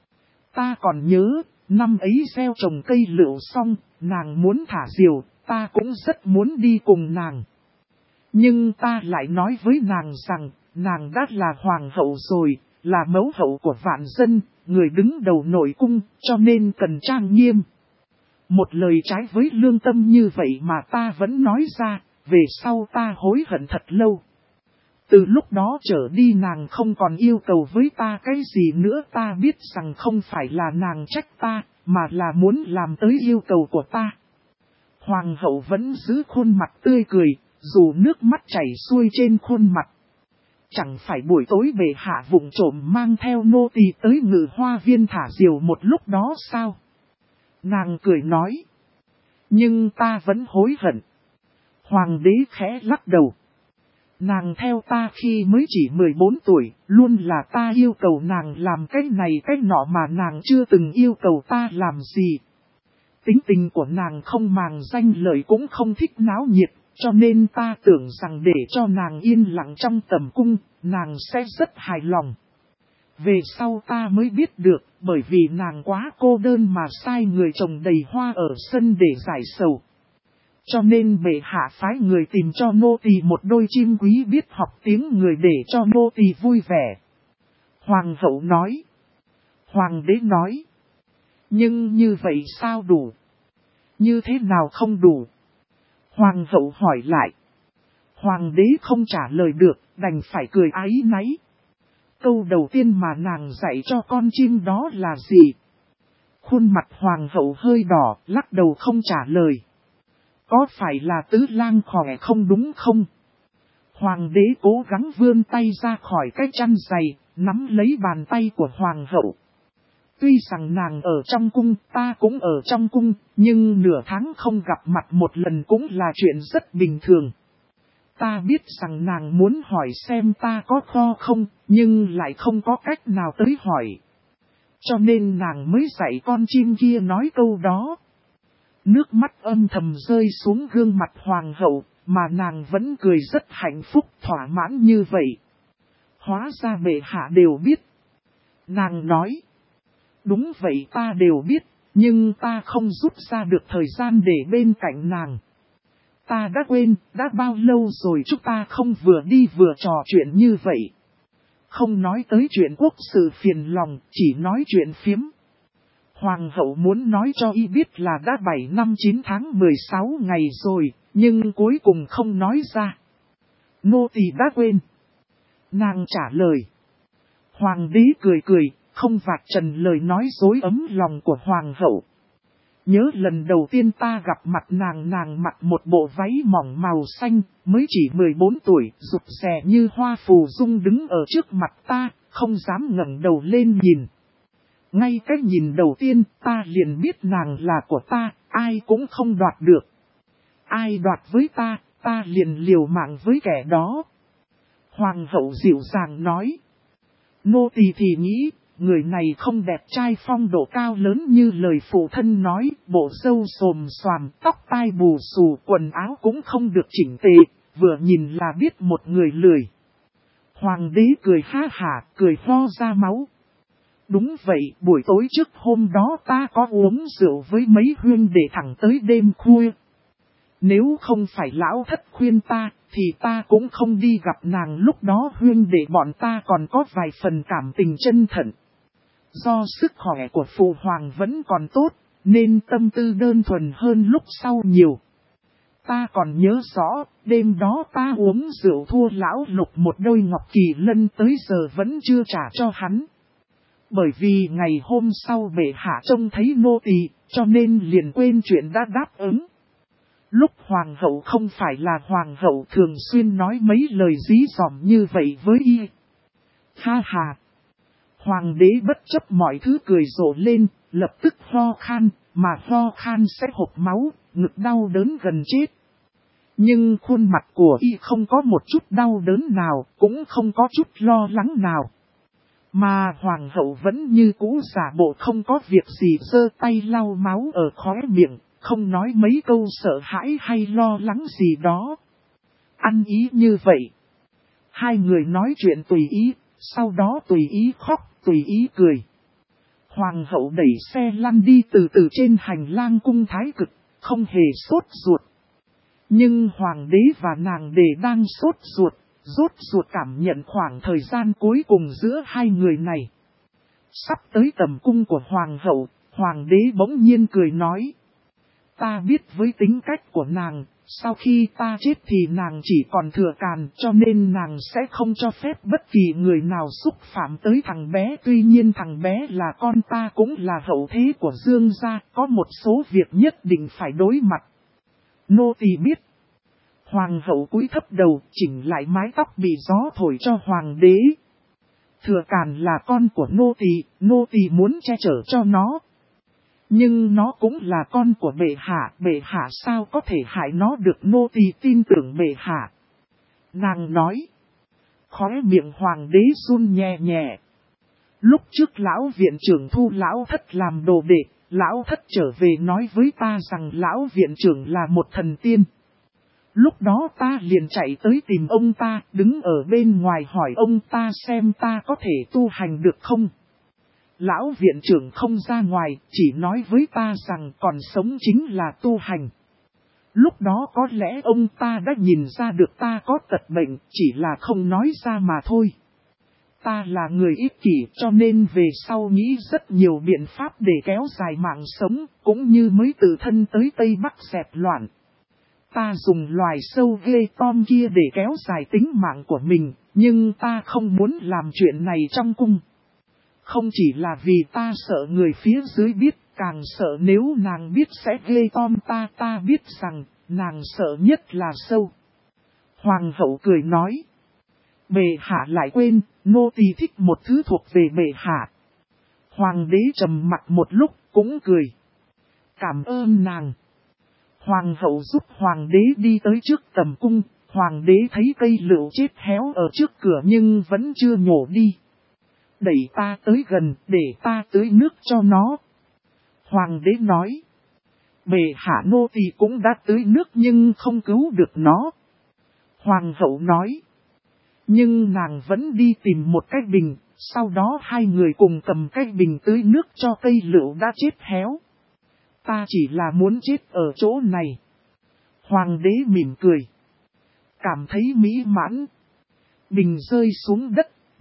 A: Ta còn nhớ, năm ấy gieo trồng cây lựu xong, nàng muốn thả diều, ta cũng rất muốn đi cùng nàng. Nhưng ta lại nói với nàng rằng, nàng đã là hoàng hậu rồi, là mẫu hậu của vạn dân, người đứng đầu nội cung, cho nên cần trang nghiêm. Một lời trái với lương tâm như vậy mà ta vẫn nói ra, về sau ta hối hận thật lâu. Từ lúc đó trở đi nàng không còn yêu cầu với ta cái gì nữa. Ta biết rằng không phải là nàng trách ta, mà là muốn làm tới yêu cầu của ta. Hoàng hậu vẫn giữ khuôn mặt tươi cười, dù nước mắt chảy xuôi trên khuôn mặt. Chẳng phải buổi tối bệ hạ vụng trộm mang theo nô tỳ tới Ngự Hoa Viên thả diều một lúc đó sao? Nàng cười nói. Nhưng ta vẫn hối hận. Hoàng đế khẽ lắc đầu. Nàng theo ta khi mới chỉ 14 tuổi, luôn là ta yêu cầu nàng làm cái này cái nọ mà nàng chưa từng yêu cầu ta làm gì. Tính tình của nàng không màng danh lợi cũng không thích náo nhiệt, cho nên ta tưởng rằng để cho nàng yên lặng trong tầm cung, nàng sẽ rất hài lòng. Về sau ta mới biết được, bởi vì nàng quá cô đơn mà sai người trồng đầy hoa ở sân để giải sầu. Cho nên bệ hạ phái người tìm cho nô tỳ một đôi chim quý biết học tiếng người để cho nô tỳ vui vẻ. Hoàng hậu nói. Hoàng đế nói. Nhưng như vậy sao đủ? Như thế nào không đủ? Hoàng hậu hỏi lại. Hoàng đế không trả lời được, đành phải cười áy náy. Câu đầu tiên mà nàng dạy cho con chim đó là gì? Khuôn mặt hoàng hậu hơi đỏ, lắc đầu không trả lời. Có phải là tứ lang khỏe không đúng không? Hoàng đế cố gắng vươn tay ra khỏi cái chăn dày, nắm lấy bàn tay của hoàng hậu. Tuy rằng nàng ở trong cung, ta cũng ở trong cung, nhưng nửa tháng không gặp mặt một lần cũng là chuyện rất bình thường. Ta biết rằng nàng muốn hỏi xem ta có kho không, nhưng lại không có cách nào tới hỏi. Cho nên nàng mới dạy con chim kia nói câu đó. Nước mắt âm thầm rơi xuống gương mặt hoàng hậu, mà nàng vẫn cười rất hạnh phúc thỏa mãn như vậy. Hóa ra bệ hạ đều biết. Nàng nói. Đúng vậy ta đều biết, nhưng ta không rút ra được thời gian để bên cạnh nàng. Ta đã quên, đã bao lâu rồi chúng ta không vừa đi vừa trò chuyện như vậy. không nói tới chuyện quốc sự phiền lòng, chỉ nói chuyện phiếm. Hoàng hậu muốn nói cho y biết là đã 7 năm 9 tháng 16 ngày rồi, nhưng cuối cùng không nói ra. Nô tỳ đã quên. Nàng trả lời. Hoàng đế cười cười, không vạch trần lời nói dối ấm lòng của hoàng hậu. Nhớ lần đầu tiên ta gặp mặt nàng mặc một bộ váy mỏng màu xanh, mới chỉ 14 tuổi, rụt rè như hoa phù dung đứng ở trước mặt ta, không dám ngẩng đầu lên nhìn. Ngay cái nhìn đầu tiên ta liền biết nàng là của ta, ai cũng không đoạt được. Ai đoạt với ta liền liều mạng với kẻ đó. Hoàng hậu dịu dàng nói. Nô tỳ thì nghĩ, người này không đẹp trai phong độ cao lớn như lời phụ thân nói, bộ râu xồm xoàm, tóc tai bù xù, quần áo cũng không được chỉnh tề, vừa nhìn là biết một người lười. Hoàng đế cười ha hả, cười ho ra máu. Đúng vậy, buổi tối trước hôm đó ta có uống rượu với mấy huynh để thẳng tới đêm khuya. Nếu không phải lão thất khuyên ta, thì ta cũng không đi gặp nàng lúc đó huynh để bọn ta còn có vài phần cảm tình chân thận. Do sức khỏe của phụ hoàng vẫn còn tốt, nên tâm tư đơn thuần hơn lúc sau nhiều. Ta còn nhớ rõ, đêm đó ta uống rượu thua lão Lục một đôi ngọc kỳ lân tới giờ vẫn chưa trả cho hắn. Bởi vì ngày hôm sau bệ hạ trông thấy nô tỳ, cho nên liền quên chuyện đã đáp ứng. Lúc hoàng hậu không phải là hoàng hậu thường xuyên nói mấy lời dí dỏm như vậy với y. Ha ha! Hoàng đế bất chấp mọi thứ cười rộ lên, lập tức ho khan, mà ho khan sẽ hộc máu, ngực đau đớn gần chết. Nhưng khuôn mặt của y không có một chút đau đớn nào, cũng không có chút lo lắng nào. Mà hoàng hậu vẫn như cũ giả bộ không có việc gì giơ tay lau máu ở khóe miệng, không nói mấy câu sợ hãi hay lo lắng gì đó. Ăn ý như vậy. Hai người nói chuyện tùy ý, sau đó tùy ý khóc, tùy ý cười. Hoàng hậu đẩy xe lăn đi từ từ trên hành lang cung thái cực, không hề sốt ruột. Nhưng hoàng đế và nàng đề đang sốt ruột cảm nhận khoảng thời gian cuối cùng giữa hai người này. Sắp tới tầm cung của hoàng hậu, hoàng đế bỗng nhiên cười nói. Ta biết với tính cách của nàng, sau khi ta chết thì nàng chỉ còn thừa càn, cho nên nàng sẽ không cho phép bất kỳ người nào xúc phạm tới thằng bé. Tuy nhiên thằng bé là con ta cũng là hậu thế của Dương gia, có một số việc nhất định phải đối mặt. Nô tỳ biết. Hoàng hậu cúi thấp đầu, chỉnh lại mái tóc bị gió thổi cho hoàng đế. Thừa càn là con của nô tỳ muốn che chở cho nó. Nhưng nó cũng là con của bệ hạ sao có thể hại nó được, nô tỳ tin tưởng bệ hạ. Nàng nói. Khóe miệng hoàng đế run nhẹ nhẹ. Lúc trước lão viện trưởng thu lão thất làm đồ đệ, lão thất trở về nói với ta rằng lão viện trưởng là một thần tiên. Lúc đó ta liền chạy tới tìm ông ta, đứng ở bên ngoài hỏi ông ta xem ta có thể tu hành được không. Lão viện trưởng không ra ngoài, chỉ nói với ta rằng còn sống chính là tu hành. Lúc đó có lẽ ông ta đã nhìn ra được ta có tật bệnh, chỉ là không nói ra mà thôi. Ta là người ích kỷ cho nên về sau nghĩ rất nhiều biện pháp để kéo dài mạng sống, cũng như mới từ thân tới Tây Bắc dẹp loạn. Ta dùng loài sâu ghê tom kia để kéo dài tính mạng của mình, nhưng ta không muốn làm chuyện này trong cung. Không chỉ là vì ta sợ người phía dưới biết, càng sợ nếu nàng biết sẽ ghê tom ta biết rằng, nàng sợ nhất là sâu. Hoàng hậu cười nói. Bệ hạ lại quên, nô tỳ thích một thứ thuộc về bệ hạ. Hoàng đế trầm mặc một lúc, cũng cười. Cảm ơn nàng. Hoàng hậu giúp hoàng đế đi tới trước tầm cung, hoàng đế thấy cây lựu chết héo ở trước cửa nhưng vẫn chưa nhổ đi. Đẩy ta tới gần, để ta tưới nước cho nó. Hoàng đế nói. Bệ hạ nô tỳ cũng đã tưới nước nhưng không cứu được nó. Hoàng hậu nói. Nhưng nàng vẫn đi tìm một cái bình, sau đó hai người cùng cầm cái bình tưới nước cho cây lựu đã chết héo. Ta chỉ là muốn chết ở chỗ này. Hoàng đế mỉm cười. Cảm thấy mỹ mãn. Bình rơi xuống đất,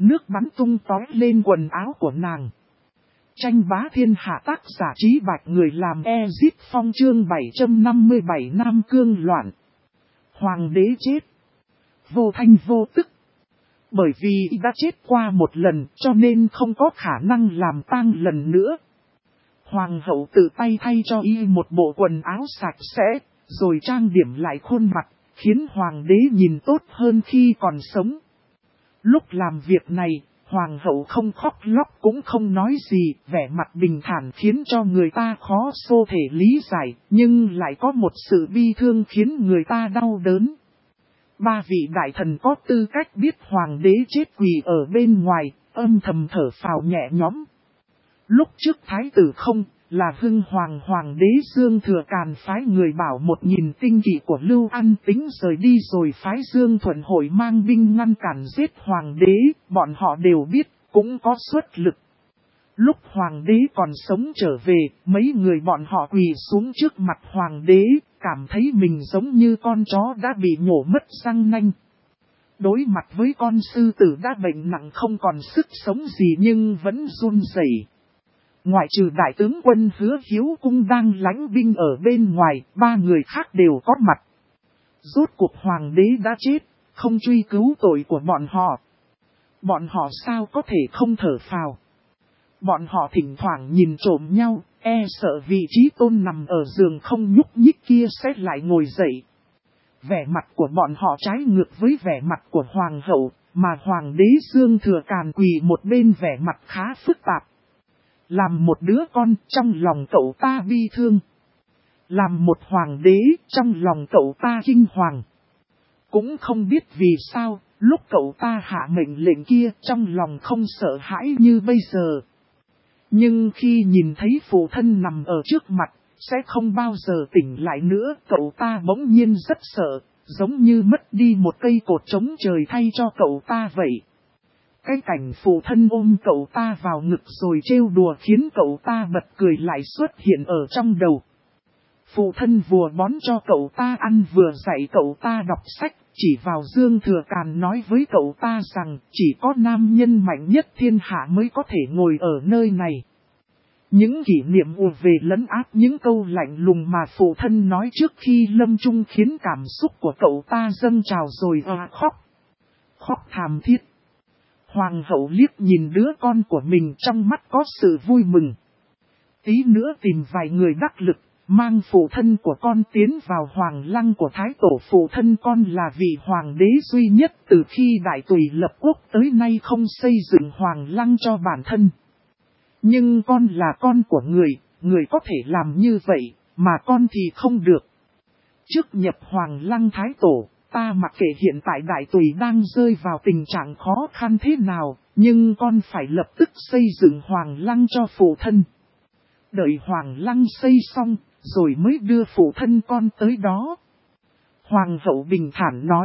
A: Nước bắn tung tóe lên quần áo của nàng. Tranh bá thiên hạ tác giả Trí Bạch người làm Ezip Phong chương 757 Nam Cương loạn. Hoàng đế chết. Vô thanh vô tức. Bởi vì đã chết qua một lần cho nên không có khả năng làm tang lần nữa. Hoàng hậu tự tay thay cho y một bộ quần áo sạch sẽ, rồi trang điểm lại khuôn mặt, khiến hoàng đế nhìn tốt hơn khi còn sống. Lúc làm việc này, hoàng hậu không khóc lóc cũng không nói gì, vẻ mặt bình thản khiến cho người ta khó xô thể lý giải, nhưng lại có một sự bi thương khiến người ta đau đớn. Ba vị đại thần có tư cách biết hoàng đế chết quỳ ở bên ngoài, âm thầm thở phào nhẹ nhõm. Lúc trước thái tử không, là Hưng hoàng đế Dương Thừa Càn phái người bảo 1000 tinh kỵ của Lưu An Tính rời đi rồi phái Dương Thuận Hội mang binh ngăn cản giết hoàng đế, bọn họ đều biết, cũng có xuất lực. Lúc hoàng đế còn sống trở về, mấy người bọn họ quỳ xuống trước mặt hoàng đế, cảm thấy mình giống như con chó đã bị nhổ mất răng nanh. Đối mặt với con sư tử đã bệnh nặng không còn sức sống gì nhưng vẫn run rẩy. Ngoại trừ đại tướng quân Hứa Hiếu Cung đang lãnh binh ở bên ngoài, ba người khác đều có mặt. Rốt cuộc hoàng đế đã chết, không truy cứu tội của bọn họ. Bọn họ sao có thể không thở phào. Bọn họ thỉnh thoảng nhìn trộm nhau, e sợ vị trí tôn nằm ở giường không nhúc nhích kia sẽ lại ngồi dậy. Vẻ mặt của bọn họ trái ngược với vẻ mặt của hoàng hậu, mà hoàng đế Dương Thừa Càn quỳ một bên vẻ mặt khá phức tạp. Làm một đứa con trong lòng cậu ta bi thương. Làm một hoàng đế trong lòng cậu ta kinh hoàng. Cũng không biết vì sao, lúc cậu ta hạ mệnh lệnh kia trong lòng không sợ hãi như bây giờ. Nhưng khi nhìn thấy phụ thân nằm ở trước mặt, sẽ không bao giờ tỉnh lại nữa. Cậu ta bỗng nhiên rất sợ, giống như mất đi một cây cột chống trời thay cho cậu ta vậy. Cái cảnh phụ thân ôm cậu ta vào ngực rồi trêu đùa khiến cậu ta bật cười lại xuất hiện ở trong đầu. Phụ thân vừa bón cho cậu ta ăn vừa dạy cậu ta đọc sách, chỉ vào Dương Thừa Càn nói với cậu ta rằng chỉ có nam nhân mạnh nhất thiên hạ mới có thể ngồi ở nơi này. Những kỷ niệm ùa về lấn áp những câu lạnh lùng mà phụ thân nói trước khi lâm chung khiến cảm xúc của cậu ta dâng trào rồi khóc. Khóc thảm thiết. Hoàng hậu liếc nhìn đứa con của mình trong mắt có sự vui mừng. Tí nữa tìm vài người đắc lực, mang phụ thân của con tiến vào hoàng lăng của thái tổ. Phụ thân con là vị hoàng đế duy nhất từ khi đại tùy lập quốc tới nay không xây dựng hoàng lăng cho bản thân. Nhưng con là con của người có thể làm như vậy, mà con thì không được. Trước nhập hoàng lăng thái tổ, ta mặc kệ hiện tại đại tùy đang rơi vào tình trạng khó khăn thế nào, nhưng con phải lập tức xây dựng hoàng lăng cho phụ thân. Đợi hoàng lăng xây xong, rồi mới đưa phụ thân con tới đó. Hoàng hậu bình thản nói.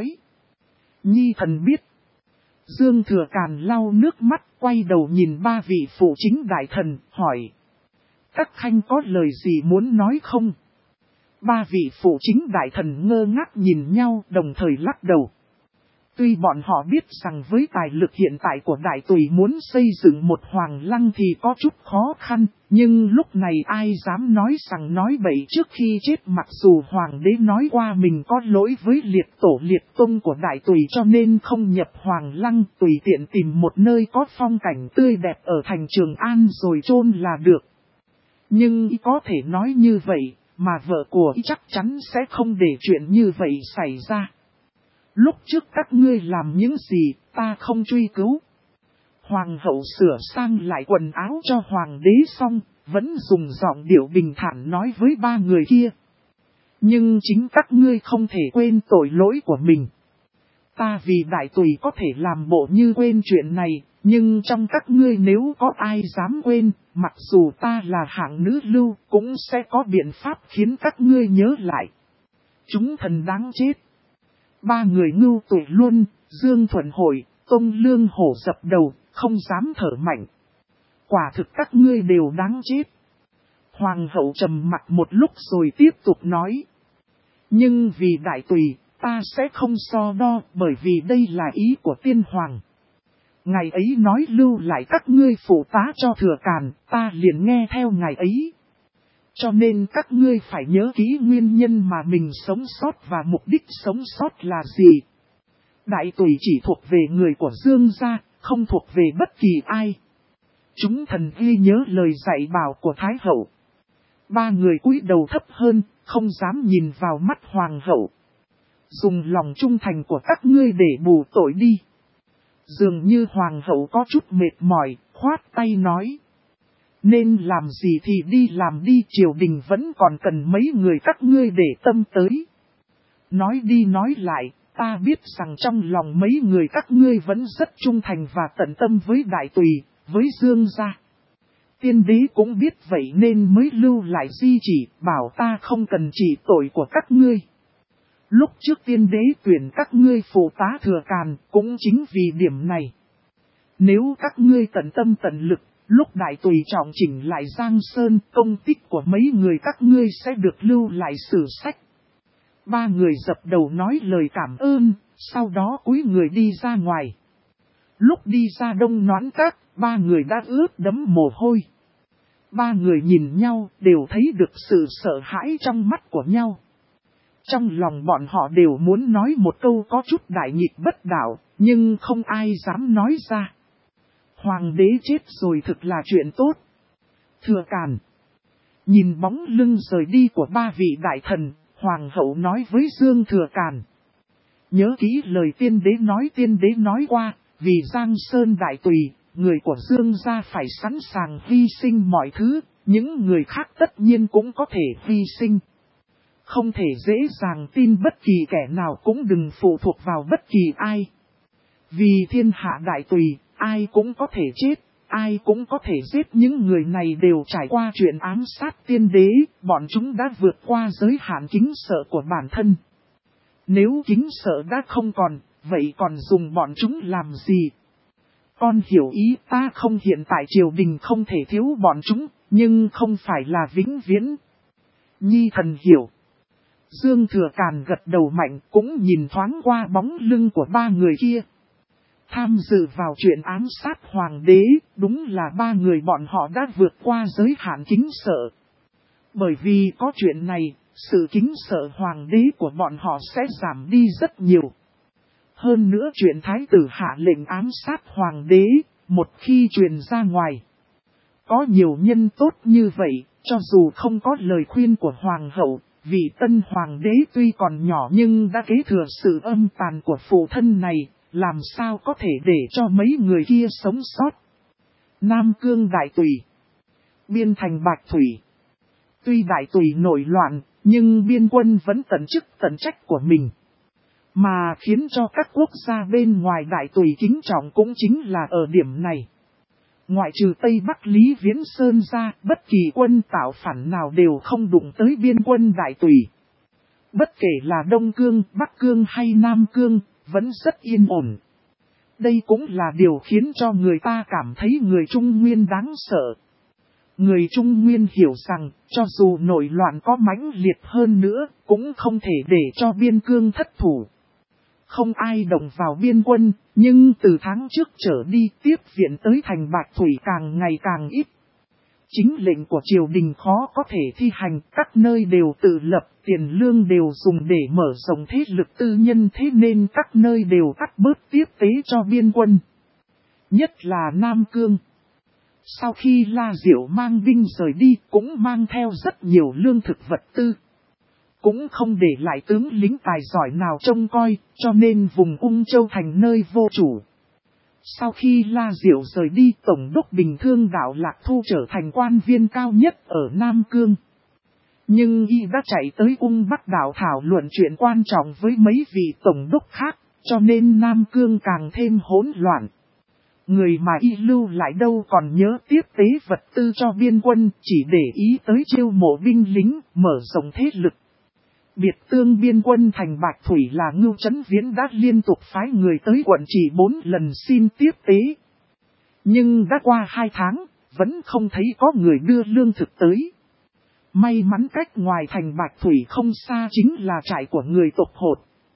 A: Nhi thần biết. Dương Thừa Càn lau nước mắt, quay đầu nhìn ba vị phụ chính đại thần, hỏi. Các khanh có lời gì muốn nói không? Ba vị phụ chính đại thần ngơ ngác nhìn nhau đồng thời lắc đầu. Tuy bọn họ biết rằng với tài lực hiện tại của đại tùy muốn xây dựng một hoàng lăng thì có chút khó khăn, nhưng lúc này ai dám nói rằng nói bậy trước khi chết. Mặc dù hoàng đế nói qua mình có lỗi với liệt tổ liệt tông của đại tùy cho nên không nhập hoàng lăng, tùy tiện tìm một nơi có phong cảnh tươi đẹp ở thành Trường An rồi chôn là được. Nhưng có thể nói như vậy, mà vợ của y chắc chắn sẽ không để chuyện như vậy xảy ra. Lúc trước các ngươi làm những gì, ta không truy cứu. Hoàng hậu sửa sang lại quần áo cho hoàng đế xong, vẫn dùng giọng điệu bình thản nói với ba người kia. Nhưng chính các ngươi không thể quên tội lỗi của mình. Ta vì đại tùy có thể làm bộ như quên chuyện này, nhưng trong các ngươi nếu có ai dám quên, mặc dù ta là hạng nữ lưu, cũng sẽ có biện pháp khiến các ngươi nhớ lại. Chúng thần đáng chết. Ba người Ngưu Tụy Luân, Dương Thuận Hội, Tông Lương Hổ dập đầu, không dám thở mạnh. Quả thực các ngươi đều đáng chết. Hoàng hậu trầm mặt một lúc rồi tiếp tục nói. Nhưng vì đại tùy, ta sẽ không so đo bởi vì đây là ý của tiên hoàng. Ngày ấy nói lưu lại các ngươi phụ tá cho Thừa Càn, ta liền nghe theo ngày ấy. Cho nên các ngươi phải nhớ kỹ nguyên nhân mà mình sống sót và mục đích sống sót là gì. Đại tùy chỉ thuộc về người của Dương gia, không thuộc về bất kỳ ai. Chúng thần ghi nhớ lời dạy bảo của Thái hậu. Ba người cúi đầu thấp hơn, không dám nhìn vào mắt hoàng hậu. Dùng lòng trung thành của các ngươi để bù tội đi. Dường như hoàng hậu có chút mệt mỏi, khoát tay nói. Nên làm gì thì đi làm đi, triều đình vẫn còn cần mấy người các ngươi để tâm tới. Nói đi nói lại, ta biết rằng trong lòng mấy người các ngươi vẫn rất trung thành và tận tâm với đại tùy, với Dương gia. Tiên đế cũng biết vậy nên mới lưu lại di chỉ, bảo ta không cần trị tội của các ngươi. Lúc trước tiên đế tuyển các ngươi phụ tá Thừa Càn cũng chính vì điểm này. Nếu các ngươi tận tâm tận lực, lúc đại tùy trọng chỉnh lại Giang Sơn, công tích của mấy người các ngươi sẽ được lưu lại sử sách. Ba người dập đầu nói lời cảm ơn, sau đó cúi người đi ra ngoài. Lúc đi ra Đông Noãn Các, ba người đã ướt đẫm mồ hôi. Ba người nhìn nhau đều thấy được sự sợ hãi trong mắt của nhau. Trong lòng bọn họ đều muốn nói một câu có chút đại nghịch bất đạo, nhưng không ai dám nói ra. Hoàng đế chết rồi thực là chuyện tốt. Thừa Càn. Nhìn bóng lưng rời đi của ba vị đại thần, hoàng hậu nói với Dương Thừa Càn. Nhớ kỹ lời tiên đế nói qua, vì Giang Sơn đại tùy, người của Dương gia phải sẵn sàng hy sinh mọi thứ, những người khác tất nhiên cũng có thể hy sinh. Không thể dễ dàng tin bất kỳ kẻ nào, cũng đừng phụ thuộc vào bất kỳ ai. Vì thiên hạ đại tùy, ai cũng có thể chết, ai cũng có thể giết, những người này đều trải qua chuyện ám sát tiên đế, bọn chúng đã vượt qua giới hạn kính sợ của bản thân. Nếu kính sợ đã không còn, vậy còn dùng bọn chúng làm gì? Con hiểu ý ta, không, hiện tại triều đình không thể thiếu bọn chúng, nhưng không phải là vĩnh viễn. Nhi thần hiểu. Dương Thừa Càn gật đầu mạnh, cũng nhìn thoáng qua bóng lưng của ba người kia. Tham dự vào chuyện ám sát hoàng đế, đúng là ba người bọn họ đã vượt qua giới hạn kính sợ. Bởi vì có chuyện này, sự kính sợ hoàng đế của bọn họ sẽ giảm đi rất nhiều. Hơn nữa chuyện thái tử hạ lệnh ám sát hoàng đế, một khi truyền ra ngoài. Có nhiều nhân tốt như vậy, cho dù không có lời khuyên của hoàng hậu, vị tân hoàng đế tuy còn nhỏ nhưng đã kế thừa sự âm tàn của phụ thân này, làm sao có thể để cho mấy người kia sống sót. Nam Cương đại tùy, biên thành Bạch Thủy. Tuy đại tùy nổi loạn, nhưng biên quân vẫn tận chức tận trách của mình. Mà khiến cho các quốc gia bên ngoài đại tùy kính trọng cũng chính là ở điểm này. Ngoại trừ Tây Bắc Lý Viễn Sơn ra, bất kỳ quân tạo phản nào đều không đụng tới biên quân đại tùy. Bất kể là Đông Cương, Bắc Cương hay Nam Cương, vẫn rất yên ổn. Đây cũng là điều khiến cho người ta cảm thấy người Trung Nguyên đáng sợ. Người Trung Nguyên hiểu rằng, cho dù nội loạn có mãnh liệt hơn nữa, cũng không thể để cho biên cương thất thủ. Không ai động vào biên quân, nhưng từ tháng trước trở đi tiếp viện tới thành Bạch Thủy càng ngày càng ít. Chính lệnh của triều đình khó có thể thi hành, các nơi đều tự lập, tiền lương đều dùng để mở rộng thế lực tư nhân, thế nên các nơi đều cắt bớt tiếp tế cho biên quân. Nhất là Nam Cương. Sau khi La Diệu mang binh rời đi cũng mang theo rất nhiều lương thực vật tư. Cũng không để lại tướng lính tài giỏi nào trông coi, cho nên vùng Ung Châu thành nơi vô chủ. Sau khi La Diệu rời đi, Tổng đốc Bình Thương Đạo Lạc Thu trở thành quan viên cao nhất ở Nam Cương. Nhưng y đã chạy tới Ung Bắc Đảo thảo luận chuyện quan trọng với mấy vị tổng đốc khác, cho nên Nam Cương càng thêm hỗn loạn. Người mà y lưu lại đâu còn nhớ tiếp tế vật tư cho biên quân, chỉ để ý tới chiêu mộ binh lính, mở rộng thế lực. Biệt tương biên quân thành Bạch Thủy là Ngưu Chấn Viễn đã liên tục phái người tới quận chỉ 4 lần xin tiếp tế. Nhưng đã qua 2 tháng, vẫn không thấy có người đưa lương thực tới. May mắn cách ngoài thành Bạch Thủy không xa chính là trại của người tộc Hột.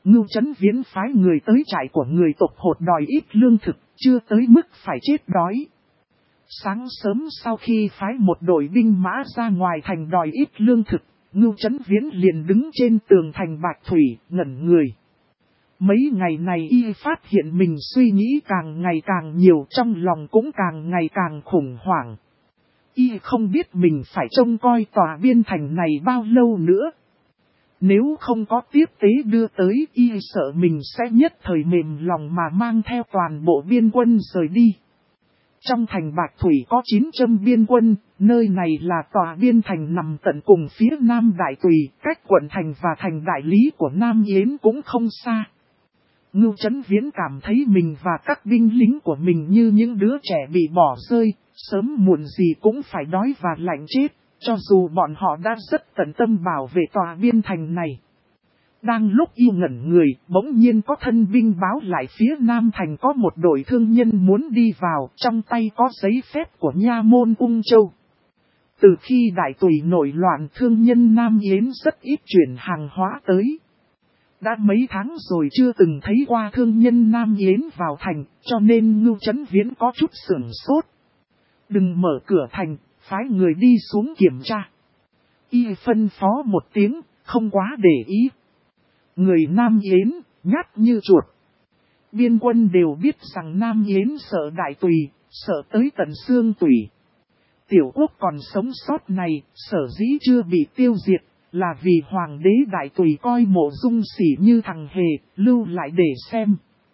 A: Ngưu Chấn Viễn phái người tới trại của người tộc Hột đòi ít lương thực, chưa tới mức phải chết đói. Sáng sớm sau khi phái một đội binh mã ra ngoài thành đòi ít lương thực, Ngưu Chấn Viễn liền đứng trên tường thành Bạch Thủy, ngẩn người. Mấy ngày này y phát hiện mình suy nghĩ càng ngày càng nhiều, trong lòng cũng càng ngày càng khủng hoảng. Y không biết mình phải trông coi tòa biên thành này bao lâu nữa. Nếu không có tiếp tế đưa tới, y sợ mình sẽ nhất thời mềm lòng mà mang theo toàn bộ biên quân rời đi. Trong thành Bạch Thủy có 900 biên quân, nơi này là tòa biên thành nằm tận cùng phía Nam Đại Tùy, cách quận thành và thành đại lý của Nam Yến cũng không xa. Ngưu Chấn Viễn cảm thấy mình và các binh lính của mình như những đứa trẻ bị bỏ rơi, sớm muộn gì cũng phải đói và lạnh chết, cho dù bọn họ đã rất tận tâm bảo vệ tòa biên thành này. Đang lúc y ngẩn người, bỗng nhiên có thân binh báo lại phía Nam thành có một đội thương nhân muốn đi vào, trong tay có giấy phép của nha môn Ung Châu. Từ khi Đại Tùy nổi loạn, thương nhân Nam Yến rất ít chuyển hàng hóa tới. Đã mấy tháng rồi chưa từng thấy qua thương nhân Nam Yến vào thành, cho nên Ngưu Chấn Viễn có chút sửng sốt. Đừng mở cửa thành, phái người đi xuống kiểm tra. Y phân phó một tiếng, không quá để ý. Người Nam Yến, nhát như chuột. Biên quân đều biết rằng Nam Yến sợ Đại Tùy, sợ tới tận xương tủy. Tiểu quốc còn sống sót này, sở dĩ chưa bị tiêu diệt, là vì Hoàng đế Đại Tùy coi Mộ Dung Sỉ như thằng hề, lưu lại để xem.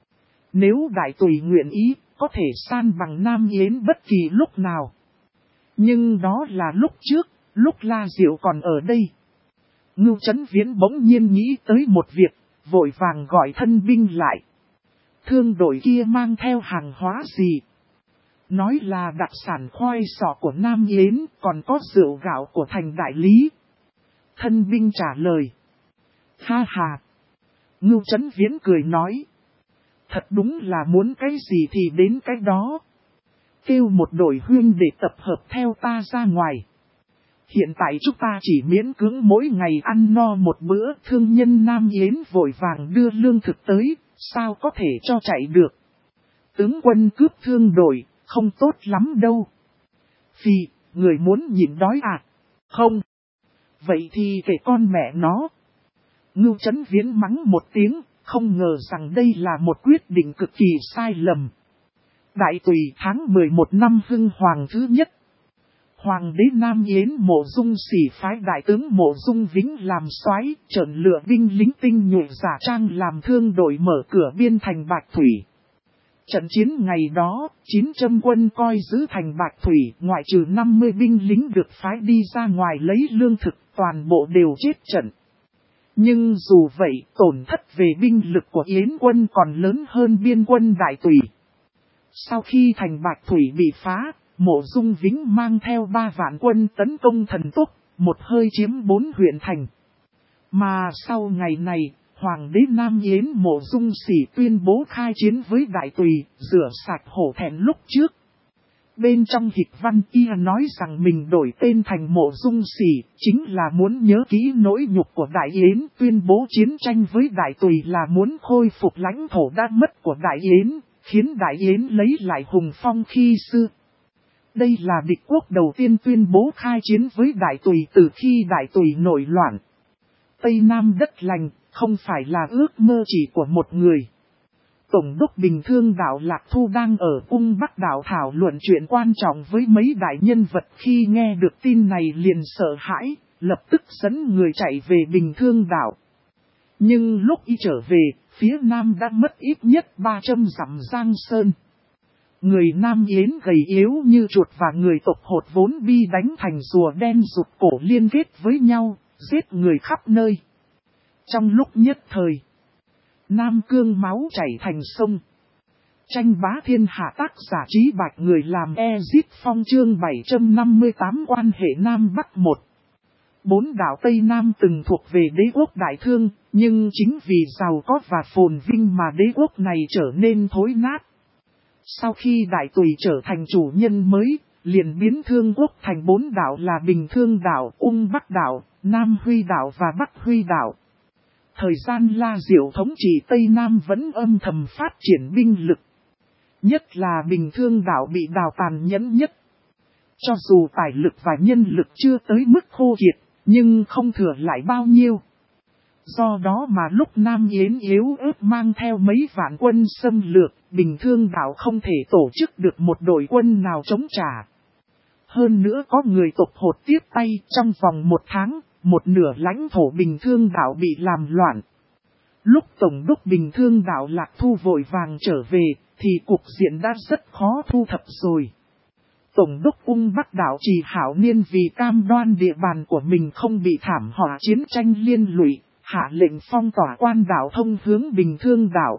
A: Nếu Đại Tùy nguyện ý, có thể san bằng Nam Yến bất kỳ lúc nào. Nhưng đó là lúc trước, lúc La Diệu còn ở đây. Ngưu Chấn Viễn bỗng nhiên nghĩ tới một việc, vội vàng gọi thân binh lại. Thương đội kia mang theo hàng hóa gì? Nói là đặc sản khoai sọ của Nam Yến, còn có rượu gạo của thành đại lý. Thân binh trả lời. Ha ha! Ngưu Chấn Viễn cười nói. Thật đúng là muốn cái gì thì đến cái đó. Kêu một đội huynh để tập hợp theo ta ra ngoài. Hiện tại chúng ta chỉ miễn cưỡng mỗi ngày ăn no một bữa, thương nhân Nam Yến vội vàng đưa lương thực tới, sao có thể cho chạy được. Tướng quân cướp thương đội, không tốt lắm đâu. Phì, người muốn nhịn đói à? Không. Vậy thì kể con mẹ nó. Ngưu Chấn Viễn mắng một tiếng, không ngờ rằng đây là một quyết định cực kỳ sai lầm. Đại Tùy tháng 11 năm Hưng Hoàng thứ nhất. Hoàng đế Nam Yến Mộ Dung Sỉ phái đại tướng Mộ Dung Vĩnh làm soái, chọn lựa binh lính tinh nhuệ giả trang làm thương đội mở cửa biên thành Bạch Thủy. Trận chiến ngày đó, 900 quân coi giữ thành Bạch Thủy, ngoại trừ 50 binh lính được phái đi ra ngoài lấy lương thực, toàn bộ đều chết trận. Nhưng dù vậy, tổn thất về binh lực của Yến quân còn lớn hơn biên quân Đại Tùy. Sau khi thành Bạch Thủy bị phá, Mộ Dung Vĩnh mang theo 3 vạn quân tấn công thần tốc, một hơi chiếm 4 huyện thành. Mà sau ngày này, Hoàng đế Nam Yến Mộ Dung Sỉ tuyên bố khai chiến với Đại Tùy, rửa sạch hổ thẹn lúc trước. Bên trong hịch văn y nói rằng mình đổi tên thành Mộ Dung Sỉ, chính là muốn nhớ kỹ nỗi nhục của Đại Yến, tuyên bố chiến tranh với Đại Tùy là muốn khôi phục lãnh thổ đã mất của Đại Yến, khiến Đại Yến lấy lại hùng phong khi xưa. Đây là địch quốc đầu tiên tuyên bố khai chiến với Đại Tùy từ khi Đại Tùy nổi loạn. Tây Nam đất lành, không phải là ước mơ chỉ của một người. Tổng đốc Bình Thương Đạo Lạc Thu đang ở cung Bắc Đảo thảo luận chuyện quan trọng với mấy đại nhân vật, khi nghe được tin này liền sợ hãi, lập tức dẫn người chạy về Bình Thương Đảo. Nhưng lúc y trở về, phía Nam đã mất ít nhất 300 dặm Giang Sơn. Người Nam Yến gầy yếu như chuột và người tộc Hột vốn bi đánh thành rùa đen rụt cổ liên kết với nhau, giết người khắp nơi. Trong lúc nhất thời, Nam Cương máu chảy thành sông. Tranh bá thiên hạ tác giả Trí Bạch người làm Ezip Phong chương 758 quan hệ Nam Bắc 1. 4 đảo Tây Nam từng thuộc về đế quốc Đại Thương, nhưng chính vì giàu có và phồn vinh mà đế quốc này trở nên thối nát. Sau khi Đại Tùy trở thành chủ nhân mới, liền biến Thương quốc thành 4 đảo là Bình Thương đảo, Ung Bắc đảo, Nam Huy đảo và Bắc Huy đảo. Thời gian La Diệu thống trị Tây Nam vẫn âm thầm phát triển binh lực. Nhất là Bình Thương đảo bị đào tàn nhẫn nhất. Cho dù tài lực và nhân lực chưa tới mức khô kiệt, nhưng không thừa lại bao nhiêu. Do đó mà lúc Nam Yến yếu ớt mang theo mấy vạn quân xâm lược, Bình Thương đảo không thể tổ chức được một đội quân nào chống trả. Hơn nữa có người tộc Hột tiếp tay trong vòng 1 tháng, một nửa lãnh thổ Bình Thương đảo bị làm loạn. Lúc Tổng đốc Bình Thương đảo Lạc Thu vội vàng trở về, thì cục diện đã rất khó thu thập rồi. Tổng đốc Ung Bắc đảo Trì Hảo Niên vì cam đoan địa bàn của mình không bị thảm họa chiến tranh liên lụy, hạ lệnh phong tỏa quan đảo thông hướng Bình Thương đảo.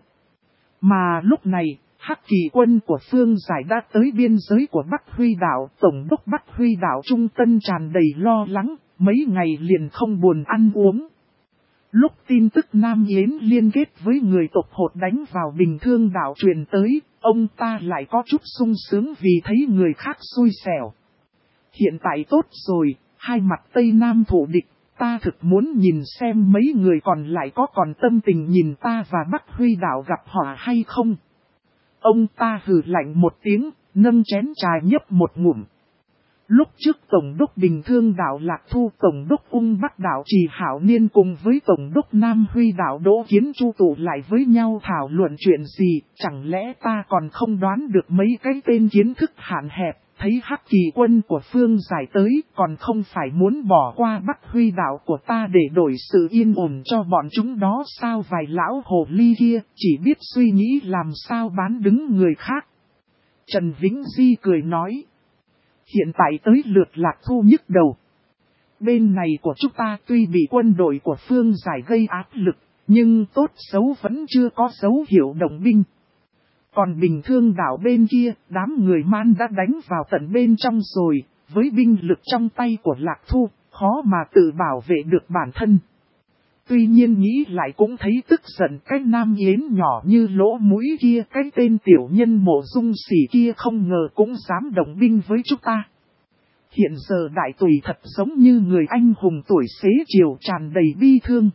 A: Mà lúc này, Hắc Kỳ quân của Phương Giải đã tới biên giới của Bắc Huy đảo, Tổng đốc Bắc Huy đảo Trung Tân tràn đầy lo lắng, mấy ngày liền không buồn ăn uống. Lúc tin tức Nam Yến liên kết với người tộc Hột đánh vào Bình Thương đảo truyền tới, ông ta lại có chút sung sướng vì thấy người khác xui xẻo. Hiện tại tốt rồi, hai mặt Tây Nam thù địch, ta thực muốn nhìn xem mấy người còn lại có còn tâm tình nhìn ta và Bắc Huy đảo gặp họa hay không. Ông ta hừ lạnh một tiếng, nâng chén trà nhấp một ngụm. Lúc trước Tổng đốc Bình Thương đảo Lạc Thu, Tổng đốc Ung Bắc đảo Trì Hảo Niên cùng với Tổng đốc Nam Huy đảo Đỗ Kiến Chu tụ lại với nhau thảo luận chuyện gì, chẳng lẽ ta còn không đoán được mấy cái tên kiến thức hạn hẹp, thấy Hắc Kỳ quân của Phương Giải tới, còn không phải muốn bỏ qua Bắc Huy đảo của ta để đổi sự yên ổn cho bọn chúng đó sao? Vài lão hồ ly kia chỉ biết suy nghĩ làm sao bán đứng người khác. Trần Vĩnh Di cười nói. Hiện tại tới lượt Lạc Thu nhức đầu. Bên này của chúng ta tuy bị quân đội của Phương Giải gây áp lực, nhưng tốt xấu vẫn chưa có dấu hiệu động binh. Còn Bình Thương đảo bên kia, đám người Man đã đánh vào tận bên trong rồi, với binh lực trong tay của Lạc Thu, khó mà tự bảo vệ được bản thân. Tuy nhiên nghĩ lại cũng thấy tức giận cái Nam Yến nhỏ như lỗ mũi kia, cái tên tiểu nhân Mộ Dung Sỉ kia không ngờ cũng dám động binh với chúng ta. Hiện giờ đại tùy thật giống như người anh hùng tuổi xế chiều tràn đầy bi thương.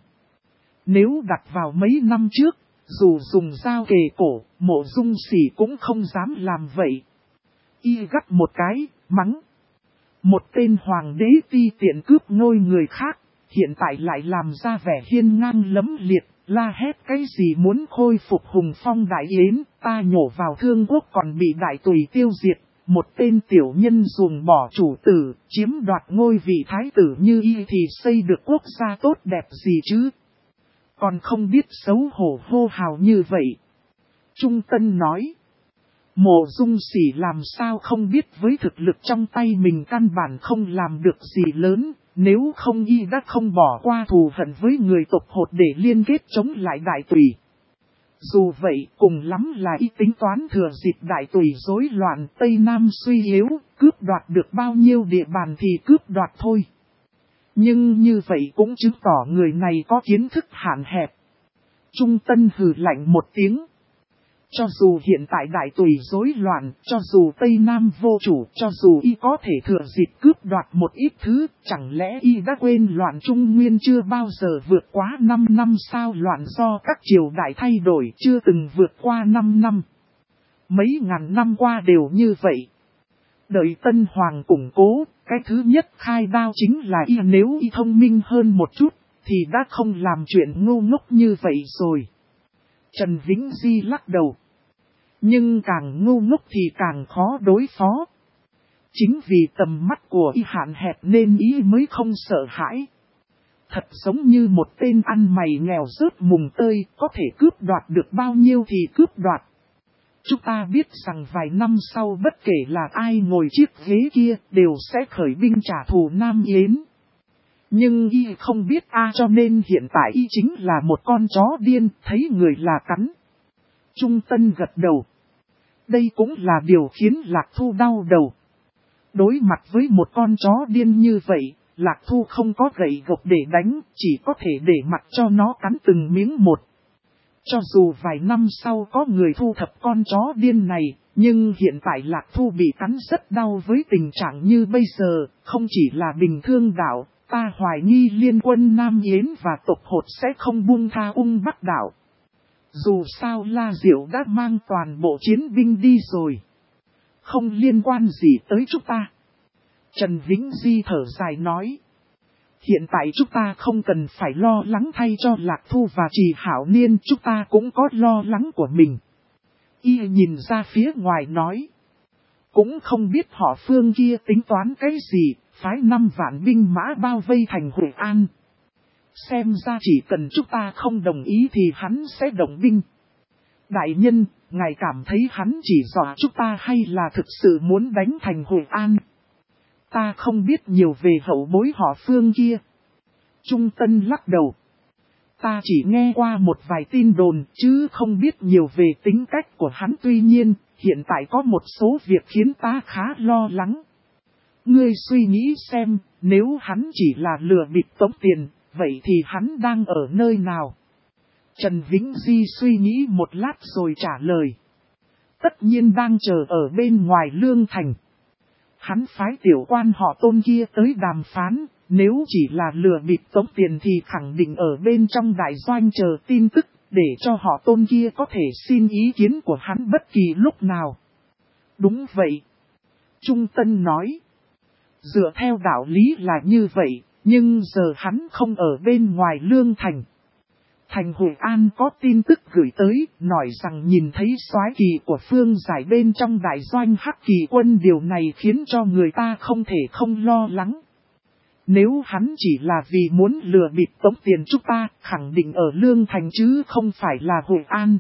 A: Nếu đặt vào mấy năm trước, dù dùng dao kề cổ, Mộ Dung Sỉ cũng không dám làm vậy. Y gắt một cái, mắng. Một tên hoàng đế ti tiện cướp ngôi người khác. Hiện tại lại làm ra vẻ hiên ngang lẫm liệt, la hét cái gì muốn khôi phục hùng phong đại yến, ta nhổ vào Thương Quốc còn bị đại tùy tiêu diệt, một tên tiểu nhân ruồng bỏ chủ tử, chiếm đoạt ngôi vị thái tử như y thì xây được quốc gia tốt đẹp gì chứ? Còn không biết xấu hổ hô hào như vậy. Trung Tân nói. Mộ Dung Sỉ làm sao không biết với thực lực trong tay mình căn bản không làm được gì lớn. Nếu không y đã không bỏ qua thù hận với người tộc Hột để liên kết chống lại đại tùy. Dù vậy cùng lắm là y tính toán thừa dịp đại tùy rối loạn Tây Nam suy yếu, cướp đoạt được bao nhiêu địa bàn thì cướp đoạt thôi. Nhưng như vậy cũng chứng tỏ người này có kiến thức hạn hẹp. Trung Tân hừ lạnh một tiếng. Cho dù hiện tại đại tùy rối loạn, cho dù Tây Nam vô chủ, cho dù y có thể thừa dịp cướp đoạt một ít thứ, chẳng lẽ y đã quên loạn Trung Nguyên chưa bao giờ vượt quá 5 năm sao? Loạn do các triều đại thay đổi chưa từng vượt qua 5 năm. Mấy ngàn năm qua đều như vậy. Đợi Tân Hoàng củng cố, cái thứ nhất khai đao chính là y, nếu y thông minh hơn một chút, thì đã không làm chuyện ngu ngốc như vậy rồi. Trần Vĩnh Di lắc đầu. Nhưng càng ngu ngốc thì càng khó đối phó. Chính vì tầm mắt của y hạn hẹp nên y mới không sợ hãi. Thật giống như một tên ăn mày nghèo rớt mùng tơi, có thể cướp đoạt được bao nhiêu thì cướp đoạt. Chúng ta biết rằng vài năm sau bất kể là ai ngồi chiếc ghế kia đều sẽ khởi binh trả thù Nam Yến. Nhưng y không biết cho nên hiện tại y chính là một con chó điên, thấy người là cắn. Trung Tân gật đầu. Đây cũng là điều khiến Lạc Thu đau đầu. Đối mặt với một con chó điên như vậy, Lạc Thu không có gậy gộc để đánh, chỉ có thể để mặc cho nó cắn từng miếng một. Cho dù vài năm sau có người thu thập con chó điên này, nhưng hiện tại Lạc Thu bị cắn rất đau với tình trạng như bây giờ, không chỉ là Bình Thương đảo, Ta hoài nghi liên quân Nam Yến và tộc Hột sẽ không buông tha Ung Bắc đảo. Dù sao La Diệu đã mang toàn bộ chiến binh đi rồi. Không liên quan gì tới chúng ta. Trần Vĩnh Di thở dài nói. Hiện tại chúng ta không cần phải lo lắng thay cho Lạc Thu và Trì Hảo Niên, chúng ta cũng có lo lắng của mình. Y nhìn ra phía ngoài nói. Cũng không biết họ Phương kia tính toán cái gì, phái 5 vạn binh mã bao vây thành Hội An. Xem ra chỉ cần chúng ta không đồng ý thì hắn sẽ động binh. Đại nhân, ngài cảm thấy hắn chỉ dọa chúng ta hay là thực sự muốn đánh thành Hội An? Ta không biết nhiều về hậu bối họ Phương kia. Trung Tân lắc đầu. Ta chỉ nghe qua một vài tin đồn chứ không biết nhiều về tính cách của hắn, tuy nhiên, hiện tại có một số việc khiến ta khá lo lắng. Ngươi suy nghĩ xem, nếu hắn chỉ là lừa bịp tống tiền, vậy thì hắn đang ở nơi nào? Trần Vĩnh Di suy nghĩ một lát rồi trả lời. Tất nhiên đang chờ ở bên ngoài Lương Thành. Hắn phái tiểu quan họ Tôn kia tới đàm phán, nếu chỉ là lừa bịp tống tiền thì khẳng định ở bên trong đại doanh chờ tin tức, để cho họ Tôn kia có thể xin ý kiến của hắn bất kỳ lúc nào. Đúng vậy. Trung Tân nói. Dựa theo đạo lý là như vậy, nhưng giờ hắn không ở bên ngoài Lương Thành. Thành Hội An có tin tức gửi tới, nói rằng nhìn thấy soái kỳ của Phương Giải bên trong đại doanh Hắc Kỳ quân, điều này khiến cho người ta không thể không lo lắng. Nếu hắn chỉ là vì muốn lừa bịp tống tiền chúng ta, khẳng định ở Lương Thành chứ không phải là Hội An.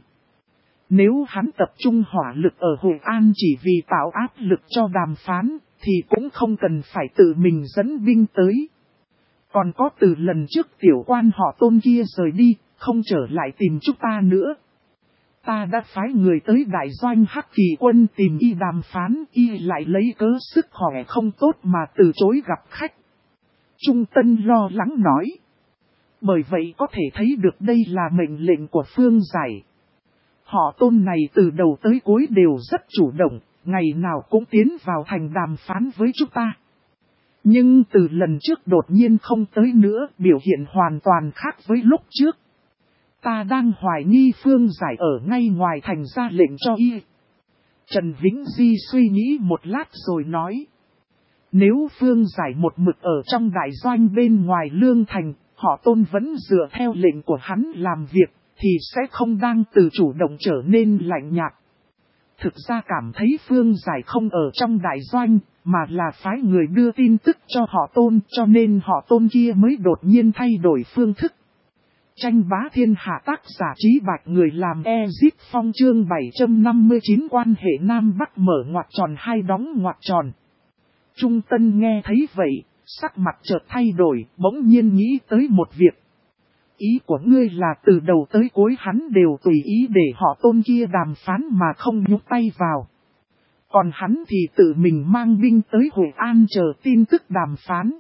A: Nếu hắn tập trung hỏa lực ở Hội An chỉ vì tạo áp lực cho đàm phán, thì cũng không cần phải tự mình dẫn binh tới. Còn có từ lần trước tiểu quan họ Tôn kia rời đi, không trở lại tìm chúng ta nữa. Ta đã phái người tới đại doanh Hắc Kỳ quân tìm y đàm phán, y lại lấy cớ sức khỏe không tốt mà từ chối gặp khách. Trung Tân lo lắng nói. Bởi vậy có thể thấy được đây là mệnh lệnh của Phương Giải. Họ Tôn này từ đầu tới cuối đều rất chủ động, ngày nào cũng tiến vào thành đàm phán với chúng ta. Nhưng từ lần trước đột nhiên không tới nữa, biểu hiện hoàn toàn khác với lúc trước. Ta đang hoài nghi Phương Giải ở ngay ngoài thành ra lệnh cho y. Trần Vĩnh Di suy nghĩ một lát rồi nói. Nếu Phương Giải một mực ở trong đại doanh bên ngoài Lương Thành, họ Tôn vẫn dựa theo lệnh của hắn làm việc, thì sẽ không đang từ chủ động trở nên lạnh nhạt. Thực ra cảm thấy Phương Giải không ở trong đại doanh, mà là phái người đưa tin tức cho họ Tôn, cho nên họ Tôn kia mới đột nhiên thay đổi phương thức. Tranh bá thiên hạ, tác giả Trí Bạch, người làm Ezip Phong, chương 759, quan hệ Nam Bắc mở ngoặc tròn hai đóng ngoặc tròn. Trung Tân nghe thấy vậy, sắc mặt chợt thay đổi, bỗng nhiên nghĩ tới một việc. Ý của ngươi là từ đầu tới cuối hắn đều tùy ý để họ Tôn kia đàm phán mà không nhúc tay vào. Còn hắn thì tự mình mang binh tới Hội An chờ tin tức đàm phán.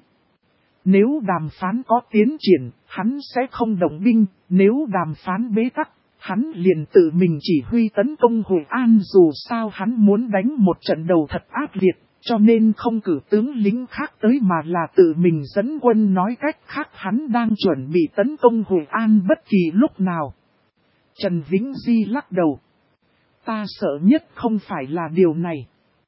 A: Nếu đàm phán có tiến triển, hắn sẽ không động binh, nếu đàm phán bế tắc, hắn liền tự mình chỉ huy tấn công Hội An, dù sao hắn muốn đánh một trận đầu thật ác liệt, cho nên không cử tướng lính khác tới mà là tự mình dẫn quân, nói cách khác hắn đang chuẩn bị tấn công Hội An bất kỳ lúc nào. Trần Vĩnh Di lắc đầu. Ta sợ nhất không phải là điều này,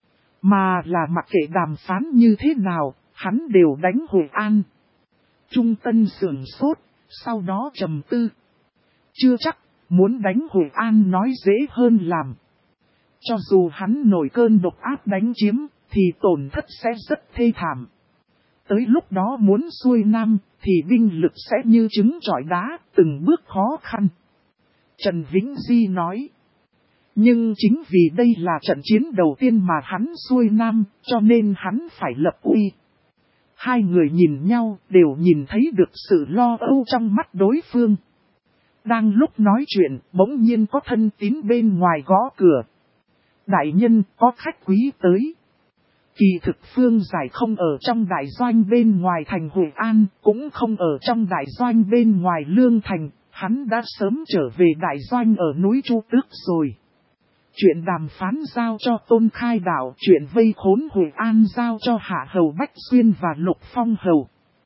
A: mà là mặc kệ đàm phán như thế nào, hắn đều đánh Hội An. Trung Tân sửng sốt, sau đó trầm tư. Chưa chắc, muốn đánh Hội An nói dễ hơn làm. Cho dù hắn nổi cơn độc ác đánh chiếm, thì tổn thất sẽ rất thê thảm. Tới lúc đó muốn xuôi nam, thì binh lực sẽ như trứng trọi đá, từng bước khó khăn. Trần Vĩnh Di nói. Nhưng chính vì đây là trận chiến đầu tiên mà hắn xuôi nam, cho nên hắn phải lập uy. Hai người nhìn nhau, đều nhìn thấy được sự lo âu trong mắt đối phương. Đang lúc nói chuyện, bỗng nhiên có thân tín bên ngoài gõ cửa. Đại nhân, có khách quý tới. Kỳ thực Phương Giải không ở trong đại doanh bên ngoài thành Hội An, cũng không ở trong đại doanh bên ngoài Lương Thành, hắn đã sớm trở về đại doanh ở núi Chu Tước rồi. Chuyện đàm phán giao cho Tôn Khai Đạo, chuyện vây khốn Hội An giao cho Hạ Hầu Bách Xuyên và Lục Phong Hầu.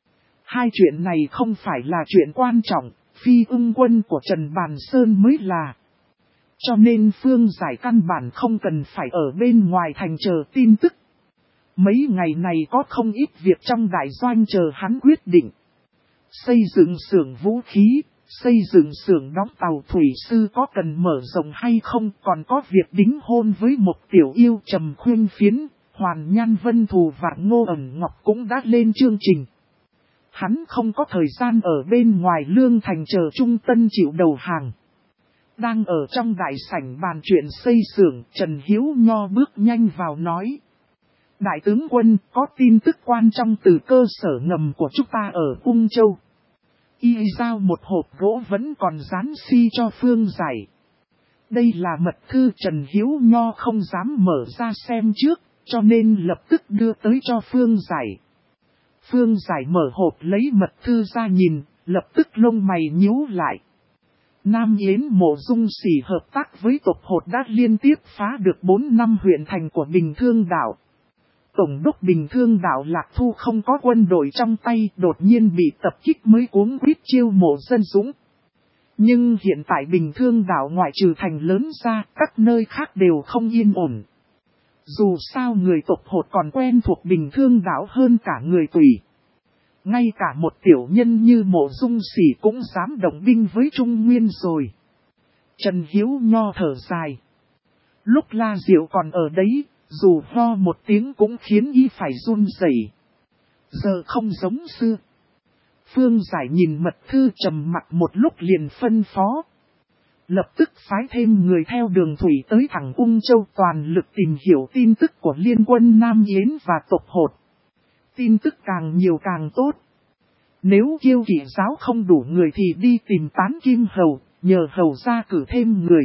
A: Hai chuyện này không phải là chuyện quan trọng, phi ưng quân của Trần Bàn Sơn mới là. Cho nên Phương Giải căn bản không cần phải ở bên ngoài thành chờ tin tức. Mấy ngày này có không ít việc trong đại doanh chờ hắn quyết định. Xây dựng xưởng vũ khí, xây dựng xưởng đóng tàu thủy sư có cần mở rộng hay không, còn có việc đính hôn với một tiểu yêu Trầm Khuyên Phiến, Hoàn Nhan Vân Thù và Ngô Ẩn Ngọc cũng đã lên chương trình. Hắn không có thời gian ở bên ngoài Lương Thành chờ Trung Tân chịu đầu hàng. Đang ở trong đại sảnh bàn chuyện xây xưởng, Trần Hiếu Nho bước nhanh vào nói. Đại tướng quân, có tin tức quan trọng từ cơ sở ngầm của chúng ta ở Ung Châu. Y giao một hộp gỗ vẫn còn dán si cho Phương Giải. Đây là mật thư Trần Hiếu Nho không dám mở ra xem trước, cho nên lập tức đưa tới cho Phương Giải. Phương Giải mở hộp lấy mật thư ra nhìn, lập tức lông mày nhíu lại. Nam Yến Mộ Dung Sỉ hợp tác với tộc Hột đã liên tiếp phá được 4 năm huyện thành của Bình Thương Đảo. Tổng đốc Bình Thương Đảo Lạc Thu không có quân đội trong tay, đột nhiên bị tập kích mới cuống quýt chiêu mộ dân dũng. Nhưng hiện tại Bình Thương Đảo ngoại trừ thành lớn ra, các nơi khác đều không yên ổn. Dù sao người tộc Hột còn quen thuộc Bình Thương Đảo hơn cả người Tùy. Ngay cả một tiểu nhân như Mộ Dung Sỉ cũng dám động binh với Trung Nguyên rồi. Trần Hiếu Nho thở dài. Lúc La Diệu còn ở đấy, dù ho một tiếng cũng khiến y phải run rẩy. Giờ không giống xưa. Phương Giải nhìn mật thư trầm mặc một lúc liền phân phó. Lập tức phái thêm người theo đường thủy tới thẳng Ung Châu toàn lực tìm hiểu tin tức của liên quân Nam Yến và tộc Hột. Tin tức càng nhiều càng tốt. Nếu Kiêu Kỵ giáo không đủ người thì đi tìm Tán Kim Hầu, nhờ Hầu ra cử thêm người.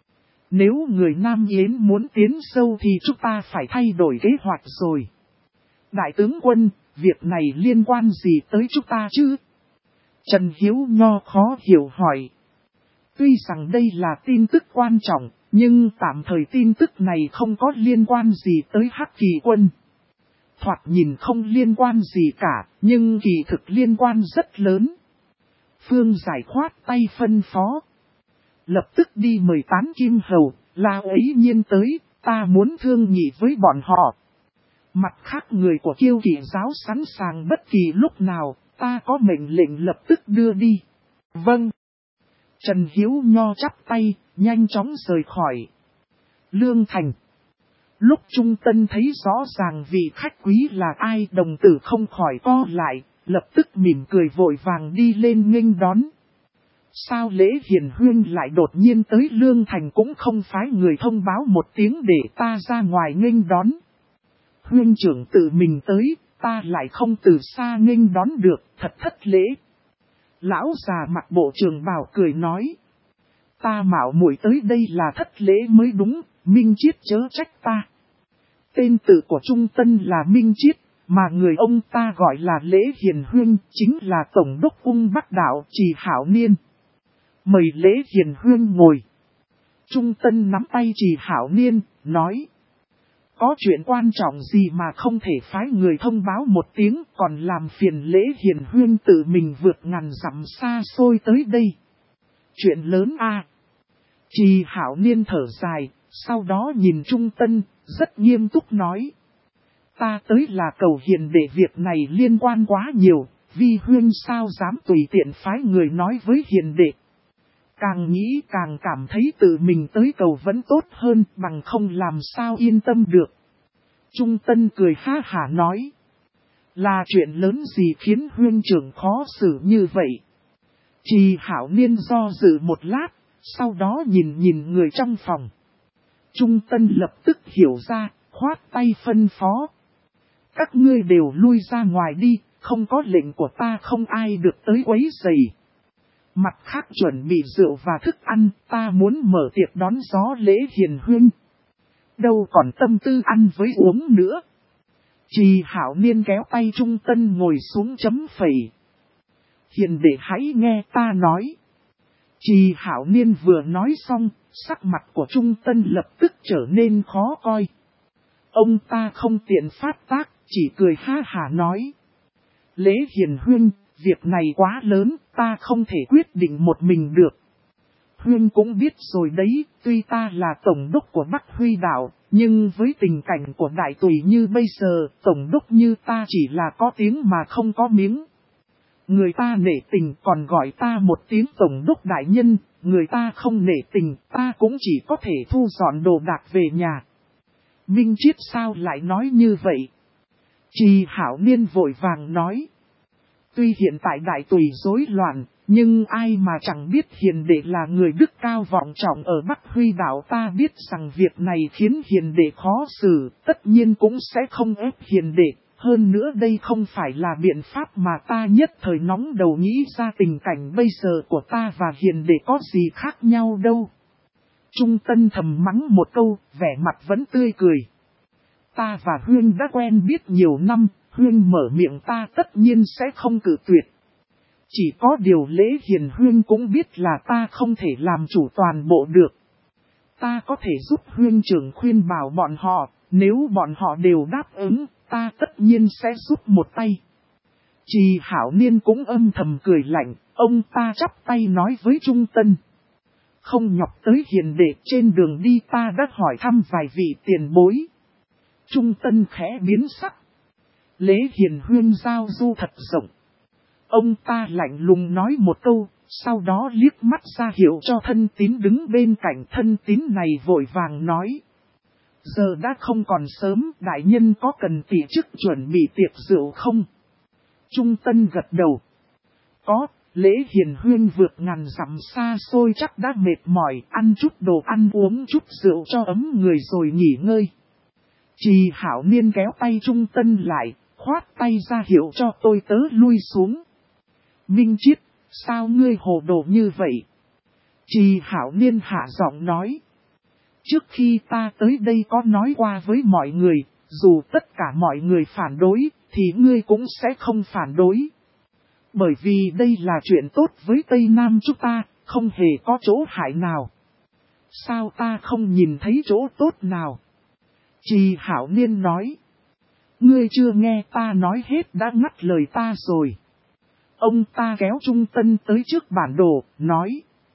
A: Nếu người Nam Yến muốn tiến sâu thì chúng ta phải thay đổi kế hoạch rồi. Đại tướng quân, việc này liên quan gì tới chúng ta chứ? Trần Hiếu Nho khó hiểu hỏi. Tuy rằng đây là tin tức quan trọng, nhưng tạm thời tin tức này không có liên quan gì tới Hắc Kỳ quân. Thoạt nhìn không liên quan gì cả, nhưng kỳ thực liên quan rất lớn. Phương Giải khoát tay phân phó. Lập tức đi mời Tán Kim Hầu, là ấy nhiên tới, ta muốn thương nghị với bọn họ. Mặt khác người của Kiêu Kỵ giáo sẵn sàng bất kỳ lúc nào, ta có mệnh lệnh lập tức đưa đi. Vâng. Trần Hiếu Nho chắp tay, nhanh chóng rời khỏi Lương Thành. Lúc Trung Tân thấy rõ ràng vị khách quý là ai, đồng tử không khỏi co lại, lập tức mỉm cười vội vàng đi lên nghênh đón. Sao Lễ Hiền Huyên lại đột nhiên tới Lương Thành cũng không phái người thông báo một tiếng để ta ra ngoài nghênh đón. Huyên trưởng tự mình tới, ta lại không từ xa nghênh đón được, thật thất lễ. Lão già mặc bộ trường bào cười nói. Ta mạo muội tới đây là thất lễ mới đúng, Minh Chiết chớ trách ta. Tên tự của Trung Tân là Minh Chiết, mà người ông ta gọi là Lễ Hiền Huyên, chính là Tổng đốc Ung Bắc Đạo Trì Hảo Niên. Mời Lễ Hiền Huyên ngồi. Trung Tân nắm tay Trì Hảo Niên, nói. Có chuyện quan trọng gì mà không thể phái người thông báo một tiếng, còn làm phiền Lễ Hiền Huyên tự mình vượt ngàn dặm xa xôi tới đây. Chuyện lớn a. Trì Hảo Niên thở dài, sau đó nhìn Trung Tân, rất nghiêm túc nói. Ta tới là cầu hiền để việc này liên quan quá nhiều, Vi Huyên sao dám tùy tiện phái người nói với hiền đệ. Càng nghĩ càng cảm thấy tự mình tới cầu vẫn tốt hơn, bằng không làm sao yên tâm được. Trung Tân cười ha hả nói. Là chuyện lớn gì khiến Huyên trưởng khó xử như vậy? Trì Hảo Niên do dự một lát, sau đó nhìn người trong phòng. Trung Tân lập tức hiểu ra, khoát tay phân phó. Các ngươi đều lui ra ngoài đi, không có lệnh của ta không ai được tới quấy rầy. Mặt khác chuẩn bị rượu và thức ăn, ta muốn mở tiệc đón gió Lễ Hiền Huyên. Đâu còn tâm tư ăn với uống nữa. Trì Hảo Niên kéo tay Trung Tân ngồi xuống chấm phẩy. Hiền đệ hãy nghe ta nói. Trì Hảo Niên vừa nói xong, sắc mặt của Trung Tân lập tức trở nên khó coi. Ông ta không tiện phát tác, chỉ cười ha hả nói. Lễ Hiền Huyên, việc này quá lớn, ta không thể quyết định một mình được. Huyên cũng biết rồi đấy, tuy ta là tổng đốc của Bắc Huy đảo, nhưng với tình cảnh của đại tùy như bây giờ, tổng đốc như ta chỉ là có tiếng mà không có miếng. Người ta nể tình còn gọi ta một tiếng tổng đốc đại nhân, người ta không nể tình, ta cũng chỉ có thể thu dọn đồ đạc về nhà. Minh Chiết sao lại nói như vậy? Trì Hảo Niên vội vàng nói. Tuy hiện tại đại tùy rối loạn, nhưng ai mà chẳng biết hiền đệ là người đức cao vọng trọng ở Bắc Huy đảo, ta biết rằng việc này khiến hiền đệ khó xử, tất nhiên cũng sẽ không ép hiền đệ. Hơn nữa đây không phải là biện pháp mà ta nhất thời nóng đầu nghĩ ra, tình cảnh bây giờ của ta và hiền đệ có gì khác nhau đâu. Trung Tân thầm mắng một câu, vẻ mặt vẫn tươi cười. Ta và Huyên đã quen biết nhiều năm, Huyên mở miệng ta tất nhiên sẽ không cự tuyệt. Chỉ có điều Lễ Hiền Huyên cũng biết là ta không thể làm chủ toàn bộ được. Ta có thể giúp Huyên trưởng khuyên bảo bọn họ, nếu bọn họ đều đáp ứng, ta tất nhiên sẽ giúp một tay. Trì Hảo Niên cũng âm thầm cười lạnh, ông ta chắp tay nói với Trung Tân. Không nhọc tới hiền đệ, trên đường đi ta đã hỏi thăm vài vị tiền bối. Trung Tân khẽ biến sắc. Lễ Hiền Huyên giao du thật rộng. Ông ta lạnh lùng nói một câu, sau đó liếc mắt ra hiệu cho Thân Tín đứng bên cạnh. Thân Tín này vội vàng nói. Giờ đã không còn sớm, đại nhân có cần tỷ chức chuẩn bị tiệc rượu không? Trung Tân gật đầu. Có, Lễ Hiền Huyên vượt ngàn dặm xa xôi chắc đã mệt mỏi, ăn chút đồ ăn uống chút rượu cho ấm người rồi nghỉ ngơi. Trì Hảo Niên kéo tay Trung Tân lại, khoát tay ra hiệu cho tôi tớ lui xuống. Minh Chiết, sao ngươi hồ đồ như vậy? Trì Hảo Niên hạ giọng nói. Trước khi ta tới đây có nói qua với mọi người, dù tất cả mọi người phản đối, thì ngươi cũng sẽ không phản đối. Bởi vì đây là chuyện tốt với Tây Nam chúng ta, không hề có chỗ hại nào. Sao ta không nhìn thấy chỗ tốt nào? Trì Hảo Niên nói. Ngươi chưa nghe ta nói hết đã ngắt lời ta rồi. Ông ta kéo Trung Tân tới trước bản đồ, nói.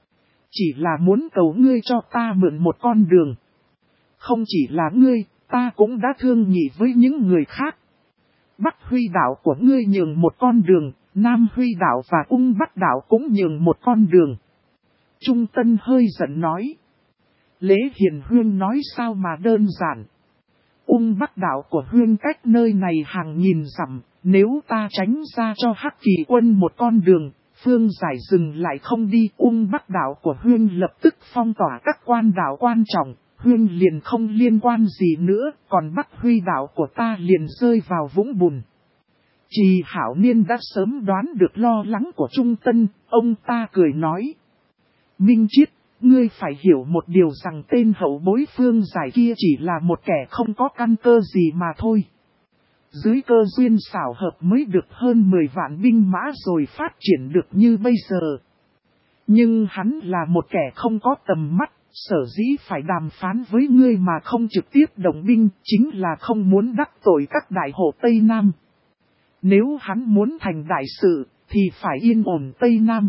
A: Chỉ là muốn cầu ngươi cho ta mượn một con đường. Không chỉ là ngươi, ta cũng đã thương nghị với những người khác. Bắc Huy đảo của ngươi nhường một con đường, Nam Huy đảo và Ung Bắc đảo cũng nhường một con đường. Trung Tân hơi giận nói. Lễ Hiền Huyên nói sao mà đơn giản. Ung Bắc đảo của Huyên cách nơi này hàng nghìn dặm, nếu ta tránh ra cho Hắc Kỳ quân một con đường, Phương Giải dừng lại không đi, Ung Bắc đảo của Huyên lập tức phong tỏa các quan đảo quan trọng, Huyên liền không liên quan gì nữa, còn Bắc Huy đảo của ta liền rơi vào vũng bùn. Trì Hảo Niên đã sớm đoán được lo lắng của Trung Tân, ông ta cười nói. Minh Chiết, ngươi phải hiểu một điều rằng tên hậu bối Phương Giải kia chỉ là một kẻ không có căn cơ gì mà thôi. Dưới cơ duyên xảo hợp mới được hơn 10 vạn binh mã rồi phát triển được như bây giờ. Nhưng hắn là một kẻ không có tầm mắt, sở dĩ phải đàm phán với ngươi mà không trực tiếp động binh, chính là không muốn đắc tội các đại hộ Tây Nam. Nếu hắn muốn thành đại sự, thì phải yên ổn Tây Nam.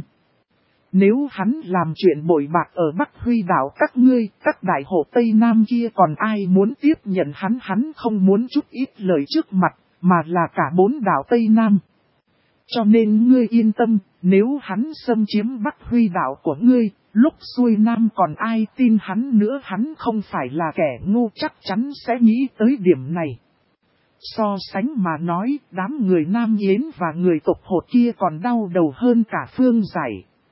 A: Nếu hắn làm chuyện bội bạc ở Bắc Huy đảo các ngươi, các đại hộ Tây Nam kia còn ai muốn tiếp nhận hắn không muốn chút ít lời trước mặt, mà là cả 4 đảo Tây Nam. Cho nên ngươi yên tâm, nếu hắn xâm chiếm Bắc Huy đảo của ngươi, lúc xuôi Nam còn ai tin hắn nữa, hắn không phải là kẻ ngu, chắc chắn sẽ nghĩ tới điểm này. So sánh mà nói, đám người Nam Yến và người tộc Hột kia còn đau đầu hơn cả Phương Giải.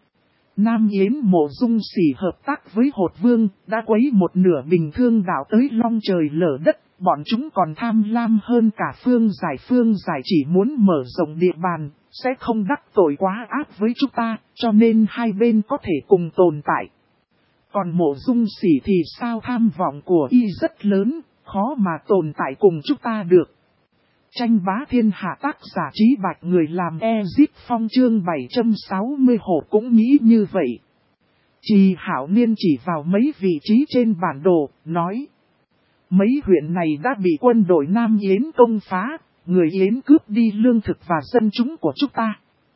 A: Nam Yến Mộ Dung Sỉ hợp tác với Hột Vương, đã quấy một nửa Bình Thương đảo tới long trời lở đất, bọn chúng còn tham lam hơn cả Phương Giải. Phương Giải chỉ muốn mở rộng địa bàn, sẽ không đắc tội quá ác với chúng ta, cho nên hai bên có thể cùng tồn tại. Còn Mộ Dung Sỉ thì sao, tham vọng của y rất lớn, khó mà tồn tại cùng chúng ta được. Tranh bá thiên hạ, tác giả Trí Bạch, người làm Ezip Phong, chương 760. Hổ cũng nghĩ như vậy. Trì Hảo Niên chỉ vào mấy vị trí trên bản đồ, nói. Mấy huyện này đã bị quân đội Nam Yến công phá, người Yến cướp đi lương thực và dân chúng của chúng ta.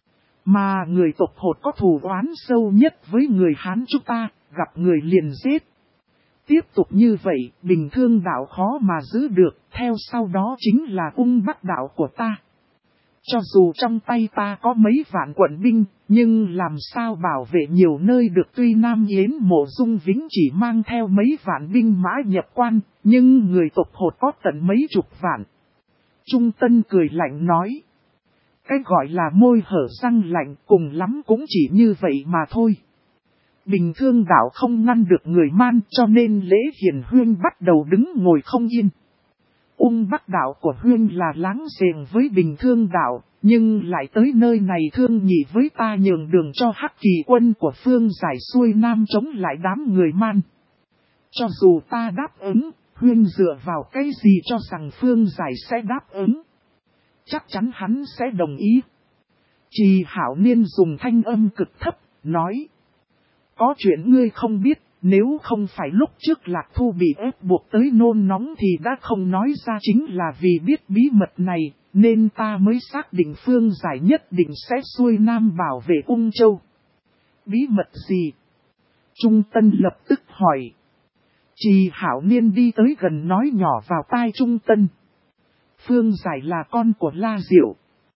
A: Mà người tộc Hột có thù oán sâu nhất với người Hán chúng ta, gặp người liền giết. Tiếp tục như vậy, Bình Thương đạo khó mà giữ được, theo sau đó chính là Ung Bắc đạo của ta. Cho dù trong tay ta có mấy vạn quận binh, nhưng làm sao bảo vệ nhiều nơi được, tuy Nam Yến Mộ Dung Vĩnh chỉ mang theo mấy vạn binh mã nhập quan, nhưng người tộc Hột có tận mấy chục vạn. Trung Tân cười lạnh nói. Cái gọi là môi hở răng lạnh cùng lắm cũng chỉ như vậy mà thôi. Bình Thương đạo không ngăn được người Man, cho nên Lễ Hiền Huyên bắt đầu đứng ngồi không yên. Ung Bắc đạo của Huyên là láng giềng với Bình Thương đạo, nhưng lại tới nơi này thương nhị với ta nhường đường cho Hắc Kỳ quân của Phương Giải xuôi Nam chống lại đám người Man. Cho dù ta đáp ứng, Huyên dựa vào cái gì cho rằng Phương Giải sẽ đáp ứng? Chắc chắn hắn sẽ đồng ý. Trì Hảo Niên dùng thanh âm cực thấp, nói. Có chuyện ngươi không biết, nếu không phải lúc trước Lạc Thu bị ép buộc tới nôn nóng thì đã không nói ra, chính là vì biết bí mật này, nên ta mới xác định Phương Giải nhất định sẽ xuôi Nam bảo vệ Ung Châu. Bí mật gì? Trung Tân lập tức hỏi. Trì Hảo Niên đi tới gần nói nhỏ vào tai Trung Tân. Phương Giải là con của La Diệu.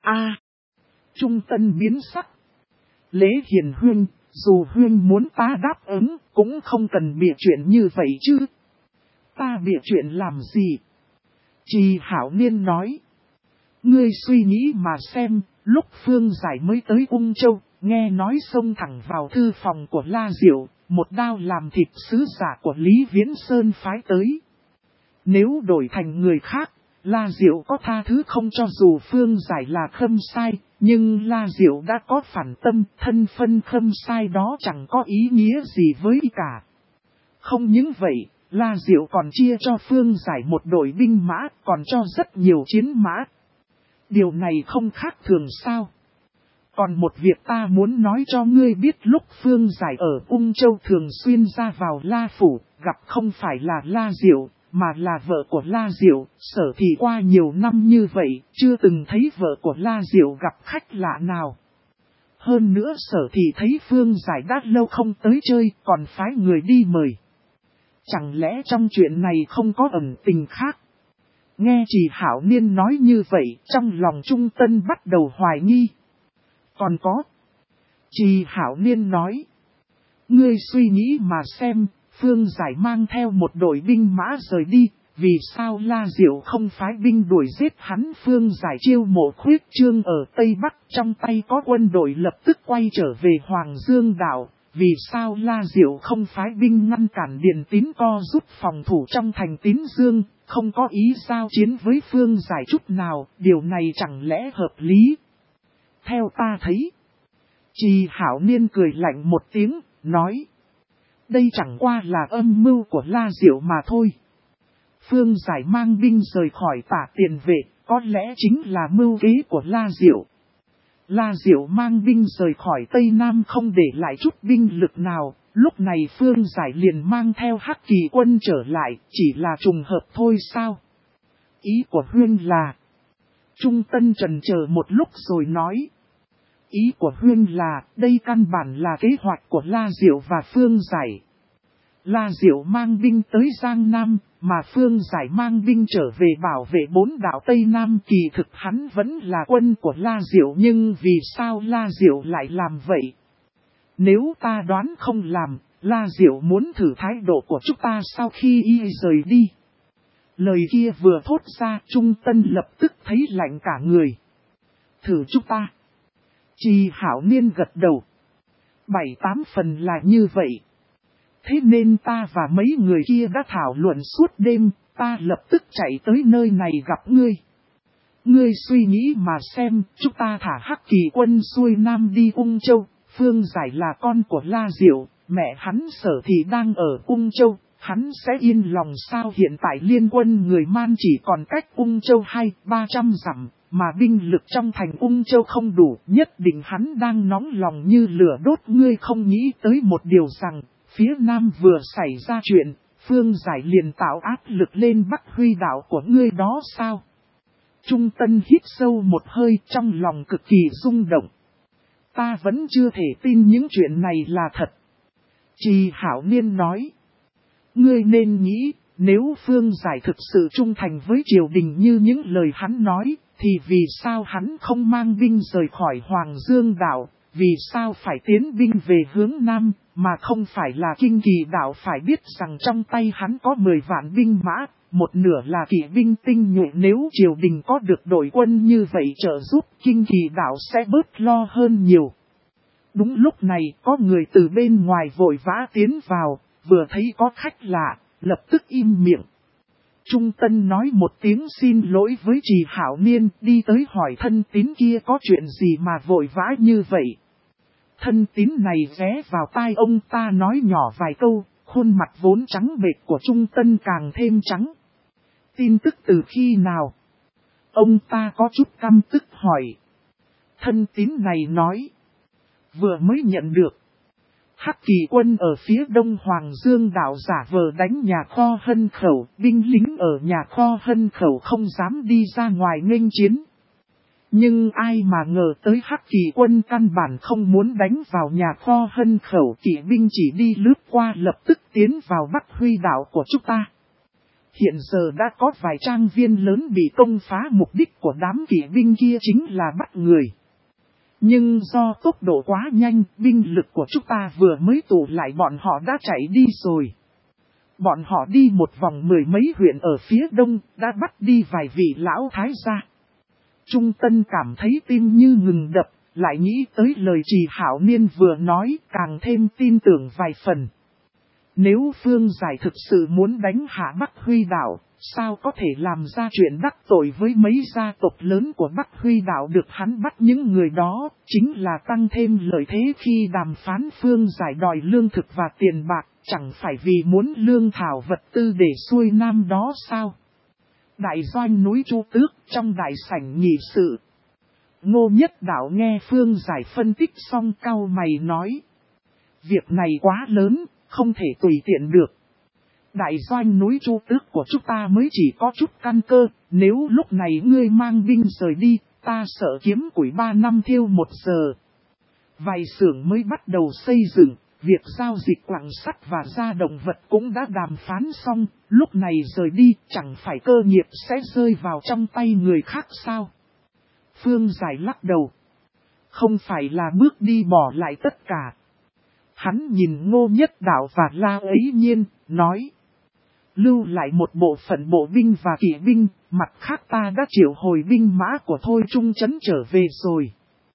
A: Trung Tân biến sắc. Lễ Hiền Huyên, dù Huyên muốn ta đáp ứng, cũng không cần bịa chuyện như vậy chứ. Ta bịa chuyện làm gì? Trì Hảo Niên nói. Ngươi suy nghĩ mà xem, lúc Phương Giải mới tới Ung Châu, nghe nói xông thẳng vào thư phòng của La Diệu, một đao làm thịt sứ giả của Lý Viễn Sơn phái tới. Nếu đổi thành người khác, La Diệu có tha thứ không, cho dù Phương Giải là khâm sai, nhưng La Diệu đã có phản tâm, thân phân khâm sai đó chẳng có ý nghĩa gì với cả. Không những vậy, La Diệu còn chia cho Phương Giải một đội binh mã, còn cho rất nhiều chiến mã. Điều này không khác thường sao? Còn một việc ta muốn nói cho ngươi biết, lúc Phương Giải ở Ung Châu thường xuyên ra vào La Phủ, gặp không phải là La Diệu, mà là vợ của La Diệu. Sở Thị qua nhiều năm như vậy, chưa từng thấy vợ của La Diệu gặp khách lạ nào. Hơn nữa Sở Thị thấy Phương Giải đã lâu không tới chơi, còn phái người đi mời. Chẳng lẽ trong chuyện này không có ẩn tình khác? Nghe Trì Hảo Niên nói như vậy, trong lòng Trung Tân bắt đầu hoài nghi. Còn có. Trì Hảo Niên nói. Ngươi suy nghĩ mà xem, Phương Giải mang theo một đội binh mã rời đi, vì sao La Diệu không phái binh đuổi giết hắn? Phương Giải chiêu mộ khuyết trương ở Tây Bắc, trong tay có quân đội lập tức quay trở về Hoàng Dương đảo. Vì sao La Diệu không phái binh ngăn cản Điền Tín co giúp phòng thủ trong thành Tín Dương, không có ý giao chiến với Phương Giải chút nào? Điều này chẳng lẽ hợp lý? Theo ta thấy. Trì Hảo Niên cười lạnh một tiếng, nói. Đây chẳng qua là âm mưu của La Diệu mà thôi. Phương Giải mang binh rời khỏi Tả Tiền Vệ, có lẽ chính là mưu kế của La Diệu. La Diệu mang binh rời khỏi Tây Nam không để lại chút binh lực nào, lúc này Phương Giải liền mang theo Hắc Kỳ quân trở lại, chỉ là trùng hợp thôi sao? Ý của Huyên là... Trung Tân trần chờ một lúc rồi nói. Ý của Huyên là, đây căn bản là kế hoạch của La Diệu và Phương Giải. La Diệu mang binh tới Giang Nam, mà Phương Giải mang binh trở về bảo vệ 4 đảo Tây Nam. Kỳ thực hắn vẫn là quân của La Diệu, nhưng vì sao La Diệu lại làm vậy? Nếu ta đoán không làm, La Diệu muốn thử thái độ của chúng ta sau khi y rời đi. Lời kia vừa thốt ra, Trung Tân lập tức thấy lạnh cả người. Thử chúng ta. Trì Hảo Niên gật đầu. 7-8 phần là như vậy. Thế nên ta và mấy người kia đã thảo luận suốt đêm, ta lập tức chạy tới nơi này gặp ngươi. Ngươi suy nghĩ mà xem, chúng ta thả Hắc Kỳ quân xuôi Nam đi Ung Châu, Phương Giải là con của La Diệu, mẹ hắn Sở Thị đang ở Ung Châu, hắn sẽ yên lòng sao? Hiện tại liên quân người Man chỉ còn cách Ung Châu 200-300 dặm, mà binh lực trong thành Ung Châu không đủ, nhất định hắn đang nóng lòng như lửa đốt. Ngươi không nghĩ tới một điều rằng, phía Nam vừa xảy ra chuyện, Phương Giải liền tạo áp lực lên Bắc Huy đảo của ngươi đó sao? Trung Tân hít sâu một hơi, trong lòng cực kỳ rung động. ta vẫn chưa thể tin những chuyện này là thật. Trì Hảo Niên nói. Ngươi nên nghĩ, nếu Phương Giải thực sự trung thành với triều đình như những lời hắn nói, thì vì sao hắn không mang binh rời khỏi Hoàng Dương đảo, vì sao phải tiến binh về hướng Nam, mà không phải là Kinh Kỳ đảo. Phải biết rằng trong tay hắn có 10 vạn binh mã, một nửa là kỵ binh tinh nhuệ. Nếu triều đình có được đội quân như vậy trợ giúp, Kinh Kỳ đảo sẽ bớt lo hơn nhiều. Đúng lúc này có người từ bên ngoài vội vã tiến vào, vừa thấy có khách lạ, lập tức im miệng. Trung Tân nói một tiếng xin lỗi với Trì Hảo Niên, đi tới hỏi thân tín kia có chuyện gì mà vội vã như vậy. Thân tín này ghé vào tai ông ta nói nhỏ vài câu, khuôn mặt vốn trắng bệch của Trung Tân càng thêm trắng. Tin tức từ khi nào? Ông ta có chút căm tức hỏi. Thân tín này nói. Vừa mới nhận được. Hắc Kỳ quân ở phía đông Hoàng Dương đảo giả vờ đánh nhà kho Hân Khẩu, binh lính ở nhà kho Hân Khẩu không dám đi ra ngoài nghênh chiến. Nhưng ai mà ngờ tới Hắc Kỳ quân căn bản không muốn đánh vào nhà kho Hân Khẩu, kỵ binh chỉ đi lướt qua lập tức tiến vào Bắc Huy đảo của chúng ta. Hiện giờ đã có vài trang viên lớn bị công phá, mục đích của đám kỵ binh kia chính là bắt người. Nhưng do tốc độ quá nhanh, binh lực của chúng ta vừa mới tụ lại bọn họ đã chạy đi rồi. Bọn họ đi một vòng 10 mấy huyện ở phía đông, đã bắt đi vài vị lão thái gia. Trung Tân cảm thấy tim như ngừng đập, lại nghĩ tới lời Trì Hảo Niên vừa nói, càng thêm tin tưởng vài phần. Nếu Phương Giải thực sự muốn đánh hạ Bắc Huy đảo, sao có thể làm ra chuyện đắc tội với mấy gia tộc lớn của Bắc Huy đảo được hắn bắt những người đó, chính là tăng thêm lợi thế khi đàm phán. Phương Giải đòi lương thực và tiền bạc, chẳng phải vì muốn lương thảo vật tư để xuôi nam đó sao? Đại doanh núi Chu Tước trong đại sảnh nghị sự. Ngô Nhất Đạo nghe Phương Giải phân tích xong cau mày nói. Việc này quá lớn, không thể tùy tiện được. Đại doanh núi Chu Tước của chúng ta mới chỉ có chút căn cơ, nếu lúc này ngươi mang binh rời đi, ta sợ kiếm củi 3 năm thiêu 1 giờ. Vài xưởng mới bắt đầu xây dựng, việc giao dịch quặng sắt và gia động vật cũng đã đàm phán xong, lúc này rời đi chẳng phải cơ nghiệp sẽ rơi vào trong tay người khác sao? Phương Giải lắc đầu. Không phải là bước đi bỏ lại tất cả. Hắn nhìn Ngô Nhất Đạo và La Ấy Nhiên, nói. Lưu lại một bộ phận bộ binh và kỵ binh, mặt khác ta đã triệu hồi binh mã của Thôi Trung Trấn trở về rồi.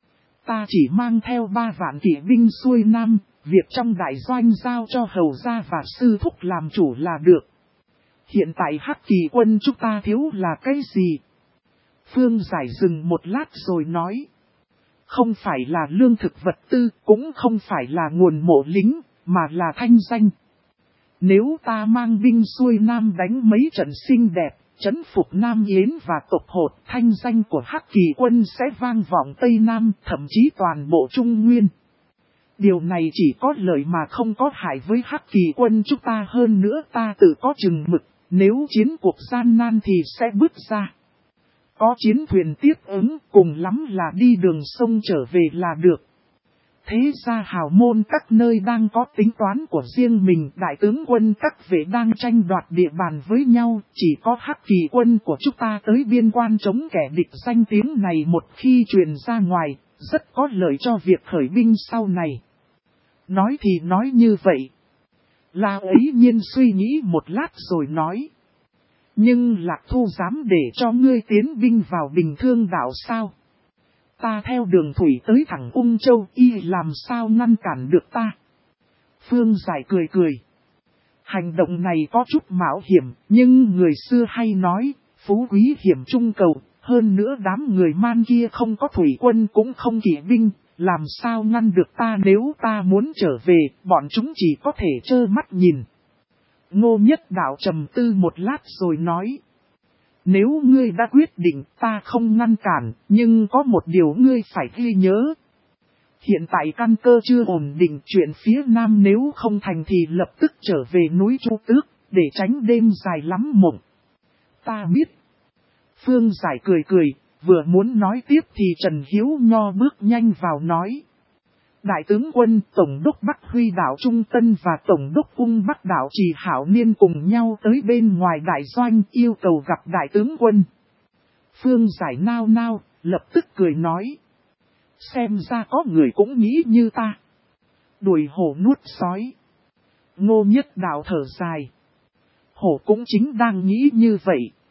A: Ta chỉ mang theo 3 vạn kỵ binh xuôi nam, việc trong đại doanh giao cho hầu gia và sư thúc làm chủ là được. Hiện tại Hắc Kỳ quân chúng ta thiếu là cái gì? Phương Giải dừng một lát rồi nói. Không phải là lương thực vật tư, cũng không phải là nguồn mộ lính, mà là thanh danh. Nếu ta mang binh xuôi nam đánh mấy trận xinh đẹp, trấn phục Nam Yến và tộc Hột, thanh danh của Hắc Kỳ quân sẽ vang vọng Tây Nam, thậm chí toàn bộ Trung Nguyên. Điều này chỉ có lợi mà không có hại với Hắc Kỳ quân chúng ta, hơn nữa ta tự có chừng mực, nếu chiến cuộc gian nan thì sẽ bước ra. Có chiến thuyền tiếp ứng, cùng lắm là đi đường sông trở về là được. Thế ra hào môn các nơi đang có tính toán của riêng mình, đại tướng quân các vệ đang tranh đoạt địa bàn với nhau, chỉ có Hắc Kỳ quân của chúng ta tới biên quan chống kẻ địch. Danh tiếng này một khi truyền ra ngoài, rất có lợi cho việc khởi binh sau này. Nói thì nói như vậy. La Ấy Nhiên suy nghĩ một lát rồi nói. Nhưng Lạc Thu dám để cho ngươi tiến binh vào Bình Thương đảo sao? Ta theo đường thủy tới thẳng Ung Châu, y làm sao ngăn cản được ta? Phương Giải cười cười. Hành động này có chút mạo hiểm, nhưng người xưa hay nói, phú quý hiểm trung cầu, hơn nữa đám người man kia không có thủy quân cũng không kỵ binh, làm sao ngăn được ta? Nếu ta muốn trở về, bọn chúng chỉ có thể trơ mắt nhìn. Ngô Nhất Đạo trầm tư một lát rồi nói. Nếu ngươi đã quyết định ta không ngăn cản, nhưng có một điều ngươi phải ghi nhớ. Hiện tại căn cơ chưa ổn định, chuyện phía nam nếu không thành thì lập tức trở về núi Chu Tước, để tránh đêm dài lắm mộng. Ta biết. Phương Giải cười cười, vừa muốn nói tiếp thì Trần Hiếu Nho bước nhanh vào nói. Đại tướng quân, Tổng đốc Bắc Huy đảo Trung Tân và Tổng đốc Ung Bắc đảo Trì Hảo Niên cùng nhau tới bên ngoài đại doanh yêu cầu gặp đại tướng quân. Phương Giải nao nao, lập tức cười nói. Xem ra có người cũng nghĩ như ta. Đuổi hổ nuốt sói. Ngô Nhất Đạo thở dài. Hổ cũng chính đang nghĩ như vậy.